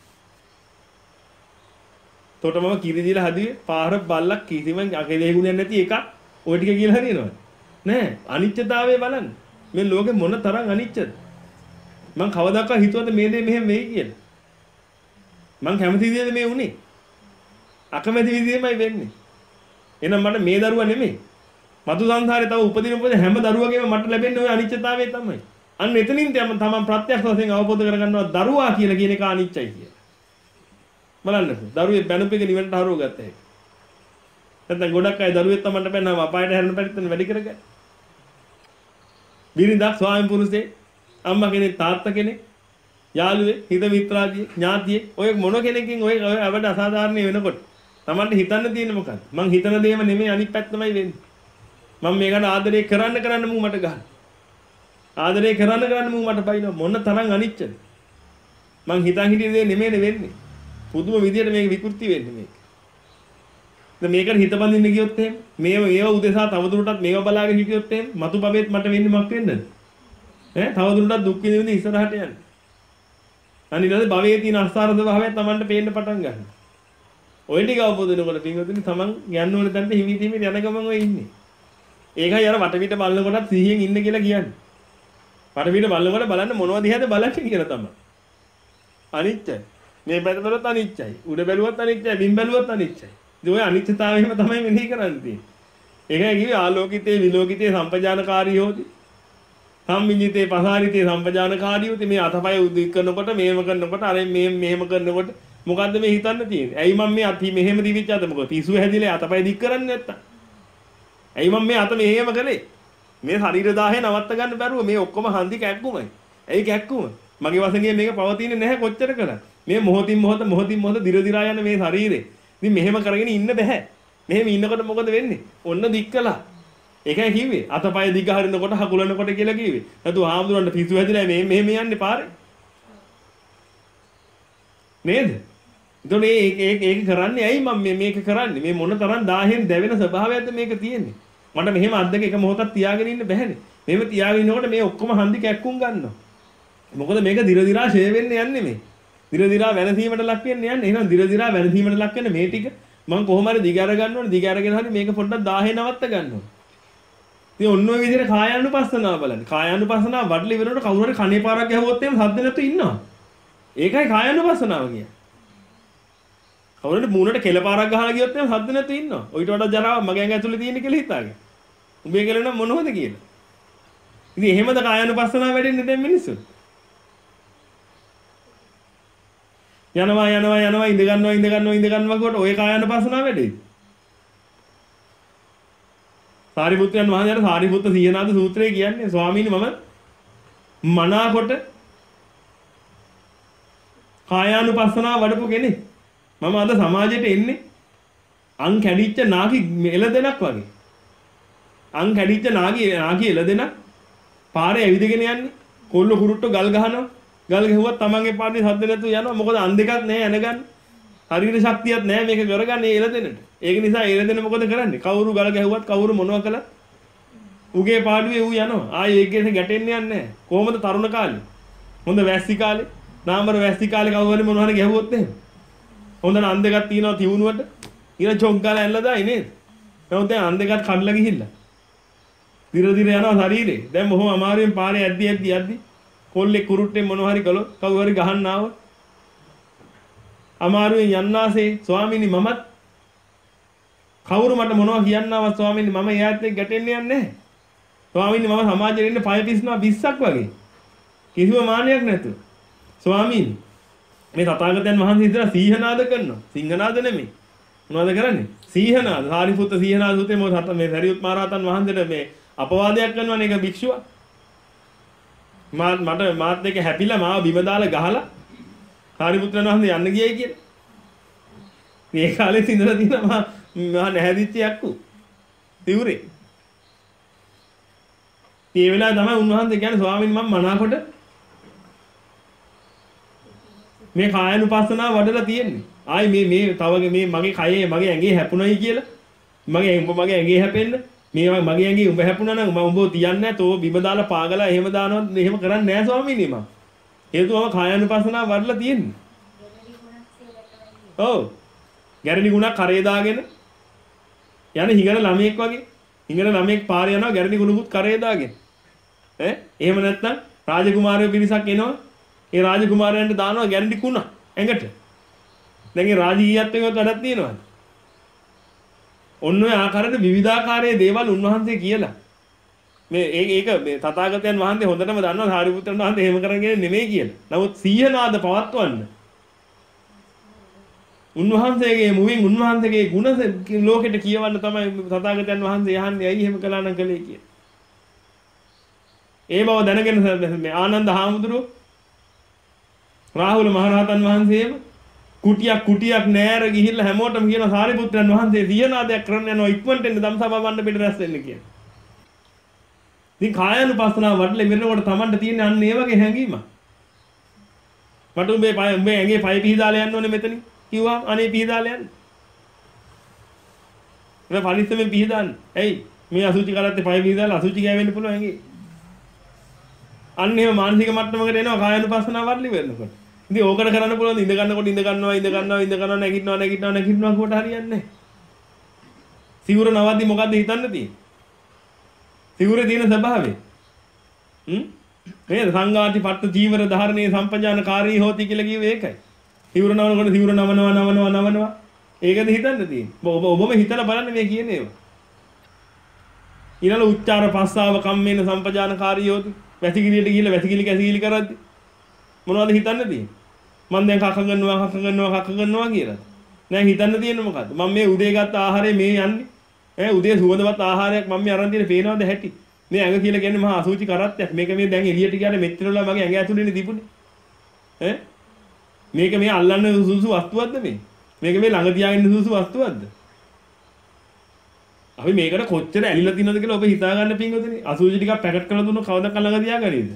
තොට මම කිරි දීලා හදුවේ පාර බල්ලක් කිසිම අකේ ගුණයක් නැති එකක් ඔය ටික කියලා හරියනවද නෑ අනිත්‍යතාවය බලන්න මේ ලෝකෙ මොන තරම් අනිත්‍යද මං කවදාකවත් හිතුවද මේ දේ මෙහෙම වෙයි කියලා මං කැමති විදිහට මේ උනේ අකමැති විදිහමයි වෙන්නේ එහෙනම් මට මේ දරුවා නෙමෙයි මතු සංසාරේ තව උපදින උපදින හැම දරුවගේම මට ලැබෙන්නේ ওই අනිත්‍යතාවය තමයි අන්න එතනින් තමන් ප්‍රත්‍යක්ෂ වශයෙන් අවබෝධ කරගන්නවා දරුවා කියලා කියන එක අනිත්‍යයි කියලා බලන්නකො දරුවේ බැනුපෙක නිවනට හරව ගත්ත හැකි. නැත්නම් ගොඩක් අය දරුවෙක් තමන්ට බැන්නාම අපායට හැරෙන පැත්තෙන් වැඩි කරගන්න. බිරිඳක් ස්වාමි පුරුෂේ අම්මා කෙනෙක් තාත්තා කෙනෙක් යාළුවේ හිත මිත්‍රාදී ඥාතියෙක් ඔය මොන කෙනකින් ඔය අවඩ අසාධාරණ වෙනකොට තමන්ට හිතන්න තියෙන්නේ මොකක්ද? මං හිතන දේම නෙමෙයි අනිත් පැත්තමයි වෙන්නේ. මම මේකට ආදරේ කරන්න කරන්න මූ මට ගහන. ආදරේ කරන්න කරන්න මූ මට බයිනවා මොන තරම් අනිච්චද? මං හිතන් හිටිය දේ නෙමෙයිනේ වෙන්නේ. පුදුම විදියට මේක විකෘති වෙන්නේ මේක. දැන් මේකට හිත බඳින්න ගියොත් එහෙම මේව ඒව උදෙසා තවදුරටත් මේව බලාගෙන හිටියොත් එහෙම මතු පබෙත් මට වෙන්නේ මොකක් වෙන්නද? ඈ තවදුරටත් දුක් විඳින්න ඉස්සරහට යන්න. අනිවාර්යයෙන් භවයේ තියෙන අස්සාරද භාවය Tamanට පේන්න පටන් ගන්නවා. ඔය ටික අවබෝධ වෙනකොට පින්වතුනි Taman යන්න ඕන තැනට හිමි හිමි යන ගමන් ඔය ඉන්නේ. ඒකයි අර වටපිට බලනකොටත් සිහියෙන් ඉන්න කියලා කියන්නේ. වටපිට බලනකොට බලන්න මොනවද දිහාද බලන්නේ කියලා තමයි. අනිත්‍යයි. මේ පැත්ත බලුවත් අනිත්‍යයි. උඩ බැලුවත් අනිත්‍යයි. බිම් බැලුවත් අනිත්‍යයි. ඉතින් ඔය අනිත්‍යතාවයම තමයි මෙනෙහි කරන්න තියෙන්නේ. ඒකයි කිව්වේ ආලෝකිතේ විලෝකිතේ සම්පජානකාරී හොති. සම්මිඤ්ඤිතේ පසාරිතේ සම්පජානකාරී හොති. මේ අතපය උදික් කරනකොට මේව කරනකොට අර මේ මෙහෙම කරනකොට මොකද්ද මේ හිතන්න තියෙන්නේ? ඇයි මම මේ අති මෙහෙම දිවිච්ච අත මොකද? පිස්සු හැදිලා අතපය දික් කරන්නේ නැත්තම්. ඇයි මම මේ අත මෙහෙම කළේ? මේ ශරීර දාහේ නවත්ත ගන්න බැරුව මේ ඔක්කොම හන්දි කැක්කුමයි. ඇයි කැක්කුම? මගේ වසඟේ මේක පවතින්නේ නැහැ කොච්චර කළා. මේ මොහොතින් මොහොත මොහොතින් මොහොත දිර දිරා යන මේ ශරීරේ. ඉතින් මෙහෙම කරගෙන ඉන්න බෑ. මෙහෙම ඉන්නකොට මොකද වෙන්නේ? ඔන්න දික් කළා. ඒකයි කිව්වේ. අතපය දිග හරිනකොට හකුලනකොට කියලා කිව්වේ. නැතු ආම්දුරන්ට පිස්සු හැදිලා මේ මෙහෙම යන්නේ පාරේ. නේද? එතකොට මේ ඒක ඒක කරන්නේ ඇයි මම මේ මේක කරන්නේ? මේ මොන තරම් දාහෙන් දැවෙන ස්වභාවයක්ද මේක තියෙන්නේ? මට මෙහෙම අද්දක එක මොහොතක් තියාගෙන ඉන්න බෑනේ. මෙහෙම තියාගෙන ඉන්නකොට මේ ඔක්කොම හන්දි කැක්කුම් ගන්නවා. මොකද මේක දිර දිරා ෂේ වෙන්න යන්නේ මේ. දිර දිරා වෙනසීමට ලක් වෙන්න යන්නේ. එහෙනම් දිර දිරා වෙනසීමට ලක් වෙන මේ ටික මම කොහොම හරි දිග අර ගන්න ඕනේ. දිග අරගෙන හරි මේක පොඩ්ඩක් දාහේ නවත්ත ගන්න ඕනේ. ඉතින් ඔන්න ඔය විදිහට කායානුපස්සනාව බලන්න. කායානුපස්සනාව වඩලි වෙනකොට කවුරු හරි කණේ පාරක් ගැහුවොත් එහෙම සද්ද නැතුව ඉන්නවා. ඒකයි කායානුපස්සනාව කියන්නේ. කවුරු හරි මූණට කෙල පාරක් ගහලා ගියොත් එහෙම සද්ද නැතුව ඉන්නවා. ඔයිට වඩා ජරාවක් මගේ ඇඟ ඇතුලේ තියෙන කියලා හිතාගෙන. උඹේ කෙල නම් මොනවද කියලා. ඉතින් එහෙමද කායානුපස්සනාව වැඩෙන්නේ දැන් මිනිස්සු. යනවා යනවා යනවා ඉඳ ගන්නවා ඉඳ ගන්නවා ඉඳ ගන්නවා කොට ඔය කායානුපස්සනාව වැඩේ. සාරිපුත්‍රයන් වහන්සේට සාරිපුත්ත සීහනාද සූත්‍රය කියන්නේ ස්වාමීනි මම මනාකොට කායානුපස්සනාව වඩපු කෙනෙක්. මම අද සමාජයට එන්නේ අං කැඩිච්ච නාකි එළදෙනක් වගේ. අං කැඩිච්ච නාකි නාකි එළදෙනක් පාරේ ඇවිදගෙන යන්නේ. කොල්ල කුරුට්ටෝ ගල් ගහනවා. ගල් ගහුවත් තමන්ගේ පාරේ සද්ද නැතුව යනවා. මොකද අන් දෙකක් නැහැ යනගන්න. ශරීර ශක්තියක් නැහැ මේක කරගන්නේ එළදෙනට. ඒක නිසා එළදෙන මොකද කරන්නේ? කවුරු ගල ගැහුවත් කවුරු මොනවා කළත් උගේ පාඩුවේ ඌ යනවා. ආයේ ඒකේ ගැටෙන්න යන්නේ නැහැ. කොහොමද තරුණ කාලේ? හොඳ වැස්සි කාලේ, නාමර වැස්සි කාලේ කවුරු හරි මොනවා හරි ගැහුවොත් එහෙම. හොඳ අන් දෙකක් තියෙනවා තියුණුවට. ඊළ චොක් ගාලා ඇල්ලලා දායි නේද? නමුත් දැන් අන් දෙකක් කඩලා ගිහිල්ලා. දිර දිර යනවා ශරීරේ. දැන් මොහොම අමාරුවෙන් පාරේ ඇද්දි ඇද්දි ඇද්දි කොල්ලේ කුරුට්ටෙන් මොනවා හරි කළොත් කවුරු හරි ගහන්න ආවොත් අමාරුවෙන් යන්නාසේ ස්වාමීනි මමත් කවුරු මට මොනවා කියන්නවත් ස්වාමීනි මම එයාත් එක්ක ගැටෙන්න යන්නේ නැහැ. ස්වාමීනි මම සමාජයේ ඉන්න පය පිස්නවා විස්සක් වගේ. කිසිම මාන්නයක් නැතුව. ස්වාමීනි මේ තථාගතයන් වහන්සේ ඉඳලා සීහනාද කරනවා. සිංහනාද නෙමෙයි. මොනවද කරන්නේ? සීහනාද. සාරිපුත්ත සීහනාද උතේ මොකද මේ සරියුත් මහ රහතන් වහන්සේට මේ අපවාදයක් කරනවනේ ඒක භික්ෂුව. මා මට මාත් එක්ක හැපිලා මාව බිම දාලා ගහලා සාරිපුත්‍රයන් වහන්සේ යන්න ගියයි කියලා. මේ කාලේ ඉඳලා තියෙනවා මහා නැහැදිච්ච යක්කු. තිවුරේ. මේ වෙලාව තමයි උන්වහන්සේ කියන්නේ ස්වාමීන් මම මනාකොට මේ කායනුපස්සනාව වඩලා තියෙන්නේ. ආයි මේ මේ තව මේ මගේ කයේ මගේ ඇඟේ හැපුණයි කියලා. මගේ උඹ මගේ ඇඟේ හැපෙන්න. මේ මගේ ඇඟේ උඹ හැපුණා නම් මම උඹව තියන්නේ නැහැ. තෝ බිම දාලා පාගලා එහෙම දානවත් එහෙම කරන්නේ නැහැ ස්වාමීනි මම. හේතුවම කායानुපස්සනාව වඩලා තියෙන්නේ. ඔව්. ගැරණි ගුණක් කරේ දාගෙන යන හිඟන ළමයෙක් වගේ. හිඟන ළමයෙක් පාරේ යනවා ගැරණි ගුණකුත් කරේ දාගෙන. ඈ එහෙම නැත්නම් රාජකුමාරයෝ පිරිසක් එනවා. ඒ රාජකුමාරයන්ට දානවා ගැරණි කුණ ඇඟට. දැන් ඒ රාජීයත්වයකට වැඩක් තියෙනවා. ඔන්න ඔය ආකාරයට විවිධාකාරයේ දේවල් උන්වහන්සේ කියලා. මේ ඒක මේ තථාගතයන් වහන්සේ හොඳටම දන්නවා සාරිපුත්‍රයන් වහන්සේ එහෙම කරගෙන නෙමෙයි කියලා. නමුත් සීහනාද පවත්වන්න. උන්වහන්සේගේ මුවින් උන්වහන්සේගේ ගුණ ලෝකෙට කියවන්න තමයි තථාගතයන් වහන්සේ යහන්නේ ඇයි එහෙම කළා නම් කළේ කියලා. ඒ බව දැනගෙන මේ ආනන්ද හාමුදුරුවෝ රාහුල මහරහතන් වහන්සේම කුටියක් කුටියක් නෑර ගිහිල්ලා හැමෝටම කියන සාරිපුත්‍රයන් වහන්සේ සියනාදයක් කරන්න යනවා ඉක්මනට එන්න ධම්සභා වන්න පිට රැස් වෙන්න කියලා. ඉතින් කායानुපස්සනාව වඩලා ඉවරනකොට Tamanට තියෙන අන්න ඒ වගේ හැඟීමක්. මට උඹේ පය උඹේ ඇඟේ පය පිහදාලා යන්න ඕනේ මෙතනින් කිව්වා අනේ පිහදාලා යන්න. මම පරිස්සමෙන් පිහදාන්න. ඇයි මේ අසුචි කරත්තේ පය පිහදාලා අසුචි ගෑවෙන්න පුළුවන් ඇඟේ. අන්න එහෙම මානසික මට්ටමකට එනවා කායानुපස්සනාව වඩලා ඉවරනකොට. ඉතින් ඕකට කරන්න පුළුවන් ඉඳ ගන්නකොට ඉඳ ගන්නවා ඉඳ ගන්නවා ඉඳ ගන්නවා නැගිටිනවා නැගිටිනවා නැගිටිනවා කොට හරියන්නේ නැහැ. සිවුර නවද්දි මොකද්ද හිතන්න තියෙන්නේ? සිවුරේ තියෙන ස්වභාවය. හ්ම්? මේ සංඝාති පට්ඨ ජීවර ධාරණේ සම්පජානකාරී හෝති කියලා කිව්වේ ඒකයි. සිවුර නවනකොට සිවුර නවනවා නවනවා නවනවා ඒකද හිතන්න තියෙන්නේ. ඔබ ඔබම හිතලා බලන්න මේ කියන ඒවා. ඊළඟ උච්චාර පස්සාව කම්මේන සම්පජානකාරී හෝති. වැසිකිළියට ගිහිල්ලා වැසිකිළි කැසිකිළි කරද්දි මොනවද හිතන්න තියෙන්නේ? මම දැන් කක ගන්නවා කක ගන්නවා කක ගන්නවා කියලා. නෑ හිතන්න තියෙන්නේ මොකද්ද? මම මේ උදේ ගත්ත ආහාරය මේ යන්නේ. ඈ උදේ සුවඳවත් ආහාරයක් මම මේ අරන් තියෙන පේනවද හැටි? මේ ඇඟ කියලා කියන්නේ මහා අසුචි කරත්තයක්. මේක මේ දැන් එළියට ගියාට මෙච්චර වෙලා මගේ ඇඟ ඇතුළේනේ තිබුණේ. ඈ මේක මේ අල්ලන්න සුසු වස්තුවක්ද මේ? මේක මේ ළඟ තියාගෙන සුසු වස්තුවක්ද? අපි මේකට කොච්චර ඇලිලා තියෙනවද කියලා ඔබ හිතා ගන්න පින්වතුනි. අසුචි ටිකක් පැකට් කරලා දුන්නොත් කවදාවත් ළඟ තියාගන්නේද?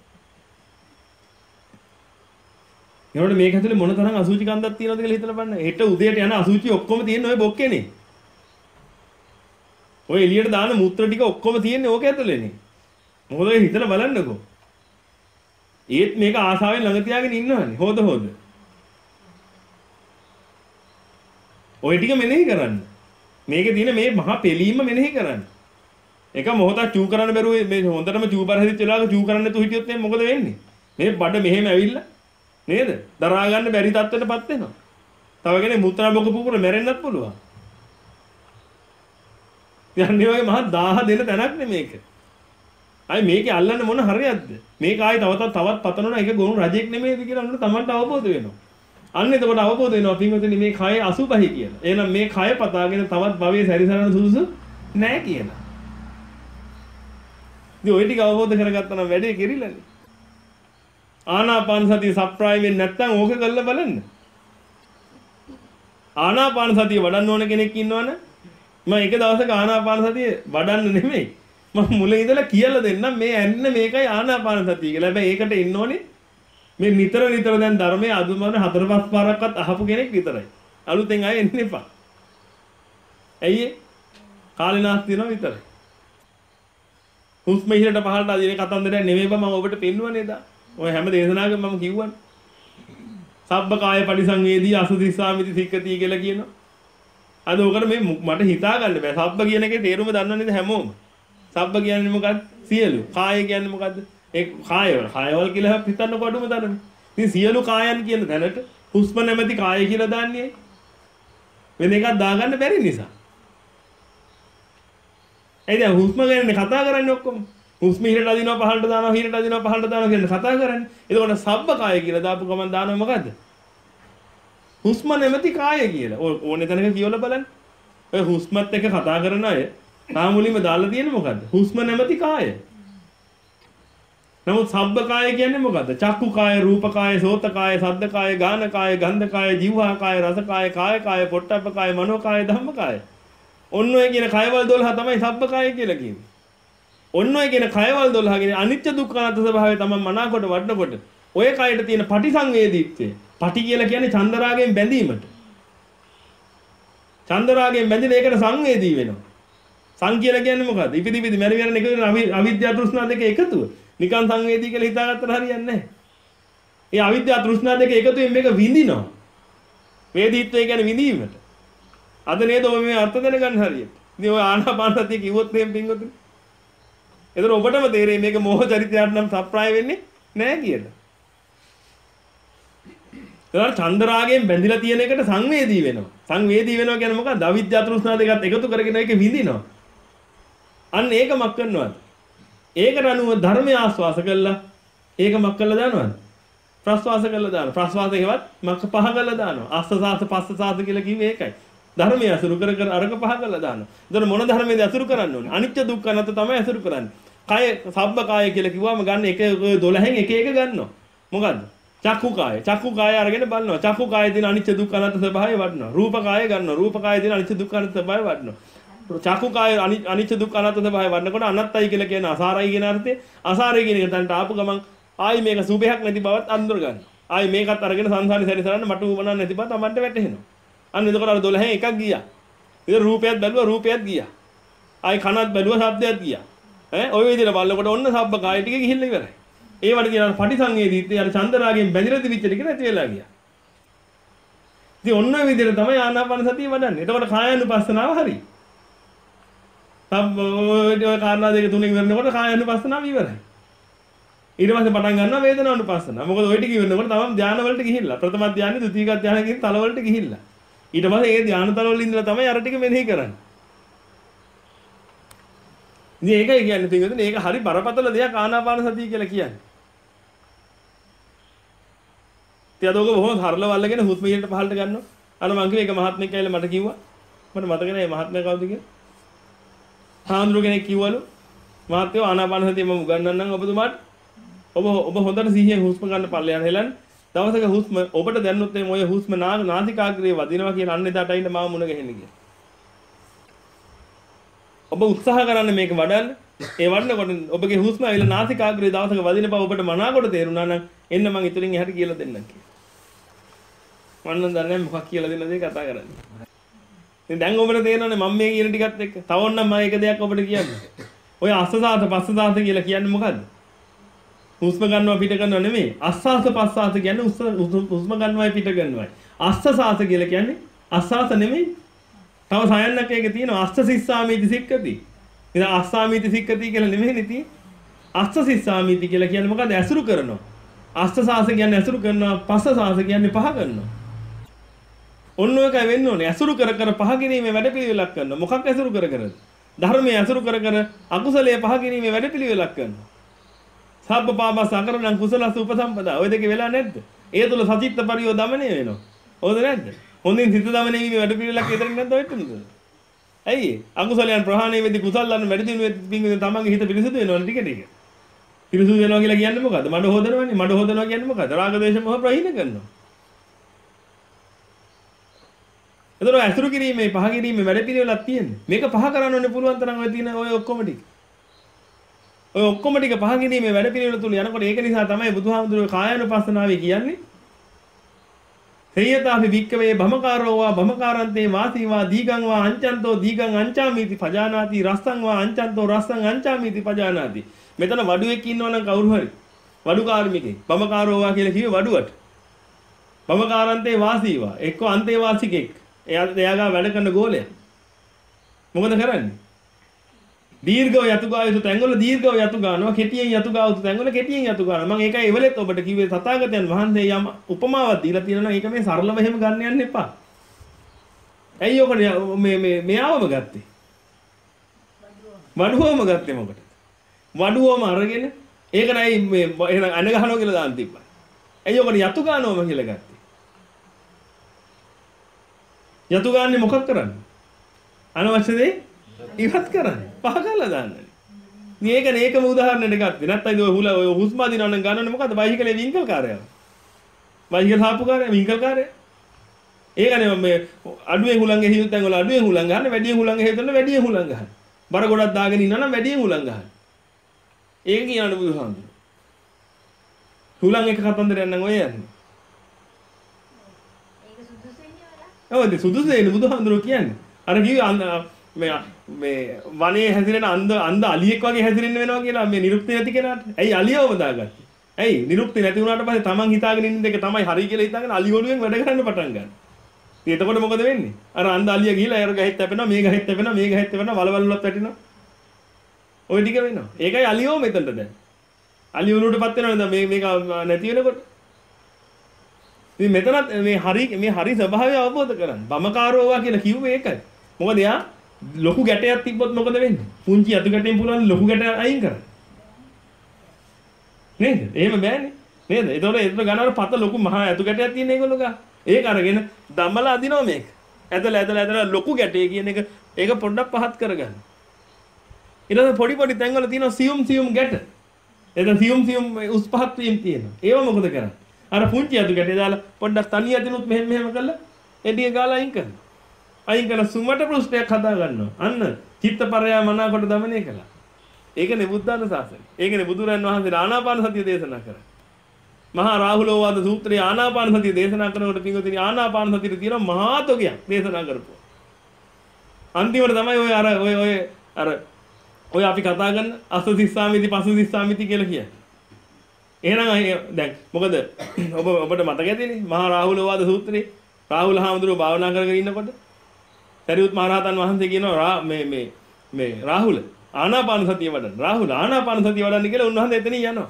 ඒනොට මේක ඇතුලේ මොන තරම් අසුචි කන්දක් තියෙනවද කියලා හිතලා බලන්න. හෙට උදේට යන අසුචි ඔක්කොම තියෙන්නේ ඔය බොක්කේනේ. ඔය එළියට දාන මූත්‍ර ටික ඔක්කොම තියෙන්නේ ඕක ඇතුලේනේ. මොකද ඔය හිතලා බලන්නකෝ. ඒත් මේක ආසාවෙන් ළඟ තියාගෙන ඉන්නවනේ. හොද හොද. ඔය ටික මෙනෙහි කරන්න. මේකේ තියෙන මේ මහා පෙලීම මෙනෙහි කරන්න. එක මොහොතක් චූ කරන්න බැරුව මේ හොඳටම චූ පරිහිච්ච වෙලාවක චූ කරන්න නැතුව හිටියොත් එන්නේ මොකද වෙන්නේ? මේ බඩ මෙහෙම ඇවිල්ලා නේද? දරා ගන්න බැරි තත්ත්වයකටපත් වෙනවා. තව කෙනෙක් මුත්‍රා බොක පුපුර මැරෙන්නත් පුළුවන්. යන්නේ වගේ මහා දාහ දෙන තැනක් නේ මේක. අයි මේකේ අල්ලන්න මොන හරියක්ද? මේක ආයි තව තවත් පතනවා ඒක ගොනු රජෙක් නෙමෙයිද කියලා අන්න තමන්ට අවබෝධ වෙනවා. අන්න එතකොට අවබෝධ වෙනවා පින්වතුනි මේ කය අසුභයි කියලා. එහෙනම් මේ කය පතාගෙන තවත් භවයේ සැරිසරන සුදුසු නැහැ කියලා. ඉතින් ওই ටික අවබෝධ කරගත්තා නම් වැඩේ කෙරිලානේ. ආනාපාන සතිය සප්‍රාය වෙන්නේ නැත්නම් ඕක කරලා බලන්න. ආනාපාන සතිය වඩන්න ඕන කෙනෙක් ඉන්නවනේ. මම එක දවසක ආනාපාන සතිය වඩන්න නෙමෙයි. මම මුලින් ඉඳලා කියලා දෙන්නම් මේ ඇන්න මේකයි ආනාපාන සතිය කියලා. හැබැයි ඒකට ඉන්න ඕනේ මේ නිතර නිතර දැන් ධර්මයේ අදුමන හතර පහ පාරක්වත් අහපු කෙනෙක් විතරයි. අලුතෙන් ආයෙ එන්න එපා. ඇයි ඒ? කාලේ නාස්ති වෙනවා විතරයි. හුස්ම ඉහළට පහළට අදින කතන්දරයක් නෙමෙයි බා මම ඔබට පෙන්වන්නේ දා. ඔය හැම දේශනාවකම මම කිව්වනේ. සබ්බ කාය පරිසංවේදී අසුදිස්සාමිති සික්කති කියලා කියනවා. අද ඔකට මේ මට හිතා ගන්න බෑ. සබ්බ කියන එකේ තේරුම දන්නව නේද හැමෝම? සබ්බ කියන්නේ මොකක්ද? සියලු. කාය කියන්නේ මොකද්ද? ඒ කායවල. කායවල කියලා හිතන්න කොඩුම දන්නනේ. ඉතින් සියලු කායන් කියන තැනට හුස්ම නැමැති කාය කියලා දාන්නේ. වෙන එකක් දාගන්න බැරි නිසා. ඒ දැන් හුස්ම ගැන කතා කරන්නේ ඔක්කොම. හුස්ම ඉහළට අදිනවා පහළට දානවා ඉහළට අදිනවා පහළට දානවා කියන කතා කරන්නේ. එතකොට සබ්බ කාය කියලා දාපු ගමන් දානවා මොකද්ද? හුස්ම නැමැති කාය කියලා. ඕනේ තැනක කියවලා බලන්න. ඔය හුස්මත් එක්ක කතා කරන අය තාමුලින්ම දාලා තියෙන්නේ මොකද්ද? හුස්ම නැමැති කාය. නමුත් සබ්බ කාය කියන්නේ මොකද්ද? චක්කු කාය, රූප කාය, සෝත කාය, සද්ද කාය, ගාන කාය, ගන්ධ කාය, જીවහා කාය, රස කාය, කාය කාය, පොට්ටබ්බ කාය, මනෝ කාය, ධම්ම කාය. ඔන්න ඔය කියන කයවල දොළහ තමයි සබ්බ කාය කියලා කියන්නේ. ඔන්න ඔය කියන කයවල දොළහ කියන්නේ අනිත්‍ය දුක්ඛ අනාත්ම ස්වභාවය තමයි මනාකොට වඩනකොට ඔය කයට තියෙන පටිසංවේදීත්වය. පටි කියලා කියන්නේ චන්දරාගයෙන් බැඳීමට. චන්දරාගයෙන් බැඳිලා ඒකට සංවේදී වෙනවා. සං කියලා කියන්නේ මොකද්ද? ඉපිදි ඉපිදි මැරි මැරෙන එක වෙන අවිද්‍යාව තෘෂ්ණා දෙක එකතුව. නිකන් සංවේදී කියලා හිතාගත්තට හරියන්නේ නැහැ. ඒ අවිද්‍යාව තෘෂ්ණා දෙක එකතුවෙන් මේක විඳිනවා. වේදීත්වය කියන්නේ විඳීමට. අද නේද ඔබ මේ අර්ථ දැනගන්න හරියට. ඉතින් ඔය ආනාපාන සතිය කිව්වොත් එහෙම පින්වතුනි. ඒතර ඔබටම තේරෙයි මේක මෝහ චරිතයක් නම් සප්‍රාය වෙන්නේ නැහැ කියලා. ඒතර චන්දරාගයෙන් බැඳිලා තියෙන එකට සංවේදී වෙනවා. සංවේදී වෙනවා කියන්නේ මොකක්ද? අවිද්‍යාව තෘෂ්ණා දෙකත් එකතු කරගෙන ඒක විඳිනවා. අන්න ඒක මක් කරනවද? ඒකට අනුව ධර්මය ආස්වාස කළා. ඒක මක් කළා දානවද? ප්‍රස්වාස කළා දානවා. ප්‍රස්වාස හේවත් මක් පහ කළා දානවා. ආස්වාස පස්සසාස කියලා කිව්වේ ඒකයි. ධර්මය අසුරු කර කර අරක පහ කළා දානවා. එතකොට මොන ධර්මයේද අසුරු කරන්න ඕනේ? අනිත්‍ය දුක්ඛ අනාත්ම තමයි අසුරු කරන්නේ. කය සබ්බ කාය කියලා කිව්වම ගන්න එක දොළහෙන් එක එක ගන්නවා. මොකද්ද? චක්කු කාය. චක්කු කාය අරගෙන බලනවා. චක්කු කායේ තියෙන අනිත්‍ය දුක්ඛ අනාත්ම ස්වභාවය වඩනවා. රූප කාය ගන්නවා. රූප කායේ තියෙන අනිත්‍ය දුක්ඛ අනාත්ම ස්වභාවය වඩනවා. චක්කු කාය අනිත්‍ය දුක්ඛ අනාත්ම ස්වභාවය වඩනකොට අනත්තයි කියලා කියන අසාරයි කියන අර්ථය අසාරයි කියන එක තන්ට ආපු ගමන් ආයි මේක සුභයක් නැති බවත් අඳුර ගන්න. ආයි මේකත් අරගෙන සංසාරේ සැරිසරන්න මට උවමනක් නැති බව තමන්ට වැටහෙනවා. අන්න එතකොට අර දොළහෙන් එකක් ගියා. ඉතින් රූපයත් බැලුවා රූපයත් ගියා. ආයි කනත් බැලුවා ශබ්දයත් ගියා. ඈ ඔය විදිහට බලනකොට ඔන්න සබ්බ කාය ටික ගිහිල්ලා ඉවරයි. ඒ වගේ කියන පටිසංවේදීත්වය අර චන්දරාගයෙන් බැඳිලා තිබිච්ච ටික නැති වෙලා ගියා. ඉතින් ඔන්න ඔය විදිහට තමයි ආනාපාන සතිය වඩන්නේ. එතකොට කායानुපස්සනාව හරි. සබ්බ ඔය කාරණා දෙක තුනෙන් ඉවරනකොට කායानुපස්සනාව ඉවරයි. ඊට පස්සේ පටන් ගන්නවා වේදනානුපස්සනාව. මොකද ඔය ටික ඉවරනකොට තමයි ධාන වලට ගිහිල්ලා. ප්‍රථම ධානය, ද්විතීක ධානය කියන තල වලට ගිහිල්ලා. ඊට පස්සේ ඒ ධාන තල වල ඉඳලා තමයි අර ටික මෙනෙහි කරන්නේ. ඉතින් ඒකයි කියන්නේ පිටුදුනේ මේක හරි බරපතල දෙයක් ආනාපාන සතිය කියලා කියන්නේ. ඉතින් අද ඔක බොහොම සරලව අල්ලගෙන හුස්ම ඉහළට පහළට ගන්නවා. අර මං කිව්වා ඒක මහත්මයෙක් කියලා මට කිව්වා. මට මතක නැහැ මේ මහත්මයා කවුද කියලා. හාමුදුරු කෙනෙක් කිව්වලු මහත්මයා ආනාපාන සතිය මම උගන්වන්නම් ඔබතුමාට. ඔබ ඔබ හොඳට සිහියෙන් හුස්ම ගන්න පල්ලෙයන් හෙලන්න. දවසක හුස්ම ඔබට දැනුනොත් මේ ඔය හුස්ම නාසිකාග්‍රේ වදිනවා කියලා අන්න එදාට අයින්න මාව මුණ ගැහෙන්න කියලා. ඔබ උත්සාහ කරන්න මේක වඩන්න. ඒ වඩනකොට ඔබගේ හුස්ම ඇවිල්ලා නාසිකාග්‍රේ දවසක වදින බව ඔබට මනාකොට තේරුණා නම් එන්න මං ඉතුරින් එහාට කියලා දෙන්නම් කියලා. මම නම් දන්නේ මොකක් කියලා දෙන්නද ඒ කතා කරන්නේ. ඉතින් දැන් ඔබට තේරෙනවනේ මම මේ කියන ටිකත් එක්ක. තව ඕනනම් මම එක දෙයක් ඔබට කියන්න. ඔය අස්සසාත පස්සසාත කියලා කියන්නේ මොකද්ද? හුස්ම ගන්නවා පිට ගන්නවා නෙමෙයි. අස්සාස පස්සාස කියන්නේ හුස්ම ගන්නවායි පිට ගන්නවායි. අස්සසාස කියලා කියන්නේ අස්සාස නෙමෙයි. තව සයන්නක් එකේ තියෙනවා අස්ස සිස්සාමීති සික්කති. ඉතින් අස්සාමීති සික්කති කියලා නෙමෙයිනේ තියෙන්නේ. අස්ස සිස්සාමීති කියලා කියන්නේ මොකද්ද? ඇසුරු කරනවා. අස්සසාස කියන්නේ ඇසුරු කරනවා, පස්සසාස කියන්නේ පහ කරනවා. ඔන්න ඔයකයි වෙන්න ඕනේ. ඇසුරු කර කර පහ කිරීමේ වැඩපිළිවෙලක් කරනවා. මොකක් ඇසුරු කර කරද? ධර්මයේ ඇසුරු කර කර අකුසලයේ පහ කිරීමේ වැඩපිළිවෙලක් කරනවා. සබ්බ පාපස් අකරණං කුසලස් උපසම්පදා. ඔය දෙක වෙලා නැද්ද? ඒ තුල සචිත්ත පරියෝ දමනය වෙනවා. හොඳ නැද්ද? හොඳින් සිත දමනය වීමේ වැඩපිළිවෙලක් හේතරින් නැද්ද ඔය තුනද? ඇයි? අකුසලයන් ප්‍රහාණය වෙද්දී කුසල ලන්න වැඩි දිනු වෙද්දී තමන්ගේ හිත පිරිසුදු වෙනවනේ ටික ටික. පිරිසුදු වෙනවා කියලා කියන්නේ මොකද්ද? මඩ හොදනවනේ. මඩ හොදනවා කියන්නේ මොකද්ද? රාග දේශ මොහ ප්‍රහීන කරනවා. එතකොට ඇසුරු කිරීමේ පහ කිරීමේ වැඩ පිළිවෙලක් තියෙන්නේ. මේක පහ කරන්න ඕනේ පුළුවන් තරම් ඔය තියෙන ඔය ඔක්කොම ටික. ඔය ඔක්කොම ටික පහ කිරීමේ වැඩ පිළිවෙල තුල යනකොට ඒක නිසා තමයි බුදුහාමුදුරුවෝ කායानुපස්සනාවේ කියන්නේ. හේයතාපි වික්කවේ භමකාරෝ වා භමකාරන්තේ වාසීවා දීගං වා අංචන්තෝ දීගං අංචාමිති පජානාති රස්සං වා අංචන්තෝ රස්සං අංචාමිති පජානාති. මෙතන වඩුවෙක් ඉන්නවනම් කවුරු හරි වඩු කාර්මිකෙක් භමකාරෝ වා කියලා කිව්වේ වඩුවට. භමකාරන්තේ වාසීවා එක්ක අන්තේ වාසිකෙක් එයා එයාගා වැඩ කරන ගෝලයා. මොකද කරන්නේ? දීර්ඝව යතු ගා යුතු තැන්වල දීර්ඝව යතු ගන්නවා, කෙටියෙන් යතු ගා යුතු තැන්වල කෙටියෙන් යතු ගන්නවා. මම ඒකයි එවලෙත් ඔබට කිව්වේ තථාගතයන් වහන්සේ යම් උපමාවක් දීලා තියෙනවා. ඒක මේ සරලව එහෙම ගන්න යන්න එපා. ඇයි ඔක මේ මේ මෙයාවම ගත්තේ? වඩුවම ගත්තේ මොකටද? වඩුවම අරගෙන ඒක නයි මේ එහෙනම් අන ගහනවා කියලා දාන්න තිබ්බා. ඇයි ඔකට යතු ගන්නවම කියලා ගත්තේ? යතු ගන්නේ මොකක් කරන්නේ? අනවශ්‍ය දේ ඉවත් කරන්නේ. පහ කරලා දාන්නේ. මේක නේකම උදාහරණයක් ගත්තේ. නැත්නම් ඔය හුල ඔය හුස්ම දිනවන්න ගන්නන්නේ මොකද්ද? බයිසිකලේ වින්කල් කාර්යය. බයිසිකල් හාපු කාර්යය වින්කල් කාර්යය. ඒකනේ මේ අඩුවේ හුලං ගෙහියු තැන් වල අඩුවේ හුලං ගන්න, වැඩියෙන් හුලං ගෙහියුතන වැඩියෙන් හුලං ගන්න. බර ගොඩක් දාගෙන ඉන්නා නම් වැඩියෙන් හුලං ගන්න. ඒක කියන්න බුදුහාමුදුරුවෝ. හුලං එක කතන්දරයක් නම් ඔය යන්නේ. ඒක සුදුසු වෙන්නේ වල. ඔව් සුදුසු දෙන්නේ බුදුහාමුදුරුවෝ කියන්නේ. අර කිව්වේ මේ මේ වනේ හැසිරෙන අන්ධ අන්ධ අලියෙක් වගේ හැසිරෙන්න වෙනවා කියලා මේ නිරුක්ති නැති කෙනාට. ඇයි අලියවම දාගත්තේ? ඇයි නිරුක්ති නැති වුණාට පස්සේ තමන් හිතාගෙන ඉන්න දෙක තමයි හරි කියලා හිතාගෙන අලි ඔළුවෙන් වැඩ කරන්න පටන් ගන්නවා. ඉතින් එතකොට මොකද වෙන්නේ? අර අන්ධ අලිය ගිහිලා අර ගහෙත් තැපෙනවා, මේ ගහෙත් තැපෙනවා, මේ ගහෙත් තැපෙනවා, වලවල් වලත් වැටෙනවා. ওই ටික වෙනවා. ඒකයි අලියෝ මෙතනට දැන්. අලිය ඔළුවටපත් වෙනවද මේ මේක නැති වෙනකොට? ඉතින් මෙතනත් මේ හරි මේ හරි ස්වභාවය අවබෝධ කරගන්න. බමකාරෝවා කියලා කිව්වේ ඒකයි. මොකද යා ලොකු ගැටයක් තිබ්බොත් මොකද වෙන්නේ? පුංචි අතු ගැටෙන් පුළුවන් ලොකු ගැට අයින් කරන්න. නේද? එහෙම බෑනේ. නේද? ඒතකොට ඒතර ගන්නවල පත ලොකු මහා අතු ගැටයක් තියෙන ඒගොල්ලෝ ගා. ඒක අරගෙන දම්මලා අදිනවා මේක. ඇදලා ඇදලා ඇදලා ලොකු ගැටේ කියන එක ඒක පොඩ්ඩක් පහත් කරගන්න. ඊට පස්සේ පොඩි පොඩි තැන්වල තියෙනවා සියුම් සියුම් ගැට. එතන සියුම් සියුම් උස් පහත් වීම තියෙනවා. ඒව මොකද කරන්නේ? අර පුංචි අතු ගැටේ දාලා පොඩ්ඩක් තනිය අදිනුත් මෙහෙම මෙහෙම කරලා එඩිය ගාලා අයින් කරනවා. අයින් කරලා සුමට ප්‍රශ්නයක් හදා ගන්නවා. අන්න චිත්තපරයා මනාකොට දමනය කළා. ඒකනේ බුද්ධාන ශාසනය. ඒකනේ බුදුරන් වහන්සේ ආනාපාන සතිය දේශනා කරා. මහා රාහුලෝවාද සූත්‍රයේ ආනාපාන සතිය දේශනා කරනකොට පින්වතුනි ආනාපාන සතියේ තියෙන මහා තොගයක් දේශනා කරපුවා. අන්තිමට තමයි ඔය අර ඔය ඔය අර ඔය අපි කතා කරන අසසිස්සාමිති පසුසිස්සාමිති කියලා කියන්නේ. එහෙනම් දැන් මොකද ඔබ ඔබට මතක ඇතිනේ මහා රාහුලෝවාද සූත්‍රයේ රාහුල හාමුදුරුවෝ භාවනා කරගෙන ඉන්නකොට සරියුත් මහ රහතන් වහන්සේ කියනවා මේ මේ මේ රාහුල ආනාපාන සතිය වඩන්න. රාහුල ආනාපාන සතිය වඩන්න කියලා උන්වහන්සේ එතනින් යනවා.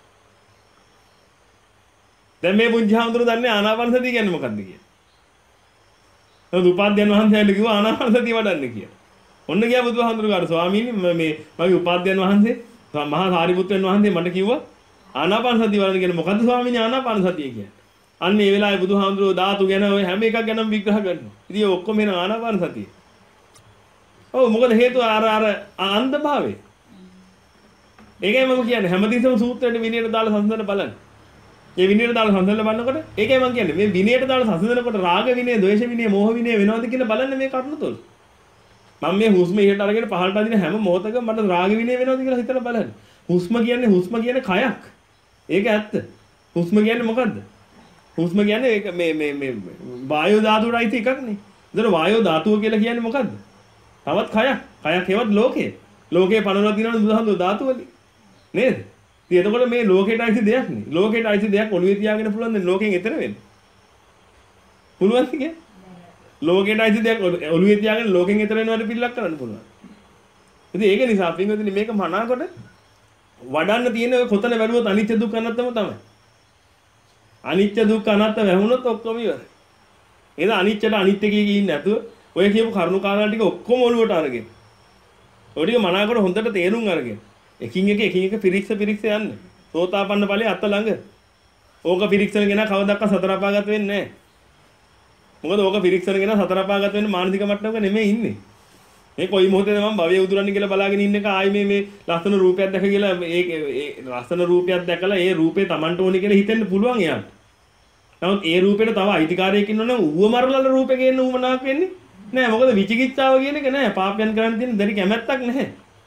දැන් මේ පුංචි හාමුදුරුවෝ දන්නේ ආනාපාන සතිය කියන්නේ මොකක්ද කියලා. නේද? උපාධ්‍යයන් වහන්සේලා කිව්වා ආනාපාන සතිය වඩන්න කියලා. ඔන්න ගියා බුදුහාමුදුරුවෝ ස්වාමීනි මේ මගේ උපාධ්‍යයන් වහන්සේ මහා සාරිපුත්‍රයන් වහන්සේ මට කිව්වා ආනාපාන සතිය වඩන්න කියලා. මොකද්ද ස්වාමීනි ආනාපාන සතිය කියන්නේ? අන්න ඒ වෙලාවේ බුදුහාමුදුරුවෝ ධාතු ගැන ඔය හැම එකක් ගැනම විග්‍රහ කරනවා. ඉතින් ඔය ඔක්කොම එන ආනාපාන සතිය. ඔව් මොකද හේතුව අර අර අන්ධ භාවය. ඒකයි මම කියන්නේ හැමතිස්සම සූත්‍රයේ විනයට දාලා සංසඳන බලන්න. මේ විනයට දාලා සංසඳන බලනකොට ඒකයි මම කියන්නේ මේ විනයට දාලා සංසඳනකොට රාග විනය, ද්වේෂ විනය, මෝහ විනය වෙනවද කියලා බලන්න මේ කරුණු තුල. මම මේ හුස්ම ඉහළට අරගෙන පහළට අදින හැම මොහොතකම මට රාග විනය වෙනවද කියලා හිතලා බලන්න. හුස්ම කියන්නේ හුස්ම කියන්නේ කයක්. ඒක ඇත්ත. හුස්ම කියන්නේ මොකද්ද? හුස්ම කියන්නේ ඒක මේ මේ මේ වායෝ ධාතුවට අයිති එකක් නේ. ඒතර වායෝ ධාතුව කියලා කියන්නේ මොකද්ද? තවත් කයක්. කයක් හේවත් ලෝකේ. ලෝකේ පනවලා තියෙනවනේ බුදුහාමුදුරුවෝ ධාතු වලින්. නේද? ඉතින් එතකොට මේ ලෝකේට අයිති දෙයක් නේ. ලෝකේට අයිති දෙයක් ඔළුවේ තියාගෙන පුළුවන් ද ලෝකෙන් එතර වෙන්න? පුළුවන්ද කිය? ලෝකේට අයිති දෙයක් ඔළුවේ තියාගෙන ලෝකෙන් එතර වෙනවට පිළිලක් කරන්න පුළුවන්. ඉතින් ඒක නිසා පින්වතුනි මේක මනාකොට වඩන්න තියෙන ඔය කොතන වැළුවොත් අනිත්‍ය දුක්ඛ අනාත්තම තමයි. අනිත්‍ය දුක්ඛ අනාත්ම වැහුනොත් ඔක්කොම ඉවරයි. එහෙනම් අනිත්‍යට අනිත්‍ය කිය කිය ඉන්නේ නැතුව ඔය කියපු කරුණු කාරණා ටික ඔක්කොම ඔළුවට අරගෙන. ඔය ටික මනාකොට හොඳට තේරුම් අරගෙන. එකින් එක එකින් එක පිරික්ස පිරික්ස යන්න. සෝතාපන්න ඵලයේ අත ළඟ. ඕක පිරික්සන කෙනා කවදාවත් සතර අපාගත වෙන්නේ නැහැ. මොකද ඕක පිරික්සන කෙනා සතර අපාගත වෙන්න මානසික මට්ටමක නෙමෙයි ඉන්නේ. මේ කොයි මොහොතේද මම භවයේ උදුරන්නේ කියලා බලාගෙන ඉන්න එක ආයි මේ මේ ලස්සන රූපයක් දැක කියලා ඒ ඒ ලස්සන රූපයක් දැකලා ඒ රූපේ Tamanට ඕනේ කියලා හිතෙන්න පුළුවන් එයාට. නමුත් ඒ රූපෙට තව අයිතිකාරයෙක් ඉන්නවනම් ඌව මරලල රූපේ ගේන්න ඌමනාවක් වෙන්නේ නෑ. මොකද විචිකිච්ඡාව කියන එක නෑ. පාපයන් කරන්න තියෙන දැරි කැමැත්තක් නැහැ.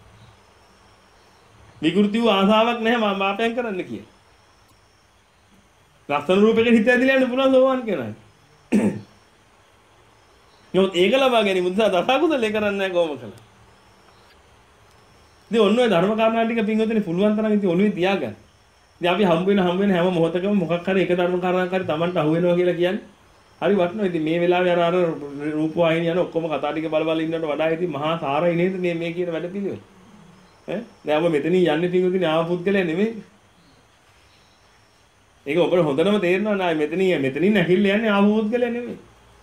විකෘති වූ ආසාවක් නැහැ මම පාපයන් කරන්න කියලා. ලස්සන රූපයකට හිත ඇදලා යන්න පුළුවන් සෝවාන් කෙනා. නමුත් ඒක ලබා ගැනීම නිසා දසකුසලේ කරන්නේ නැහැ කොහොම කළා. ඉතින් ඔන්න ඔය ධර්ම කාරණා ටික පින්වතුනි පුළුවන් තරම් ඉතින් ඔළුවේ තියාගන්න. ඉතින් අපි හම්බ වෙන හම්බ වෙන හැම මොහොතකම මොකක් හරි එක ධර්ම කාරණාවක් හරි Tamanට අහු වෙනවා කියලා කියන්නේ හරි වටිනවා. ඉතින් මේ වෙලාවේ අර අර රූප වාහිනිය යන ඔක්කොම කතා ටික බල බල ඉන්නවට වඩා ඉතින් මහා සාරයි නේද මේ මේ කියන වැඩ පිළිවෙල. ඈ දැන් ඔබ මෙතනින් යන්නේ පින්වතුනි ආව පුද්ගලයා නෙමෙයි. ඒක ඔබට හොඳටම තේරෙනවා නේ මෙතනින් මෙතනින් නැහිල්ල යන්නේ ආව පුද්ගලයා නෙමෙයි.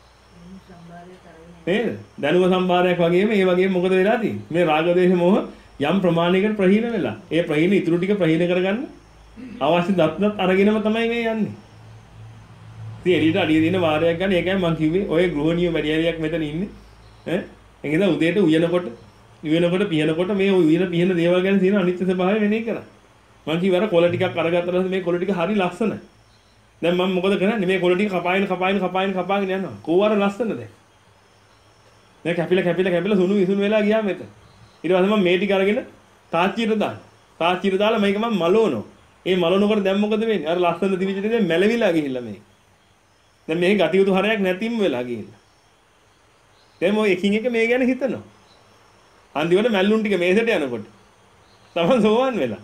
නේද? දැනුම සම්භාරයක් වගේම මේ වගේම මොකද වෙලා තියෙන්නේ? මේ රාග දේශ මොහ යම් ප්‍රමාණයකට ප්‍රහීන වෙලා. ඒ ප්‍රහීන ඉතුරු ටික ප්‍රහීන කරගන්න අවශ්‍ය දත්නත් අරගෙනම තමයි මේ යන්නේ. ඉතින් එළියට අඩිය දින වාරයක් ගන්න ඒකයි මම කිව්වේ ඔය ගෘහණිය වැඩි හරියක් මෙතන ඉන්නේ. ඈ එංගෙද උදේට උයනකොට උයනකොට පිහනකොට මේ උයන පිහන දේවල් ගැන තියෙන අනිත්‍ය ස්වභාවය වෙනේ කරා. මම කිව්වර කොළ ටිකක් අරගත්තට මේ කොළ ටික හරි ලස්සනයි. දැන් මම මොකද කරන්නේ? මේ කොළ ටික කපාගෙන කපාගෙන කපාගෙන කපාගෙන යනවා. කොහොර ලස්සනද? දැන් කැපිලා කැපිලා කැපිලා සුණු විසුණු වෙලා ගියා මෙතන. ඊට පස්සේ මම මේ ටික අරගෙන තාච්චියට දාන. තාච්චියට දාලා මේක මම මලවනවා. ඒ මලවනකොට දැන් මොකද වෙන්නේ? අර ලස්සන දිවිච ටික මැලවිලා ගිහිල්ලා මේ. දැන් මේ ගතියුතු හරයක් නැතිම වෙලා ගිහිල්ලා. දැන් මොයි එකින් එක මේ ගැන හිතනවා. අන්තිමට මැල්ලුන් ටික මේසෙට යනකොට තමන් සෝවන් වෙලා.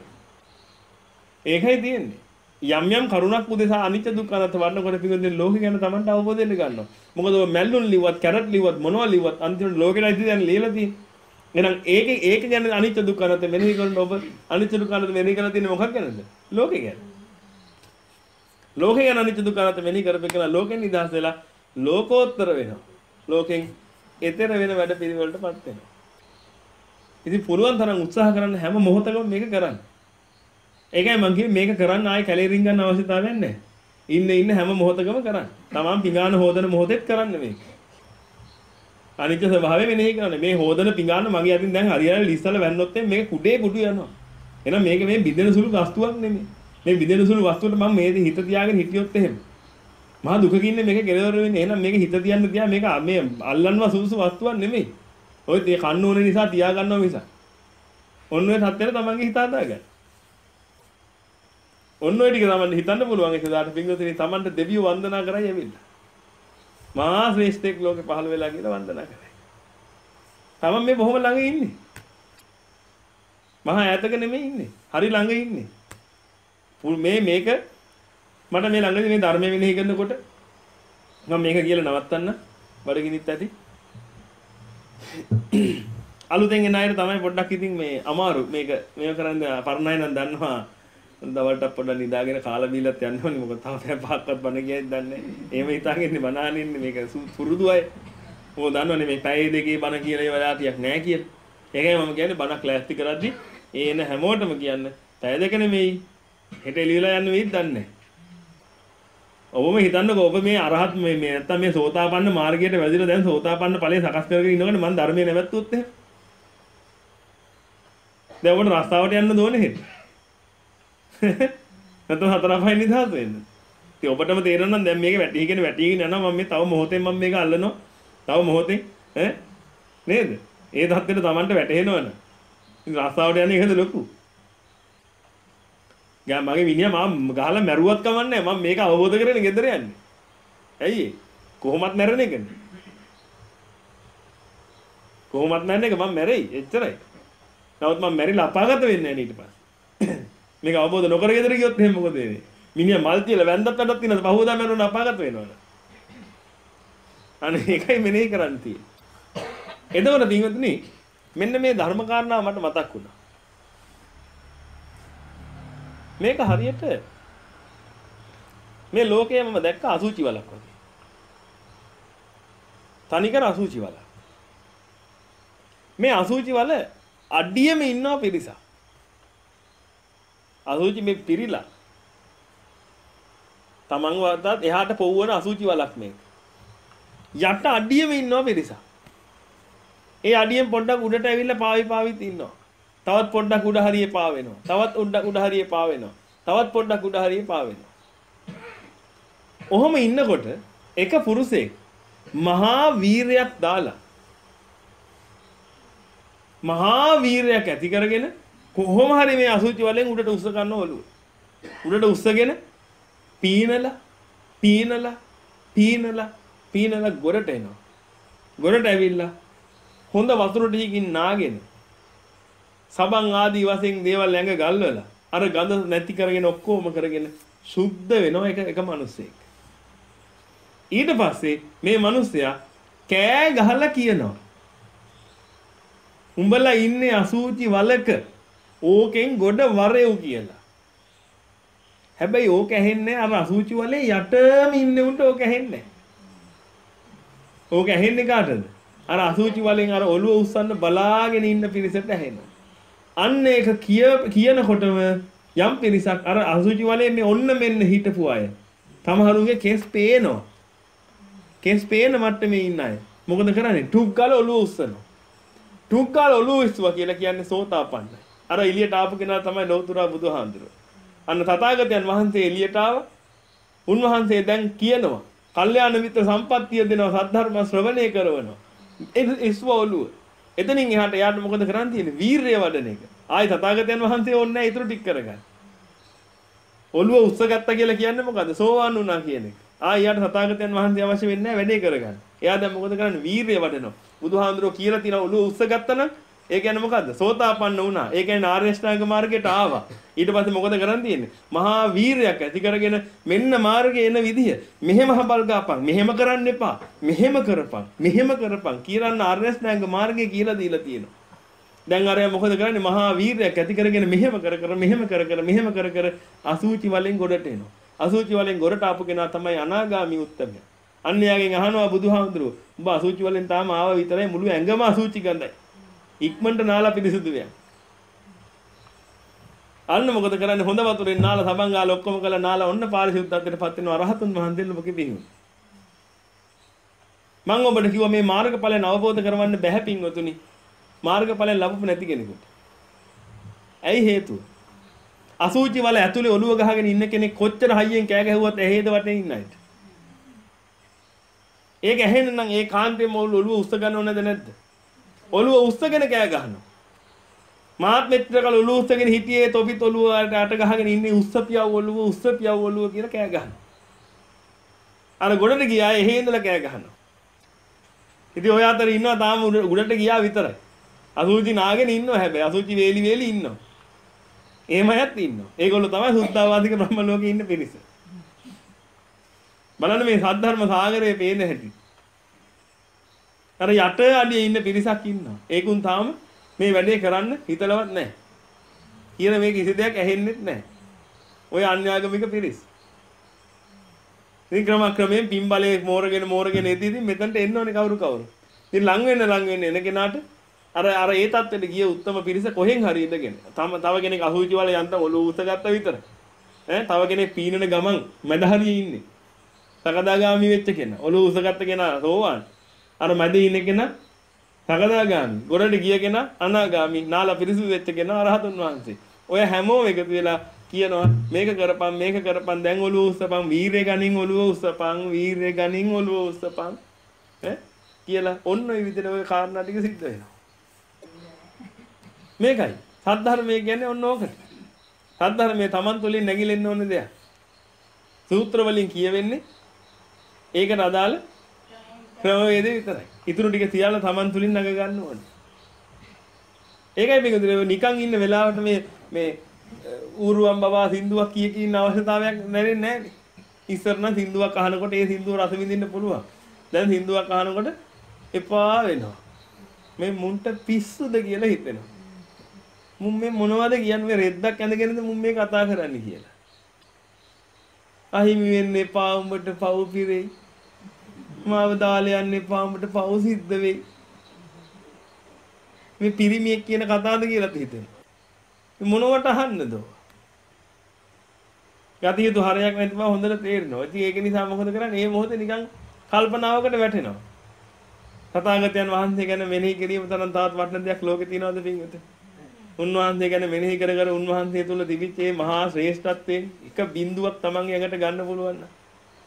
ඒකයි තියෙන්නේ. යම් යම් කරුණක් උදෙසා අනිත්‍ය දුක්ඛ අනාත්ම වර්ණකොට පිළිගන්නේ ලෝකේ ගැන තමන්ට අවබෝධ වෙන්න ගන්නවා. මොකද ඔය මැල්ලුන් ලිව්වත් කැරට් ලිව්වත් මොනවා ලිව්වත් අන්තිමට ලෝකෙට ඉතින් දැන් ලියලා තියෙන්නේ. එහෙනම් ඒක ඒක ගැන අනිත්‍ය දුක්ඛ අනාත්ම මෙනෙහි කරන ඔබ අනිත්‍ය දුක්ඛ අනාත්ම මෙනෙහි කරලා තියෙන්නේ මොකක් ගැනද? ලෝකේ ගැන. ලෝකේ ගැන අනිත්‍ය දුක්ඛ අනාත්ම මෙනෙහි කරපේ කියලා ලෝකෙන් නිදහස් වෙලා ලෝකෝත්තර වෙනවා. ලෝකෙන් ඈතර වෙන වැඩ පිළිවෙලටපත් වෙනවා. ඉතින් පුළුවන් තරම් උත්සාහ කරන්න හැම මොහොතකම මේක කරන්න. ඒකයි මම කිව්වේ මේක කරන්න ආයේ කැලේ රින් ගන්න අවශ්‍යතාවයක් නැහැ. ඉන්න ඉන්න හැම මොහොතකම කරන්න. තමන් පිඟාන හොදන මොහොතෙත් කරන්න මේක. අනිත්‍ය ස්වභාවය මෙනෙහි කරන්න. මේ හොදන පිඟාන මගේ අතින් දැන් හරියට ලිස්සල වැන්නොත් මේ කුඩේ කුඩු යනවා. එහෙනම් මේක මේ බිඳෙන සුළු වස්තුවක් නෙමෙයි. මේ බිඳෙන සුළු වස්තුවට මම මේ හිත තියාගෙන හිටියොත් එහෙම මහා දුකකින් මේක කෙලවර වෙන්නේ. එහෙනම් මේක හිත තියන්න තියා මේක මේ අල්ලන්නවා සුසු වස්තුවක් නෙමෙයි. ඔය ඒ කන්න ඕනේ නිසා තියා ගන්නවා මිස. ඔන්න ඔය තත්ත්වෙට තමන්ගේ හිත හදාගන්න. ඔන්න ඔය ටික තමන්ට හිතන්න පුළුවන් ඒක දාට පින්වතුනි තමන්ට දෙවියෝ වන්දනා කරයි ඇවිල්ලා. මහා ශ්‍රේෂ්ඨෙක් ලෝකේ පහළ වෙලා කියලා වන්දනා කරයි. තමන් මේ බොහොම ළඟ ඉන්නේ. මහා ඈතක නෙමෙයි ඉන්නේ. හරි ළඟ ඉන්නේ. මේ මේක මට මේ ළඟදී මේ ධර්මයේ මෙනෙහි කරනකොට මම මේක කියලා නවත්තන්න බඩගිනිත් ඇති. අලුතෙන් එන අයට තමයි පොඩ්ඩක් ඉතින් මේ අමාරු මේක මේක කරන්න පරණ අය නම් දන්නවා දවල්ට පොඩ්ඩක් නිදාගෙන කාලා බීලත් යන්න ඕනේ මොකද තාම පැය පහක්වත් බණ කියයිද දන්නේ එහෙම හිතාගෙන ඉන්නේ බණාන ඉන්නේ මේක පුරුදු අය මොකද දන්නවනේ මේ පැය දෙකේ බණ කියලා ඒ වෙලාවටියක් නැහැ කියලා ඒකයි මම කියන්නේ බණක් ලෑස්ති කරද්දි ඒ එන හැමෝටම කියන්න පැය දෙක නෙමෙයි හෙට එළියලා යන්න වෙයිද දන්නේ ඔබම හිතන්නකෝ ඔබ මේ අරහත් මේ මේ නැත්තම් මේ සෝතාපන්න මාර්ගයට වැදිලා දැන් සෝතාපන්න ඵලය සකස් කරගෙන ඉන්නකොට මම ධර්මයේ නැවැත්තුවොත් එහෙම දැන් ඔබට රස්තාවට යන්න ඕනේ හෙට නැත්නම් හතර පහෙන් නිදහස් වෙන්න ඉතින් ඔබටම තේරෙනවා නම් දැන් මේක වැටිගෙන වැටිගෙන යනවා මම මේ තව මොහොතෙන් මම මේක අල්ලනවා තව මොහොතෙන් ඈ නේද ඒ தත්ත්වෙට Tamanට වැටෙනවනේ ඉතින් රස්තාවට යන්නේ ඒකද ලොකු ගා මගේ මිනිහා මම ගහලා මැරුවත් කමන්නේ මම මේක අවබෝධ කරගෙන ගෙදර යන්නේ. ඇයි කොහොමත් මැරෙන එකනේ. කොහොමත් මැරෙන එක මම මැරෙයි එච්චරයි. නමුත් මම මැරිලා අපාගත වෙන්නේ නැහැ ඊට පස්සේ. මේක අවබෝධ නොකර ගෙදර ගියොත් එහෙනම් මොකද වෙන්නේ? මිනිහා මල් තියලා වැන්දත් වැඩක් තියෙනවද පහවදා මැරුණ අපාගත වෙනවනේ. අනේ ඒකයි මෙනෙහි කරන්න තියෙන්නේ. එතකොට පින්වත්නි මෙන්න මේ ධර්ම කාරණා මට මතක් වුණා. මේක හරියට මේ ලෝකයේ මම දැක්ක අසුචි වලක් වගේ. තනිකර අසුචි වල. මේ අසුචි වල අඩියෙම ඉන්නවා පිරිසක්. අසුචි මේ පිරිලා. තමන් වත්තත් එහාට පොව්වන අසුචි වලක් මේක. යට අඩියෙම ඉන්නවා පිරිසක්. ඒ අඩියෙන් පොඩ්ඩක් උඩට ඇවිල්ලා පාවි පාවිත් ඉන්නවා. තවත් පොඩ්ඩක් උඩ හරියේ පාවෙනවා. තවත් උඩ උඩ හරියේ පාවෙනවා. තවත් පොඩ්ඩක් උඩ හරියේ පාවෙනවා. ඔහොම ඉන්නකොට එක පුරුෂයෙක් මහා වීරයක් දාලා මහා වීරයක් ඇති කරගෙන කොහොම හරි මේ අසුචි වලෙන් උඩට උස්ස ගන්න ඔළුව. උඩට උස්සගෙන පීනලා පීනලා පීනලා පීනලා ගොරට එනවා. ගොරට ඇවිල්ලා හොඳ වතුර ටිකකින් නාගෙන සබන් ආදී වශයෙන් දේවල් ඇඟ ගල්වලා අර ගඳ නැති කරගෙන ඔක්කොම කරගෙන සුද්ධ වෙනවා එක එක මිනිස්සෙක්. ඊට පස්සේ මේ මිනිස්සයා කෑ ගහලා කියනවා උඹලා ඉන්නේ අසූචි වලක ඕකෙන් ගොඩ වරෙව් කියලා. හැබැයි ඕක ඇහෙන්නේ අර අසූචි වලේ යටම ඉන්නේ උන්ට ඕක ඇහෙන්නේ නැහැ. ඕක ඇහෙන්නේ කාටද? අර අසූචි වලෙන් අර ඔළුව උස්සන්න බලාගෙන ඉන්න පිරිසට ඇහෙනවා. අන්න ඒක කිය කියනකොටම යම් පිරිසක් අර අසුචි වලේ මේ ඔන්න මෙන්න හිටපු අය තමහරුගේ කෙස් පේනවා කෙස් පේන මට්ටමේ ඉන්න අය මොකද කරන්නේ ටුක් ගාලා ඔළුව උස්සනවා ටුක් ගාලා ඔළුව ඉස්සුවා කියලා කියන්නේ සෝතාපන්නයි අර එළියට ආපු කෙනා තමයි ලෞතුරා බුදුහාඳුර අන්න තථාගතයන් වහන්සේ එළියට ආව උන්වහන්සේ දැන් කියනවා කල්යාණ මිත්‍ර සම්පත්තිය දෙනවා සද්ධර්ම ශ්‍රවණය කරනවා ඒ ඉස්සුවා ඔළුව එතනින් එහාට යාට මොකද කරන්න තියෙන්නේ? වීරිය වඩන එක. ආයි තථාගතයන් වහන්සේ ඕනේ නැහැ ඊටු ටික කරගන්න. ඔළුව උස්සගත්තා කියලා කියන්නේ මොකද්ද? සෝවාන් වුණා කියන එක. ආයි යාට තථාගතයන් වහන්සේ අවශ්‍ය වෙන්නේ නැහැ වැඩේ කරගන්න. එයා දැන් මොකද කරන්නේ? වීරිය වඩනවා. බුදුහාමුදුරුවෝ කියලා තියෙන ඔළුව උස්ස ගත්තා නම් ඒ කියන්නේ මොකද්ද? සෝතාපන්න වුණා. ඒ කියන්නේ ආර්ය අෂ්ටාංග මාර්ගයට ආවා. ඊට පස්සේ මොකද කරන් තියෙන්නේ? මහා වීරයක් ඇති කරගෙන මෙන්න මාර්ගයේ එන විදිය. මෙහෙම හබල් ගාපන්. මෙහෙම කරන්න එපා. මෙහෙම කරපන්. මෙහෙම කරපන්. කියන්න ආර්ය අෂ්ටාංග මාර්ගය කියලා දීලා තියෙනවා. දැන් අරයා මොකද කරන්නේ? මහා වීරයක් ඇති කරගෙන මෙහෙම කර කර මෙහෙම කර කර මෙහෙම කර කර අසූචි වලින් ගොඩට එනවා. අසූචි වලින් ගොඩට ආපු කෙනා තමයි අනාගාමී උත්තමයා. අන්‍යයන්ගෙන් අහනවා බුදුහාමුදුරුවෝ උඹ අසූචි වලින් තාම ආව විතරයි මුළු ඇඟම අසූචි ගඳයි. ඉක්මනට නාලා පිරිසුදු වෙනවා. අන්න මොකද කරන්නේ? හොඳ වතුරෙන් නාලා සබන් ගාලා ඔක්කොම කළා නාලා ඔන්න පාරිශුද්ධත්වයට පත් වෙනවා රහතුන් වහන්සේලා මොකෙ පිහිනු. මම ඔබට කිව්වා මේ මාර්ගඵලයන් අවබෝධ කරවන්න බැහැ පින්වතුනි. මාර්ගඵලයන් ලැබුපු නැති කෙනෙකුට. ඇයි හේතුව? අසූචි වල ඇතුලේ ඔළුව ගහගෙන ඉන්න කෙනෙක් කොච්චර හයියෙන් කෑ ගැහුවත් ඇහේද වටේ ඉන්න අයට. ඒක ඇහෙන්න නම් ඒ කාන්තේම ඔළුව උස්ස ගන්නව නැද නැද්ද? ඔළුව උස්සගෙන කෑ ගහනවා. මාත් මෙච්චර කල ඔළුව උස්සගෙන හිටියේ තොපිත් ඔළුව අට ගහගෙන ඉන්නේ උස්ස පියව ඔළුව උස්ස පියව ඔළුව කියලා කෑ ගහනවා. අර ගොඩට ගියා එහෙ ඉඳලා කෑ ගහනවා. ඉතින් ඔය අතර ඉන්නවා තාම උඩට ගියා විතරයි. අසුචි නාගෙන ඉන්නවා හැබැයි අසුචි වේලි වේලි ඉන්නවා. එහෙමයත් ඉන්නවා. ඒගොල්ලෝ තමයි සුද්ධාවාදික බ්‍රහ්ම ලෝකේ ඉන්න පිරිස. බලන්න මේ සද්ධර්ම සාගරයේ පේන හැටි. අර යට අඩියේ ඉන්න පිරිසක් ඉන්නවා. ඒකුන් තාම මේ වැඩේ කරන්න හිතලවත් නැහැ. කියන මේ කිසි දෙයක් ඇහෙන්නෙත් නැහැ. ඔය අන්‍යාගමික පිරිස්. ඉතින් ක්‍රම ක්‍රමයෙන් පින්බලේ මෝරගෙන මෝරගෙන එදී ඉතින් මෙතනට එන්න ඕනේ කවුරු කවුරු. ඉතින් ලඟ වෙන්න ලඟ වෙන්න එන කෙනාට අර අර ඒ තත්ත්වෙට ගිය උත්තම පිරිස කොහෙන් හරි ඉඳගෙන තම තව කෙනෙක් අහුවිචි වල යන්තම් ඔලුව උසගත්ත විතර ඈ තව කෙනෙක් පීනන ගමන් මැද හරියේ ඉන්නේ සකදාගාමි වෙච්ච කෙනා ඔලුව උසගත්ත කෙනා සෝවාන් අර මැද ඉන්න කෙනා සකදාගාමි ගොඩට ගිය කෙනා අනාගාමි නාලා පිරිසුදු වෙච්ච කෙනා අරහතුන් වහන්සේ ඔය හැමෝම එකතු වෙලා කියනවා මේක කරපන් මේක කරපන් දැන් ඔලුව උස්සපන් වීරය ගනින් ඔලුව උස්සපන් වීරය ගනින් ඔලුව උස්සපන් ඈ කියලා ඔන්න ඔය විදිහට ඔය කාරණා ටික සිද්ධ වෙනවා මේකයි සද්ධර්මය කියන්නේ ඔන්න ඕකට. සද්ධර්මයේ Taman තුලින් නැగిලෙන්න ඕන දෙයක්. සූත්‍ර වලින් කියවෙන්නේ ඒකට අදාළ ක්‍රමවේද විතරයි. ඊටු ටික තියාලා Taman තුලින් නැග ගන්න ඕනේ. ඒකයි මේක නිකන් ඉන්න වෙලාවට මේ මේ ඌරුවම් බබා සින්දුවක් කිය කී ඉන්න අවශ්‍යතාවයක් නැරෙන්නේ නැහැ. ඉස්සර නම් සින්දුවක් අහනකොට ඒ සින්දුව රස විඳින්න පුළුවන්. දැන් සින්දුවක් අහනකොට එපා වෙනවා. මේ මුන්ට පිස්සුද කියලා හිතෙනවා. මුන් මේ මොනවද කියන්නේ මේ රෙද්දක් ඇඳගෙනද මුන් මේ කතා කරන්නේ කියලා. අහිමි වෙන්න එපා උඹට පව් පිරෙයි. මාව දාලා යන්න එපා උඹට පව් සිද්ධ වෙයි. මේ පිරිමියෙක් කියන කතාවද කියලා හිතෙනවා. මොනවට අහන්නද? යටියු හරයක් නැති බව හොඳට තේරෙනවා. ඉතින් ඒක නිසා මොකද කරන්නේ? මේ මොහොතේ නිකන් කල්පනාවකට වැටෙනවා. තථාගතයන් වහන්සේ ගැන මෙනෙහි කිරීම තරම් තවත් වටින දෙයක් ලෝකේ තියෙනවද පින්වත? උන්වහන්සේ ගැන මෙනෙහි කර කර උන්වහන්සේ තුල තිබිච්ච මේ මහා ශ්‍රේෂ්ඨත්වයෙන් එක බිඳුවක් Taman යකට ගන්න පුළුවන් නම්.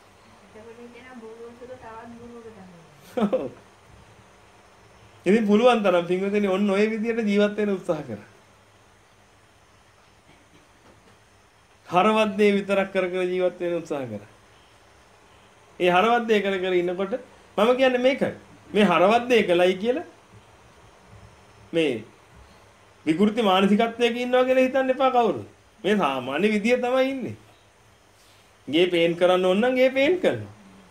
ඉතින් පුළුවන් තරම් පින්වතුනි ඔන්න ඔය විදිහට ජීවත් වෙන්න උත්සාහ කරා. හරවත් දේ විතරක් කර කර ජීවත් වෙන්න උත්සාහ කරා. ඒ හරවත් දේ කර කර ඉන්නකොට මම කියන්නේ මේකයි. මේ හරවත් දේ කළයි කියලා මේ විකෘති මානසිකත්වයක ඉන්නවා කියලා හිතන්න එපා කවුරුත්. මේ සාමාන්‍ය විදිය තමයි ඉන්නේ. ගේ පේන් කරන්න ඕන නම් ගේ පේන් කරනවා.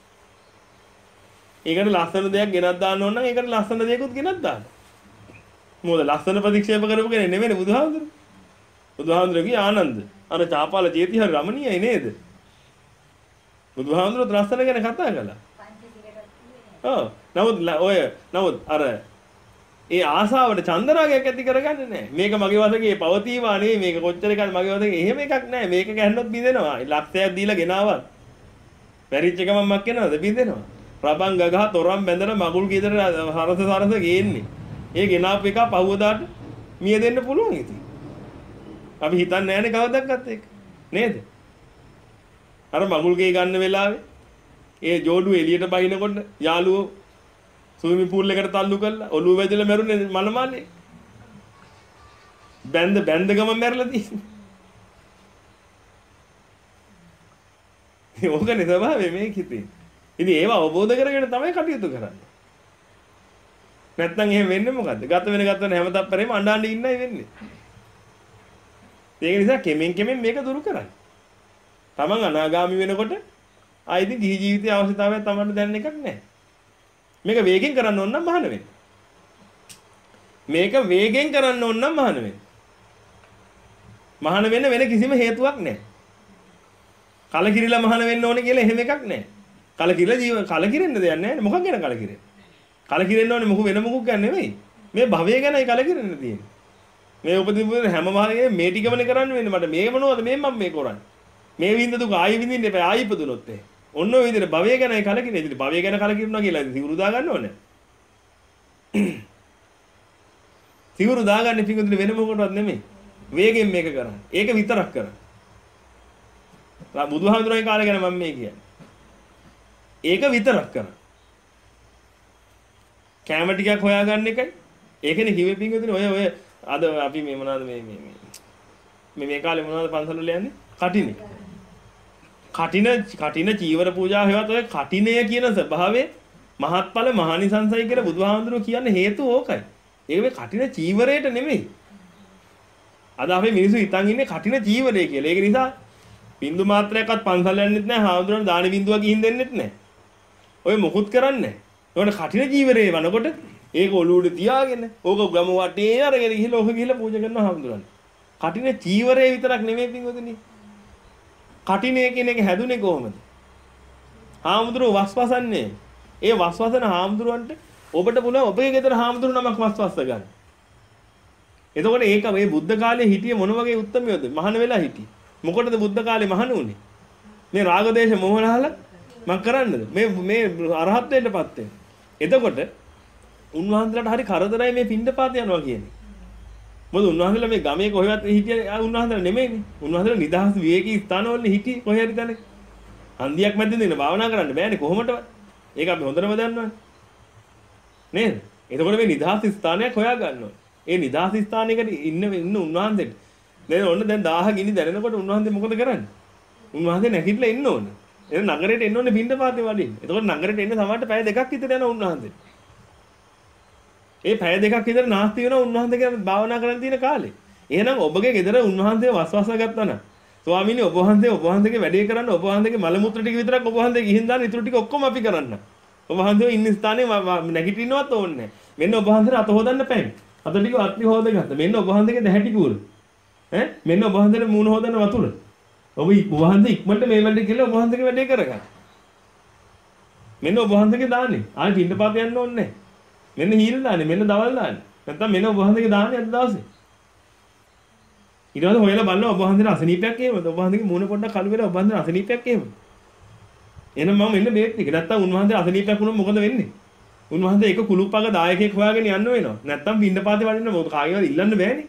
ඒකට ලස්සන දෙයක් ගෙනත් දාන්න ඕන නම් ඒකට ලස්සන දෙයක්ත් ගෙනත් දාන්න. මොකද ලස්සන ප්‍රතික්ෂේප කරපු කෙනෙක් නෙමෙයි බුදුහාමුදුරුවෝ. බුදුහාමුදුරුවෝගේ ආනන්ද අර චාපාල චේති හරි රමණීයයි නේද? බුදුහාමුදුරුවෝ ලස්සන ගැන කතා කළා. ඔව්. නමුත් ඔය නමුත් අර ඒ ආසාවට චන්දරාගයක් ඇති කරගන්නේ නැහැ. මේක මගේ වශයෙන් පවතිවා නෙවෙයි මේක කොච්චර එකක් මගේ වශයෙන් එහෙම එකක් නැහැ. මේක ගහන්නොත් බිඳෙනවා. ලක්ෂයක් දීලා ගෙනාවත්. පැරිච්ච එකම මක් වෙනවද බිඳෙනවා. රබන් ගගහ තොරම් බැඳලා මගුල් කීතර හරස සරස ගේන්නේ. ඒ ගෙනාපු එක පහුවදාට මිය දෙන්න පුළුවන් ඉතින්. අපි හිතන්නේ නැහැනේ කවදාවත් ඒක. නේද? අර මගුල් ගේ ගන්න වෙලාවේ ඒ ජෝඩු එළියට බහිනකොට යාළුවෝ ස්විමින් pool එකට තල්ලු කළා ඔළුව වැදලා මැරුණේ මනමාලේ. බැඳ බැඳ ගමන් මැරලා තියෙන්නේ. ඕකනේ ස්වභාවය මේක හිතේ. ඉතින් ඒව අවබෝධ කරගෙන තමයි කටයුතු කරන්නේ. නැත්නම් එහෙම වෙන්නේ මොකද්ද? ගත වෙන ගත වෙන හැම තත්පරෙම අඬ අඬ ඉන්නයි වෙන්නේ. ඒක නිසා කෙමෙන් කෙමෙන් මේක දුරු කරන්න. තමන් අනාගාමි වෙනකොට ආයිත් ගිහි ජීවිතයේ අවශ්‍යතාවය තමන්ට දැනෙන එකක් නැහැ. මේක වේගෙන් කරන්න ඕන නම් මහාන වෙන්න. මේක වේගෙන් කරන්න ඕන නම් මහාන වෙන්න. මහාන වෙන්න වෙන කිසිම හේතුවක් නැහැ. කලකිරිලා මහාන වෙන්න ඕනේ කියලා එහෙම එකක් නැහැ. කලකිරිලා ජීව කලකිරෙන්න දෙයක් නැහැ. මොකක් ගැන කලකිරෙන්නේ? කලකිරෙන්න ඕනේ මොකු වෙන මොකක් ගැන නෙමෙයි. මේ භවය ගැනයි කලකිරෙන්න තියෙන්නේ. මේ උපදින හැම මාර්ගයේ මේ ටිකමනේ කරන්න වෙන්නේ මට මේ මොනවද මේ මම මේ කරන්නේ. මේ විඳ දුක ආයි විඳින්න එපා ආයි ඉපදුනොත් ඒ. ඔන්න ඔය විදිහට භවය ගැනයි කලකිරෙන්නේ. ඉතින් භවය ගැන කලකිරනවා කියලා සිවුරු දා ගන්න ඕනේ. සිවුරු දාගන්නේ පිඟුදුනේ වෙන මොකටවත් නෙමෙයි. වේගෙන් මේක කරන්න. ඒක විතරක් කරන්න. බුදුහාමුදුරන්ගේ කාලේ ගැන මම මේ කියන්නේ. ඒක විතරක් කරන්න. කැම ටිකක් හොයාගන්න එකයි. ඒකනේ කිව්වේ පිඟුදුනේ ඔය ඔය අද අපි මේ මොනවද මේ මේ මේ මේ කාලේ මොනවද පන්සල් වල යන්නේ? කටිනේ. කටින කටින චීවර පූජා හේවත් ඔය කටිනය කියන ස්වභාවය මහත්ඵල මහානිසංසයි කියලා බුදුහාමුදුරුවෝ කියන්නේ හේතුව ඕකයි. ඒක මේ කටින චීවරයට නෙමෙයි. අද අපි මිනිස්සු හිතන් ඉන්නේ කටින චීවරය කියලා. ඒක නිසා බින්දු මාත්‍රයක්වත් පන්සල් යන්නෙත් නැහැ. හාමුදුරන් දාන බින්දුවක් ගිහින් දෙන්නෙත් නැහැ. ඔය මොකුත් කරන්නේ නැහැ. ඒකට කටින චීවරේ වනකොට ඒක ඔලුවට තියාගෙන ඕක ගම වටේ අරගෙන ගිහලා ඕක ගිහලා පූජා කරනවා හාමුදුරන්. කටින චීවරේ විතරක් නෙමෙයි පින්වතුනි. කටිනේ කියන එක හැදුනේ කොහොමද? හාමුදුරුවෝ වස්වසන්නේ. ඒ වස්වසන හාමුදුරුවන්ට ඔබට පුළුවන් ඔබේ ගෙදර හාමුදුරු නමක් වස්වස්ස ගන්න. එතකොට ඒක මේ බුද්ධ කාලේ හිටියේ මොන වගේ උත්තරමියද? මහාන වෙලා හිටියේ. මොකටද බුද්ධ කාලේ මහාන උනේ? මේ රාගදේශ මොහොනහල මං කරන්නද? මේ මේ අරහත්ත්වයටපත් වෙන්න. එතකොට උන්වහන්සේලාට හරි කරදරයි මේ පින්ඩපාත යනවා කියන්නේ. මොකද උන්වහන්සේලා මේ ගමේ කොහෙවත් හිටියේ උන්වහන්සේලා නෙමෙයිනේ. උන්වහන්සේලා නිදහස් විවේකී ස්ථානවල හිටියේ කොහේ හරි තැනක. හන්දියක් මැදින් ඉන්න භාවනා කරන්න බෑනේ කොහොමදවත්. ඒක අපි හොඳටම දන්නවනේ. නේද? එතකොට මේ නිදහස් ස්ථානයක් හොයා ගන්න ඕනේ. ඒ නිදහස් ස්ථානයකට ඉන්න ඉන්න උන්වහන්සේට දැන් ඔන්න දැන් දාහ ගිනි දැනෙනකොට උන්වහන්සේ මොකද කරන්නේ? උන්වහන්සේ නැගිටලා එන්න ඕනේ. එන නගරයට එන්න ඕනේ පින්ඩපාතේ වඩින්න. එතකොට නගරයට එන්න සමහරට පැය දෙකක් විතර යනවා උන්වහන්සේ. ඒ පැය දෙකක් විතර නාස්ති වෙනවා උන්වහන්සේ කියන භාවනා කරන්න තියෙන කාලේ. එහෙනම් ඔබගේ ගෙදර උන්වහන්සේ වස්වස්ස ගත්තා නම් ස්වාමීනි ඔබ වහන්සේ ඔබ වහන්සේගේ වැඩේ කරන්න ඔබ වහන්සේගේ මල මුත්‍ර ටික විතරක් ඔබ වහන්සේ ගිහින් දාන්න ඊටු ටික ඔක්කොම අපි කරන්න. ඔබ වහන්සේ ඉන්න ස්ථානේ නැගිටින්නවත් ඕනේ නැහැ. මෙන්න ඔබ වහන්සේට අත හොදන්න පැයි. අත ටික අත්ලි හොදගත්ත. මෙන්න ඔබ වහන්සේගේ දැහැටි කූර. ඈ මෙන්න ඔබ වහන්සේට මූණ හොදන්න වතුර. ඔබ වහන්සේ ඉක්මනට මේ වැඩේ කියලා ඔබ වහන්සේගේ වැඩේ කරගන්න. මෙන්න ඔබ වහන්සේගේ දාන්නේ. ආයෙ පින්නපාත යන්න ඕනේ නැහැ. මෙන්න හීල් දාන්නේ මෙන්න දවල් දාන්නේ. නැත්තම් මෙන්න ඔබ වහන්සේගේ දාන්නේ අද දවසේ. ඊට පස්සේ හොයලා බලන්න ඔබ වහන්සේට අසනීපයක් එහෙමද? ඔබ වහන්සේගේ මූණ පොඩ්ඩක් කළු වෙලා ඔබ වහන්සේට අසනීපයක් එහෙමද? එහෙනම් මම මෙන්න මේත් එක. නැත්තම් උන්වහන්සේ අසනීපයක් වුණොත් මොකද වෙන්නේ? උන්වහන්සේ එක කුළුප්පක දායකයෙක් හොයාගෙන යන්න වෙනවා. නැත්තම් පින්නපාතේ වඩින්න මොකද කාගේවත් ඉල්ලන්න බෑනේ.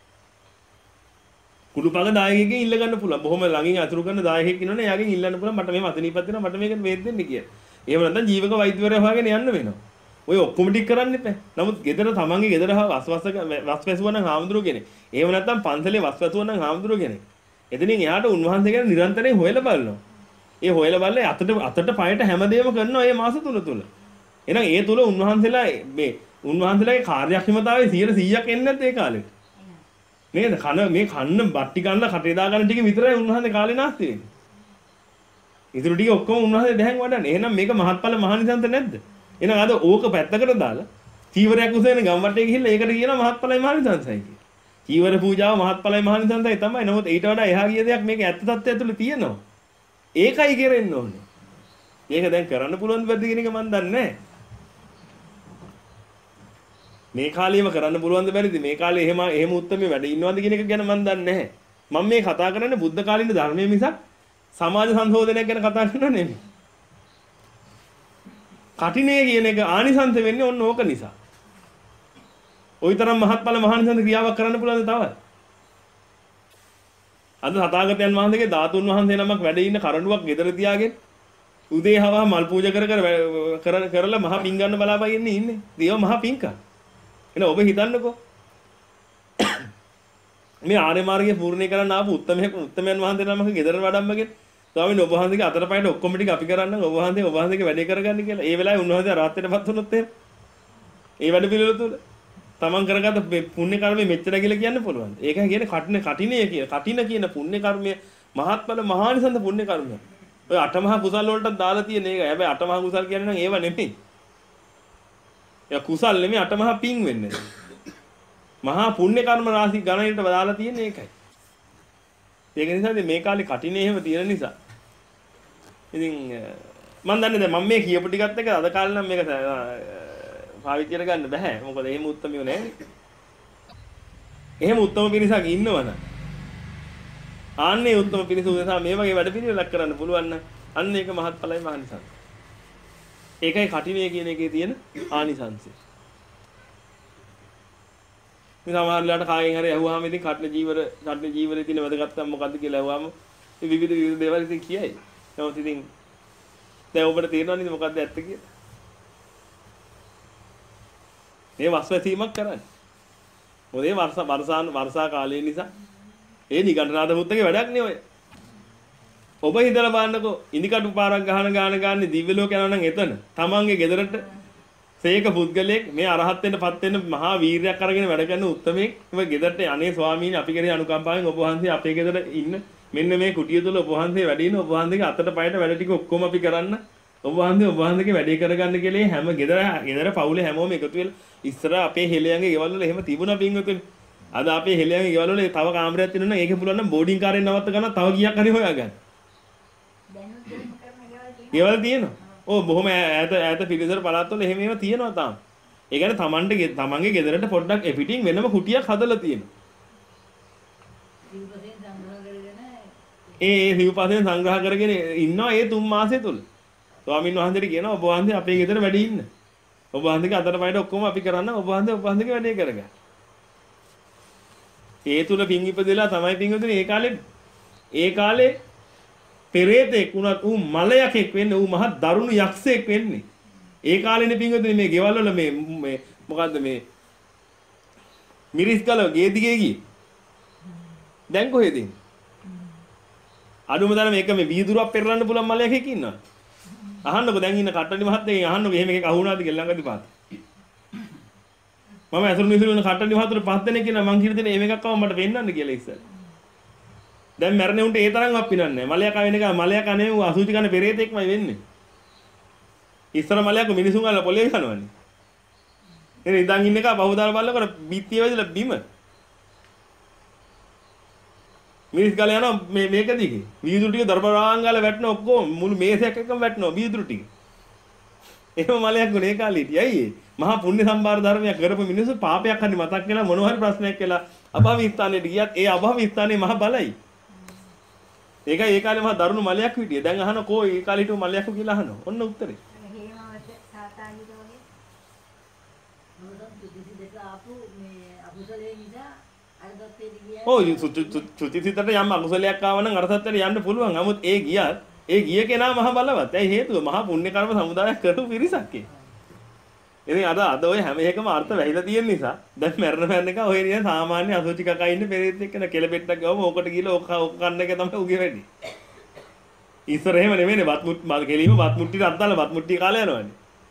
කුළුප්පක දායකයෙක්ගෙන් ඉල්ල ගන්න පුළුවන්. බොහොම ළඟින් අතුරු කරන දායකයෙක් ඉන්නවනේ එයාගෙන් ඉල්ලන්න පුළුවන් මට මේ අසනීපයක් දෙනවා මට මේක වේද දෙන්න කියලා. එහෙම නැත්නම් ජීවක වෛද්‍යවරයා හොයාගෙන යන්න වෙනවා. ඔය ඔක්කොම ටික කරන්න එපා. නමුත් ගෙදර තමන්ගේ ගෙදර වස්වස්ස වස්වැසුවා නම් හාමුදුරුවෝ කෙනෙක්. එහෙම නැත්නම් පන්සලේ වස්වැසුවා නම් හාමුදුරුවෝ කෙනෙක්. එතනින් එයාට උන්වහන්සේ ගැන නිරන්තරයෙන් හොයලා බලනවා. ඒ හොයලා බලලා අතට අතට පයට හැමදේම කරනවා මේ මාස තුන තුල. එහෙනම් ඒ තුල උන්වහන්සේලා මේ උන්වහන්සේලාගේ කාර්යක්ෂමතාවය සීයට සීයක් එන්නේ නැද්ද ඒ කාලෙට? නේද? කන මේ කන්න බට්ටි ගන්න කටේ දා ගන්න ටික විතරයි උන්වහන්සේ කාලේ නාස්ති වෙන්නේ. ඉතුරු ටික ඔක්කොම උන්වහන්සේ දැහැන් වඩන්නේ. එහෙනම් මේක මහත්ඵල මහානිසංස නැද්ද? එහෙනම් අද ඕක පැත්තකට දාලා චීවරයක් උසගෙන ගම් වටේ ගිහිල්ලා ඒකට කියනවා මහත්ඵලයි මහානිසංසයි කියලා. චීවර පූජාව මහත්ඵලයි මහානිසංසයි තමයි. නමුත් ඊට වඩා එහා ගිය දෙයක් මේක ඇත්ත తත්වය ඇතුළේ තියෙනවා. ඒකයි කෙරෙන්න ඕනේ. ඒක දැන් කරන්න පුළුවන් බැද්ද කියන එක මම දන්නේ නැහැ. මේ කාලේම කරන්න පුළුවන්ද බැරිද? මේ කාලේ එහෙම එහෙම උත්තරමේ වැඩ ඉන්නවද කියන එක ගැන මම දන්නේ නැහැ. මම මේ කතා කරන්නේ බුද්ධ කාලින ධර්මයේ මිසක් සමාජ සංශෝධනයක් ගැන කතා කරනව නෙමෙයි. කටිනේ කියන එක ආනිසංස වෙන්නේ ඔන්න ඕක නිසා. ওইතරම් මහත්ඵල මහානිසංස ක්‍රියාවක් කරන්න පුළුවන්ද තවත්? අද තථාගතයන් වහන්සේගේ ධාතුන් වහන්සේ නමක් වැඩ ඉන්න කරඬුවක් ගෙදර තියාගෙන උදේ හවා මල් පූජා කර කර කරලා මහා පිං ගන්න බලාපයි ඉන්නේ ඉන්නේ. දේව මහා පිංකා. එහෙනම් ඔබ හිතන්නකෝ. මේ ආර්ය මාර්ගය පූර්ණේ කරන්න ආපු උත්තමයෙක් උත්තමයන් වහන්සේ නමක ගෙදර වඩම්මගෙන ස්වාමීන් වහන්සේගේ අතට පයින් ඔක්කොම ටික අපි කරන්න ඔබ වහන්සේ ඔබ වහන්සේගේ වැඩේ කරගන්න කියලා. ඒ වෙලාවේ උන්වහන්සේ රාත්‍රියටපත් වුණොත් එහෙම. ඒ වැඩ පිළිවෙල තුල තමන් කරගත්ත පුණ්‍ය කර්මෙ මෙච්චර කියලා කියන්න පුළුවන්. ඒකයි කියන්නේ කටින කටිනේ කියන. කටින කියන පුණ්‍ය කර්මය මහත්ඵල මහානිසංස පුණ්‍ය කර්මය. ඔය අටමහා කුසල් වලට දාලා තියෙන එක. හැබැයි අටමහා කුසල් කියන්නේ නම් ඒව නෙමෙයි. ඒ කුසල් නෙමෙයි අටමහා පිං වෙන්නේ. මහා පුණ්‍ය කර්ම රාශි ගණනට දාලා තියෙන එකයි. ඒක නිසා ඉතින් මේ කාලේ කටිනේ එහෙම තියෙන නිසා. ඉතින් මම දන්නේ දැන් මම මේ කියපු ටිකත් එක අද කාලේ නම් මේක පාවිච්චි කරගන්න බෑ. මොකද එහෙම උත්තමියෝ නැහැ. එහෙම උත්තම පිරිසක් ඉන්නවනම් ආන්නේ උත්තම පිරිස උදෙසා මේ වගේ වැඩ පිළිවෙලක් කරන්න පුළුවන් නම් අන්න ඒක මහත්ඵලයි මහනිසංස. ඒකයි කටිනේ කියන එකේ තියෙන ආනිසංසය. මේ සමහරලාට කාගෙන් හරි ඇහුවාම ඉතින් කටන ජීවර කටන ජීවරේ තියෙන වැදගත්කම මොකද්ද කියලා ඇහුවාම මේ විවිධ විවිධ දේවල් ඉතින් කියයි. නමුත් ඉතින් දැන් ඔබට තේරෙනවද මොකද්ද ඇත්ත කියලා? මේ වස්වැසීමක් කරන්නේ. මොකද මේ වර්ෂ වර්ෂාන් වර්ෂා කාලය නිසා ඒ නිගණ්ඨනාථ පුත්තගේ වැඩක් නේ ඔය. ඔබ හිතලා බලන්නකෝ ඉනිකටු පාරක් ගහන ගාන ගාන්නේ දිව්‍ය ලෝක යනවා නම් එතන තමන්ගේ ගෙදරට සේක පුද්ගලයෙක් මේ අරහත් වෙන්නපත් වෙන්න මහා වීරයක් අරගෙන වැඩ කරන උත්තමයෙක් ඔබ ගෙදරට අනේ ස්වාමීනි අපි කෙරේ අනුකම්පාවෙන් ඔබ වහන්සේ අපේ ගෙදර ඉන්න මෙන්න මේ කුටිය තුල ඔබ වහන්සේ වැඩ ඉන්න ඔබ වහන්සේගේ අතට පයට වැඩ ටික ඔක්කොම අපි කරන්න ඔබ වහන්සේ ඔබ වහන්සේගේ වැඩේ කරගන්න කියලා හැම ගෙදර ගෙදර පවුලේ හැමෝම එකතු වෙලා ඉස්සර අපේ හෙළයන්ගේ ගෙවල් වල එහෙම තිබුණා පින්වතුනි. අද අපේ හෙළයන්ගේ ගෙවල් වල තව කාමරයක් තියෙනවා නම් ඒකේ පුළුවන් නම් බෝඩින් කාර්යයෙන් නවත්ත ගන්න තව ගියක් හරි හොයාගන්න. ගෙවල් තියෙනවා. ඔව් බොහොම ඈත ඈත පිළිසර පළාත් වල එහෙම ඒවා තියෙනවා තාම. ඒ කියන්නේ තමන්ට තමන්ගේ ගෙදරට පොඩ්ඩක් එපිටින් වෙනම කුටියක් හදලා තියෙනවා. ඒ ඒ සිව්පසෙන් සංග්‍රහ කරගෙන ඉන්නවා ඒ තුන් මාසෙ තුල. ස්වාමීන් වහන්සේට කියනවා ඔබ වහන්සේ අපේ ගෙදර වැඩ ඉන්න. ඔබ වහන්සේගේ අතට පයට ඔක්කොම අපි කරන්න ඔබ වහන්සේ ඔබ වහන්සේගේ වැඩේ කරගන්න. ඒ තුල පිං ඉපදෙලා තමයි පිංගුතුනි ඒ කාලේ ඒ කාලේ පෙරේතෙක් වුණත් ඌ මලයකෙක් වෙන්නේ ඌ මහ දරුණු යක්ෂයෙක් වෙන්නේ. ඒ කාලේනේ පිංගුතුනි මේ ගෙවල් වල මේ මේ මොකද්ද මේ මිරිස් ගල ගේ දිගේ ගියේ. දැන් කොහෙද ඉන්නේ? අඩුම තරම මේක මේ වීදුරුවක් පෙරලන්න පුළුවන් මලයකෙක් ඉන්නවා. අහන්නකෝ දැන් ඉන්න කට්ටඩි මහත්තයගෙන් අහන්නකෝ එහෙම එකක් අහුණාද කියලා ළඟදී පාත. මම ඇසුරු මිසුරු වෙන කට්ටඩි මහත්තයෝ පස් දෙනෙක් ඉන්නවා මං කිව්ව දෙන එහෙම එකක් ආවම මට පෙන්නන්න කියලා ඉස්සර. දැන් මැරෙන්නේ උන්ට ඒ තරම් අප්පිනන්නේ නැහැ. මලයක් ආවෙන එක මලයක් අනේ ඌ අසුචි කන පෙරේතෙක්මයි වෙන්නේ. ඉස්සර මලයක් මිනිසුන් ගාලා පොලේ ගන්නවනේ. එනේ ඉඳන් ඉන්න එක බහුදාලා බලනකොට බිත්තිය වැදිලා බිම. මිනිස් ගාලා යනවා මේ මේක දිගේ. වීදුරු ටික දරබරාන් ගාලා වැටෙන ඔක්කොම මුළු මේසයක් එකම වැටෙනවා වීදුරු ටික. එහෙම මලයක් ගුණ ඒ කාලේ හිටියයි ඒ. මහා පුණ්‍ය සම්භාර ධර්මයක් කරපු මිනිස්සු පාපයක් හරි මතක් වෙලා මොනවා හරි ප්‍රශ්නයක් කියලා අභාවී ස්ථානෙට ගියත් ඒ අභාවී ස්ථානේ මහා බලයි. ඒකයි ඒ කාලේ මහා දරුණු මලයක් හිටියේ. දැන් අහන කෝ ඒ කාලේ හිටු මලයක් කියලා අහනවා. ඔන්න උත්තරේ. ඔව් චුතිසිතට යම් අකුසලයක් ආව නම් අර සත්‍යයට යන්න පුළුවන්. නමුත් ඒ ගියත් ඒ ගිය කෙනා මහ බලවත්. ඒ හේතුව මහා පුණ්‍ය කර්ම සමුදායක් කරපු පිරිසක් ඒ. ඉතින් අද අද ඔය හැම එකම අර්ථ වැහිලා තියෙන නිසා දැන් මරණ මරණ එක ඔය නිකන් සාමාන්‍ය අසුචි කකා ඉන්න පෙරේත් එක්ක කෙලපෙට්ටක් ගවම ඕකට ගිහලා ඕක ඕක කන්න එක තමයි උගේ වැඩි. ඉස්සර එහෙම නෙමෙයිනේ වත් මුට් මල් කෙලීම වත් මුට්ටි රත් දාලා වත් මුට්ටි කාලේ යනවනේ.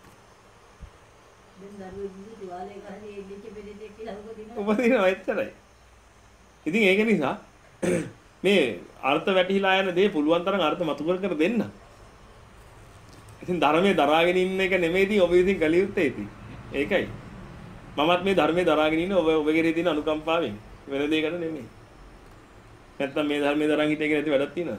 දැන් දරුවෝ දිවාලේ ගහන්නේ ඒ දෙක පෙරේත් එක්ක කියලා උපදිනවා. උපදිනවා එච්චරයි. ඉතින් ඒක නිසා මේ අර්ථ වැටිහිලා යන දේ පුළුවන් තරම් අර්ථ මතු කර කර දෙන්න. ඉතින් ධර්මයේ දරාගෙන ඉන්න එක නෙමෙයිදී ඔබ විසින් කළ යුත්තේ ඉතින්. ඒකයි. මමත් මේ ධර්මයේ දරාගෙන ඉන්නේ ඔබ ඔබගේ තියෙන අනුකම්පාවෙන්. වෙන දෙයකට නෙමෙයි. නැත්තම් මේ ධර්මයේ දරන් හිටිය එක නැති වැඩක් තියෙනවද?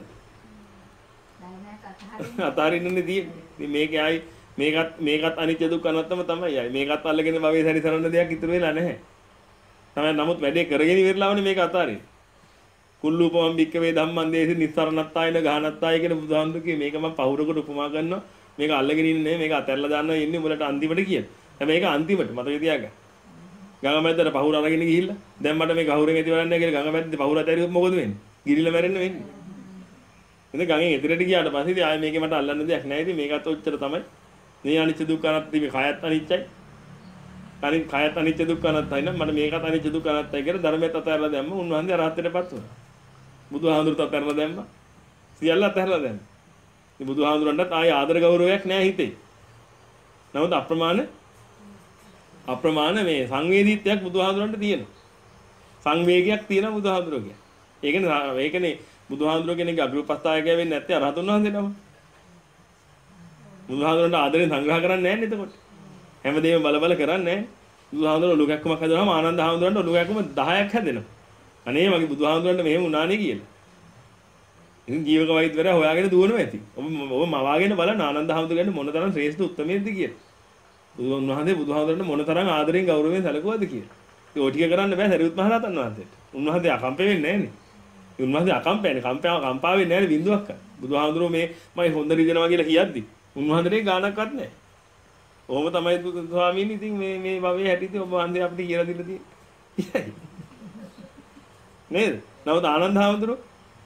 අතාරින්නනේ තියෙන්නේ. ඉතින් මේකේ ආයි මේකත් මේකත් අනිත්‍ය දුක්ඛ අනාත්ම තමයි ආයි. මේකත් අල්ලගෙන භවයේ සැරිසරන්න දෙයක් ඉතුරු වෙලා නැහැ. තමයි නමුත් වැඩේ කරගෙන ඉවරලාවනේ මේක අතාරින්. කුල්ලූපමම් බික්කවේ ධම්මං දේසි නිස්සරණත්තායන ගානත්තාය කියන බුදුහාමුදුරුවෝ මේක මම පහුරකට උපමා කරනවා. මේක අල්ලගෙන ඉන්නේ මේක අතැරලා දාන්න ඉන්නේ උඹලට අන්තිමට කියන. හැබැයි මේක අන්තිමට මතක තියාගන්න. ගඟ මැද්දට පහුර අරගෙන ගිහිල්ලා දැන් මට මේ කහුරෙන් ඇති වරන්නේ කියලා ගඟ මැද්දේ පහුර අතෑරියොත් මොකද වෙන්නේ? ගිරිලා මැරෙන්න වෙන්නේ. ඉතින් ගඟෙන් එතරට ගියාට පස්සේ ඉතින් ආයේ මේකේ මට අල්ලන්න දෙයක් නැහැ. ඉතින් මේකත් ඔච්චර තමයි. මේ අනිච්ච දුක්ඛ අනාත්ම මේ කයත් අනිච්චයි. කලින් කයත් අනිච්ච දුක්ඛ අනාත්තයි නම් මට මේකත් අනිච්ච දුක්ඛ අනාත්තයි කියලා ධර්මයට අතහැරලා දැම්ම උන්වහන්සේ රහත්ත්වයටපත් වුණා. බුදුහාමුදුරුවෝ අතහැරලා දැම්මා. සියල්ල අතහැරලා දැම්ම. ඉතින් බුදුහාමුදුරන්ටත් ආයේ ආදර ගෞරවයක් නැහැ හිතේ. නමුත් අප්‍රමාණ අප්‍රමාණ මේ සංවේදීත්වයක් බුදුහාමුදුරන්ට තියෙනවා. සංවේගයක් තියෙනවා බුදුහාමුදුරගේ. ඒකනේ ඒකනේ බුදුහාමුදුර කෙනෙක්ගේ අග්‍රපස්ථායකය වෙන්නේ නැත්තේ අරහතුන් වහන්සේ නම. බුදුහාමුදුරන්ට ආදරෙන් සංග්‍රහ කරන්නේ නැහැ නේද එතකොට. හැමදේම බල බල කරන්නේ නැහැ. බුදුහාමුදුර ඔලු කැක්කමක් හදනවාම ආනන්ද හාමුදුරන්ට ඔලු කැක්කම දහයක් හැදෙනවා. අනේ මගේ බුදුහාමුදුරන්ට මෙහෙම වුණානේ කියලා. ඉතින් ජීවක වෛද්‍යවරයා හොයාගෙන දුවනවා ඇති. ඔබ ඔබ මවාගෙන බලන්න ආනන්ද හාමුදුරන්ට මොනතරම් ශ්‍රේෂ්ඨ උත්මයෙක්ද කියලා. බුදුන්වහන්සේ බුදුහාමුදුරන්ට මොනතරම් ආදරෙන් ගෞරවයෙන් සැලකුවාද කියලා. ඒ ඔය ටික කරන්න බෑ සරියුත් මහ රහතන් වහන්සේට. උන්වහන්සේ අකම්පේ වෙන්නේ නැහනේ. උන්වහන්සේ අකම්පෑනේ කම්පාව කම්පා වෙන්නේ නැහනේ බින්දුවක්. බුදුහාමුදුරුවෝ මේ මම හොඳ රිදෙනවා කියලා කියද්දි උන්වහන්සේට ගානක්වත් නැහැ. ඕම තමයි ස්වාමීන් ඉතින් මේ මේ භවයේ හැටිදී ඔබ වහන්සේ අපිට කියලා දීලා තියෙන්නේ. නේද? නමුත් ආනන්ද හාමුදුරුවෝ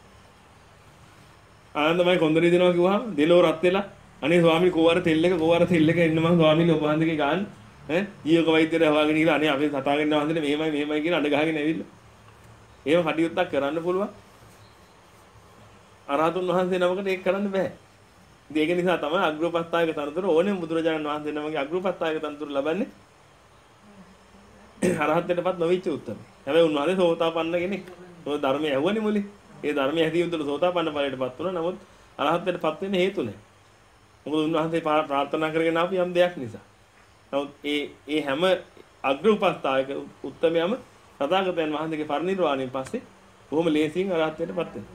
ආනන්දමයි කොන්දරි දෙනවා කිව්වහම දෙලෝ රත් වෙලා අනේ ස්වාමීන් කෝවර තෙල් එක කෝවර තෙල් එක එන්න මම ස්වාමීන් ඔබ වහන්සේගේ ගාන ඈ ජීවක වෛද්‍යරයා හොයාගෙන ගිහලා අනේ අපේ සතාගෙන වහන්සේට මෙහෙමයි මෙහෙමයි කියලා අඬ ගහගෙන ඇවිල්ලා. එහෙම කටයුත්තක් කරන්න පුළුවන්. අරහතුන් වහන්සේ නමකට ඒක කරන්න බෑ. ඉතින් ඒක නිසා තමයි අග්‍රපස්ථායක තනතුර ඕනෙම බුදුරජාණන් වහන්සේ නමගේ අග්‍රපස්ථායක තනතුර ලබන්නේ. අරහත්ත්වයටපත් නොවිච්ච උත්තම. හැබැයි උන්වහන්සේ සෝතාපන්න කෙනෙක්. ඒ ධර්මය ඇහුවනේ මුලින්. ඒ ධර්මය ඇහිදී උන්ට සෝතාපන්න ඵලයටපත් වුණා. නමුත් අරහත්ත්වයටපත් වෙන්න හේතු නැහැ. මොකද උන්වහන්සේ ප්‍රාර්ථනා කරගෙන ආපු යම් දෙයක් නිසා. නමුත් ඒ ඒ හැම අග්‍රපස්ථායක උත්තමයම තථාගතයන් වහන්සේගේ පරිනිර්වාණයෙන් පස්සේ බොහොම ලේසියෙන් අරහත්ත්වයටපත් වෙනවා.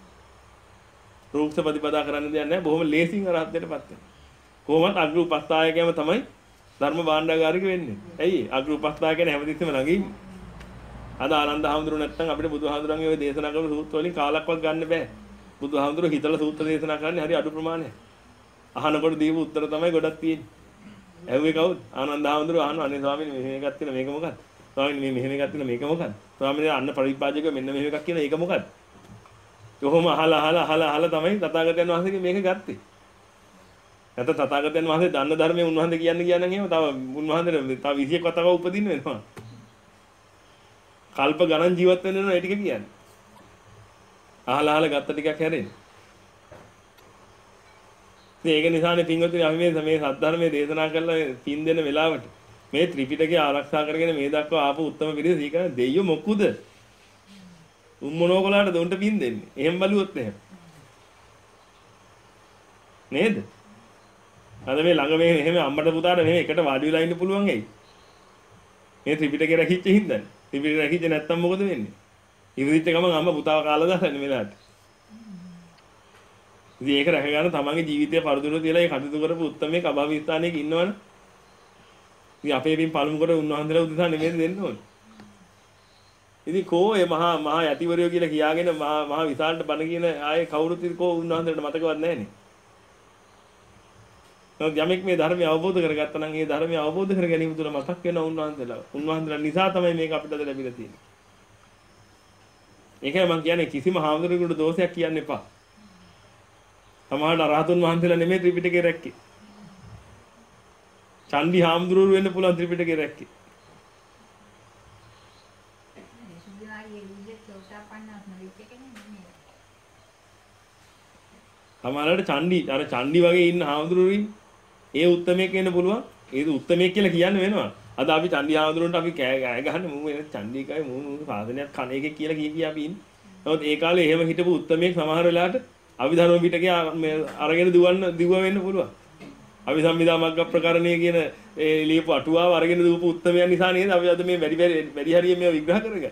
රූක්ෂ ප්‍රතිපදා කරන්න දෙයක් නැහැ. බොහොම ලේසියෙන් අරහත්ත්වයටපත් වෙනවා. කොහොමත් අග්‍රපස්ථායකයම තමයි ධර්ම භාණ්ඩාගාරික වෙන්නේ. ඇයි? අග්‍රපස්ථායකයන් හැමතිස්සෙම ළඟින්. අද ආනන්ද හාමුදුරුවෝ නැත්තම් අපිට බුදුහාමුදුරන්ගේ ওই දේශනා කරන සූත්‍ර වලින් කාලක්වත් ගන්න බෑ. බුදුහාමුදුරුවෝ හිතලා සූත්‍ර දේශනා කරන්නේ හරි අඩු ප්‍රමාණයක්. අහනකොට දීපු උත්තර තමයි ගොඩක් තියෙන්නේ. ඇහුවේ කවුද? ආනන්ද හාමුදුරුවෝ අහනවා අනේ ස්වාමීනි මෙහෙම එකක් තියෙන මේක මොකක්ද? ස්වාමීනි මේ මෙහෙම එකක් තියෙන මේක මොකක්ද? ස්වාමීනි අන්න පරිපාජක මෙන්න මෙහෙම එකක් කියන ඒක මොකක්ද? කොහොම අහලා අහලා අහලා අහලා තමයි තථාගතයන් වහන්සේගේ මේක ගත්තේ. නැත්නම් තථාගතයන් වහන්සේ දන්න ධර්මයේ උන්වහන්සේ කියන්නේ කියනනම් එහෙම තව උන්වහන්සේට තව විසියක් වතාවක් උපදින්න වෙනවා. කල්ප ගණන් ජීවත් වෙන්න වෙනවා ඒ ටික කියන්නේ. අහලා අහලා ගත්ත ටිකක් හැරෙන්නේ. ඒක නිසානේ පින්වතුනි අපි මේ මේ සද්ධර්මයේ දේශනා කරලා පින් දෙන වෙලාවට මේ ත්‍රිපිටකය ආරක්ෂා කරගෙන මේ දක්වා ආපු උත්තම පිරිස සීකරන දෙයියෝ මොකුද? උන් මොනෝකලාට දුන්ට පින් දෙන්නේ. එහෙම බලුවොත් එහෙම. නේද? අද මේ ළඟ මේ එහෙම අම්මට පුතාට මෙහෙම එකට වාඩි වෙලා ඉන්න පුළුවන් ඇයි? මේ ත්‍රිපිටකය රැකිච්ච හින්දානේ. ත්‍රිපිටකය රැකිච්ච නැත්තම් මොකද වෙන්නේ? ඉවිදිච්ච ගමන් අම්මා පුතාව කාලා දාන්නේ මෙලාට. ඉතින් ඒක රැක ගන්න තමන්ගේ ජීවිතය පරදුන තියලා ඒ කටයුතු කරපු උත්තරමේ කබාවි ස්ථානයක ඉන්නවනේ. ඉතින් අපේ පින් පළමු කොට උන්වහන්සේලා උදෙසා නෙමෙයි දෙන්න ඕනේ. ඉතින් කෝ ඒ මහා මහා යතිවරයෝ කියලා කියාගෙන මහා මහා විශාලට බණ කියන ආයේ කවුරුත් කෝ උන්වහන්සේට මතකවත් නැහැ නේ. නමුත් යමෙක් මේ ධර්මය අවබෝධ කරගත්තා නම් ඒ ධර්මය අවබෝධ කර ගැනීම තුළ මතක් වෙන උන්වහන්සේලා. උන්වහන්සේලා නිසා තමයි මේක අපිට අද ලැබිලා තියෙන්නේ. ඒකයි මම කියන්නේ කිසිම හාමුදුරුවෙකුට දෝෂයක් කියන්න එපා. සමහරවිට අරහතුන් වහන්සේලා නෙමෙයි ත්‍රිපිටකය රැක්කේ. චන්දි හාමුදුරුවෝ වෙන්න පුළුවන් ත්‍රිපිටකය රැක්කේ. සමහරවිට චන්දි අර චන්දි වගේ ඉන්න හාමුදුරුවෝ ඒ උත්තමයෙක් වෙන්න පුළුවන්. ඒ උත්තමයෙක් කියලා කියන්න වෙනවා. අද අපි චන්දි හාමුදුරුවන්ට අපි කෑ ගෑ ගහන්නේ මූ වෙන චන්දිකයි මූ මූ සාධනයක් කණ එකේ කියලා කිය කිය අපි ඉන්නේ. නමුත් ඒ කාලේ එහෙම හිටපු උත්තමයෙක් සමහර වෙලාවට අභිධර්ම පිටකේ අරගෙන දුවන්න දිව වෙන්න පුළුවන්. අභිසම්මිදා මග්ග ප්‍රකරණය කියන ඒ ලියපු අටුවාව අරගෙන දුවපු උත්තමයන් නිසා නේද අපි අද මේ වැඩි වැඩි හරියෙන් මේවා විග්‍රහ කරගන්නේ.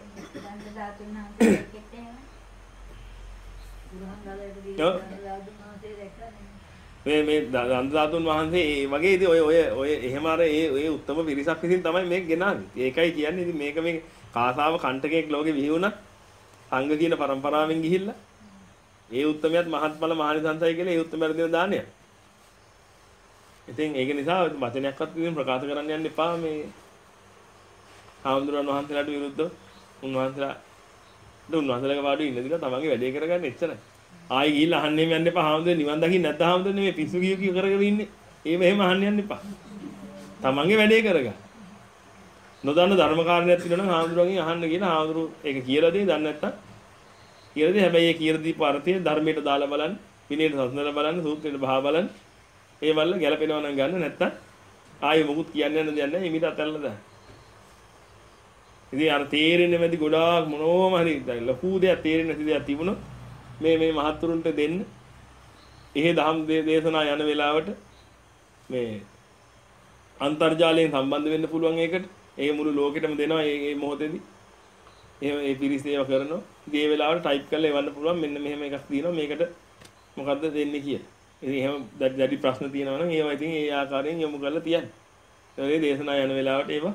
මේ මේ දන්තධාතුන් වහන්සේ ඒ වගේ ඉතින් ඔය ඔය ඔය එහෙම අර ඒ ඒ උත්තම පිරිසක් විසින් තමයි මේක ගෙනාවේ. ඒකයි කියන්නේ ඉතින් මේක මේ කාසාව කණ්ඨකයක් ලෝකෙ විහි වුණා. සංඝ කියන પરම්පරාවෙන් ගිහිල්ලා ඒ උත්තමයත් මහත්ඵල මහානිසංසයි කියලා ඒ උත්තමයන් දෙන දානය. ඉතින් ඒක නිසා වචනයක්වත් ඉතින් ප්‍රකාශ කරන්න යන්න එපා මේ හාමුදුරන් වහන්සේලාට විරුද්ධව. උන්වහන්සේලා උන්වහන්සේලාගේ වාඩි ඉන්න දිලා තමන්ගේ වැඩේ කරගන්න එච්චරයි. ආයි ගිහිල්ලා අහන්නෙම යන්න එපා. හාමුදුරනේ නිවන් දකින්න නැද්ද හාමුදුරනේ මේ පිස්සු කිය කිය කරගෙන ඉන්නේ. ඒ මෙහෙම අහන්න යන්න එපා. තමන්ගේ වැඩේ කරගන්න. නොදන්න ධර්ම කාරණයක් තියෙනවා නම් හාමුදුරන්ගෙන් අහන්න කියලා හාමුදුරු ඒක කියලා දෙයි දන්නේ නැත්තම් කියලා දෙයි. හැබැයි ඒ කියලා දීපු අර්ථය ධර්මයට දාලා බලන්න, විනයට සම්සඳලා බලන්න, සූත්‍රයට බහා බලන්න. ඒ වල ගැලපෙනවා නම් ගන්න, නැත්තම් ආයෙ මොකුත් කියන්න යන දෙයක් නැහැ. එමිට අතල්ලා දාන්න. ඉතින් අර තේරෙන්නේ නැති ගොඩාක් මොනෝම හරි ලොකු දෙයක් තේරෙන්නේ නැති දෙයක් තිබුණොත් මේ මේ මහත්තුරුන්ට දෙන්න. එහෙ දහම් දේශනා යන වෙලාවට මේ අන්තර්ජාලයෙන් සම්බන්ධ වෙන්න පුළුවන් ඒකට. ඒ මුළු ලෝකෙටම දෙනවා මේ මේ මොහොතේදී. එහෙම ඒ පිරිස ඒවා කරනවා. ඉතින් ඒ වෙලාවට ටයිප් කරලා එවන්න පුළුවන් මෙන්න මෙහෙම එකක් තියෙනවා මේකට මොකද්ද දෙන්නේ කියලා. ඉතින් එහෙම දැඩි ප්‍රශ්න තියෙනවා නම් ඒවා ඉතින් ඒ ආකාරයෙන් යොමු කරලා තියන්න. ඒ දේශනා යන වෙලාවට ඒවා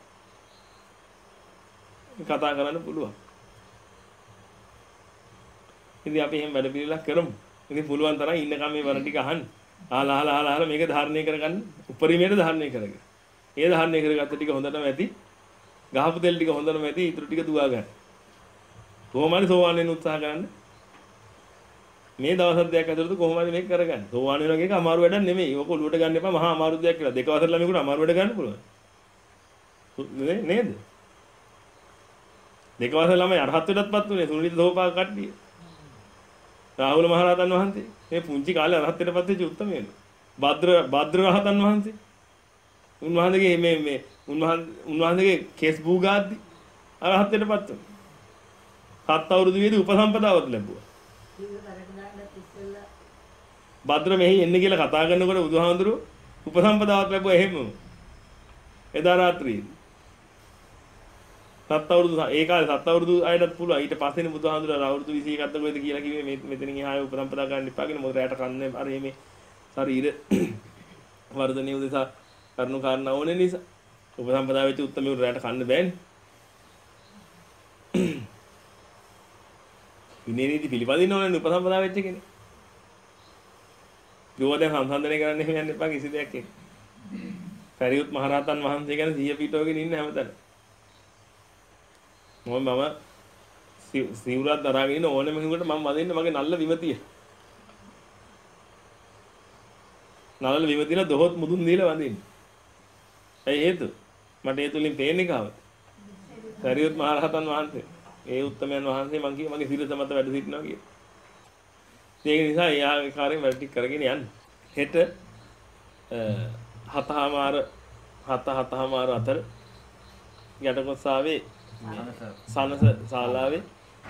කතා කරන්න පුළුවන්. ඉතින් අපි එහෙම වැඩ පිළිලක් කරමු. ඉතින් පුළුවන් තරම් ඉන්නකම් මේ වර ටික අහන්න. අහලා අහලා අහලා අහලා මේක ධාරණය කරගන්න. උපරිමයට ධාරණය කරගන්න. ඒ ධාරණය කරගත්ත ටික හොඳටම ඇති. ගහපු තෙල් ටික හොඳටම ඇති. ඊටු ටික දුවා ගන්න. කොහොම හරි සෝවාන් වෙන්න උත්සාහ කරන්න. මේ දවස් දෙකක් ඇතුළත කොහොම හරි මේක කරගන්න. සෝවාන් වෙන එක අමාරු වැඩක් නෙමෙයි. ඔක ඔලුවට ගන්න එපා. මහා අමාරු දෙයක් කියලා. දෙක වසර ළමයෙකුට අමාරු වැඩ ගන්න පුළුවන්. නේද? දෙක වසර ළමයි අරහත් වෙටත්පත් උනේ සුනිල් දෝපාක කට්ටිය. රාහුල මහරහතන් වහන්සේ මේ පුංචි කාලේ අරහත් වෙටපත් වෙච්ච උත්තමයන්. භද්‍ර භද්‍ර රහතන් වහන්සේ. උන්වහන්සේගේ මේ මේ උන්වහන්සේගේ කේස් භූගාද්දි අරහත් වෙටපත් වුණා. සත් අවුරුදු වේදී උපසම්පදාවත් ලැබුවා. භද්‍ර මෙහි එන්න කියලා කතා කරනකොට බුදුහාමුදුරුවෝ උපසම්පදාවත් ලැබුවා එහෙමම. එදා රාත්‍රියේ සත් අවුරුදු ඒ කාලේ සත් අවුරුදු අයටත් පුළුවන්. ඊට පස්සේනේ බුදුහාමුදුරුවෝ අවුරුදු විසි එකක්ද කොහෙද කියලා කිව්වේ මේ මෙතනින් එහාට උපසම්පදා ගන්න එපා කියන මොකද රැට කන්නේ අර මේ ශරීර වර්ධනය උදෙසා කරුණු කාරණා ඕනේ නිසා උපසම්පදා වෙච්ච උත්තමයෝ රැට කන්න බෑනේ. විනේනීති පිළිපදින්න ඕනේ උපසම්පදා වෙච්ච කෙනෙක්. යෝධයන් සංසන්දනය කරන්න එහෙම යන්න එපා කිසි දෙයක් එක්ක. සරියුත් මහරහතන් වහන්සේ ගැන සිහිය පිටවගෙන ඉන්න හැමතැන. මම මම සිවුරක් දරාගෙන ඉන්න ඕනෙම කෙනෙකුට මම වදින්න මගේ නල්ල විමතිය. නල්ල විමතිලා දොහොත් මුදුන් දීලා වදින්න. ඇයි හේතුව? මට ඒ තුලින් පේන්නේ කාවද? සරියුත් මහරහතන් වහන්සේ. ඒ උත්තමයන් වහන්සේ මං කිය මගේ සිරස මත වැඩ සිටිනවා කියලා. ඒක නිසා ඒ ආකාරයෙන් වැඩ ටික කරගෙන යන්න. හෙට හතහමාර හත හතහමාර අතර යටකොස්සාවේ සනස ශාලාවේ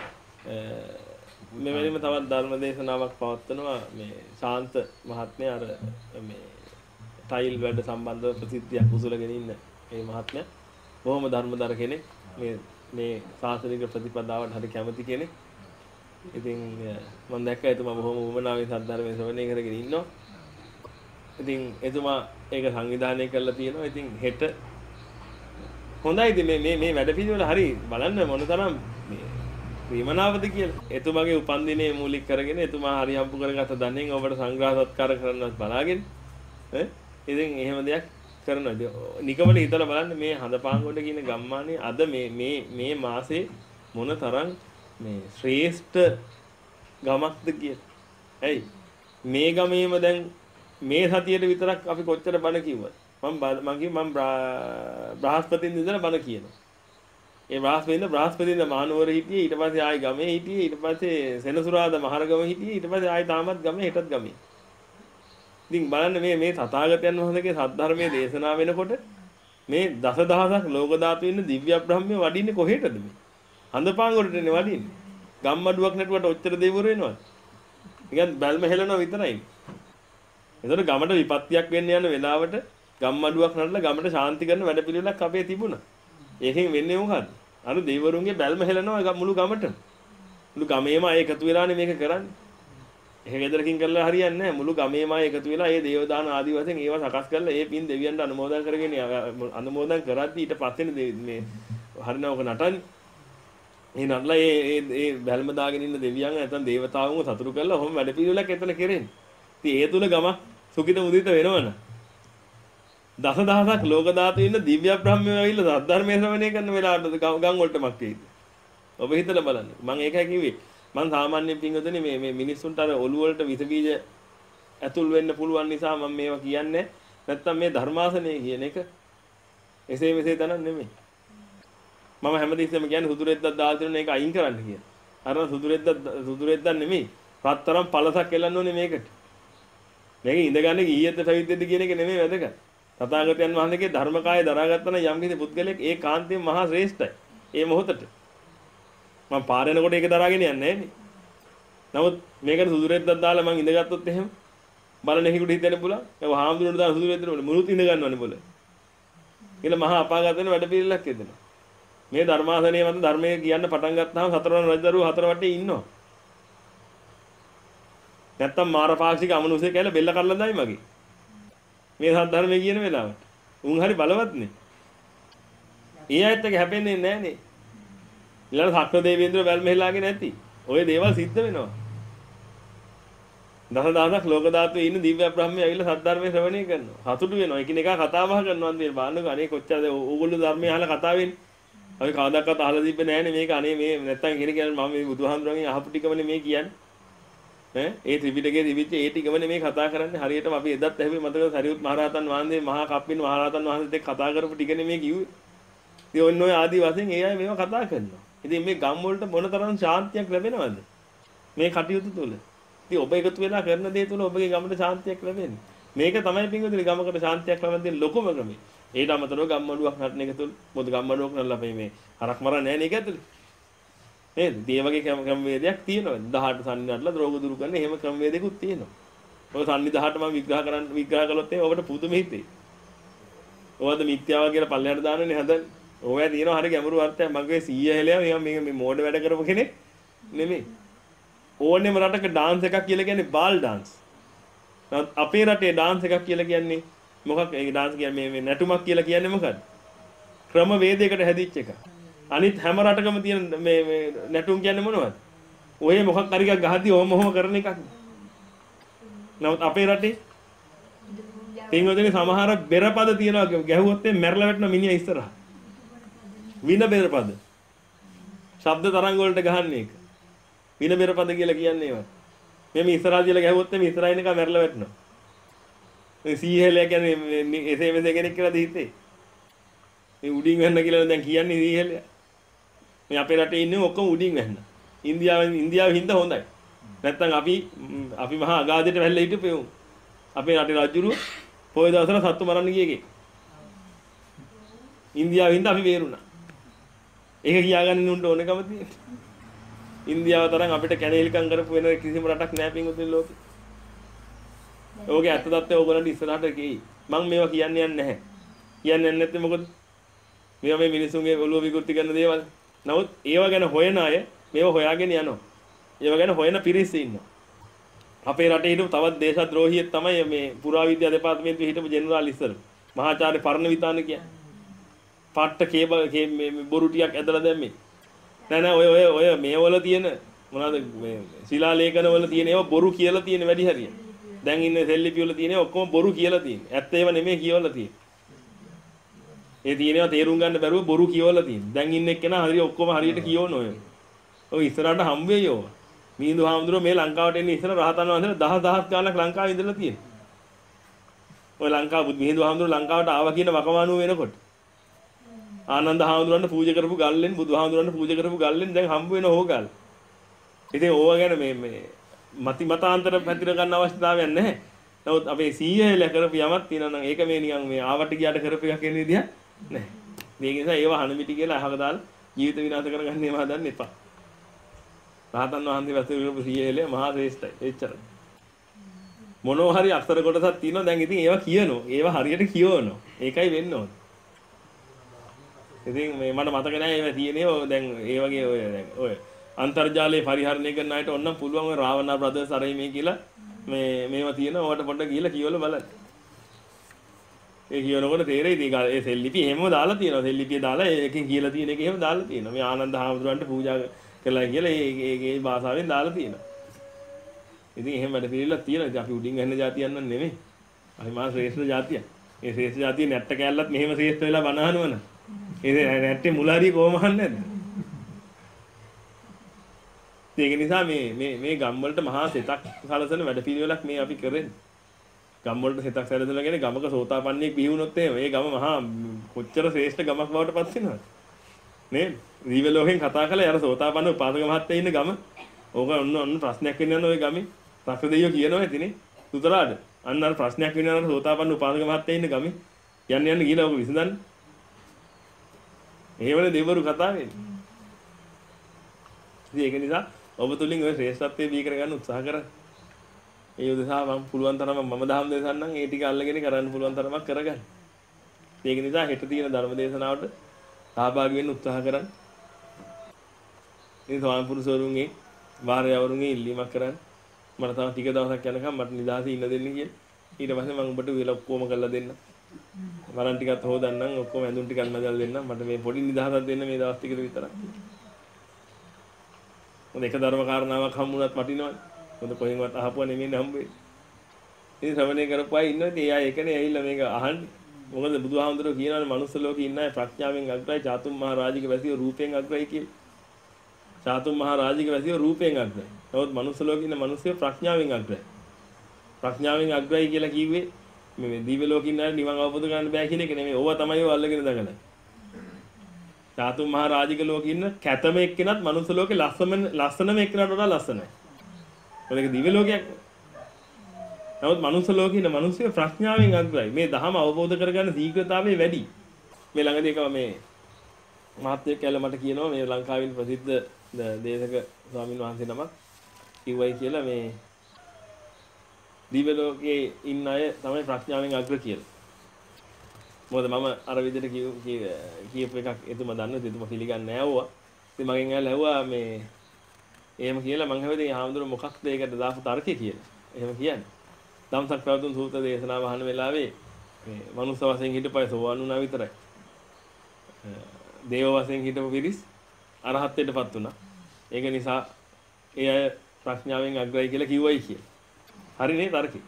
මෙවැනිම තවත් ධර්ම දේශනාවක් පවත්වනවා මේ ශාන්ත මහත්මයා අර මේ ටයිල් වැඩ සම්බන්ධව ප්‍රසිද්ධියක් උසුලගෙන ඉන්න මේ මහත්මයා බොහොම ධර්මදර කෙනෙක් මේ මේ සාසනික ප්‍රතිපදාවට හරි කැමති කෙනෙක්. ඉතින් මම දැක්ක එතුමා බොහොම උමනාවෙන් සද්ධර්මයේ ශ්‍රවණය කරගෙන ඉන්නවා. ඉතින් එතුමා ඒක සංවිධානය කරලා තියෙනවා. ඉතින් හෙට හොඳයි ඉතින් මේ මේ මේ වැඩ පිළිවෙල හරි බලන්න මොනතරම් මේ ප්‍රේමනාවද කියලා. එතුමාගේ උපන්දිනේ මූලික කරගෙන එතුමා හරි හම්බු කරගත්ත ධනෙන් ඔබට සංග්‍රහ සත්කාර කරන්නත් බලාගෙන ඈ ඉතින් එහෙම දෙයක් කරනවා. නිකමල හිතලා බලන්න මේ හඳපාංගොඩ කියන ගම්මානේ අද මේ මේ මේ මාසේ මොන තරම් මේ ශ්‍රේෂ්ඨ ගමක්ද කියලා. ඇයි මේ ගමේම දැන් මේ සතියේට විතරක් අපි කොච්චර බණ කිව්වද? මම මම කිව්ව මම බ්‍රහස්පතින් ඉඳලා බණ කියනවා. ඒ බ්‍රහස්පතින්ද බ්‍රහස්පතින්ද මහනුවර හිටියේ ඊට පස්සේ ආයි ගමේ හිටියේ ඊට පස්සේ සෙනසුරාදා මහරගම හිටියේ ඊට පස්සේ ආයි තාමත් ගමේ හෙටත් ගමේ. ඉතින් බලන්න මේ මේ තථාගතයන් වහන්සේගේ සද්ධර්මයේ දේශනා වෙනකොට මේ දසදහසක් ලෝක ධාතු ඉන්න දිව්‍ය බ්‍රහ්මය වඩින්නේ කොහෙටද මේ? හඳපාංගොඩටනේ වඩින්නේ. ගම්මඩුවක් නැටුවට ඔච්චර දෙවිවරු වෙනවද? නිකන් බැල්ම හෙලනවා විතරයි. ඒතර ගමට විපත්තියක් වෙන්න යන වෙලාවට ගම්මඩුවක් නටලා ගමට ශාන්ති කරන වැඩ පිළිවෙලක් අපේ තිබුණා. ඒකෙන් වෙන්නේ මොකද්ද? අර දෙවිවරුන්ගේ බැල්ම හෙලනවා මුළු ගමටම. මුළු ගමේම අය එකතු වෙලානේ මේක කරන්නේ. එහෙ ගෙදරකින් කරලා හරියන්නේ නැහැ. මුළු ගමේම අය එකතු වෙලා ඒ දේව දාන ආදි වශයෙන් ඒවා සකස් කරලා ඒ පින් දෙවියන්ට අනුමෝදන් කරගෙන අනුමෝදන් කරද්දී ඊට පස්සේ මේ හරිනවක නටන්නේ. ඒ නටලා ඒ ඒ ඒ බැල්ම දාගෙන ඉන්න දෙවියන් නැත්නම් දේවතාවුන්ව සතුටු කරලා ඔහොම වැඩ පිළිවෙලක් එතන කරන්නේ. ඉතින් ඒ තුල ගම සුඛිත මුදිත වෙනවනේ. දසදහසක් ලෝක ධාතු ඉන්න දිව්‍ය බ්‍රහ්මයෝ ඇවිල්ලා සද්ධර්මයේ ශ්‍රවණය කරන වෙලාවට ගම් වලට මක් වෙයිද? ඔබ හිතලා බලන්න. මම ඒකයි කිව්වේ. මම සාමාන්‍ය පින්වතුනි මේ මේ මිනිස්සුන්ට අර ඔළුව වලට විස බීජ ඇතුල් වෙන්න පුළුවන් නිසා මම මේවා කියන්නේ. නැත්තම් මේ ධර්මාසනය කියන එක එසේ මෙසේ තනක් නෙමෙයි. මම හැමදෙස්සෙම කියන්නේ සුදු රෙද්දක් දාලා තියෙන එක අයින් කරන්න කියලා. අර සුදුරෙද්ද සුදුරෙද්ද නෙමෙයි. රත්තරන් පළසක් එල්ලන්න ඕනේ මේකට. මේක ඉඳගන්නේ ඊයේත් පැවිද්දෙද්ද කියන එක නෙමෙයි වැදගත්. තථාගතයන් වහන්සේගේ ධර්මකාය දරාගත්තා නම් යම් කිසි පුද්ගලෙක් ඒ කාන්තිය මහා ශ්‍රේෂ්ඨයි. ඒ මොහොතට. මම පාරේනකොට ඒක දරාගෙන යන්නේ නෑනේ. නමුත් මේකට සුදුරෙද්දක් දාලා මං ඉඳගත්තොත් එහෙම බලන එකෙකුට හිතෙන්න පුළුවන්. ඒ හාමුදුරුවෝ දාලා සුදුරෙද්දට මුළුත් ඉඳ ගන්නවනේ බොල. කියලා මහා අපාගත වෙන වැඩ පිළිලක් එදෙනවා. මේ ධර්මාසනයේ මත ධර්මයේ කියන්න පටන් ගත්තාම සතරවන රජදරුවෝ හතර වටේ ඉන්නවා. නැත්තම් මාර පාක්ෂික අමනුෂ්‍ය කියලා බෙල්ල කල්ලා දායි මගේ. මේ සත්‍ය ධර්මයේ කියන වෙලාවට. උන් හරි බලවත්නේ. ඒ ඇත්ත එක හැපෙන්නේ නැහනේ. ඊළඟ සක්‍ර දේවේන්ද්‍ර වැල් මෙහෙලාගේ නැති. ওই දේවල් සිද්ධ වෙනවා. දස දහසක් ලෝක ධාතුවේ ඉන්න දිව්‍ය බ්‍රහ්මයා ඇවිල්ලා සත්‍ය ධර්මයේ ශ්‍රවණය කරනවා. සතුටු වෙනවා. එකිනෙකා කතා බහ කරනවා. මේ බාන්නක අනේ කොච්චරද ඕගොල්ලෝ ධර්මයේ අහලා කතා වෙන්නේ. අපි කවදාකවත් අහලා තිබ්බේ නැහනේ මේක. අනේ මේ නැත්තම් කෙනෙක් කියන්නේ මම මේ බුදුහාමුදුරන්ගෙන් අහපු ටිකමනේ මේ කියන්නේ. ඈ ඒ ත්‍රිපිටකයේ තිබිච්ච ඒ ටිකමනේ මේ කතා කරන්නේ. හරියටම අපි එදත් ඇහුවේ මතකද සරියුත් මහරහතන් වහන්සේ මහා කප්පින් මහරහතන් වහන්සේත් එක්ක කතා කරපු ටිකනේ මේ කිව්වේ. ඉතින් ඔන්න ඔය ආදි වශයෙන් ඒ අය මේව කතා කරනවා. ඉතින් මේ ගම් වලට මොනතරම් ශාන්තියක් ලැබෙනවද මේ කටයුතු තුළ? ඉතින් ඔබ එකතු වෙලා කරන දේ තුළ ඔබගේ ගමට ශාන්තියක් ලැබෙන්නේ. මේක තමයි පින්වතුනි ගමකට ශාන්තියක් ලබන දේ ලොකුම ක්‍රමය. ඒට අමතරව ගම්මඩුවක් නටන එක තුළ මොකද ගම්මඩුවක් නටලා අපි මේ හරක් මරන්නේ නැහැ නේ ඒක ඇතුලේ. නේද? මේ වගේ ක්‍රමවේදයක් තියෙනවා. දහඅට සම්නි නටලා රෝග දුරු කරන එහෙම ක්‍රමවේදයකුත් තියෙනවා. ඔය සම්නි දහඅට මම විග්‍රහ කරන්න විග්‍රහ කළොත් ඒ ඔබට පුදුම හිතේ. ඔයද මිත්‍යාව කියලා පල්ලෙහාට දාන්නනේ හදන්නේ. ඔය තියෙනවා හරිය ගැඹුරු අර්ථයක්. මගේ සීයා හෙලයා මේ මේ මෝඩ වැඩ කරපු කෙනෙක් නෙමෙයි. ඕනෙම රටක ඩාන්ස් එකක් කියලා කියන්නේ බාල් ඩාන්ස්. අපේ රටේ ඩාන්ස් එකක් කියලා කියන්නේ මොකක් ඒ ඩාන්ස් කියන්නේ මේ නැටුමක් කියලා කියන්නේ මොකක්ද? ක්‍රම වේදයකට හැදිච්ච එක. අනිත් හැම රටකම තියෙන මේ මේ නැටුම් කියන්නේ මොනවද? ඔය මොකක් හරි එකක් ගහද්දි ඕම ඔහම කරන එකක්. නමුත් අපේ රටේ පින්වතුනි සමහර බෙරපද තියනවා ගැහුවොත් එම් මැරලා වැටෙන මිනිහා ඉස්සරහා. වින බෙරපද. ශබ්ද තරංග වලට ගහන්නේ ඒක. වින බෙරපද කියලා කියන්නේ ඒවා. මෙමෙ ඉස්සරහා කියලා ගැහුවොත් එම් ඉස්සරහා ඉන්න එක මැරලා වැටෙනවා. මේ සීහෙලයා කියන්නේ එසේ මෙසේ කෙනෙක් කියලා දිහිතේ. මේ උඩින් වෙන්න කියලා දැන් කියන්නේ සීහෙලයා. මේ අපේ රටේ ඉන්නේ ඔක්කොම උඩින් වෙන්න. ඉන්දියාවෙන් ඉන්දියාවෙ හින්දා හොඳයි. නැත්තම් අපි අපි මහා අගාධයට වැල්ලා හිටපෙමු. අපේ රටේ රජුරු පොය දවසට සත්තු මරන්න ගියේකේ. ඉන්දියාවෙන් හින්දා අපි වේරුණා. ඒක කියාගන්න උන්ට ඕනකම තියෙනවා. ඉන්දියාව තරම් අපිට කැණේලිකම් කරපු වෙන කිසිම රටක් නැහැ පින්වතුනි ලෝකේ. ඕකේ ඇත්ත தත්ත්වය ඕගොල්ලන්ට ඉස්සරහට කියයි. මම මේවා කියන්නේ නැහැ. කියන්නේ නැත්නම් මොකද? මේවා මේ මිනිසුන්ගේ ඔළුව විකෘති කරන දේවල්. නමුත් ඒව ගැන හොයන අය මේව හොයාගෙන යනවා. ඒව ගැන හොයන පිරිස ඉන්නවා. අපේ රටේ හිටපු තවත් දේශද්‍රෝහියෙක් තමයි මේ පුරාවිද්‍යා දෙපාර්තමේන්තුවේ හිටපු ජෙනරාල් ඉස්සර. මහාචාර්ය පර්ණවිතාන කියන්නේ. පාට්ට කේබල් මේ බොරු ටිකක් ඇදලා දැම්මේ. නෑ නෑ ඔය ඔය ඔය මේවල තියෙන මොනවාද මේ ශිලා ලේඛන වල තියෙන ඒවා බොරු කියලා තියෙන වැඩි හරිය. දැන් ඉන්නේ සෙල්ලිපි වල තියෙන ඔක්කොම බොරු කියලා තියෙන්නේ. ඇත්ත ඒවා නෙමෙයි කියවලා තියෙන්නේ. ඒ තියෙනවා තේරුම් ගන්න බැරුව බොරු කියවලා තියෙන්නේ. දැන් ඉන්න එක්කෙනා හරිය ඔක්කොම හරියට කියවන ඔය. ඔය ඉස්සරහට හම් වෙයි යෝ. මිහිඳු හාමුදුරුවෝ මේ ලංකාවට එන්නේ ඉස්සර රහතන් වහන්සේලා දහස් දහස් ගාණක් ලංකාවේ ඉඳලා තියෙනවා. ඔය ලංකාව මිහිඳු හාමුදුරුවෝ ලංකාවට ආවා කියන වකවානුව වෙනකොට ආනන්ද හාමුදුරන්ට පූජා කරපු ගල්ලෙන් බුදුහාමුදුරන්ට පූජා කරපු ගල්ලෙන් දැන් හම්බ වෙන හොගල්. ඉතින් ඕවා ගැන මේ මේ මති මතාන්තර පැතිර ගන්න අවශ්‍යතාවයක් නැහැ. නමුත් අපේ සීයල කරපු යමක් තියෙනවා නම් ඒක මේ නිකන් මේ ආවට ගියාට කරපු එකක් එන්නේ විදියක් නැහැ. මේක නිසා ඒවා හනමිටි කියලා අහක දාලා ජීවිත විනාශ කරගන්න ඒවා හදන්න එපා. රහතන් වහන්සේ වැසුරු කරපු සීයල මහා ශ්‍රේෂ්ඨයි. එච්චරයි. මොනවා හරි අක්ෂර කොටසක් තියෙනවා දැන් ඉතින් ඒවා කියනවා. ඒවා හරියට කියවනවා. ඒකයි වෙන්න ඕනේ. ඉතින් මේ මට මතක නැහැ ඒවා තියෙනේ ඔය දැන් ඒ වගේ ඔය දැන් ඔය අන්තර්ජාලයේ පරිහරණය කරන අයට ඕනම් පුළුවන් ඔය රාවණා බ්‍රදර්ස් අරයි මේ කියලා මේ මේවා තියෙනවා ඔයාලට පොඩ්ඩක් ගිහලා කියවලා බලන්න. ඒ කියනකොට තේරෙයි ඉතින් ඒ සෙල්ලිපි එහෙමම දාලා තියෙනවා. සෙල්ලිපිය දාලා ඒකෙන් කියලා තියෙන එක එහෙම දාලා තියෙනවා. මේ ආනන්ද හාමුදුරන්ට පූජා කළා කියලා ඒ ඒ ඒ භාෂාවෙන් දාලා තියෙනවා. ඉතින් එහෙම වැඩ පිළිවෙලක් තියෙනවා. ඉතින් අපි උඩින් ගන්න જાතියක් නන් නෙමෙයි. අපි මහා ශ්‍රේෂ්ඨ જાතියක්. මේ ශ්‍රේෂ්ඨ જાතිය නැට්ට කැල්ලත් මෙහෙම ශ්‍රේෂ්ඨ වෙලා බනහනවන. ඒ නැට්ටේ මුලාරිය කොහොම අහන්නේ නැද්ද? ඒක නිසා මේ මේ මේ ගම් වලට මහා සෙතක් සලසන වැඩ පිළිවෙලක් මේ අපි කරන්නේ. ගම් වලට සෙතක් සැලසලා කියන්නේ ගමක සෝතාපන්නියෙක් බිහි වුණොත් එහෙම ඒ ගම මහා කොච්චර ශ්‍රේෂ්ඨ ගමක් බවට පත් වෙනවද? නේද? දිව්‍ය ලෝකෙන් කතා කළා අර සෝතාපන්න උපාසක මහත්තයා ඉන්න ගම. ඕක ඔන්න ඔන්න ප්‍රශ්නයක් වෙන්න යන ওই ගමේ. සක්‍ර දෙවියෝ කියනවා ඉතිනේ. සුතරාට. අන්න අර ප්‍රශ්නයක් වෙන්න යන සෝතාපන්න උපාසක මහත්තයා ඉන්න ගමේ. යන්න යන්න ගිහලා ඕක විසඳන්න. එහෙමනේ දෙවිවරු කතා වෙන්නේ. ඉතින් ඒක නිසා ඔබ තුලින් ඔය ශ්‍රේෂ්ඨත්වයේ බී කරගන්න උත්සාහ කරන්න. ඒ උදෙසා මම පුළුවන් තරම මම දහම් දේශන්නම් ඒ ටික අල්ලගෙන කරන්න පුළුවන් තරමක් කරගන්න. ඒක නිසා හෙට තියෙන ධර්ම දේශනාවට සහභාගී වෙන්න උත්සාහ කරන්න. ඉතින් ස්වාමි පුරුෂවරුන්ගේ වාරයවරුන්ගේ ඉල්ලීමක් කරන්න. මට තව ටික දවසක් යනකම් මට නිදාසේ ඉන්න දෙන්න කියලා. ඊට පස්සේ මම ඔබට වෙල ඔක්කොම කරලා දෙන්න. වරන් ටිකත් හොදන්නම් ඔක්කොම ඇඳුම් ටිකක් මදල් දෙන්න. මට මේ පොඩි නිදහසක් දෙන්න මේ දවස් ටිකට විතරක්. මොකද එක ධර්ම කාරණාවක් හම්බුනත් වටිනවනේ. මොකද කොහෙන්වත් අහපුවා නෙමෙයි හම්බෙන්නේ. ඉතින් ශ්‍රවණය කරපුවා ඉන්නවා. ඉතින් එයා ඒකනේ ඇවිල්ලා මේක අහන්නේ. මොකද බුදුහාමුදුරුවෝ කියනවානේ මනුස්ස ලෝකේ ඉන්න අය ප්‍රඥාවෙන් අග්‍රයි චාතුම් මහ රාජික වැසියෝ රූපයෙන් අග්‍රයි කියලා. චාතුම් මහ රාජික වැසියෝ රූපයෙන් අග්‍රයි. නමුත් මනුස්ස ලෝකේ ඉන්න මිනිස්සු ප්‍රඥාවෙන් අග්‍රයි. ප්‍රඥාවෙන් අග්‍රයි කියලා කිව්වේ මේ දිව්‍ය ලෝකේ ඉන්න අය නිවන් අවබෝධ කරගන්න බෑ කියන එක නෙමෙයි. ඕවා තමයි ඔය අල්ලගෙන දගලයි. චාතුම් මහ රාජික ලෝකේ ඉන්න කැතම එක්කෙනත් මනුස්ස ලෝකේ ලස්සනම ලස්සනම එක්කෙනාට වඩා ලස්සනයි. ඒක දිව්‍ය ලෝකයක්. නමුත් මනුස්ස ලෝකේ ඉන්න මිනිස්සු ප්‍රඥාවෙන් අග්‍රයි. මේ ධහම අවබෝධ කරගන්න ශීඝ්‍රතාවය වැඩි. මේ ළඟදී එක මේ මහත්යෙක් කියලා මට කියනවා මේ ලංකාවේ ප්‍රසිද්ධ දේශක ස්වාමීන් වහන්සේ නමක් කිව්වයි කියලා මේ දිව්‍ය ලෝකේ ඉන්න අය තමයි ප්‍රඥාවෙන් අග්‍ර කියලා. මොකද මම අර විදිහට කියපු එකක් එතුමා දන්නද එතුමා පිළිගන්නේ නැහැ වුණා. ඉතින් මගෙන් ඇහලා ඇහුවා මේ එහෙම කියලා මං හැවදී හාමුදුර මොකක්ද ඒකට දාපු තර්කය කියලා. එහෙම කියන්නේ. ධම්සක් ප්‍රවතුන් සූත්‍ර දේශනාව අහන වෙලාවේ මේ මනුස්ස වශයෙන් හිටපය සෝවාන් වුණා විතරයි. දේව වශයෙන් හිටපු පිරිස් අරහත්ත්වයටපත් වුණා. ඒක නිසා ඒ අය ප්‍රඥාවෙන් අග්‍රයි කියලා කිව්වයි කියලා. හරිනේ තර්කේ.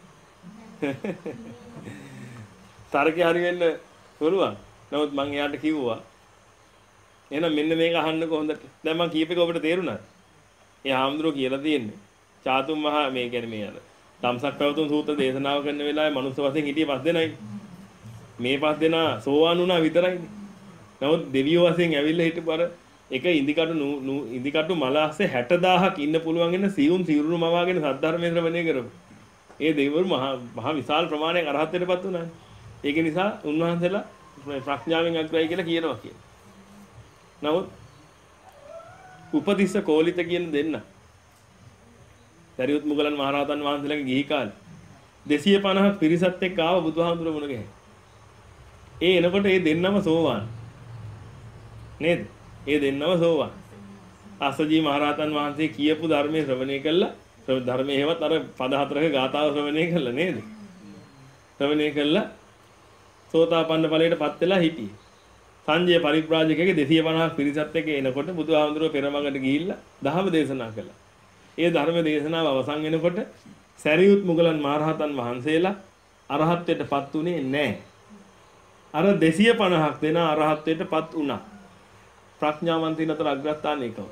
තර්කේ හරි වෙන්න පුළුවන්. නමුත් මං එයාට කිව්වා එහෙනම් මෙන්න මේක අහන්නකො හොඳට. දැන් මං කීප එක ඔබට තේරුණාද? ඒ හාමුදුරුවෝ කියලා තියෙන්නේ චාතුම් මහා මේ කියන්නේ මේ අර ධම්සක් ප්‍රවතුන් සූත්‍ර දේශනාව කරන වෙලාවේ මනුස්ස වශයෙන් හිටියේ පස් දෙනයි. මේ පස් දෙනා සෝවාන් වුණා විතරයිනේ. නමුත් දෙවියෝ වශයෙන් ඇවිල්ලා හිටපු අර එක ඉන්දිකටු ඉන්දිකටු මල ASCII හැට දාහක් ඉන්න පුළුවන් වෙන සියුම් සිරුරු මවාගෙන සද්ධර්මයේ ශ්‍රවණය කරමු. ඒ දෙවිවරු මහා මහා විශාල ප්‍රමාණයක් අරහත්ත්වයටපත් වුණානේ. ඒක නිසා උන්වහන්සේලා ප්‍රඥාවෙන් අග්‍රයි කියලා කියනවා කියලා. නමුත් උපතිස්ස කෝලිත කියන දෙන්න සරියුත් මුගලන් මහරහතන් වහන්සේලාගේ ගිහි කාලේ දෙසිය පනහක් පිරිසත් එක්ක ආව බුදුහාමුදුරුවෝ මුණ ගැහේ. ඒ එනකොට ඒ දෙන්නම සෝවාන්. නේද? ඒ දෙන්නම සෝවාන්. අස්සජී මහරහතන් වහන්සේ කියපු ධර්මයේ ශ්‍රවණය කළා. ධර්මයේ හේවත් අර පද හතරක ගාථාව ශ්‍රවණය කළා නේද? ශ්‍රවණය කළා සෝතාපන්න ඵලයටපත් වෙලා හිටියේ. සංජය පරිබ්‍රාජකගේ දෙසිය පනහක් පිරිසත් එක්ක එනකොට බුදුහාමුදුරුවෝ පෙරමඟට ගිහිල්ලා ධර්ම දේශනා කළා. ඒ ධර්ම දේශනාව අවසන් වෙනකොට සරියුත් මුගලන් මහරහතන් වහන්සේලා අරහත්ත්වයටපත් උනේ නැහැ. අර දෙසිය පනහක් දෙන අරහත්ත්වයටපත් වුණා. ප්‍රඥාවන්තයින් අතර අග්‍රස්ථානය එකම.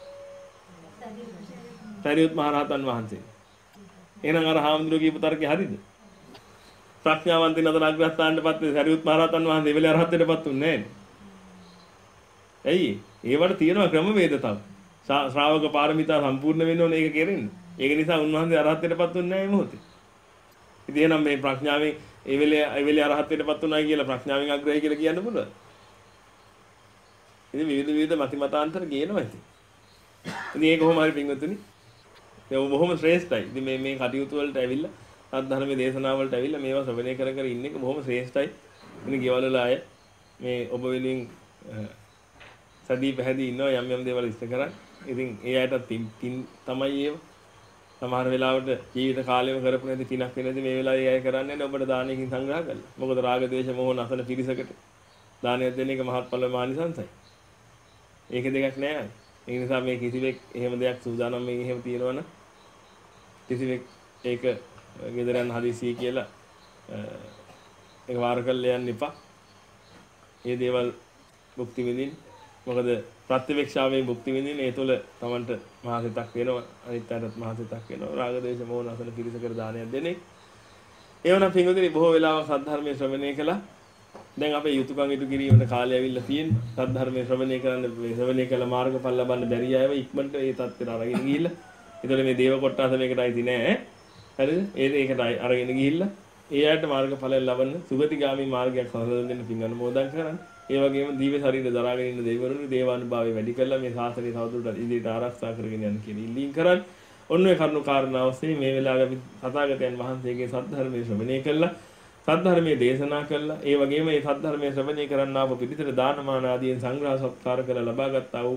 සරියුත් මහරහතන් වහන්සේ. එහෙනම් අර හාමුදුරුවෝ කියපු තර්කය හරිද? ප්‍රඥාවන්තයින් අතර අග්‍රස්ථානයටපත් වෙන සරියුත් මහරහතන් වහන්සේ ඒ වෙලාවේ අරහත්ත්වයටපත් උන්නේ නැහැ. ඇයි? ඒවට තියෙනවා ක්‍රමවේද තව. ශ්‍රාවක පාරමිතා සම්පූර්ණ වෙන්න ඕනේ ඒක කෙරෙන්න. ඒක නිසා උන්වහන්සේ අරහත්ත්වයටපත් වුන්නේ නැහැ මේ මොහොතේ. ඉතින් එහෙනම් මේ ප්‍රඥාවෙන් ඒ වෙලේ ඒ වෙලේ අරහත්ත්වයටපත් වුණායි කියලා ප්‍රඥාවෙන් අග්‍රයි කියලා කියන්න පුළුවන්. ඉතින් විවිධ විවිධ මති මතාන්තර කියනවා ඉතින්. ඉතින් ඒක කොහොම හරි පින්වතුනි. ඒක බොහොම ශ්‍රේෂ්ඨයි. ඉතින් මේ මේ කටයුතු වලට ඇවිල්ලා සද්ධර්මයේ දේශනාව වලට ඇවිල්ලා මේවා ශ්‍රවණය කර කර ඉන්න එක බොහොම ශ්‍රේෂ්ඨයි. ඉතින් ගෙවල් වල අය මේ ඔබ වෙනුවෙන් සදී පැහැදී ඉන්නවා යම් යම් දේවල් ඉස්ත කරන්. ඉතින් ඒ අයට පින් පින් තමයි ඒව. සමහර වෙලාවට ජීවිත කාලෙම කරපු නැති පිනක් වෙනදී මේ වෙලාවේ අය කරන්නේ නැහැ ඔබට දානයකින් සංග්‍රහ කරලා. මොකද රාග දේශ මොහ නැසන පිරිසකට දානයක් දෙන එක මහත්ඵල මානිසංසයි. ඒක දෙකක් නෑ. ඒ නිසා මේ කිසිවෙක් එහෙම දෙයක් සූදානම් මේ එහෙම තියනවනම් කිසිවෙක් ඒක ගෙදරන් හදිසිය කියලා ඒක වාර කරලා යන්න එපා. මේ දේවල් භුක්ති විඳින්න. මොකද ප්‍රත්‍යවේක්ෂාවෙන් භුක්ති විඳින්න ඒ තුළ Tamanට මහසිතක් වෙනවා. අනිත් අයටත් මහසිතක් වෙනවා. රාග දේශ මොහ නැසන පිරිසකට දානයක් දෙන්නේ. ඒ වුණා පින්වතුනි බොහෝ වෙලාවක් සද්ධර්මයේ ශ්‍රවණය කළා. දැන් අපේ යුතුයකම් ඉටු කිරීමට කාලය ඇවිල්ලා තියෙනවා. සද්ධර්මයේ ශ්‍රවණය කරන්න ශ්‍රවණය කළ මාර්ගඵල ලබන්න බැරි අයව ඉක්මනට ඒ තත්ත්වයට අරගෙන ගිහිල්ලා. ඒතකොට මේ දේව කොටස මේකට අයිති නෑ. හරිද? ඒ ඒකට අරගෙන ගිහිල්ලා ඒ අයට මාර්ගඵල ලබන්න සුගතිගාමී මාර්ගයක් සලසන දෙන්න පින් අනුමෝදන් කරන්න. ඒ වගේම දීව ශරීර දරාගෙන ඉන්න දේවරුනි දේවානුභාවය වැඩි කරලා මේ ශාසනය තවදුරටත් ඉදිරියට ආරක්ෂා කරගෙන යන්න කියන ඉල්ලීම් කරන්න. ඔන්න ඔය කරුණු කාරණා ඔස්සේ මේ වෙලාවේ අපි තථාගතයන් වහන්සේගේ සද්ධර්මයේ ශ්‍රවණය කළා. සද්ධර්මයේ දේශනා කළා. ඒ වගේම මේ සද්ධර්මයේ ශ්‍රවණය කරන්නා වූ පිළිතර දානමාන ආදීන් සංග්‍රහ සත්කාර කරලා ලබාගත් ආ වූ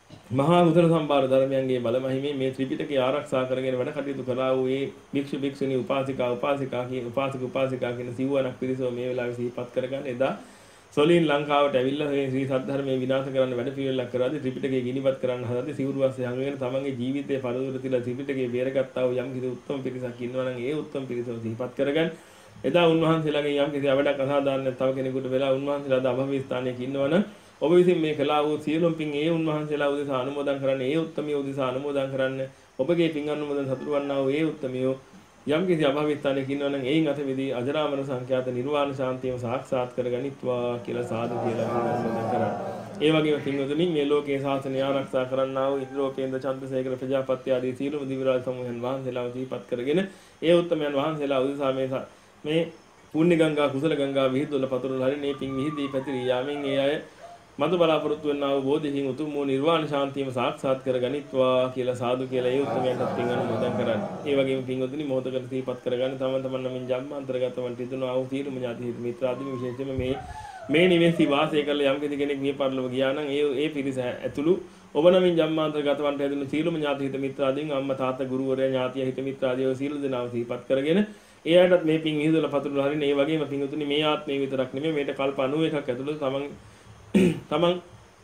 මහා උදර සම්භාර ධර්මයන්ගේ බලමහිමේ මේ ත්‍රිපිටකය ආරක්ෂා කරගෙන වැඩ කටයුතු කළා වූ ඒ භික්ෂු භික්ෂුණී උපාසිකා උපාසිකා කියන උපාසක උපාසිකා කියන සිව්වණක් පිරිසව මේ වෙලාවේ සිහිපත් කරගන්න. එදා සොලින් ලංකාවට ඇවිල්ලා මේ ශ්‍රී සද්ධර්මයේ විනාශ කරන්න වැඩ පිළිවෙලක් කරාදී ත්‍රිපිටකය ගිනිපත් කරන්න හදද්දී සිවුරුවස්සේ හංගගෙන තමන්ගේ ජීවිතේ පරදුර තියලා ත්‍රිපිටකය බේරගත්තා වූ යම් කිසි උත්තම පිරිසක් ඉන්නවා නම් ඒ උත්තම පිරිසව සිහිපත් කරගන්න. එදා උන්වහන්සේලාගේ යම් කිසි අවඩක් අසාධාරණයක් තව කෙනෙකුට වෙලා උන්වහන්සේලා අභව්‍ය ස්ථානයක ඉන්නවනම් ඔබ විසින් මේ කළා වූ සියලුම පින් ඒ උන්වහන්සේලා උදෙසා අනුමෝදන් කරන්න. ඒ උත්තමිය උදෙසා අනුමෝදන් කරන්න. ඔබගේ පින් අනුමෝදන් සතුටු වන්නා වූ ඒ උත්තමියෝ යම් කිසි අභව්‍ය ස්ථානයක ඉන්නවනම් එයින් අත විදී අජරාමර සංඛ්‍යාත නිර්වාණ ශාන්තියම සාක්ෂාත් කරගනිත්වා කියලා සාදු කියලා අනුමෝදන් කරා. ඒ වගේම පින්වතුනි මේ ලෝකේ ශාසනය ආරක්ෂා කරන්නා වූ ඉන්ද්‍රෝපේන්ද්‍ර චන්ද්‍රසේකර ප්‍රජාපති ආදී සියලුම දිවිරාජ සමූහයන් වහන්සේලාව දීපත් කරගෙන ඒ උත්තමයන් වහන්සේලා උදෙසා මේ මේ පුණ්‍ය ගංගා කුසල ගංගා විහිදුවල පතුරවල හරි මේ පින් විහිදී පැතිරී යාමෙන් ඒ අය මතු බලාපොරොත්තු වන්නා වූ බෝධිහින් උතුම් වූ නිර්වාණ ශාන්තියම සාක්ෂාත් කරගනිත්වා කියලා සාදු කියලා ඒ උත්තමයන්ට පින් අනුමෝදන් කරන්න. ඒ වගේම පින්වතුනි මොහොතකට සිහිපත් කරගන්න තම තමන් නමින් ජම්මාන්තරගතවන් තිදුණා වූ සියලුම ඥාති හිත මිත්‍රාදීන් විශේෂයෙන්ම මේ මේ නිවෙස්ටි වාසය කරලා යම් කෙනෙක් මිය පරලොව ගියා නම් ඒ ඒ පිරිස ඇතුළු ඔබ නමින් ජම්මාන්තරගතවන්ට හැදුණු සියලුම ඥාති හිත මිත්‍රාදීන් අම්මා තාත්තා ගුරුවරයා ඥාතිය හිත මිත්‍රාදීව සියලු දෙනාම සිහිපත් කරගෙන ඒ අයටත් මේ පින් විහිදලා පතුරවල හරිනේ. ඒ වගේම පින්වතුනි මේ ආත්මේ විතරක් නෙමෙයි මේට කල්ප නවයකක් ඇතුළත තමන් තමන්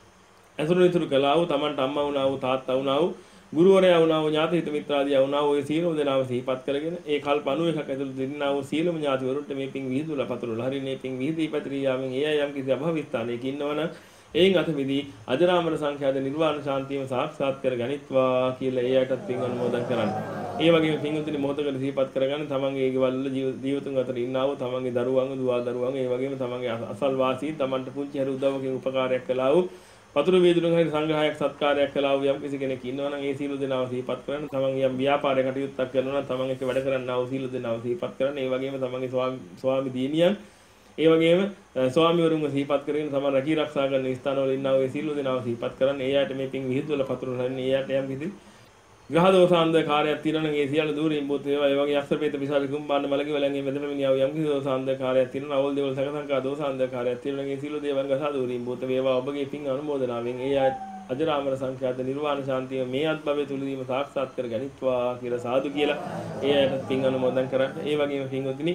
ඇසුරු නිතුරු කළා වූ තමන්ට අම්මා වුණා වූ තාත්තා වුණා වූ ගුරුවරයා වුණා වූ ඥාති හිත මිත්‍රාදියා වුණා වූ ඒ සියලුම දෙනාම සිහිපත් කරගෙන ඒ කල්ප නවයකක් ඇතුළත දෙන්නා වූ සියලුම ඥාතිවරුන්ට මේ පින් විහිදුලා පතුරවල හරිනේ. පින් විහිදී පැතිරී යාමෙන් ඒ අය යම් කිසි අභව ස්ථානයක ඉන්නවනම් එයින් අත විදී අජරාමර සංඛ්‍යාත නිර්වාණ ශාන්තියම සාක්ෂාත් කරගනිත්වා කියලා ඒ අයටත් පින් අනුමෝදන් කරන්න. ඒ වගේම පින්වතුනි මොහොතකට සිහිපත් කරගන්න තමන්ගේ ගෙවල් වල ජීවිතුන් අතර ඉන්නා වූ තමන්ගේ දරුවන් දුවා දරුවන් ඒ වගේම තමන්ගේ අසල්වාසීන් තමන්ට පුංචි හරි උදව්වකින් උපකාරයක් කළා වූ පතුරු වේදුරුන් හරි සංග්‍රහයක් සත්කාරයක් කළා වූ යම් කිසි කෙනෙක් ඉන්නවා නම් ඒ සීල දෙනාව සිහිපත් කරන්න. තමන් යම් ව්‍යාපාරයක කටයුත්තක් කරනවා නම් තමන් එක්ක වැඩ කරන්නා වූ සීල දෙනාව සිහිපත් කරන්න. ඒ වගේම තමන්ගේ ස්වාමි ස්වාමි දිනියන් ඒ වගේම ස්වාමිවරුන්ව සිහිපත් කරගෙන තමන් රැකී ආරක්ෂා කරන ස්ථානවල ඉන්නා වූ සීල දෙනාව සිහිපත් කරන්න. ඒ අයට මේ පින් විහිදුවල පතුරවල හරිනේ. ඒ අයට යම් කිසි ග්‍රහ දෝසාන්ධකාරයක් තියෙනවා නම් ඒ සියලු දූරින් බොත් ඒවා ඒ වගේ අස්තපේත පිසාල කුම්බාන්න මලකි වලංගේ මෙද පැමිණියා වූ යම් කිසි දෝසාන්ධකාරයක් තියෙනවා. අවල් දේවල් සකසංකා දෝසාන්ධකාරයක් තියෙනවා නම් ඒ සියලු දේවන් ගසා දූරින් බොත් ඒවා ඔබගේ පින් අනුමෝදනාවෙන් ඒ අය අජරාමර සංඛ්‍යාත නිර්වාණ ශාන්තිය මේ අත්භවයේ තුලදීම සාක්ෂාත් කරගනිත්වා කියලා සාදු කියලා ඒ අයට පින් අනුමෝදන් කරන්න. ඒ වගේම පින්වතුනි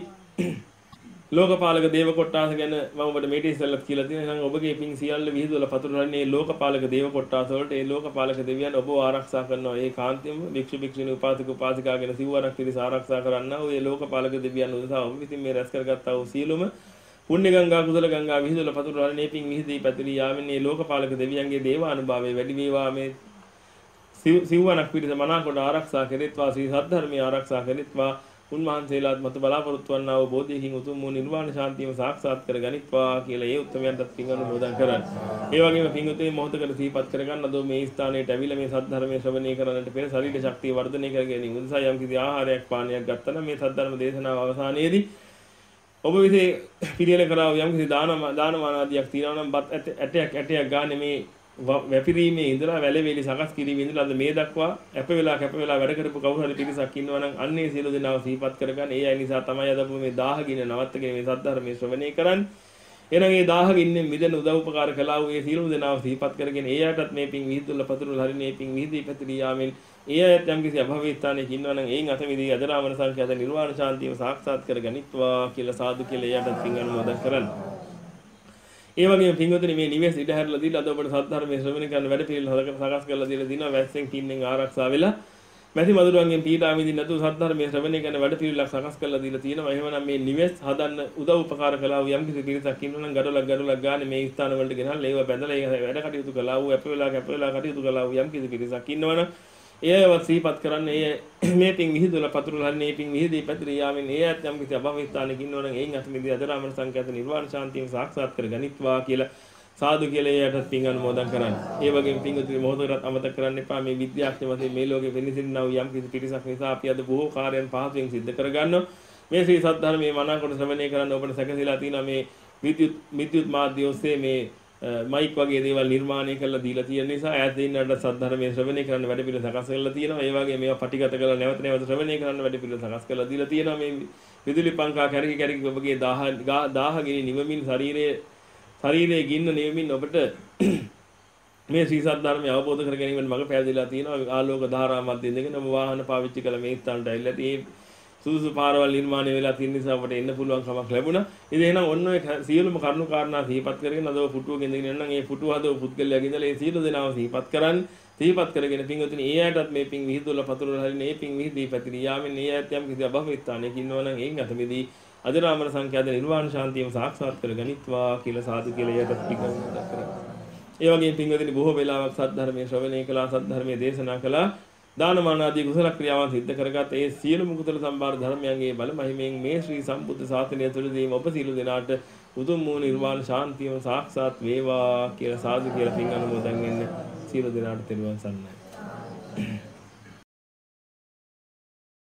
ලෝකපාලක දේව කොට්ටාස ගැන මම ඔබට මේටි ඉස්සෙල්ලත් කියලා තියෙනවා. නම් ඔබගේ පින් සියල්ල විහිදුවලා පතුරවන්නේ ලෝකපාලක දේව කොට්ටාස වලට. ඒ ලෝකපාලක දෙවියන් ඔබව ආරක්ෂා කරනවා. ඒ කාන්තියම භික්ෂු භික්ෂුණී උපාසක උපාසිකා ගැන සිව්වණක් පිරිස ආරක්ෂා කරන්නා වූ ඒ ලෝකපාලක දෙවියන් උදෙසා ඔබ විසින් මේ රැස් කරගත්තා වූ සියලුම පුණ්‍ය ගංගා කුසල ගංගා විහිදුවලා පතුරවන්නේ පින් විහිදී පැතිරී යාමෙන් මේ ලෝකපාලක දෙවියන්ගේ දේවානුභාවය වැඩි වේවා. මේ සිව්වණක් පිරිස මනාකොට ආරක්ෂා කෙරෙත්වා. ශ්‍රී සද්ධර්මය ආරක්ෂා කෙරෙත්වා. උන්වහන්සේලාත් මත බලාපොරොත්තු වන්නා වූ බෝධියකින් උතුම් වූ නිර්වාණ ශාන්තියම සාක්ෂාත් කරගනිත්වා කියලා ඒ උත්තරයන්ටත් පින් අනුමෝදන් කරන්න. ඒ වගේම පින්වතුනි මොහොතකට සිහිපත් කරගන්න අද මේ ස්ථානයට ඇවිල්ලා මේ සද්ධර්මයේ ශ්‍රවණය කරන්නට පෙර ශරීර ශක්තිය වර්ධනය කර ගැනීම උදෙසා යම් කිසි ආහාරයක් පානයක් ගත්තා නම් මේ සද්ධර්ම දේශනාව අවසානයේදී ඔබ විසින් පිළියෙල කරා යම් කිසි දාන දානමාන ආදියක් තියනවා නම් බත් ඇටයක් ඇටයක් ගන්න මේ වැපිරීමේ ඉඳලා වැලෙවිලි සකස් කිරීමේ ඉඳලා අද මේ දක්වා අප වෙලා කැප වෙලා වැඩ කරපු කවුරු හරි පිරිසක් ඉන්නවා නම් අන්නේ සියලු දෙනාව සිහිපත් කරගන්න. ඒ අය නිසා තමයි අද අපි මේ දාහගින්න නවත්තගෙන මේ සද්ධර්මයේ ශ්‍රවණය කරන්නේ. එහෙනම් මේ දාහගින්නෙන් මිදෙන උදව් උපකාර කළා වූ ඒ සියලු දෙනාව සිහිපත් කරගෙන ඒ අයටත් මේ පින් විහිදුවල පතුරුල හරිනේ මේ පින් විහිදී පැතිරී යාමෙන් ඒ අයත් යම් කිසි අභවී ස්ථානයක ඉන්නවා නම් එයින් අත මිදී අජරාමර සංඛ්‍යාත නිර්වාණ ශාන්තියම සාක්ෂාත් කරගනිත්වා කියලා සාදු කියලා ඒ අයටත් පින් අනුමෝදන් කරන්න. ඒ වගේම පින්වතුනි මේ නිවෙස් ඉඩ හැරලා දීලා අද ඔබට සද්ධර්මයේ ශ්‍රවණය කරන වැඩ පිළිවෙල සකස් කරලා දීලා දිනවා. වැස්සෙන් කින්නෙන් ආරක්ෂා වෙලා මැසි මදුරුවන්ගෙන් පීඩා විඳින්න නැතුව සද්ධර්මයේ ශ්‍රවණය කරන වැඩ පිළිවෙලක් සකස් කරලා දීලා තියෙනවා. එහෙමනම් මේ නිවෙස් හදන්න උදව් උපකාර කළා වූ යම් කිසි පිරිසක් ඉන්නවා නම් ගඩොලක් ගඩොලක් ගානේ මේ ස්ථාන වලට ගෙනල්ලා ඒව බැඳලා ඒ වැඩ කටයුතු කළා වූ අප වෙලා කැප වෙලා කටයුතු කළා වූ යම් කිසි පිරිසක් ඉන්නවනම් ඒවත් සිහිපත් කරන්නේ මේ පින් විහිදුවලා පතුරලා මේ පින් විහිදී පැතිරී යාමෙන් ඒ ඇත් යම් කිසි අභවස්ථානයක ඉන්නවනම් එයින් අත මිදී අදරාමර සංඛ්‍යාත නිර්වාණ ශාන්තිය සාක්ෂාත් කර ගනිත්වා කියලා සාදු කියලා එයටත් පින් අනුමෝදන් කරන්න. ඒ වගේම පින්වතුනි මොහොතකට අමතක කරන්න එපා මේ විද්‍යාඥ වශයෙන් මේ ලෝකෙ වෙනසින්නා වූ යම් කිසි පිරිසක් නිසා අපි අද බොහෝ කාර්යයන් පහසුවෙන් සිද්ධ කරගන්නවා. මේ ශ්‍රී සද්ධර්මයේ මනාකොට ශ්‍රවණය කරන්න ඔබට සැකසීලා තියෙනවා මේ විද්‍යුත් විද්‍යුත් මාධ්‍ය ඔස්සේ මේ මයික් වගේ දේවල් නිර්මාණය කරලා දීලා තියෙන නිසා ඈත ඉන්නට සද්ධර්මයේ ශ්‍රවණය කරන්න වැඩ පිළිවෙල සකස් කරලා තියෙනවා. ඒ වගේ මේවා පටිගත කරලා නැවත නැවත ශ්‍රවණය කරන්න වැඩ පිළිවෙල සකස් කරලා දීලා තියෙනවා. මේ විදුලි පංකා කැරකි කැරකි ඔබගේ දාහ දාහ ගිනි නිවමින් ශරීරයේ ශරීරයේ ගින්න නිවමින් ඔබට මේ ශ්‍රී සද්ධර්මය අවබෝධ කර ගැනීමෙන් මඟ පෑදීලා තියෙනවා. ආලෝක ධාරා මැද ඉඳගෙන ඔබ වාහන පාවිච්චි කළ මේ ස්ථානට ඇවිල්ලා තියෙන්නේ සුදුසු පාරවල් නිර්මාණය වෙලා තියෙන නිසා අපට එන්න පුළුවන් කමක් ලැබුණා. ඉතින් එහෙනම් ඔන්න ඔය සියලුම කරුණු කාරණා සිහිපත් කරගෙන අද ඔය පුටුවක ඉඳගෙන ඉන්නම් ඒ පුටුව හදව පුද්ගලයාගේ ඉඳලා ඒ සියලු දෙනාම සිහිපත් කරන්න. සිහිපත් කරගෙන පින්වතුනි ඒ ඇයටත් මේ පින් විහිදුවලා පතුරවලා හරින මේ පින් විහිදී පැතිරී යාමෙන් ඒ ඇයත් යම් කිසි අභව ස්ථානයක ඉන්නවනම් එයින් අත මිදී අජරාමර සංඛ්‍යාත නිර්වාණ ශාන්තියම සාක්ෂාත් කර ගනිත්වා කියලා සාදු කියලා එයටත් පින් අනුමෝදන් කරනවා. ඒ වගේම පින්වතුනි බොහෝ වෙලාවක් සද්ධර්මයේ ශ්‍රවණය කළා සද්ධර්මයේ දේශනා කළා දානමාන ආදී කුසල ක්‍රියාවන් සිද්ධ කරගත් ඒ සියලුම කුසල සම්භාර ධර්මයන්ගේ බල මහිමෙන් මේ ශ්‍රී සම්බුද්ධ ශාසනය තුළදීම ඔබ සියලු දෙනාට උතුම් වූ නිර්වාණ ශාන්තියම සාක්ෂාත් වේවා කියලා සාදු කියලා පින් අනුමෝදන් වෙන්න සියලු දෙනාට තෙරුවන් සරණයි.